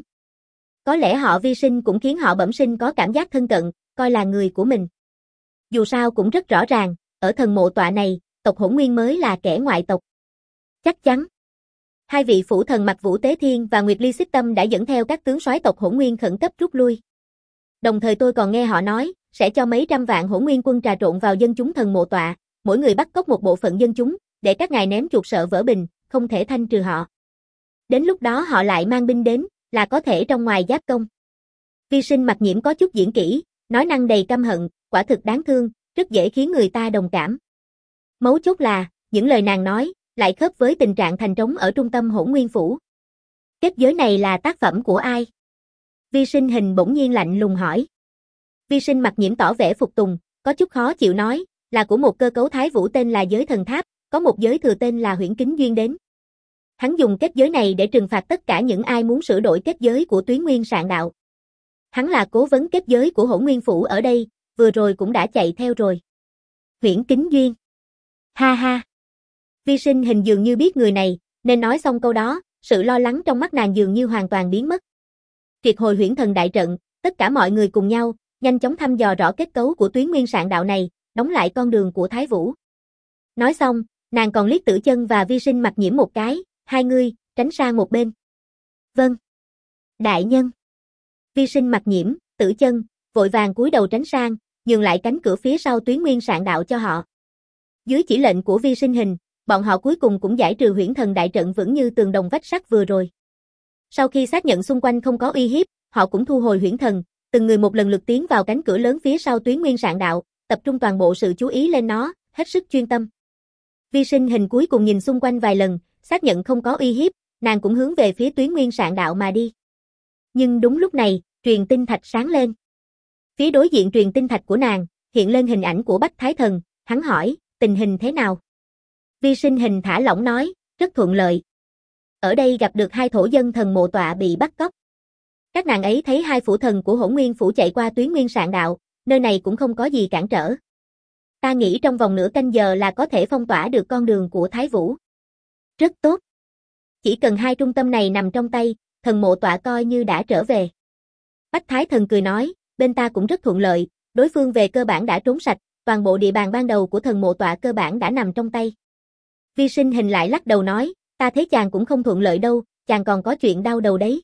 Có lẽ họ Vi Sinh cũng khiến họ bẩm sinh có cảm giác thân cận, coi là người của mình. Dù sao cũng rất rõ ràng, ở thần mộ tọa này, tộc Hỗn Nguyên mới là kẻ ngoại tộc. Chắc chắn. Hai vị phủ thần Mặc Vũ Tế Thiên và Nguyệt Ly Xích Tâm đã dẫn theo các tướng soái tộc Hỗn Nguyên khẩn cấp rút lui. Đồng thời tôi còn nghe họ nói, sẽ cho mấy trăm vạn Hỗn Nguyên quân trà trộn vào dân chúng thần mộ tọa, mỗi người bắt cóc một bộ phận dân chúng, để các ngài ném chuột sợ vỡ bình, không thể thanh trừ họ. Đến lúc đó họ lại mang binh đến, là có thể trong ngoài giáp công. Vi Sinh Mặc Nhiễm có chút diễn kỹ, nói năng đầy căm hận, quả thực đáng thương, rất dễ khiến người ta đồng cảm. Mấu chốt là, những lời nàng nói, lại khớp với tình trạng thành trống ở trung tâm Hỗn Nguyên phủ. Kết giới này là tác phẩm của ai? Vi Sinh Hình bỗng nhiên lạnh lùng hỏi. Vi Sinh Mặc Nhiễm tỏ vẻ phục tùng, có chút khó chịu nói, là của một cơ cấu Thái Vũ tên là Giới Thần Tháp, có một giới thừa tên là Huyễn Kính Duyên đến. Hắn dùng kết giới này để trừng phạt tất cả những ai muốn sửa đổi kết giới của Tuyến Nguyên Sạn Đạo. Hắn là cố vấn kết giới của Hỗn Nguyên phủ ở đây, vừa rồi cũng đã chạy theo rồi. Huyễn Kính Duyên. Ha ha. Vi Sinh Hình dường như biết người này, nên nói xong câu đó, sự lo lắng trong mắt nàng dường như hoàn toàn biến mất. Triệt hồi Huyễn Thần đại trận, tất cả mọi người cùng nhau, nhanh chóng thăm dò rõ kết cấu của Tuyến Nguyên Sạn Đạo này, đóng lại con đường của Thái Vũ. Nói xong, nàng còn liếc Tử Chân và Vi Sinh Mặc Nhiễm một cái, hai người, tránh sang một bên. Vâng. Đại nhân. Vi Sinh Mặc Nhiễm, Tử Chân, vội vàng cúi đầu tránh sang, nhường lại cánh cửa phía sau Tuyến Nguyên Sạn Đạo cho họ. Dưới chỉ lệnh của Vi Sinh Hình, bọn họ cuối cùng cũng giải trừ Huyễn Thần đại trận vững như tường đồng vách sắt vừa rồi. Sau khi xác nhận xung quanh không có uy hiếp, họ cũng thu hồi Huyễn Thần, từng người một lần lượt tiến vào cánh cửa lớn phía sau Tuyến Nguyên Sạn Đạo, tập trung toàn bộ sự chú ý lên nó, hết sức chuyên tâm. Vi Sinh Hình cuối cùng nhìn xung quanh vài lần, xác nhận không có uy hiếp, nàng cũng hướng về phía Tuyến Nguyên Sạn Đạo mà đi. Nhưng đúng lúc này, truyền tinh thạch sáng lên. Phía đối diện truyền tinh thạch của nàng, hiện lên hình ảnh của Bách Thái Thần, hắn hỏi, tình hình thế nào? Vi Sinh Hình thả lỏng nói, rất thuận lợi. Ở đây gặp được hai thổ dân thần mộ tọa bị bắt cóc. Các nàng ấy thấy hai phủ thần của Hỗn Nguyên phủ chạy qua Tuyến Nguyên Sạn Đạo, nơi này cũng không có gì cản trở. Ta nghĩ trong vòng nửa canh giờ là có thể phong tỏa được con đường của Thái Vũ. Rất tốt. Chỉ cần hai trung tâm này nằm trong tay, thần mộ tọa coi như đã trở về. Bách Thái Thần cười nói, bên ta cũng rất thuận lợi, đối phương về cơ bản đã trốn sạch, toàn bộ địa bàn ban đầu của thần mộ tọa cơ bản đã nằm trong tay. Vi Sinh Hình lại lắc đầu nói, ta thấy chàng cũng không thuận lợi đâu, chàng còn có chuyện đau đầu đấy.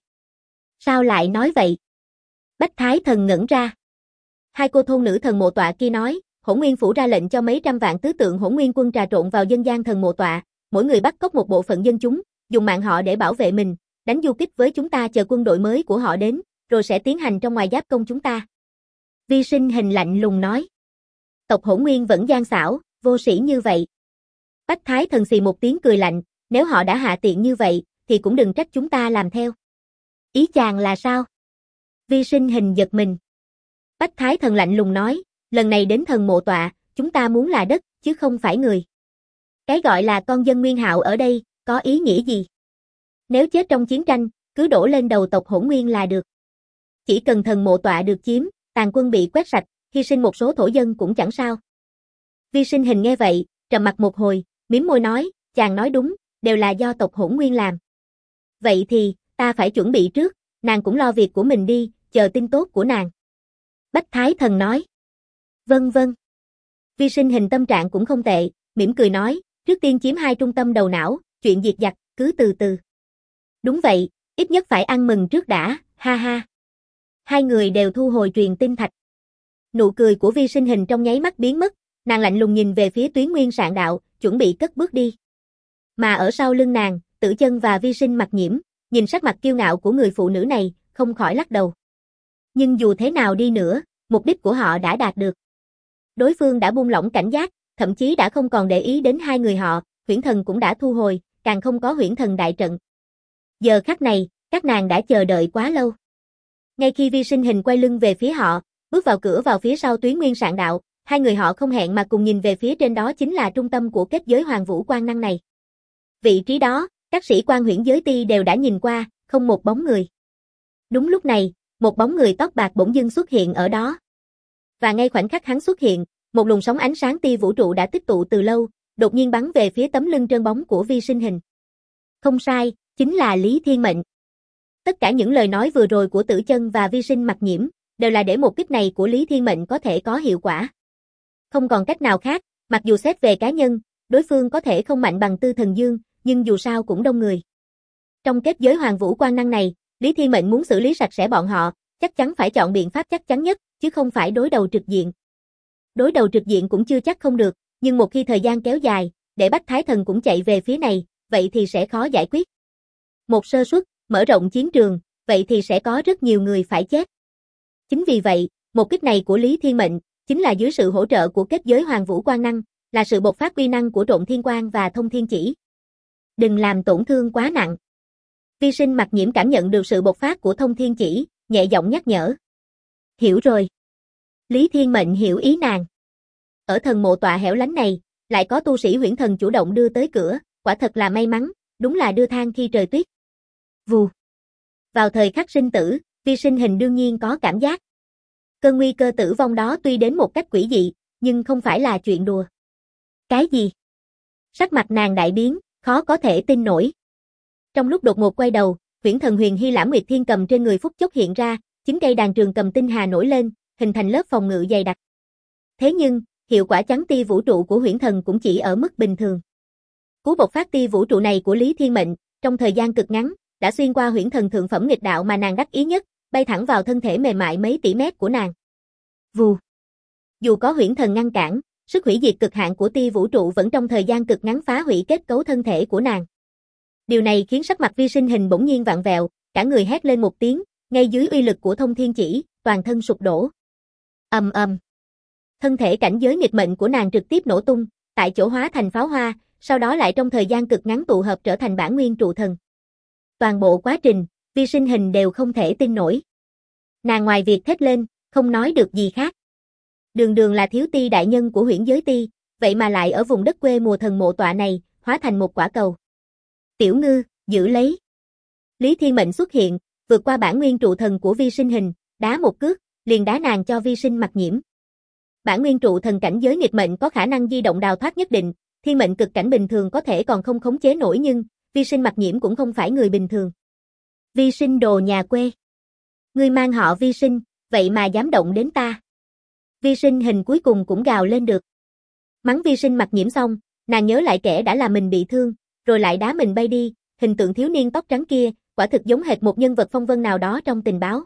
Sao lại nói vậy? Bách Thái Thần ngẩn ra. Hai cô thôn nữ thần mộ tọa kia nói, Hỗn Nguyên phủ ra lệnh cho mấy trăm vạn tứ tượng Hỗn Nguyên quân trà trộn vào dân gian thần mộ tọa, mỗi người bắt cóc một bộ phận dân chúng, dùng mạng họ để bảo vệ mình, đánh du kích với chúng ta chờ quân đội mới của họ đến, rồi sẽ tiến hành trong ngoài giáp công chúng ta. Vi Sinh Hình lạnh lùng nói. Tộc Hỗn Nguyên vẫn gian xảo, vô sĩ như vậy. Bách Thái Thần xì một tiếng cười lạnh, nếu họ đã hạ tiện như vậy, thì cũng đừng trách chúng ta làm theo. Ý chàng là sao? Vi Sinh Hình giật mình. Bách Thái Thần lạnh lùng nói, lần này đến thần mộ tọa, chúng ta muốn là đất, chứ không phải người. Cái gọi là con dân Nguyên Hạo ở đây, có ý nghĩa gì? Nếu chết trong chiến tranh, cứ đổ lên đầu tộc Hỗn Nguyên là được. Chỉ cần thần mộ tọa được chiếm, tàn quân bị quét sạch, hy sinh một số thổ dân cũng chẳng sao. Vi Sinh Hình nghe vậy, trầm mặt một hồi, mím môi nói, chàng nói đúng, đều là do tộc Hỗn Nguyên làm. Vậy thì, ta phải chuẩn bị trước, nàng cũng lo việc của mình đi, chờ tin tốt của nàng. Bách Thái Thần nói. Vâng vâng. Vi Sinh Hình tâm trạng cũng không tệ, mỉm cười nói, trước tiên chiếm hai trung tâm đầu não, chuyện diệt giặc, cứ từ từ. Đúng vậy, ít nhất phải ăn mừng trước đã, ha ha. Hai người đều thu hồi truyền tinh thạch. Nụ cười của Vi Sinh Hình trong nháy mắt biến mất, nàng lạnh lùng nhìn về phía Tuyến Nguyên Sạn Đạo, chuẩn bị cất bước đi. Mà ở sau lưng nàng, Tử Chân và Vi Sinh Mặc Nhiễm, nhìn sắc mặt kiêu ngạo của người phụ nữ này, không khỏi lắc đầu. Nhưng dù thế nào đi nữa, mục đích của họ đã đạt được. Đối phương đã buông lỏng cảnh giác, thậm chí đã không còn để ý đến hai người họ, huyễn thần cũng đã thu hồi, càng không có huyễn thần đại trận. Giờ khắc này, các nàng đã chờ đợi quá lâu. Ngay khi Vi Sinh Hình quay lưng về phía họ, bước vào cửa vào phía sau Tuyến Nguyên Sạn Đạo, hai người họ không hẹn mà cùng nhìn về phía trên, đó chính là trung tâm của kết giới Hoàng Vũ Quan Năng này. Vị trí đó, các sĩ quan huyễn giới ti đều đã nhìn qua, không một bóng người. Đúng lúc này, một bóng người tóc bạc bỗng dưng xuất hiện ở đó. Và ngay khoảnh khắc hắn xuất hiện, một luồng sóng ánh sáng ti vũ trụ đã tích tụ từ lâu, đột nhiên bắn về phía tấm lưng trơn bóng của Vi Sinh Hình. Không sai, chính là Lý Thiên Mệnh. Tất cả những lời nói vừa rồi của Tử Chân và Vi Sinh Mặc Nhiễm, đều là để một kích này của Lý Thiên Mệnh có thể có hiệu quả. Không còn cách nào khác, mặc dù xét về cá nhân, đối phương có thể không mạnh bằng Tư Thần Dương, nhưng dù sao cũng đông người. Trong kết giới Hoàng Vũ Quan Năng này, Lý Thiên Mệnh muốn xử lý sạch sẽ bọn họ, chắc chắn phải chọn biện pháp chắc chắn nhất, chứ không phải đối đầu trực diện. Đối đầu trực diện cũng chưa chắc không được, nhưng một khi thời gian kéo dài, để Bách Thái Thần cũng chạy về phía này, vậy thì sẽ khó giải quyết. Một sơ suất, mở rộng chiến trường, vậy thì sẽ có rất nhiều người phải chết. Chính vì vậy, một kích này của Lý Thiên Mệnh, chính là dưới sự hỗ trợ của kết giới Hoàng Vũ Quan Năng, là sự bộc phát uy năng của Trộn Thiên Quang và Thông Thiên Chỉ. Đừng làm tổn thương quá nặng. Vi Sinh Mặc Nhiễm cảm nhận được sự bộc phát của Thông Thiên Chỉ, nhẹ giọng nhắc nhở. Hiểu rồi. Lý Thiên Mệnh hiểu ý nàng. Ở thần mộ tọa hẻo lánh này, lại có tu sĩ huyễn thần chủ động đưa tới cửa, quả thật là may mắn, đúng là đưa than khi trời tuyết. Vù. Vào thời khắc sinh tử, Vi Sinh Hình đương nhiên có cảm giác. Cơn nguy cơ tử vong đó tuy đến một cách quỷ dị, nhưng không phải là chuyện đùa. Cái gì? Sắc mặt nàng đại biến, khó có thể tin nổi. Trong lúc đột ngột quay đầu, huyễn thần Huyền Hy Lãm Nguyệt Thiên cầm trên người phút chốc hiện ra, 9 cây đàn trường cầm tinh hà nổi lên, hình thành lớp phòng ngự dày đặc. Thế nhưng, hiệu quả chắn ti vũ trụ của huyễn thần cũng chỉ ở mức bình thường. Cú bộc phát ti vũ trụ này của Lý Thiên Mệnh, trong thời gian cực ngắn, đã xuyên qua huyễn thần thượng phẩm nghịch đạo mà nàng đắc ý nhất, bay thẳng vào thân thể mềm mại mấy tỷ mét của nàng. Vù. Dù có huyễn thần ngăn cản, sức hủy diệt cực hạn của ti vũ trụ vẫn trong thời gian cực ngắn phá hủy kết cấu thân thể của nàng. Điều này khiến sắc mặt Vi Sinh Hình bỗng nhiên vặn vẹo, cả người hét lên một tiếng, ngay dưới uy lực của Thông Thiên Chỉ, toàn thân sụp đổ. Ầm ầm. Thân thể cảnh giới nghịch mệnh của nàng trực tiếp nổ tung, tại chỗ hóa thành pháo hoa, sau đó lại trong thời gian cực ngắn tụ hợp trở thành bản nguyên trụ thần. Toàn bộ quá trình, Vi Sinh Hình đều không thể tin nổi. Nàng ngoài việc thét lên, không nói được gì khác. Đường đường là thiếu ti đại nhân của huyễn giới ti, vậy mà lại ở vùng đất quê mùa thần mộ tọa này, hóa thành một quả cầu. Tiểu Ngư, giữ lấy. Lý Thiên Mệnh xuất hiện, vượt qua bản nguyên trụ thần của Vi Sinh Hình, đá một cước, liền đá nàng cho Vi Sinh Mặc Nhiễm. Bản nguyên trụ thần cảnh giới nghịch mệnh có khả năng di động đào thoát nhất định, thiên mệnh cực cảnh bình thường có thể còn không khống chế nổi, nhưng Vi Sinh Mặc Nhiễm cũng không phải người bình thường. Vi Sinh đồ nhà quê. Ngươi mang họ Vi Sinh, vậy mà dám động đến ta. Vi Sinh Hình cuối cùng cũng gào lên được. Mắng Vi Sinh Mặc Nhiễm xong, nàng nhớ lại kẻ đã làm mình bị thương, rồi lại đá mình bay đi, hình tượng thiếu niên tóc trắng kia, quả thực giống hệt một nhân vật phong vân nào đó trong tình báo.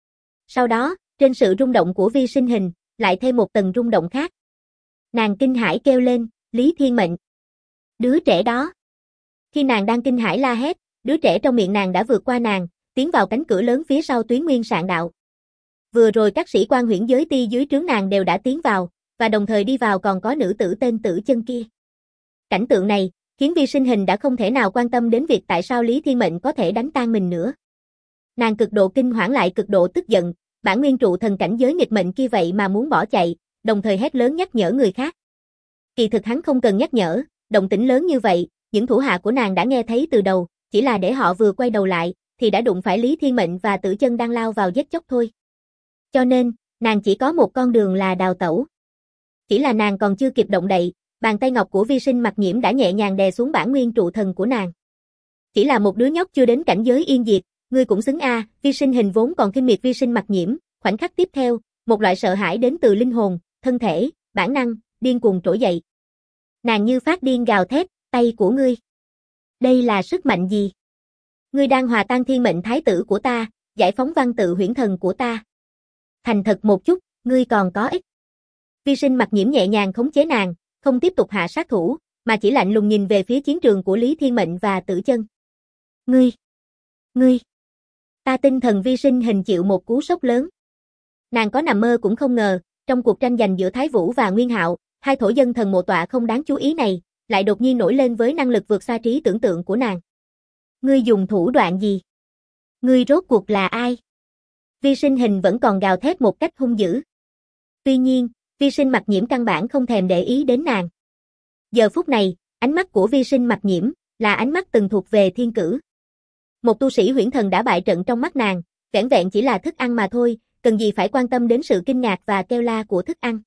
Sau đó, trên sự rung động của Vi Sinh Hình, lại thêm một tầng rung động khác. Nàng kinh hãi kêu lên, Lý Thiên Mệnh. Đứa trẻ đó. Khi nàng đang kinh hãi la hét, đứa trẻ trong miệng nàng đã vượt qua nàng, tiến vào cánh cửa lớn phía sau Tuyến Nguyên Sạn Đạo. Vừa rồi các sĩ quan huyễn giới ti dưới trướng nàng đều đã tiến vào, và đồng thời đi vào còn có nữ tử tên Tử Chân kia. Cảnh tượng này, khiến Vi Sinh Hình đã không thể nào quan tâm đến việc tại sao Lý Thiên Mệnh có thể đánh tan mình nữa. Nàng cực độ kinh hoảng lại cực độ tức giận, bản nguyên trụ thần cảnh giới nghịch mệnh kia vậy mà muốn bỏ chạy, đồng thời hét lớn nhắc nhở người khác. Kỳ thực hắn không cần nhắc nhở, động tĩnh lớn như vậy, những thủ hạ của nàng đã nghe thấy từ đầu, chỉ là để họ vừa quay đầu lại, thì đã đụng phải Lý Thiên Mệnh và Tử Chân đang lao vào giết chóc thôi. Cho nên, nàng chỉ có một con đường là đào tẩu. Chỉ là nàng còn chưa kịp động đậy, bàn tay ngọc của Vi Sinh Mặc Nhiễm đã nhẹ nhàng đè xuống bản nguyên trụ thần của nàng. Chỉ là một đứa nhóc chưa đến cảnh giới yên diệt, ngươi cũng xứng a. Vi Sinh Hình vốn còn khinh miệt Vi Sinh Mặc Nhiễm, khoảnh khắc tiếp theo, một loại sợ hãi đến từ linh hồn, thân thể, bản năng, điên cuồng trỗi dậy. Nàng như phát điên gào thét, tay của ngươi. Đây là sức mạnh gì? Ngươi đang hòa tan thiên mệnh thái tử của ta, giải phóng văn tự huyễn thần của ta. Thành thật một chút, ngươi còn có ích. Vi Sinh Mặc Nhiễm nhẹ nhàng khống chế nàng, không tiếp tục hạ sát thủ, mà chỉ lạnh lùng nhìn về phía chiến trường của Lý Thiên Mệnh và Tử Chân. Ngươi. Ta tinh thần Vi Sinh Hình chịu một cú sốc lớn. Nàng có nằm mơ cũng không ngờ, trong cuộc tranh giành giữa Thái Vũ và Nguyên Hạo, hai thổ dân thần mộ tọa không đáng chú ý này, lại đột nhiên nổi lên với năng lực vượt xa trí tưởng tượng của nàng. Ngươi dùng thủ đoạn gì? Ngươi rốt cuộc là ai? Vi Sinh Hình vẫn còn gào thét một cách hung dữ. Tuy nhiên, Vi Sinh Mặc Nhiễm căn bản không thèm để ý đến nàng. Giờ phút này, ánh mắt của Vi Sinh Mặc Nhiễm là ánh mắt từng thuộc về thiên cử. Một tu sĩ huyễn thần đã bại trận trong mắt nàng, vẻn vẹn chỉ là thức ăn mà thôi, cần gì phải quan tâm đến sự kinh ngạc và kêu la của thức ăn.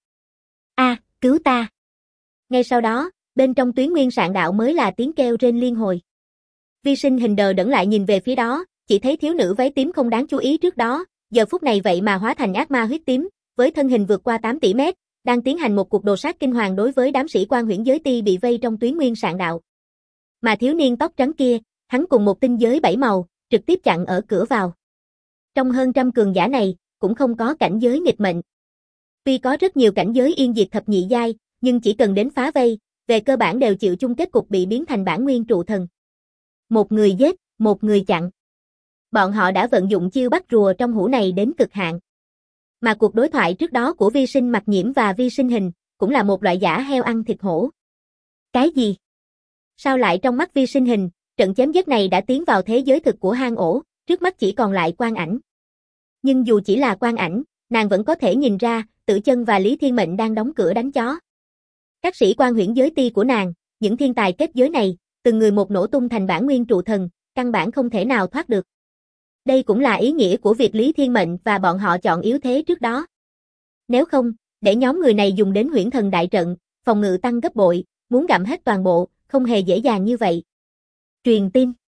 Cứu ta! Ngay sau đó, bên trong Tuyến Nguyên Sạn Đạo mới là tiếng kêu rên liên hồi. Vi Sinh Hình đờ đẫn lại nhìn về phía đó, chỉ thấy thiếu nữ váy tím không đáng chú ý trước đó, giờ phút này vậy mà hóa thành ác ma huyết tím, với thân hình vượt qua 8 tỷ mét, đang tiến hành một cuộc đồ sát kinh hoàng đối với đám sĩ quan huyễn giới ti bị vây trong Tuyến Nguyên Sạn Đạo. Mà thiếu niên tóc trắng kia, hắn cùng một tinh giới 7 màu, trực tiếp chặn ở cửa vào. Trong hơn trăm cường giả này, cũng không có cảnh giới nghịch mệnh. Tuy có rất nhiều cảnh giới yên diệt thập nhị giai, nhưng chỉ cần đến phá vây, về cơ bản đều chịu chung kết cục bị biến thành bản nguyên trụ thần. Một người giết, một người chặn. Bọn họ đã vận dụng chiêu bắt rùa trong hũ này đến cực hạn. Mà cuộc đối thoại trước đó của Vi Sinh Mặc Nhiễm và Vi Sinh Hình, cũng là một loại giả heo ăn thịt hổ. Cái gì? Sao lại trong mắt Vi Sinh Hình, trận chém giết này đã tiến vào thế giới thực của hang ổ, trước mắt chỉ còn lại quang ảnh. Nhưng dù chỉ là quang ảnh, nàng vẫn có thể nhìn ra, Tử Chân và Lý Thiên Mệnh đang đóng cửa đánh chó. Các sĩ quan huyễn giới ti của nàng, những thiên tài kết giới này, từng người một nổ tung thành bản nguyên trụ thần, căn bản không thể nào thoát được. Đây cũng là ý nghĩa của việc Lý Thiên Mệnh và bọn họ chọn yếu thế trước đó. Nếu không, để nhóm người này dùng đến huyễn thần đại trận, phòng ngự tăng gấp bội, muốn gặm hết toàn bộ, không hề dễ dàng như vậy. Truyền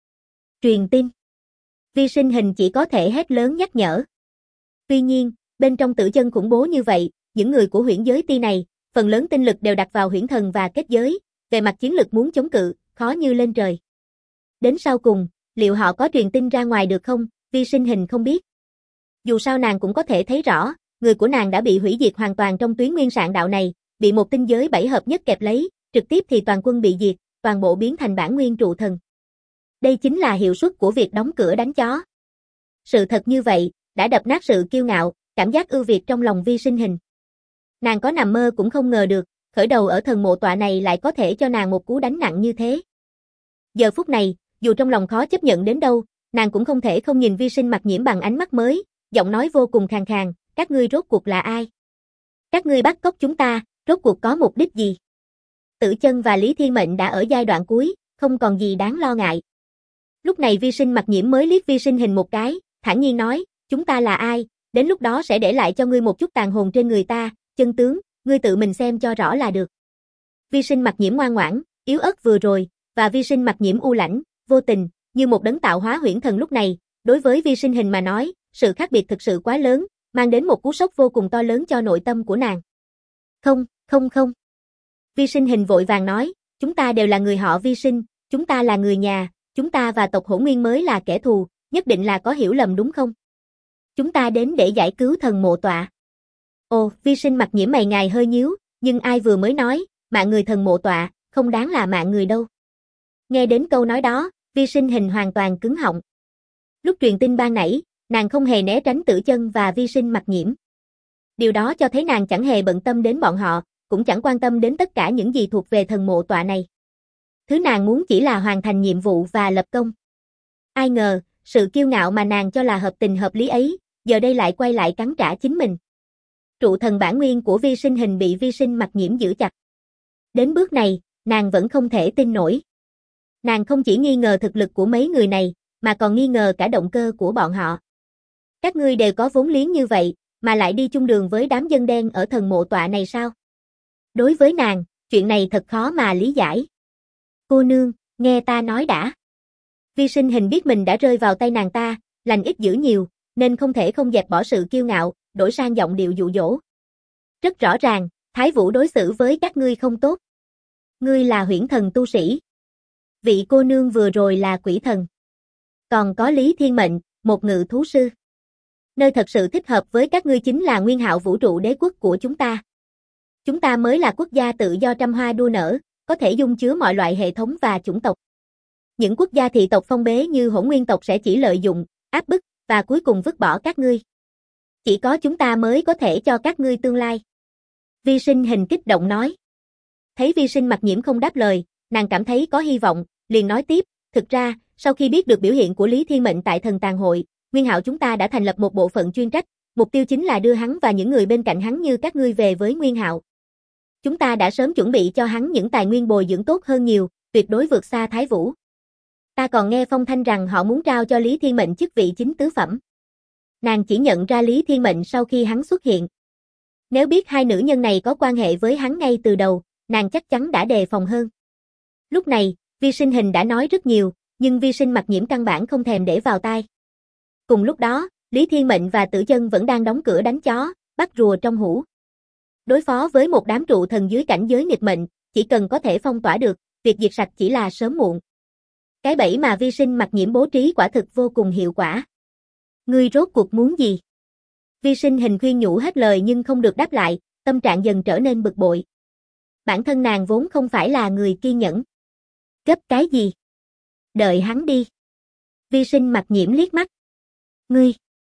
tin. Vi Sinh Hình chỉ có thể hét lớn nhắc nhở. Tuy nhiên, bên trong Tử Chân khủng bố như vậy, những người của huyễn giới ti này, phần lớn tinh lực đều đặt vào huyễn thần và kết giới, về mặt chiến lực muốn chống cự, khó như lên trời. Đến sau cùng, liệu họ có truyền tin ra ngoài được không, Vi Sinh Hình không biết. Dù sao nàng cũng có thể thấy rõ, người của nàng đã bị hủy diệt hoàn toàn trong Tuyến Nguyên Sạn Đạo này, bị một tinh giới 7 hợp nhất kẹp lấy, trực tiếp thì toàn quân bị diệt, toàn bộ biến thành bản nguyên trụ thần. Đây chính là hiệu suất của việc đóng cửa đánh chó. Sự thật như vậy, đã đập nát sự kiêu ngạo, cảm giác ưu việt trong lòng Vi Sinh Hình. Nàng có nằm mơ cũng không ngờ được, khởi đầu ở thần mộ tọa này lại có thể cho nàng một cú đánh nặng như thế. Giờ phút này, dù trong lòng khó chấp nhận đến đâu, nàng cũng không thể không nhìn Vi Sinh Mặc Nhiễm bằng ánh mắt mới, giọng nói vô cùng khàn khàn, các ngươi rốt cuộc là ai? Các ngươi bắt cóc chúng ta, rốt cuộc có mục đích gì? Tử Chân và Lý Thiên Mệnh đã ở giai đoạn cuối, không còn gì đáng lo ngại. Lúc này Vi Sinh Mặc Nhiễm mới liếc Vi Sinh Hình một cái, thản nhiên nói, chúng ta là ai, đến lúc đó sẽ để lại cho ngươi một chút tàn hồn trên người ta, chân tướng, ngươi tự mình xem cho rõ là được. Vi Sinh Mặc Nhiễm ngoan ngoãn, yếu ớt vừa rồi, và Vi Sinh Mặc Nhiễm u lãnh, vô tình, như một đấng tạo hóa huyễn thần lúc này, đối với Vi Sinh Hình mà nói, sự khác biệt thực sự quá lớn, mang đến một cú sốc vô cùng to lớn cho nội tâm của nàng. Không. Vi Sinh Hình vội vàng nói, chúng ta đều là người họ Vi Sinh, chúng ta là người nhà, chúng ta và tộc Hỗn Nguyên mới là kẻ thù, nhất định là có hiểu lầm đúng không? Chúng ta đến để giải cứu thần mộ tọa. Ồ, Vi Sinh Mặc Nhiễm mày ngài hơi nhíu, nhưng ai vừa mới nói, mạng người thần mộ tọa, không đáng là mạng người đâu. Nghe đến câu nói đó, Vi Sinh Hình hoàn toàn cứng họng. Lúc truyền tin ban nãy, nàng không hề né tránh Tử Chân và Vi Sinh Mặc Nhiễm. Điều đó cho thấy nàng chẳng hề bận tâm đến bọn họ, cũng chẳng quan tâm đến tất cả những gì thuộc về thần mộ tọa này. Thứ nàng muốn chỉ là hoàn thành nhiệm vụ và lập công. Ai ngờ, sự kiêu ngạo mà nàng cho là hợp tình hợp lý ấy, giờ đây lại quay lại cắn trả chính mình. Trụ thần bản nguyên của Vi Sinh Hình bị Vi Sinh Mặc Nhiễm giữ chặt. Đến bước này, nàng vẫn không thể tin nổi. Nàng không chỉ nghi ngờ thực lực của mấy người này, mà còn nghi ngờ cả động cơ của bọn họ. Các ngươi đều có vốn liếng như vậy, mà lại đi chung đường với đám dân đen ở thần mộ tọa này sao? Đối với nàng, chuyện này thật khó mà lý giải. Cô nương, nghe ta nói đã. Vi Sinh Hình biết mình đã rơi vào tay nàng ta, lành ít dữ nhiều, nên không thể không dẹp bỏ sự kiêu ngạo, đổi sang giọng điệu dụ dỗ. Rất rõ ràng, Thái Vũ đối xử với các ngươi không tốt. Ngươi là huyễn thần tu sĩ. Vị cô nương vừa rồi là quỷ thần. Còn có Lý Thiên Mệnh, một ngự thú sư. Nơi thật sự thích hợp với các ngươi chính là Nguyên Hạo vũ trụ đế quốc của chúng ta. Chúng ta mới là quốc gia tự do trăm hoa đua nở, có thể dung chứa mọi loại hệ thống và chủng tộc. Những quốc gia thị tộc phong bế như Hỗn Nguyên tộc sẽ chỉ lợi dụng, áp bức, và cuối cùng vứt bỏ các ngươi. Chỉ có chúng ta mới có thể cho các ngươi tương lai. Vi Sinh Hình kích động nói. Thấy Vi Sinh Mặc Nhiễm không đáp lời, nàng cảm thấy có hy vọng, liền nói tiếp, thực ra, sau khi biết được biểu hiện của Lý Thiên Mệnh tại Thần Tàn Hội, Nguyên Hạo chúng ta đã thành lập một bộ phận chuyên trách, mục tiêu chính là đưa hắn và những người bên cạnh hắn như các ngươi về với Nguyên Hạo. Chúng ta đã sớm chuẩn bị cho hắn những tài nguyên bồi dưỡng tốt hơn nhiều, tuyệt đối vượt xa Thái Vũ. Ta còn nghe phong thanh rằng họ muốn trao cho Lý Thiên Mệnh chức vị chính tứ phẩm. Nàng chỉ nhận ra Lý Thiên Mệnh sau khi hắn xuất hiện. Nếu biết hai nữ nhân này có quan hệ với hắn ngay từ đầu, nàng chắc chắn đã đề phòng hơn. Lúc này, Vi Sinh Hình đã nói rất nhiều, nhưng Vi Sinh Mặc Nhiễm căn bản không thèm để vào tai. Cùng lúc đó, Lý Thiên Mệnh và Tử Chân vẫn đang đóng cửa đánh chó, bắt rùa trong hũ. Đối phó với một đám trụ thần dưới cảnh giới nghịch mệnh, chỉ cần có thể phong tỏa được, việc diệt sạch chỉ là sớm muộn. Cái bẫy mà Vi Sinh Mặc Nhiễm bố trí quả thực vô cùng hiệu quả. Ngươi rốt cuộc muốn gì? Vi Sinh Hình khuyên nhủ hết lời nhưng không được đáp lại, tâm trạng dần trở nên bực bội. Bản thân nàng vốn không phải là người kiên nhẫn. Gấp cái gì? Đợi hắn đi. Vi Sinh Mặc Nhiễm liếc mắt. Ngươi.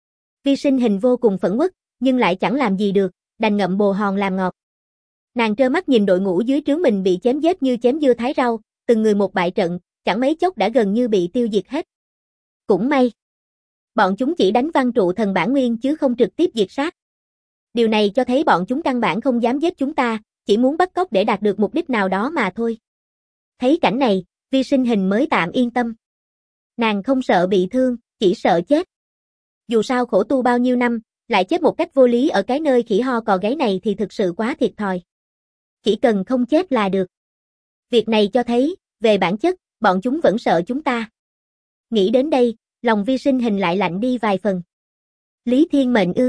Vi Sinh Hình vô cùng phẫn uất, nhưng lại chẳng làm gì được, đành ngậm bồ hòn làm ngọt. Nàng trơ mắt nhìn đội ngũ dưới trướng mình bị chém giết như chém dưa thái rau, từng người một bại trận, chẳng mấy chốc đã gần như bị tiêu diệt hết. Cũng may. Bọn chúng chỉ đánh văng trụ thần bản nguyên chứ không trực tiếp diệt sát. Điều này cho thấy bọn chúng căn bản không dám giết chúng ta, chỉ muốn bắt cóc để đạt được mục đích nào đó mà thôi. Thấy cảnh này, Vi Sinh Hình mới tạm yên tâm. Nàng không sợ bị thương, chỉ sợ chết. Dù sao khổ tu bao nhiêu năm, lại chết một cách vô lý ở cái nơi khỉ ho cò gáy này thì thực sự quá thiệt thòi. Chỉ cần không chết là được. Việc này cho thấy, về bản chất, bọn chúng vẫn sợ chúng ta. Nghĩ đến đây, lòng Vi Sinh Hình lại lạnh đi vài phần. Lý Thiên Mệnh ư?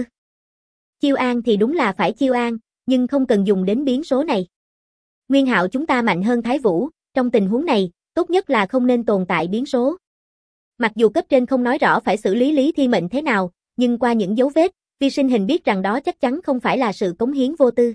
Chiêu an thì đúng là phải chiêu an, nhưng không cần dùng đến biến số này. Nguyên Hạo chúng ta mạnh hơn Thái Vũ, trong tình huống này, tốt nhất là không nên tồn tại biến số. Mặc dù cấp trên không nói rõ phải xử lý Lý Thiên Mệnh thế nào, nhưng qua những dấu vết, Vi Sinh Hình biết rằng đó chắc chắn không phải là sự cống hiến vô tư.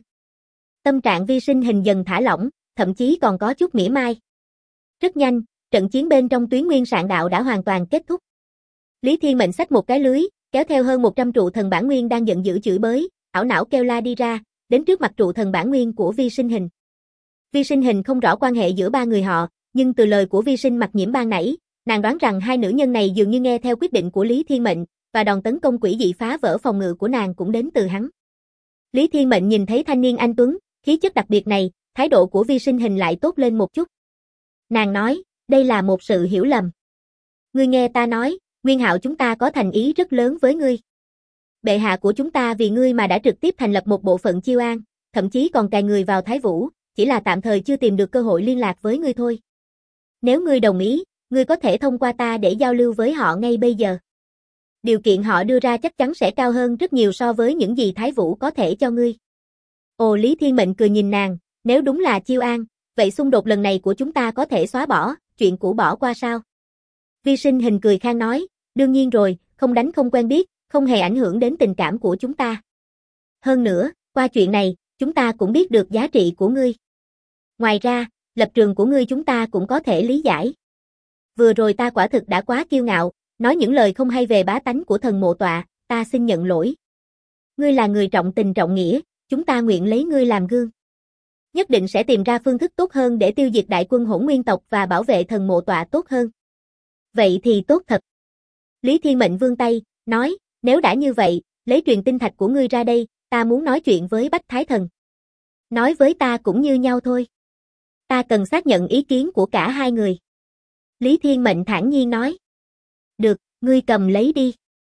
Tâm trạng Vi Sinh Hình dần thả lỏng, thậm chí còn có chút mỉa mai. Rất nhanh, trận chiến bên trong Tuyến Nguyên Sạn Đạo đã hoàn toàn kết thúc. Lý Thiên Mệnh xách một cái lưới, kéo theo hơn 100 trụ thần bản nguyên đang giận dữ chửi bới, ảo não kêu la đi ra, đến trước mặt trụ thần bản nguyên của Vi Sinh Hình. Vi Sinh Hình không rõ quan hệ giữa ba người họ, nhưng từ lời của Vi Sinh Mặc Nhiễm ban nãy, nàng đoán rằng hai nữ nhân này dường như nghe theo quyết định của Lý Thiên Mệnh, và đòn tấn công quỷ dị phá vỡ phòng ngự của nàng cũng đến từ hắn. Lý Thiên Mệnh nhìn thấy thanh niên anh tuấn, khí chất đặc biệt này, thái độ của Vi Sinh Hình lại tốt lên một chút. Nàng nói, đây là một sự hiểu lầm. Ngươi nghe ta nói, Nguyên Hạo chúng ta có thành ý rất lớn với ngươi. Bệ hạ của chúng ta vì ngươi mà đã trực tiếp thành lập một bộ phận chiêu an, thậm chí còn cài người vào Thái Vũ, chỉ là tạm thời chưa tìm được cơ hội liên lạc với ngươi thôi. Nếu ngươi đồng ý, ngươi có thể thông qua ta để giao lưu với họ ngay bây giờ. Điều kiện họ đưa ra chắc chắn sẽ cao hơn rất nhiều so với những gì Thái Vũ có thể cho ngươi. Ồ, Lý Thiên Mệnh cười nhìn nàng, nếu đúng là chiêu an, vậy xung đột lần này của chúng ta có thể xóa bỏ, chuyện cũ bỏ qua sao? Vi Sinh Hình cười khang nói, đương nhiên rồi, không đánh không quen biết, không hề ảnh hưởng đến tình cảm của chúng ta. Hơn nữa, qua chuyện này, chúng ta cũng biết được giá trị của ngươi. Ngoài ra, lập trường của ngươi chúng ta cũng có thể lý giải. Vừa rồi ta quả thực đã quá kiêu ngạo, nói những lời không hay về bá tánh của thần mộ tọa, ta xin nhận lỗi. Ngươi là người trọng tình trọng nghĩa, chúng ta nguyện lấy ngươi làm gương. Nhất định sẽ tìm ra phương thức tốt hơn để tiêu diệt đại quân Hỗn Nguyên tộc và bảo vệ thần mộ tọa tốt hơn. Vậy thì tốt thật. Lý Thiên Mệnh vươn tay, nói, nếu đã như vậy, lấy truyền tinh thạch của ngươi ra đây, ta muốn nói chuyện với Bách Thái Thần. Nói với ta cũng như nhau thôi. Ta cần xác nhận ý kiến của cả hai người. Lý Thiên Mệnh thản nhiên nói. Được, ngươi cầm lấy đi.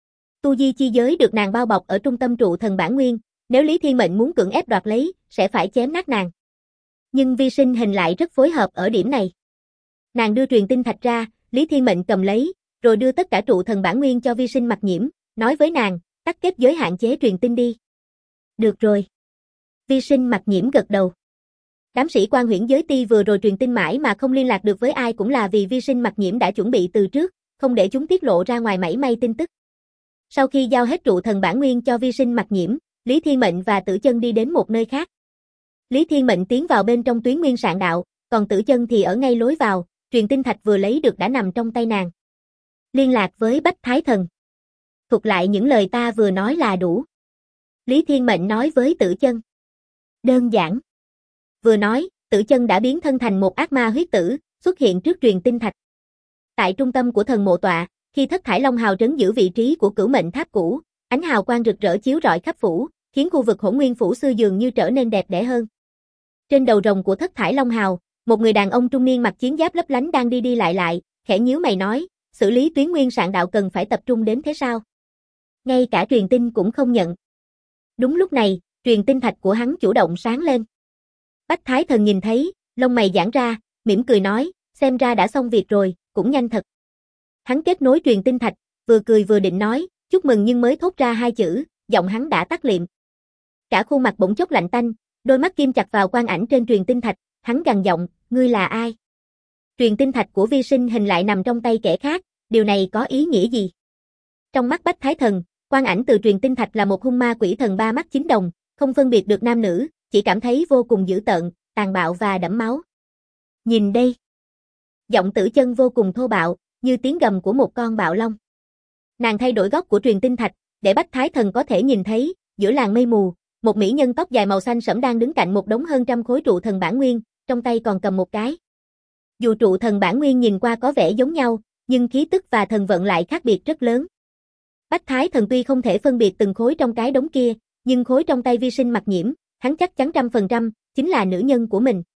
Tu di chi giới được nàng bao bọc ở trung tâm trụ thần bản nguyên, nếu Lý Thiên Mệnh muốn cưỡng ép đoạt lấy, sẽ phải chém nát nàng. Nhưng Vi Sinh Hình lại rất phối hợp ở điểm này. Nàng đưa truyền tinh thạch ra, Lý Thiên Mệnh cầm lấy, rồi đưa tất cả trụ thần bản nguyên cho Vi Sinh Mặc Nhiễm, nói với nàng, tắt kết giới hạn chế truyền tinh đi. Được rồi. Vi Sinh Mặc Nhiễm gật đầu. Đám sĩ quan Huyễn Giới Ti vừa rồi truyền tin mãi mà không liên lạc được với ai cũng là vì Vi Sinh Mặc Nhiễm đã chuẩn bị từ trước, không để chúng tiết lộ ra ngoài mảy may tin tức. Sau khi giao hết trụ thần bản nguyên cho Vi Sinh Mặc Nhiễm, Lý Thiên Mệnh và Tử Chân đi đến một nơi khác. Lý Thiên Mệnh tiến vào bên trong Tuyến Nguyên Sạn Đạo, còn Tử Chân thì ở ngay lối vào, truyền tinh thạch vừa lấy được đã nằm trong tay nàng. Liên lạc với Bách Thái Thần. Thuật lại những lời ta vừa nói là đủ. Lý Thiên Mệnh nói với Tử Chân. Đơn giản. Vừa nói, Tử Chân đã biến thân thành một ác ma huyết tử, xuất hiện trước truyền tinh thạch. Tại trung tâm của thần mộ tọa, khi thất thải long hào trấn giữ vị trí của Cửu Mệnh Tháp cũ, ánh hào quang rực rỡ chiếu rọi khắp phủ, khiến khu vực Hỗn Nguyên phủ xưa dường như trở nên đẹp đẽ hơn. Trên đầu rồng của thất thải long hào, một người đàn ông trung niên mặc chiến giáp lấp lánh đang đi đi lại, khẽ nhíu mày nói, xử lý Tuyến Nguyên Sạn Đạo cần phải tập trung đến thế sao? Ngay cả truyền tin cũng không nhận. Đúng lúc này, truyền tinh thạch của hắn chủ động sáng lên. Bách Thái Thần nhìn thấy, lông mày giãn ra, mỉm cười nói, xem ra đã xong việc rồi, cũng nhanh thật. Hắn kết nối truyền tinh thạch, vừa cười vừa định nói, chúc mừng nhưng mới thốt ra hai chữ, giọng hắn đã tắt liệm. Cả khuôn mặt bỗng chốc lạnh tanh, đôi mắt kim chặt vào quang ảnh trên truyền tinh thạch, hắn gằn giọng, ngươi là ai? Truyền tinh thạch của Vi Sinh Hình lại nằm trong tay kẻ khác, điều này có ý nghĩa gì? Trong mắt Bách Thái Thần, quang ảnh từ truyền tinh thạch là một hung ma quỷ thần ba mắt chín đồng, không phân biệt được nam nữ, chỉ cảm thấy vô cùng dữ tợn, tàn bạo và đẫm máu. Nhìn đây. Giọng Tử Chân vô cùng thô bạo, như tiếng gầm của một con bạo long. Nàng thay đổi góc của truyền tinh thạch, để Bách Thái Thần có thể nhìn thấy, giữa làng mây mù, một mỹ nhân tóc dài màu xanh sẫm đang đứng cạnh một đống hơn trăm khối trụ thần bản nguyên, trong tay còn cầm một cái. Dù trụ thần bản nguyên nhìn qua có vẻ giống nhau, nhưng khí tức và thần vận lại khác biệt rất lớn. Bách Thái Thần tuy không thể phân biệt từng khối trong cái đống kia, nhưng khối trong tay Vi Sinh Mặc Nhiễm, hắn chắc chắn 100%, chính là nữ nhân của mình.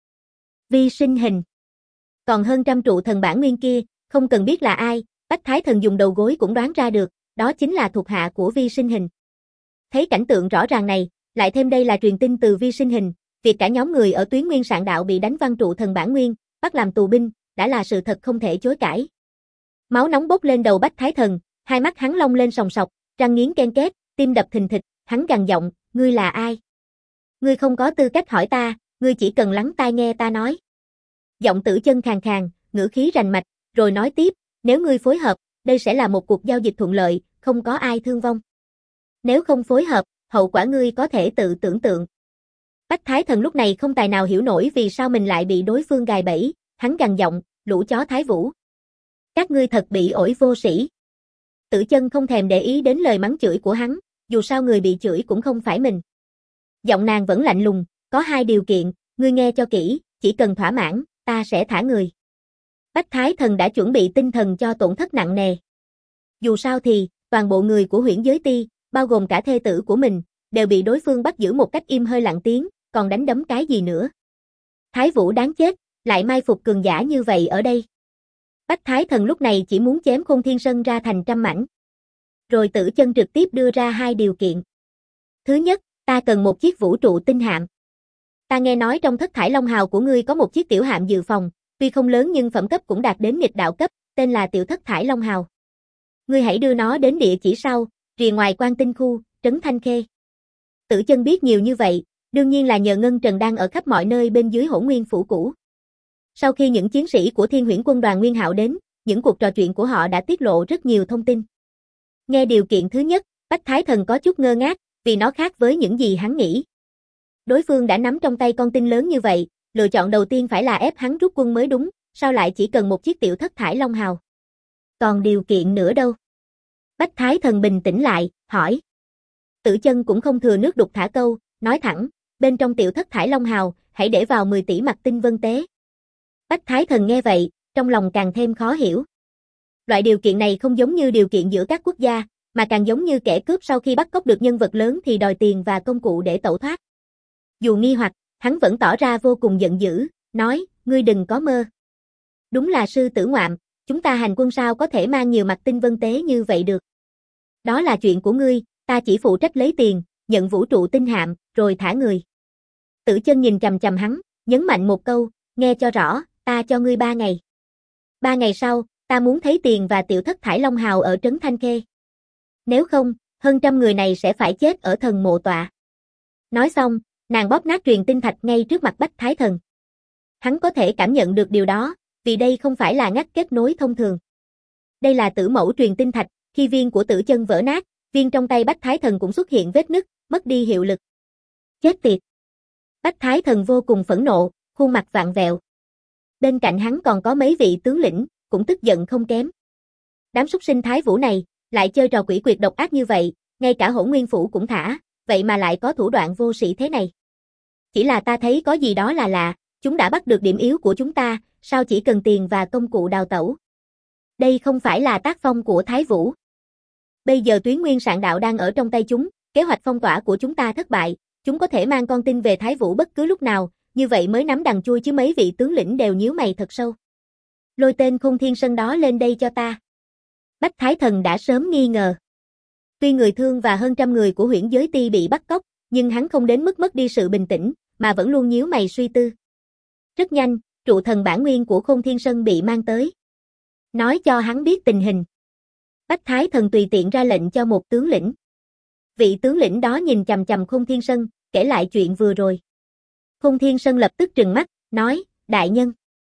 Vi Sinh Hình. Còn hơn trăm trụ thần bản nguyên kia, không cần biết là ai, Bách Thái Thần dùng đầu gối cũng đoán ra được, đó chính là thuộc hạ của Vi Sinh Hình. Thấy cảnh tượng rõ ràng này, lại thêm đây là truyền tin từ Vi Sinh Hình, việc cả nhóm người ở Tuyến Nguyên Sạn Đạo bị đánh văng trụ thần bản nguyên, bắt làm tù binh, đã là sự thật không thể chối cãi. Máu nóng bốc lên đầu Bách Thái Thần, hai mắt hắn long lên sòng sọc, răng nghiến ken két, tim đập thình thịch, hắn gằn giọng, ngươi là ai? Ngươi không có tư cách hỏi ta, ngươi chỉ cần lắng tai nghe ta nói. Giọng Tử Chân khàn khàn, ngữ khí rành mạch, rồi nói tiếp, nếu ngươi phối hợp, đây sẽ là một cuộc giao dịch thuận lợi, không có ai thương vong. Nếu không phối hợp, hậu quả ngươi có thể tự tưởng tượng. Bách Thái Thần lúc này không tài nào hiểu nổi vì sao mình lại bị đối phương gài bẫy, hắn gằn giọng, lũ chó Thái Vũ. Các ngươi thật bị ổi vô sĩ. Tử Chân không thèm để ý đến lời mắng chửi của hắn, dù sao người bị chửi cũng không phải mình. Giọng nàng vẫn lạnh lùng, có hai điều kiện, ngươi nghe cho kỹ, chỉ cần thỏa mãn, ta sẽ thả người. Bách Thái Thần đã chuẩn bị tinh thần cho tổn thất nặng nề. Dù sao thì, toàn bộ người của Huyễn Giới Ti, bao gồm cả thê tử của mình, đều bị đối phương bắt giữ một cách im hơi lặng tiếng, còn đánh đấm cái gì nữa. Thái Vũ đáng chết, lại mai phục cường giả như vậy ở đây. Bách Thái Thần lúc này chỉ muốn chém Khôn Thiên Sơn ra thành trăm mảnh. Rồi Tử Chân trực tiếp đưa ra hai điều kiện. Thứ nhất, ta cần một chiếc vũ trụ tinh hạm. Ta nghe nói trong thất thải long hào của ngươi có một chiếc tiểu hạm dự phòng, tuy không lớn nhưng phẩm cấp cũng đạt đến nghịch đạo cấp, tên là tiểu thất thải long hào. Ngươi hãy đưa nó đến địa chỉ sau, rìa ngoài Quan Tinh khu, trấn Thanh Khê. Tử Chân biết nhiều như vậy, đương nhiên là nhờ Ngân Trần đang ở khắp mọi nơi bên dưới Hỗn Nguyên phủ cũ. Sau khi những chiến sĩ của Thiên Huyễn Quân đoàn Nguyên Hạo đến, những cuộc trò chuyện của họ đã tiết lộ rất nhiều thông tin. Nghe điều kiện thứ nhất, Bách Thái Thần có chút ngơ ngác, vì nó khác với những gì hắn nghĩ. Đối phương đã nắm trong tay con tin lớn như vậy, lựa chọn đầu tiên phải là ép hắn rút quân mới đúng, sao lại chỉ cần một chiếc tiểu thất thải long hào? Còn điều kiện nữa đâu? Bách Thái Thần bình tĩnh lại, hỏi. Tử Chân cũng không thừa nước đục thả câu, nói thẳng, bên trong tiểu thất thải long hào, hãy để vào 10 tỷ mặt tinh vân tế. Bách Thái Thần nghe vậy, trong lòng càng thêm khó hiểu. Loại điều kiện này không giống như điều kiện giữa các quốc gia, mà càng giống như kẻ cướp sau khi bắt cóc được nhân vật lớn thì đòi tiền và công cụ để tẩu thoát. Dù nghi hoặc, hắn vẫn tỏ ra vô cùng giận dữ, nói, ngươi đừng có mơ. Đúng là sư tử ngoạm, chúng ta hành quân sao có thể mang nhiều mặt tinh vân tế như vậy được. Đó là chuyện của ngươi, ta chỉ phụ trách lấy tiền, nhận vũ trụ tinh hạm, rồi thả người. Tử Chân nhìn chằm chằm hắn, nhấn mạnh một câu, nghe cho rõ, ta cho ngươi 3 ngày. 3 ngày sau, ta muốn thấy tiền và tiểu thất thải long hào ở trấn Thanh Khê. Nếu không, hơn trăm người này sẽ phải chết ở thần mộ tọa. Nói xong, nàng bóp nát truyền tinh thạch ngay trước mặt Bách Thái Thần. Hắn có thể cảm nhận được điều đó, vì đây không phải là ngắt kết nối thông thường. Đây là tử mẫu truyền tinh thạch, khi viên của tử chân vỡ nát, viên trong tay Bách Thái Thần cũng xuất hiện vết nứt, mất đi hiệu lực. Chết tiệt! Bách Thái Thần vô cùng phẫn nộ, khuôn mặt vặn vẹo. Bên cạnh hắn còn có mấy vị tướng lĩnh, cũng tức giận không kém. Đám súc sinh Thái Vũ này, lại chơi trò quỷ quyệt độc ác như vậy, ngay cả Hỗn Nguyên Phủ cũng thả, vậy mà lại có thủ đoạn vô sĩ thế này. Chỉ là ta thấy có gì đó là lạ, chúng đã bắt được điểm yếu của chúng ta, sao chỉ cần tiền và công cụ đào tẩu. Đây không phải là tác phong của Thái Vũ. Bây giờ Tuyến Nguyên Sạn Đạo đang ở trong tay chúng, kế hoạch phong tỏa của chúng ta thất bại, chúng có thể mang con tin về Thái Vũ bất cứ lúc nào, như vậy mới nắm đằng chui chứ. Mấy vị tướng lĩnh đều nhíu mày thật sâu. Lôi tên Khôn Thiên Sơn đó lên đây cho ta. Bách Thái Thần đã sớm nghi ngờ. Tuy người thương và hơn trăm người của Huyễn Giới Ti bị bắt cóc, nhưng hắn không đến mức mất đi sự bình tĩnh, mà vẫn luôn nhíu mày suy tư. Rất nhanh, trụ thần bản nguyên của Khôn Thiên Sơn bị mang tới. Nói cho hắn biết tình hình. Bách Thái Thần tùy tiện ra lệnh cho một tướng lĩnh. Vị tướng lĩnh đó nhìn chằm chằm Khôn Thiên Sơn, kể lại chuyện vừa rồi. Khôn Thiên Sơn lập tức trừng mắt, nói, đại nhân.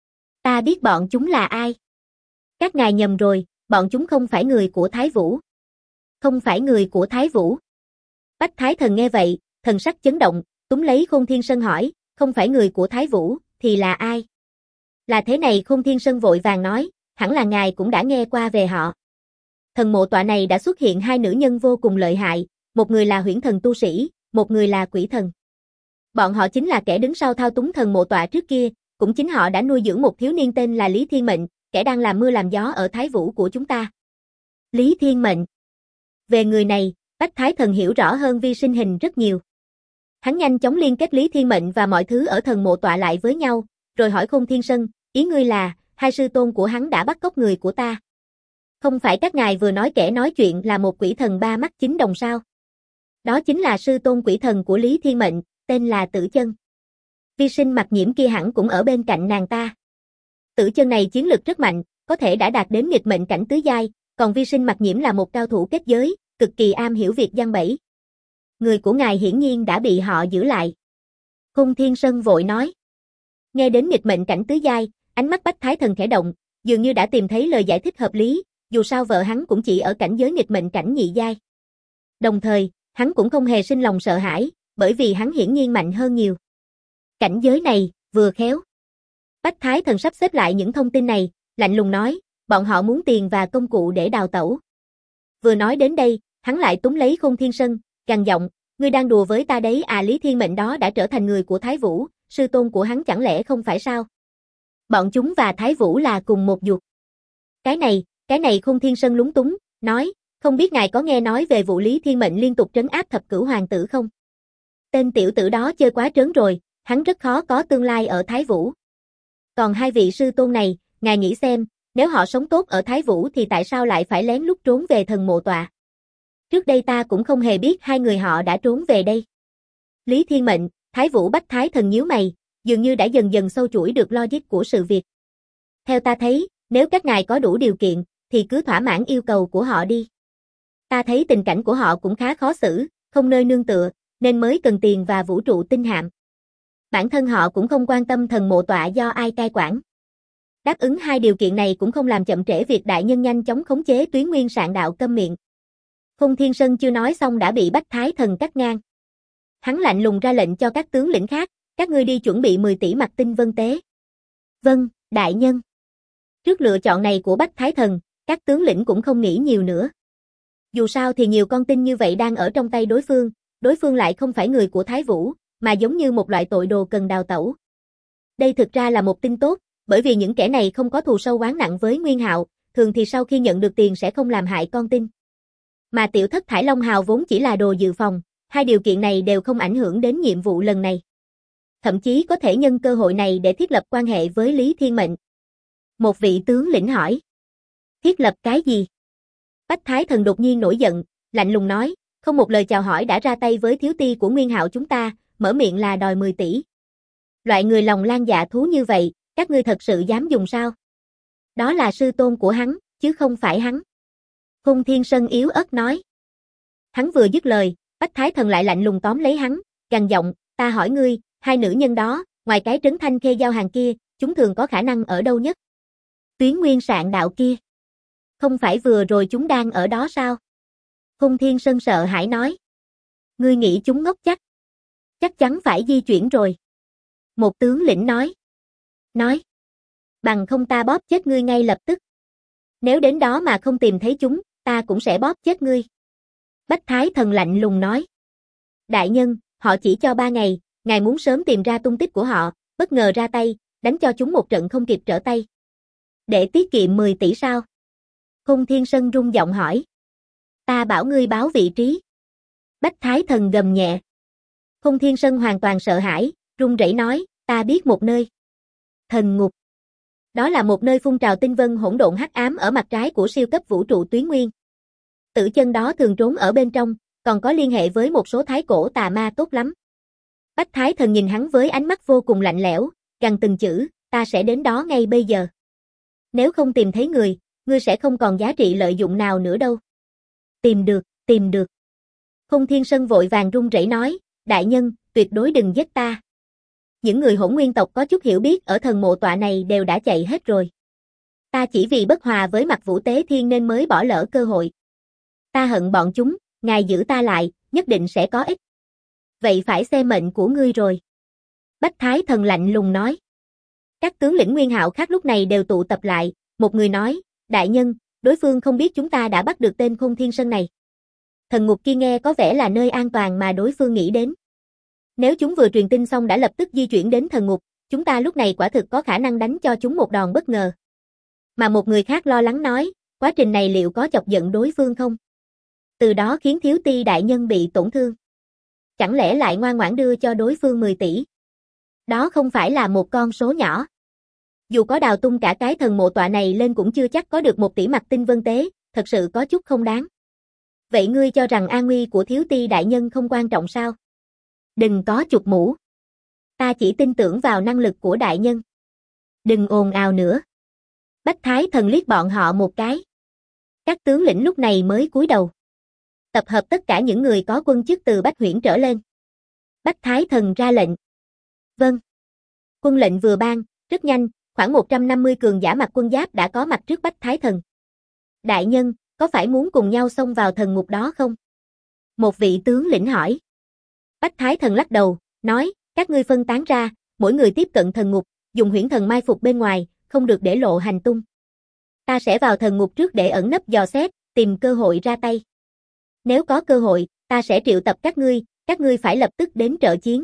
Ta biết bọn chúng là ai. Các ngài nhầm rồi, bọn chúng không phải người của Thái Vũ. Không phải người của Thái Vũ. Bách Thái Thần nghe vậy, thần sắc chấn động, túm lấy Khôn Thiên Sơn hỏi, không phải người của Thái Vũ, thì là ai? Là thế này, Khôn Thiên Sơn vội vàng nói, hẳn là ngài cũng đã nghe qua về họ. Thần mộ tọa này đã xuất hiện hai nữ nhân vô cùng lợi hại, một người là huyễn thần tu sĩ, một người là quỷ thần. Bọn họ chính là kẻ đứng sau thao túng thần mộ tọa trước kia, cũng chính họ đã nuôi dưỡng một thiếu niên tên là Lý Thiên Mệnh, kẻ đang làm mưa làm gió ở Thái Vũ của chúng ta. Lý Thiên Mệnh. Về người này, Bách Thái Thần hiểu rõ hơn Vi Sinh Hình rất nhiều. Hắn nhanh chóng liên kết Lý Thiên Mệnh và mọi thứ ở thần mộ tọa lại với nhau, rồi hỏi Khôn Thiên Sơn, ý ngươi là, hai sư tôn của hắn đã bắt cóc người của ta. Không phải các ngài vừa nói kẻ nói chuyện là một quỷ thần ba mắt chín đồng sao? Đó chính là sư tôn quỷ thần của Lý Thiên Mệnh, tên là Tử Chân. Vi Sinh Mặc Nhiễm kia hẳn cũng ở bên cạnh nàng ta. Tử Chân này chiến lực rất mạnh, có thể đã đạt đến nghịch mệnh cảnh tứ giai, còn Vi Sinh Mặc Nhiễm là một cao thủ kết giới, cực kỳ am hiểu việc giăng bẫy. Người của ngài hiển nhiên đã bị họ giữ lại. Khôn Thiên Sơn vội nói. Nghe đến nghịch mệnh cảnh tứ giai, ánh mắt Bách Thái Thần khẽ động, dường như đã tìm thấy lời giải thích hợp lý, dù sao vợ hắn cũng chỉ ở cảnh giới nghịch mệnh cảnh nhị giai. Đồng thời, hắn cũng không hề sinh lòng sợ hãi, bởi vì hắn hiển nhiên mạnh hơn nhiều. Cảnh giới này, vừa khéo. Bách Thái Thần sắp xếp lại những thông tin này, lạnh lùng nói, bọn họ muốn tiền và công cụ để đào tẩu. Vừa nói đến đây, hắn lại túm lấy Khôn Thiên Sơn, gằn giọng, ngươi đang đùa với ta đấy à? Lý Thiên Mệnh đó đã trở thành người của Thái Vũ, sư tôn của hắn chẳng lẽ không phải sao? Bọn chúng và Thái Vũ là cùng một ruột. Cái này Khôn Thiên Sơn lúng túng, nói, không biết ngài có nghe nói về vụ Lý Thiên Mệnh liên tục trấn áp thập cửu hoàng tử không? Tên tiểu tử đó chơi quá trớn rồi, hắn rất khó có tương lai ở Thái Vũ. Còn hai vị sư tôn này, ngài nghĩ xem, nếu họ sống tốt ở Thái Vũ thì tại sao lại phải lén lút trốn về thần mộ tọa? Trước đây ta cũng không hề biết hai người họ đã trốn về đây. Lý Thiên Mệnh, Thái Vũ. Bách Thái Thần nhíu mày, dường như đã dần dần sâu chuỗi được logic của sự việc. Theo ta thấy, nếu các ngài có đủ điều kiện, thì cứ thỏa mãn yêu cầu của họ đi. Ta thấy tình cảnh của họ cũng khá khó xử, không nơi nương tựa, nên mới cần tiền và vũ trụ tinh hạm. Bản thân họ cũng không quan tâm thần mộ tọa do ai cai quản. Đáp ứng hai điều kiện này cũng không làm chậm trễ việc đại nhân nhanh chóng khống chế Tuyến Nguyên Sạn Đạo. Câm miệng. Khôn Thiên Sơn chưa nói xong đã bị Bách Thái Thần cắt ngang. Hắn lạnh lùng ra lệnh cho các tướng lĩnh khác, các ngươi đi chuẩn bị 10 tỷ mặt tinh vân tế. Vâng, đại nhân. Trước lựa chọn này của Bách Thái Thần, các tướng lĩnh cũng không nghĩ nhiều nữa. Dù sao thì nhiều con tin như vậy đang ở trong tay đối phương lại không phải người của Thái Vũ, mà giống như một loại tội đồ cần đào tẩu. Đây thực ra là một tin tốt, bởi vì những kẻ này không có thù sâu oán nặng với Nguyên Hạo, thường thì sau khi nhận được tiền sẽ không làm hại con tin. Mà tiểu thất Thải Long Hào vốn chỉ là đồ dự phòng, hai điều kiện này đều không ảnh hưởng đến nhiệm vụ lần này. Thậm chí có thể nhân cơ hội này để thiết lập quan hệ với Lý Thiên Mệnh. Một vị tướng lĩnh hỏi. Thiết lập cái gì? Bách Thái Thần đột nhiên nổi giận, lạnh lùng nói, không một lời chào hỏi đã ra tay với thiếu ti của Nguyên Hạo chúng ta, mở miệng là đòi 10 tỷ. Loại người lòng lan dạ thú như vậy, các ngươi thật sự dám dùng sao? Đó là sư tôn của hắn, chứ không phải hắn. Khôn Thiên Sơn yếu ớt nói. Hắn vừa dứt lời, Bách Thái Thần lại lạnh lùng tóm lấy hắn, gằn giọng, ta hỏi ngươi, hai nữ nhân đó, ngoài cái trấn Thanh Khê giao hàng kia, chúng thường có khả năng ở đâu nhất? Tuyến Nguyên Sạn đạo kia. Không phải vừa rồi chúng đang ở đó sao? Khôn Thiên Sơn sợ hãi nói. Ngươi nghĩ chúng ngốc chắc? Chắc chắn phải di chuyển rồi. Một tướng lĩnh nói. Bằng không ta bóp chết ngươi ngay lập tức. Nếu đến đó mà không tìm thấy chúng, ta cũng sẽ bóp chết ngươi. Bách Thái Thần lạnh lùng nói. Đại nhân, họ chỉ cho 3 ngày, ngài muốn sớm tìm ra tung tích của họ, bất ngờ ra tay, đánh cho chúng một trận không kịp trở tay. Để tiết kiệm 10 tỷ sao? Khôn Thiên Sơn rung giọng hỏi. Ta bảo ngươi báo vị trí. Bách Thái Thần gầm nhẹ. Khôn Thiên Sơn hoàn toàn sợ hãi, run rẩy nói, ta biết một nơi. Thần ngục. Đó là một nơi phun trào tinh vân hỗn độn hắc ám ở mặt trái của siêu cấp vũ trụ Tuyến Nguyên. Tử chân đó thường trốn ở bên trong, còn có liên hệ với một số thái cổ tà ma tốt lắm. Bách Thái Thần nhìn hắn với ánh mắt vô cùng lạnh lẽo, gằn từng chữ, ta sẽ đến đó ngay bây giờ. Nếu không tìm thấy người, ngươi sẽ không còn giá trị lợi dụng nào nữa đâu. Tìm được. Khôn Thiên Sơn vội vàng run rẩy nói, đại nhân, tuyệt đối đừng giết ta. Những người Hỗn Nguyên tộc có chút hiểu biết ở thần mộ tọa này đều đã chạy hết rồi. Ta chỉ vì bất hòa với Mặc Vũ Tế Thiên nên mới bỏ lỡ cơ hội. Ta hận bọn chúng, ngài giữ ta lại, nhất định sẽ có ích. Vậy phải xem mệnh của ngươi rồi. Bách Thái Thần lạnh lùng nói. Các tướng lĩnh Nguyên Hạo khác lúc này đều tụ tập lại, một người nói, đại nhân, đối phương không biết chúng ta đã bắt được tên Khôn Thiên Sơn này. Thần ngục kia nghe có vẻ là nơi an toàn mà đối phương nghĩ đến. Nếu chúng vừa truyền tin xong đã lập tức di chuyển đến thần ngục, chúng ta lúc này quả thực có khả năng đánh cho chúng một đòn bất ngờ. Mà một người khác lo lắng nói, quá trình này liệu có chọc giận đối phương không? Từ đó khiến Thiếu Ti đại nhân bị tổn thương. Chẳng lẽ lại ngoan ngoãn đưa cho đối phương 10 tỷ? Đó không phải là một con số nhỏ. Dù có đào tung cả cái thần mộ tọa này lên cũng chưa chắc có được 1 tỷ mặt tinh vân tế, thật sự có chút không đáng. Vậy ngươi cho rằng an nguy của Thiếu Ti đại nhân không quan trọng sao? Đừng có chụp mũ. Ta chỉ tin tưởng vào năng lực của đại nhân. Đừng ồn ào nữa. Bách Thái Thần liếc bọn họ một cái. Các tướng lĩnh lúc này mới cúi đầu. Tập hợp tất cả những người có quân chức từ Bách Huyễn trở lên. Bách Thái Thần ra lệnh. Vâng. Quân lệnh vừa ban, rất nhanh, khoảng 150 cường giả mặc quân giáp đã có mặt trước Bách Thái Thần. Đại nhân, có phải muốn cùng nhau xông vào thần ngục đó không? Một vị tướng lĩnh hỏi. Bách Thái Thần lắc đầu, nói, các ngươi phân tán ra, mỗi người tiếp cận thần ngục, dùng huyễn thần mai phục bên ngoài, không được để lộ hành tung. Ta sẽ vào thần ngục trước để ẩn nấp dò xét, tìm cơ hội ra tay. Nếu có cơ hội, ta sẽ triệu tập các ngươi phải lập tức đến trợ chiến.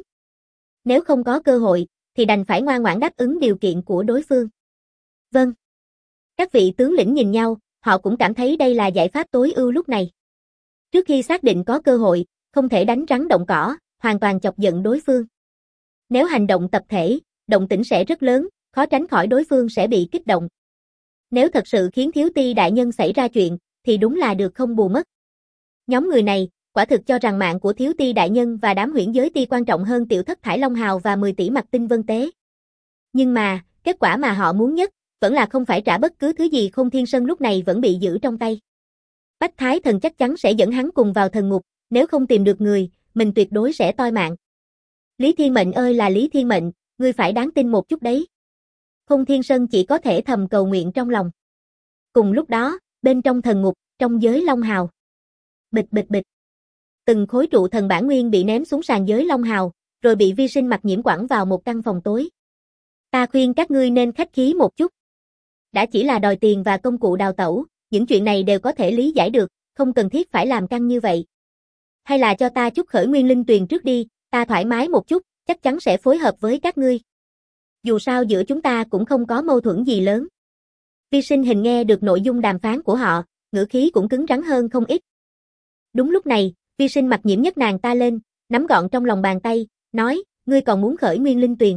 Nếu không có cơ hội, thì đành phải ngoan ngoãn đáp ứng điều kiện của đối phương. Vâng. Các vị tướng lĩnh nhìn nhau, họ cũng cảm thấy đây là giải pháp tối ưu lúc này. Trước khi xác định có cơ hội, không thể đánh rắn động cỏ, hoàn toàn chọc giận đối phương. Nếu hành động tập thể, động tĩnh sẽ rất lớn, khó tránh khỏi đối phương sẽ bị kích động. Nếu thật sự khiến Thiếu Ti đại nhân xảy ra chuyện, thì đúng là được không bù mất. Nhóm người này, quả thực cho rằng mạng của Thiếu Ti đại nhân và đám huyễn giới ti quan trọng hơn tiểu thất thải Long Hào và 10 tỷ mặt tinh vân tế. Nhưng mà, kết quả mà họ muốn nhất, vẫn là không phải trả bất cứ thứ gì. Khôn Thiên Sơn lúc này vẫn bị giữ trong tay. Bách Thái Thần chắc chắn sẽ dẫn hắn cùng vào thần ngục, nếu không tìm được người, mình tuyệt đối sẽ toi mạng. Lý Thiên Mệnh ơi là Lý Thiên Mệnh, ngươi phải đáng tin một chút đấy. Khôn Thiên Sơn chỉ có thể thầm cầu nguyện trong lòng. Cùng lúc đó, bên trong thần ngục, trong giới Long Hào. Bịch bịch bịch. Từng khối trụ thần bản nguyên bị ném xuống sàn giới Long Hào, rồi bị Vi Sinh Mặc Nhiễm quẳng vào một căn phòng tối. Ta khuyên các ngươi nên khách khí một chút. Đã chỉ là đòi tiền và công cụ đào tẩu, những chuyện này đều có thể lý giải được, không cần thiết phải làm căng như vậy. Hay là cho ta chút khởi nguyên linh tuyền trước đi, ta thoải mái một chút, chắc chắn sẽ phối hợp với các ngươi. Dù sao giữa chúng ta cũng không có mâu thuẫn gì lớn. Vi Sinh Hình nghe được nội dung đàm phán của họ, ngữ khí cũng cứng rắn hơn không ít. Đúng lúc này, Vi Sinh Mặc Nhiễm nhấc nàng ta lên, nắm gọn trong lòng bàn tay, nói, ngươi còn muốn khởi nguyên linh tuyền.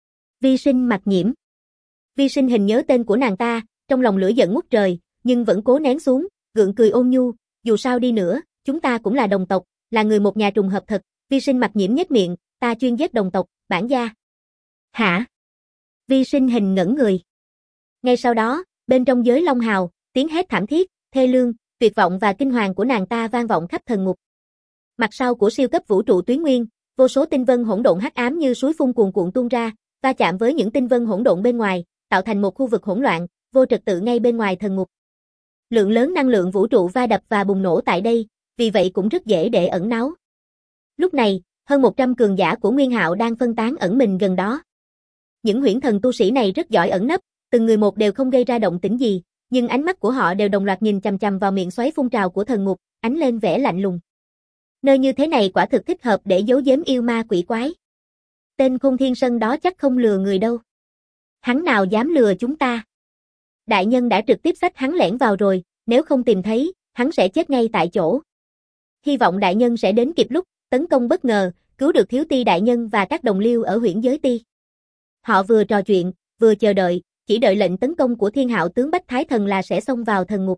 Vi Sinh Mặc Nhiễm. Vi Sinh Hình nhớ tên của nàng ta, trong lòng lửa giận ngút trời, nhưng vẫn cố nén xuống, gượng cười ôn nhu, dù sao đi nữa, chúng ta cũng là đồng tộc, là người một nhà trùng hợp thật. Vi Sinh Mặc Nhiễm nhếch miệng, ta chuyên giết đồng tộc, bản gia. Hả? Vi Sinh Hình ngẩn người. Ngay sau đó, bên trong giới Long Hào, tiếng hét thảm thiết, thê lương, tuyệt vọng và kinh hoàng của nàng ta vang vọng khắp thần ngục. Mặt sau của siêu cấp vũ trụ Tuyến Nguyên, vô số tinh vân hỗn độn hắc ám như suối phun cuồn cuộn tuôn ra, va chạm với những tinh vân hỗn độn bên ngoài, tạo thành một khu vực hỗn loạn, vô trật tự ngay bên ngoài thần ngục. Lượng lớn năng lượng vũ trụ va đập và bùng nổ tại đây, vì vậy cũng rất dễ để ẩn náu. Lúc này, hơn 100 cường giả của Nguyên Hạo đang phân tán ẩn mình gần đó. Những huyễn thần tu sĩ này rất giỏi ẩn nấp, từng người một đều không gây ra động tĩnh gì, nhưng ánh mắt của họ đều đồng loạt nhìn chằm chằm vào miệng xoáy phun trào của thần ngục, ánh lên vẻ lạnh lùng. Nơi như thế này quả thực thích hợp để giấu giếm yêu ma quỷ quái. Tên Khôn Thiên Sơn đó chắc không lừa người đâu. Hắn nào dám lừa chúng ta? Đại nhân đã trực tiếp xách hắn lẻn vào rồi, nếu không tìm thấy, hắn sẽ chết ngay tại chỗ. Hy vọng đại nhân sẽ đến kịp lúc, tấn công bất ngờ, cứu được Thiếu Ti đại nhân và các đồng liêu ở Huyễn Giới Ti. Họ vừa trò chuyện, vừa chờ đợi, chỉ đợi lệnh tấn công của Thiên Hạo tướng Bách Thái Thần là sẽ xông vào thần ngục.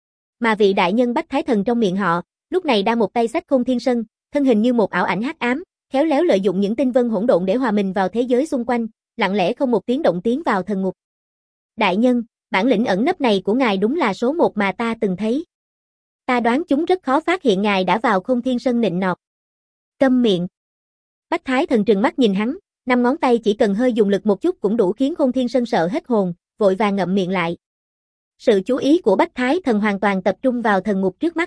Mà vị đại nhân Bách Thái Thần trong miệng họ, lúc này đang một tay xách Khôn Thiên Sơn, thân hình như một ảo ảnh hắc ám, khéo léo lợi dụng những tinh vân hỗn độn để hòa mình vào thế giới xung quanh, lặng lẽ không một tiếng động tiến vào thần ngục. Đại nhân, bản lĩnh ẩn nấp này của ngài đúng là số một mà ta từng thấy. Ta đoán chúng rất khó phát hiện ngài đã vào Khôn Thiên Sơn nịnh nọt. Câm miệng. Bách Thái Thần trừng mắt nhìn hắn, 5 ngón tay chỉ cần hơi dùng lực một chút cũng đủ khiến Khôn Thiên Sơn sợ hết hồn, vội vàng ngậm miệng lại. Sự chú ý của Bách Thái Thần hoàn toàn tập trung vào thần ngục trước mắt.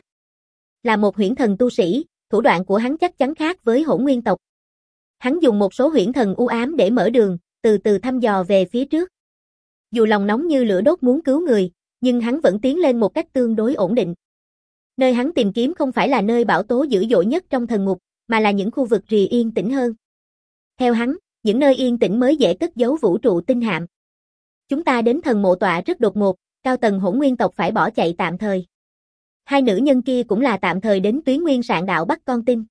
Là một huyễn thần tu sĩ, thủ đoạn của hắn chắc chắn khác với Hỗn Nguyên tộc. Hắn dùng một số huyễn thần u ám để mở đường, từ từ thăm dò về phía trước. Dù lòng nóng như lửa đốt muốn cứu người, nhưng hắn vẫn tiến lên một cách tương đối ổn định. Nơi hắn tìm kiếm không phải là nơi bão tố dữ dội nhất trong thần ngục, mà là những khu vực rì yên tĩnh hơn. Theo hắn, những nơi yên tĩnh mới dễ cất giấu vũ trụ tinh hạm. Chúng ta đến thần mộ tọa rất đột ngột, cao tầng Hỗn Nguyên tộc phải bỏ chạy tạm thời. Hai nữ nhân kia cũng là tạm thời đến Tuyến Nguyên Sạn Đạo bắt con tin.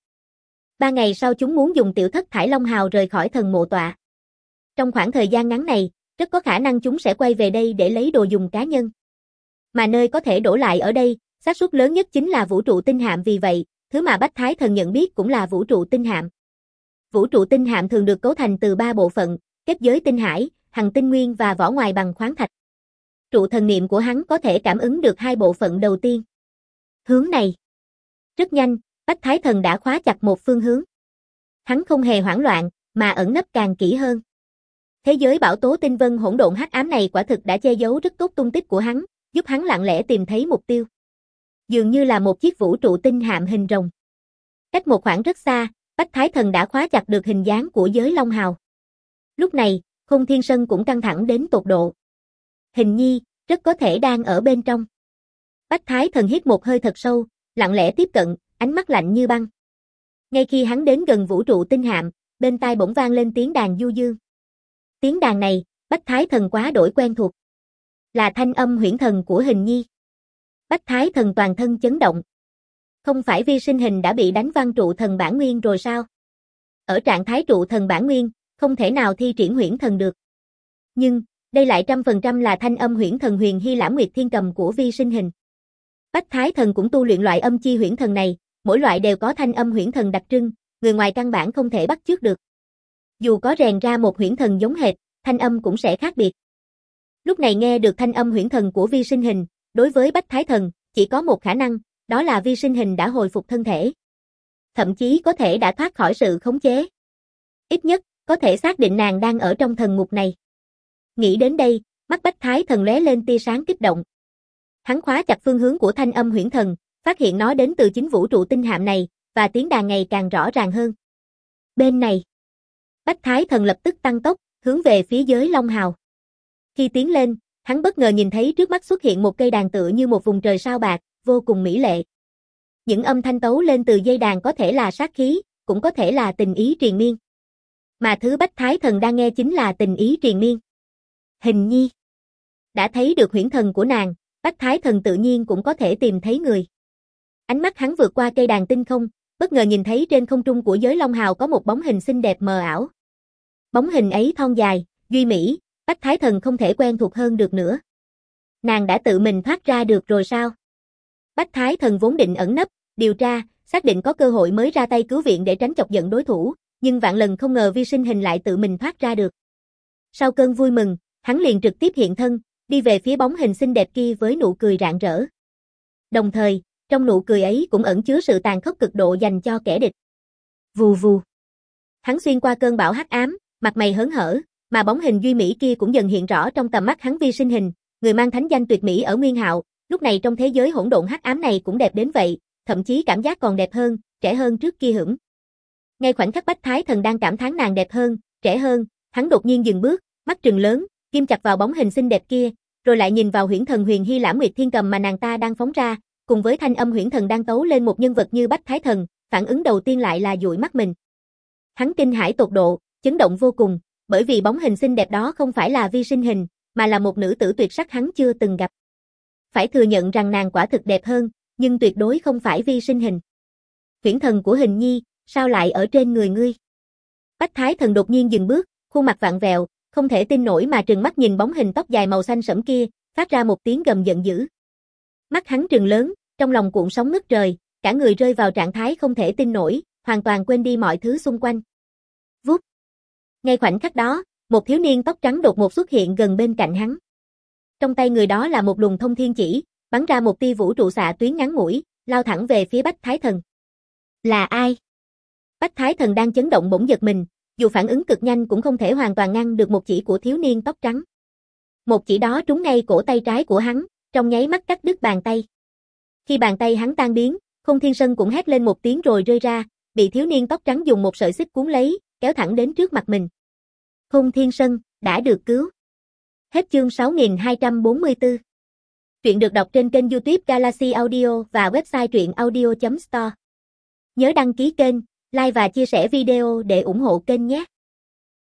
3 ngày sau chúng muốn dùng tiểu thất Thải Long Hào rời khỏi thần mộ tọa. Trong khoảng thời gian ngắn này, rất có khả năng chúng sẽ quay về đây để lấy đồ dùng cá nhân. Mà nơi có thể đổ lại ở đây, xác suất lớn nhất chính là vũ trụ tinh hạm, vì vậy, thứ mà Bách Thái Thần nhận biết cũng là vũ trụ tinh hạm. Vũ trụ tinh hạm thường được cấu thành từ 3 bộ phận, kết giới tinh hải, hằng tinh nguyên và vỏ ngoài bằng khoáng thạch. Trụ thần niệm của hắn có thể cảm ứng được 2 bộ phận đầu tiên. Hướng này. Rất nhanh, Bách Thái Thần đã khóa chặt một phương hướng. Hắn không hề hoảng loạn, mà ẩn nấp càng kỹ hơn. Thế giới bão tố tinh vân hỗn độn hắc ám này quả thực đã che giấu rất tốt tung tích của hắn, giúp hắn lặng lẽ tìm thấy mục tiêu. Dường như là một chiếc vũ trụ tinh hạm hình rồng. Cách một khoảng rất xa, Bách Thái Thần đã khóa chặt được hình dáng của giới Long Hào. Lúc này, Khôn Thiên Sơn cũng căng thẳng đến tột độ. Hình nhi, rất có thể đang ở bên trong. Bách Thái Thần hít một hơi thật sâu, lặng lẽ tiếp cận, ánh mắt lạnh như băng. Ngay khi hắn đến gần vũ trụ tinh hạm, bên tai bỗng vang lên tiếng đàn du dương. Tiếng đàn này, Bách Thái Thần quá đổi quen thuộc. Là thanh âm huyễn thần của Hình nhi. Bách Thái Thần toàn thân chấn động. Không phải Vi Sinh Hình đã bị đánh văng trụ thần bản nguyên rồi sao? Ở trạng thái trụ thần bản nguyên, không thể nào thi triển huyễn thần được. Nhưng, đây lại 100% là thanh âm huyễn thần Huyền Hy Lãm Nguyệt Thiên Cầm của Vi Sinh Hình. Bách Thái Thần cũng tu luyện loại âm chi huyễn thần này, mỗi loại đều có thanh âm huyễn thần đặc trưng, người ngoài căn bản không thể bắt chước được. Dù có rèn ra một huyễn thần giống hệt, thanh âm cũng sẽ khác biệt. Lúc này nghe được thanh âm huyễn thần của Vi Sinh Hình, đối với Bách Thái Thần, chỉ có một khả năng, đó là Vi Sinh Hình đã hồi phục thân thể. Thậm chí có thể đã thoát khỏi sự khống chế. Ít nhất, có thể xác định nàng đang ở trong thần ngục này. Nghĩ đến đây, mắt Bách Thái Thần lóe lên tia sáng kích động. Hắn khóa chặt phương hướng của thanh âm huyễn thần, phát hiện nó đến từ chính vũ trụ tinh hạm này, và tiếng đàn ngày càng rõ ràng hơn. Bên này, Bách Thái Thần lập tức tăng tốc, hướng về phía giới Long Hào. Khi tiến lên, hắn bất ngờ nhìn thấy trước mắt xuất hiện một cây đàn tựa như một vùng trời sao bạc, vô cùng mỹ lệ. Những âm thanh tấu lên từ dây đàn có thể là sát khí, cũng có thể là tình ý triền miên. Mà thứ Bách Thái Thần đang nghe chính là tình ý triền miên. Hình nhi. Đã thấy được huyễn thần của nàng, Bách Thái Thần tự nhiên cũng có thể tìm thấy người. Ánh mắt hắn vượt qua cây đàn tinh không, bất ngờ nhìn thấy trên không trung của giới Long Hào có một bóng hình xinh đẹp mờ ảo. Bóng hình ấy thon dài, duy mỹ, Bách Thái Thần không thể quen thuộc hơn được nữa. Nàng đã tự mình thoát ra được rồi sao? Bách Thái Thần vốn định ẩn nấp, điều tra, xác định có cơ hội mới ra tay cứu viện để tránh chọc giận đối thủ, nhưng vạn lần không ngờ Vi Sinh Hình lại tự mình thoát ra được. Sau cơn vui mừng, hắn liền trực tiếp hiện thân, đi về phía bóng hình xinh đẹp kia với nụ cười rạng rỡ. Đồng thời, trong nụ cười ấy cũng ẩn chứa sự tàn khốc cực độ dành cho kẻ địch. Vù vù. Hắn xuyên qua cơn bão hắc ám, mặt mày hớn hở, mà bóng hình duy mỹ kia cũng dần hiện rõ trong tầm mắt hắn. Vi sinh hình, người mang thánh danh tuyệt mỹ ở Nguyên Hạo, lúc này trong thế giới hỗn độn hắc ám này cũng đẹp đến vậy, thậm chí cảm giác còn đẹp hơn, trẻ hơn trước kia hửng. Ngay khoảnh khắc Bách Thái Thần đang cảm thán nàng đẹp hơn, trẻ hơn, hắn đột nhiên dừng bước, mắt trừng lớn, ghim chặt vào bóng hình xinh đẹp kia, rồi lại nhìn vào huyễn thần Huyền Hy Lãm Nguyệt Thiên Cầm mà nàng ta đang phóng ra, cùng với thanh âm huyễn thần đang tấu lên một nhân vật như Bách Thái Thần, phản ứng đầu tiên lại là dụi mắt mình. Hắn kinh hãi tột độ, chấn động vô cùng, bởi vì bóng hình xinh đẹp đó không phải là vi sinh hình, mà là một nữ tử tuyệt sắc hắn chưa từng gặp. Phải thừa nhận rằng nàng quả thực đẹp hơn, nhưng tuyệt đối không phải vi sinh hình. Huyễn thần của Hình Nhi, sao lại ở trên người ngươi? Bách Thái Thần đột nhiên dừng bước, khuôn mặt vặn vẹo, không thể tin nổi mà trừng mắt nhìn bóng hình tóc dài màu xanh sẫm kia, phát ra một tiếng gầm giận dữ. Mắt hắn trừng lớn, trong lòng cuộn sóng ngất trời, cả người rơi vào trạng thái không thể tin nổi, hoàn toàn quên đi mọi thứ xung quanh. Vút. Ngay khoảnh khắc đó, một thiếu niên tóc trắng đột ngột xuất hiện gần bên cạnh hắn. Trong tay người đó là một luồng thông thiên chỉ, bắn ra một tia vũ trụ xạ tuyến ngắn ngủi, lao thẳng về phía Bách Thái Thần. Là ai? Bách Thái Thần đang chấn động bỗng giật mình, dù phản ứng cực nhanh cũng không thể hoàn toàn ngăn được một chỉ của thiếu niên tóc trắng. Một chỉ đó trúng ngay cổ tay trái của hắn, trong nháy mắt cắt đứt bàn tay. Khi bàn tay hắn tan biến, Khôn Thiên Sơn cũng hét lên một tiếng rồi rơi ra, bị thiếu niên tóc trắng dùng một sợi xích cuốn lấy, kéo thẳng đến trước mặt mình. Khôn Thiên Sơn đã được cứu. Hết chương 6244. Truyện được đọc trên kênh YouTube Galaxy Audio và website truyệnaudio.store. Nhớ đăng ký kênh, like và chia sẻ video để ủng hộ kênh nhé.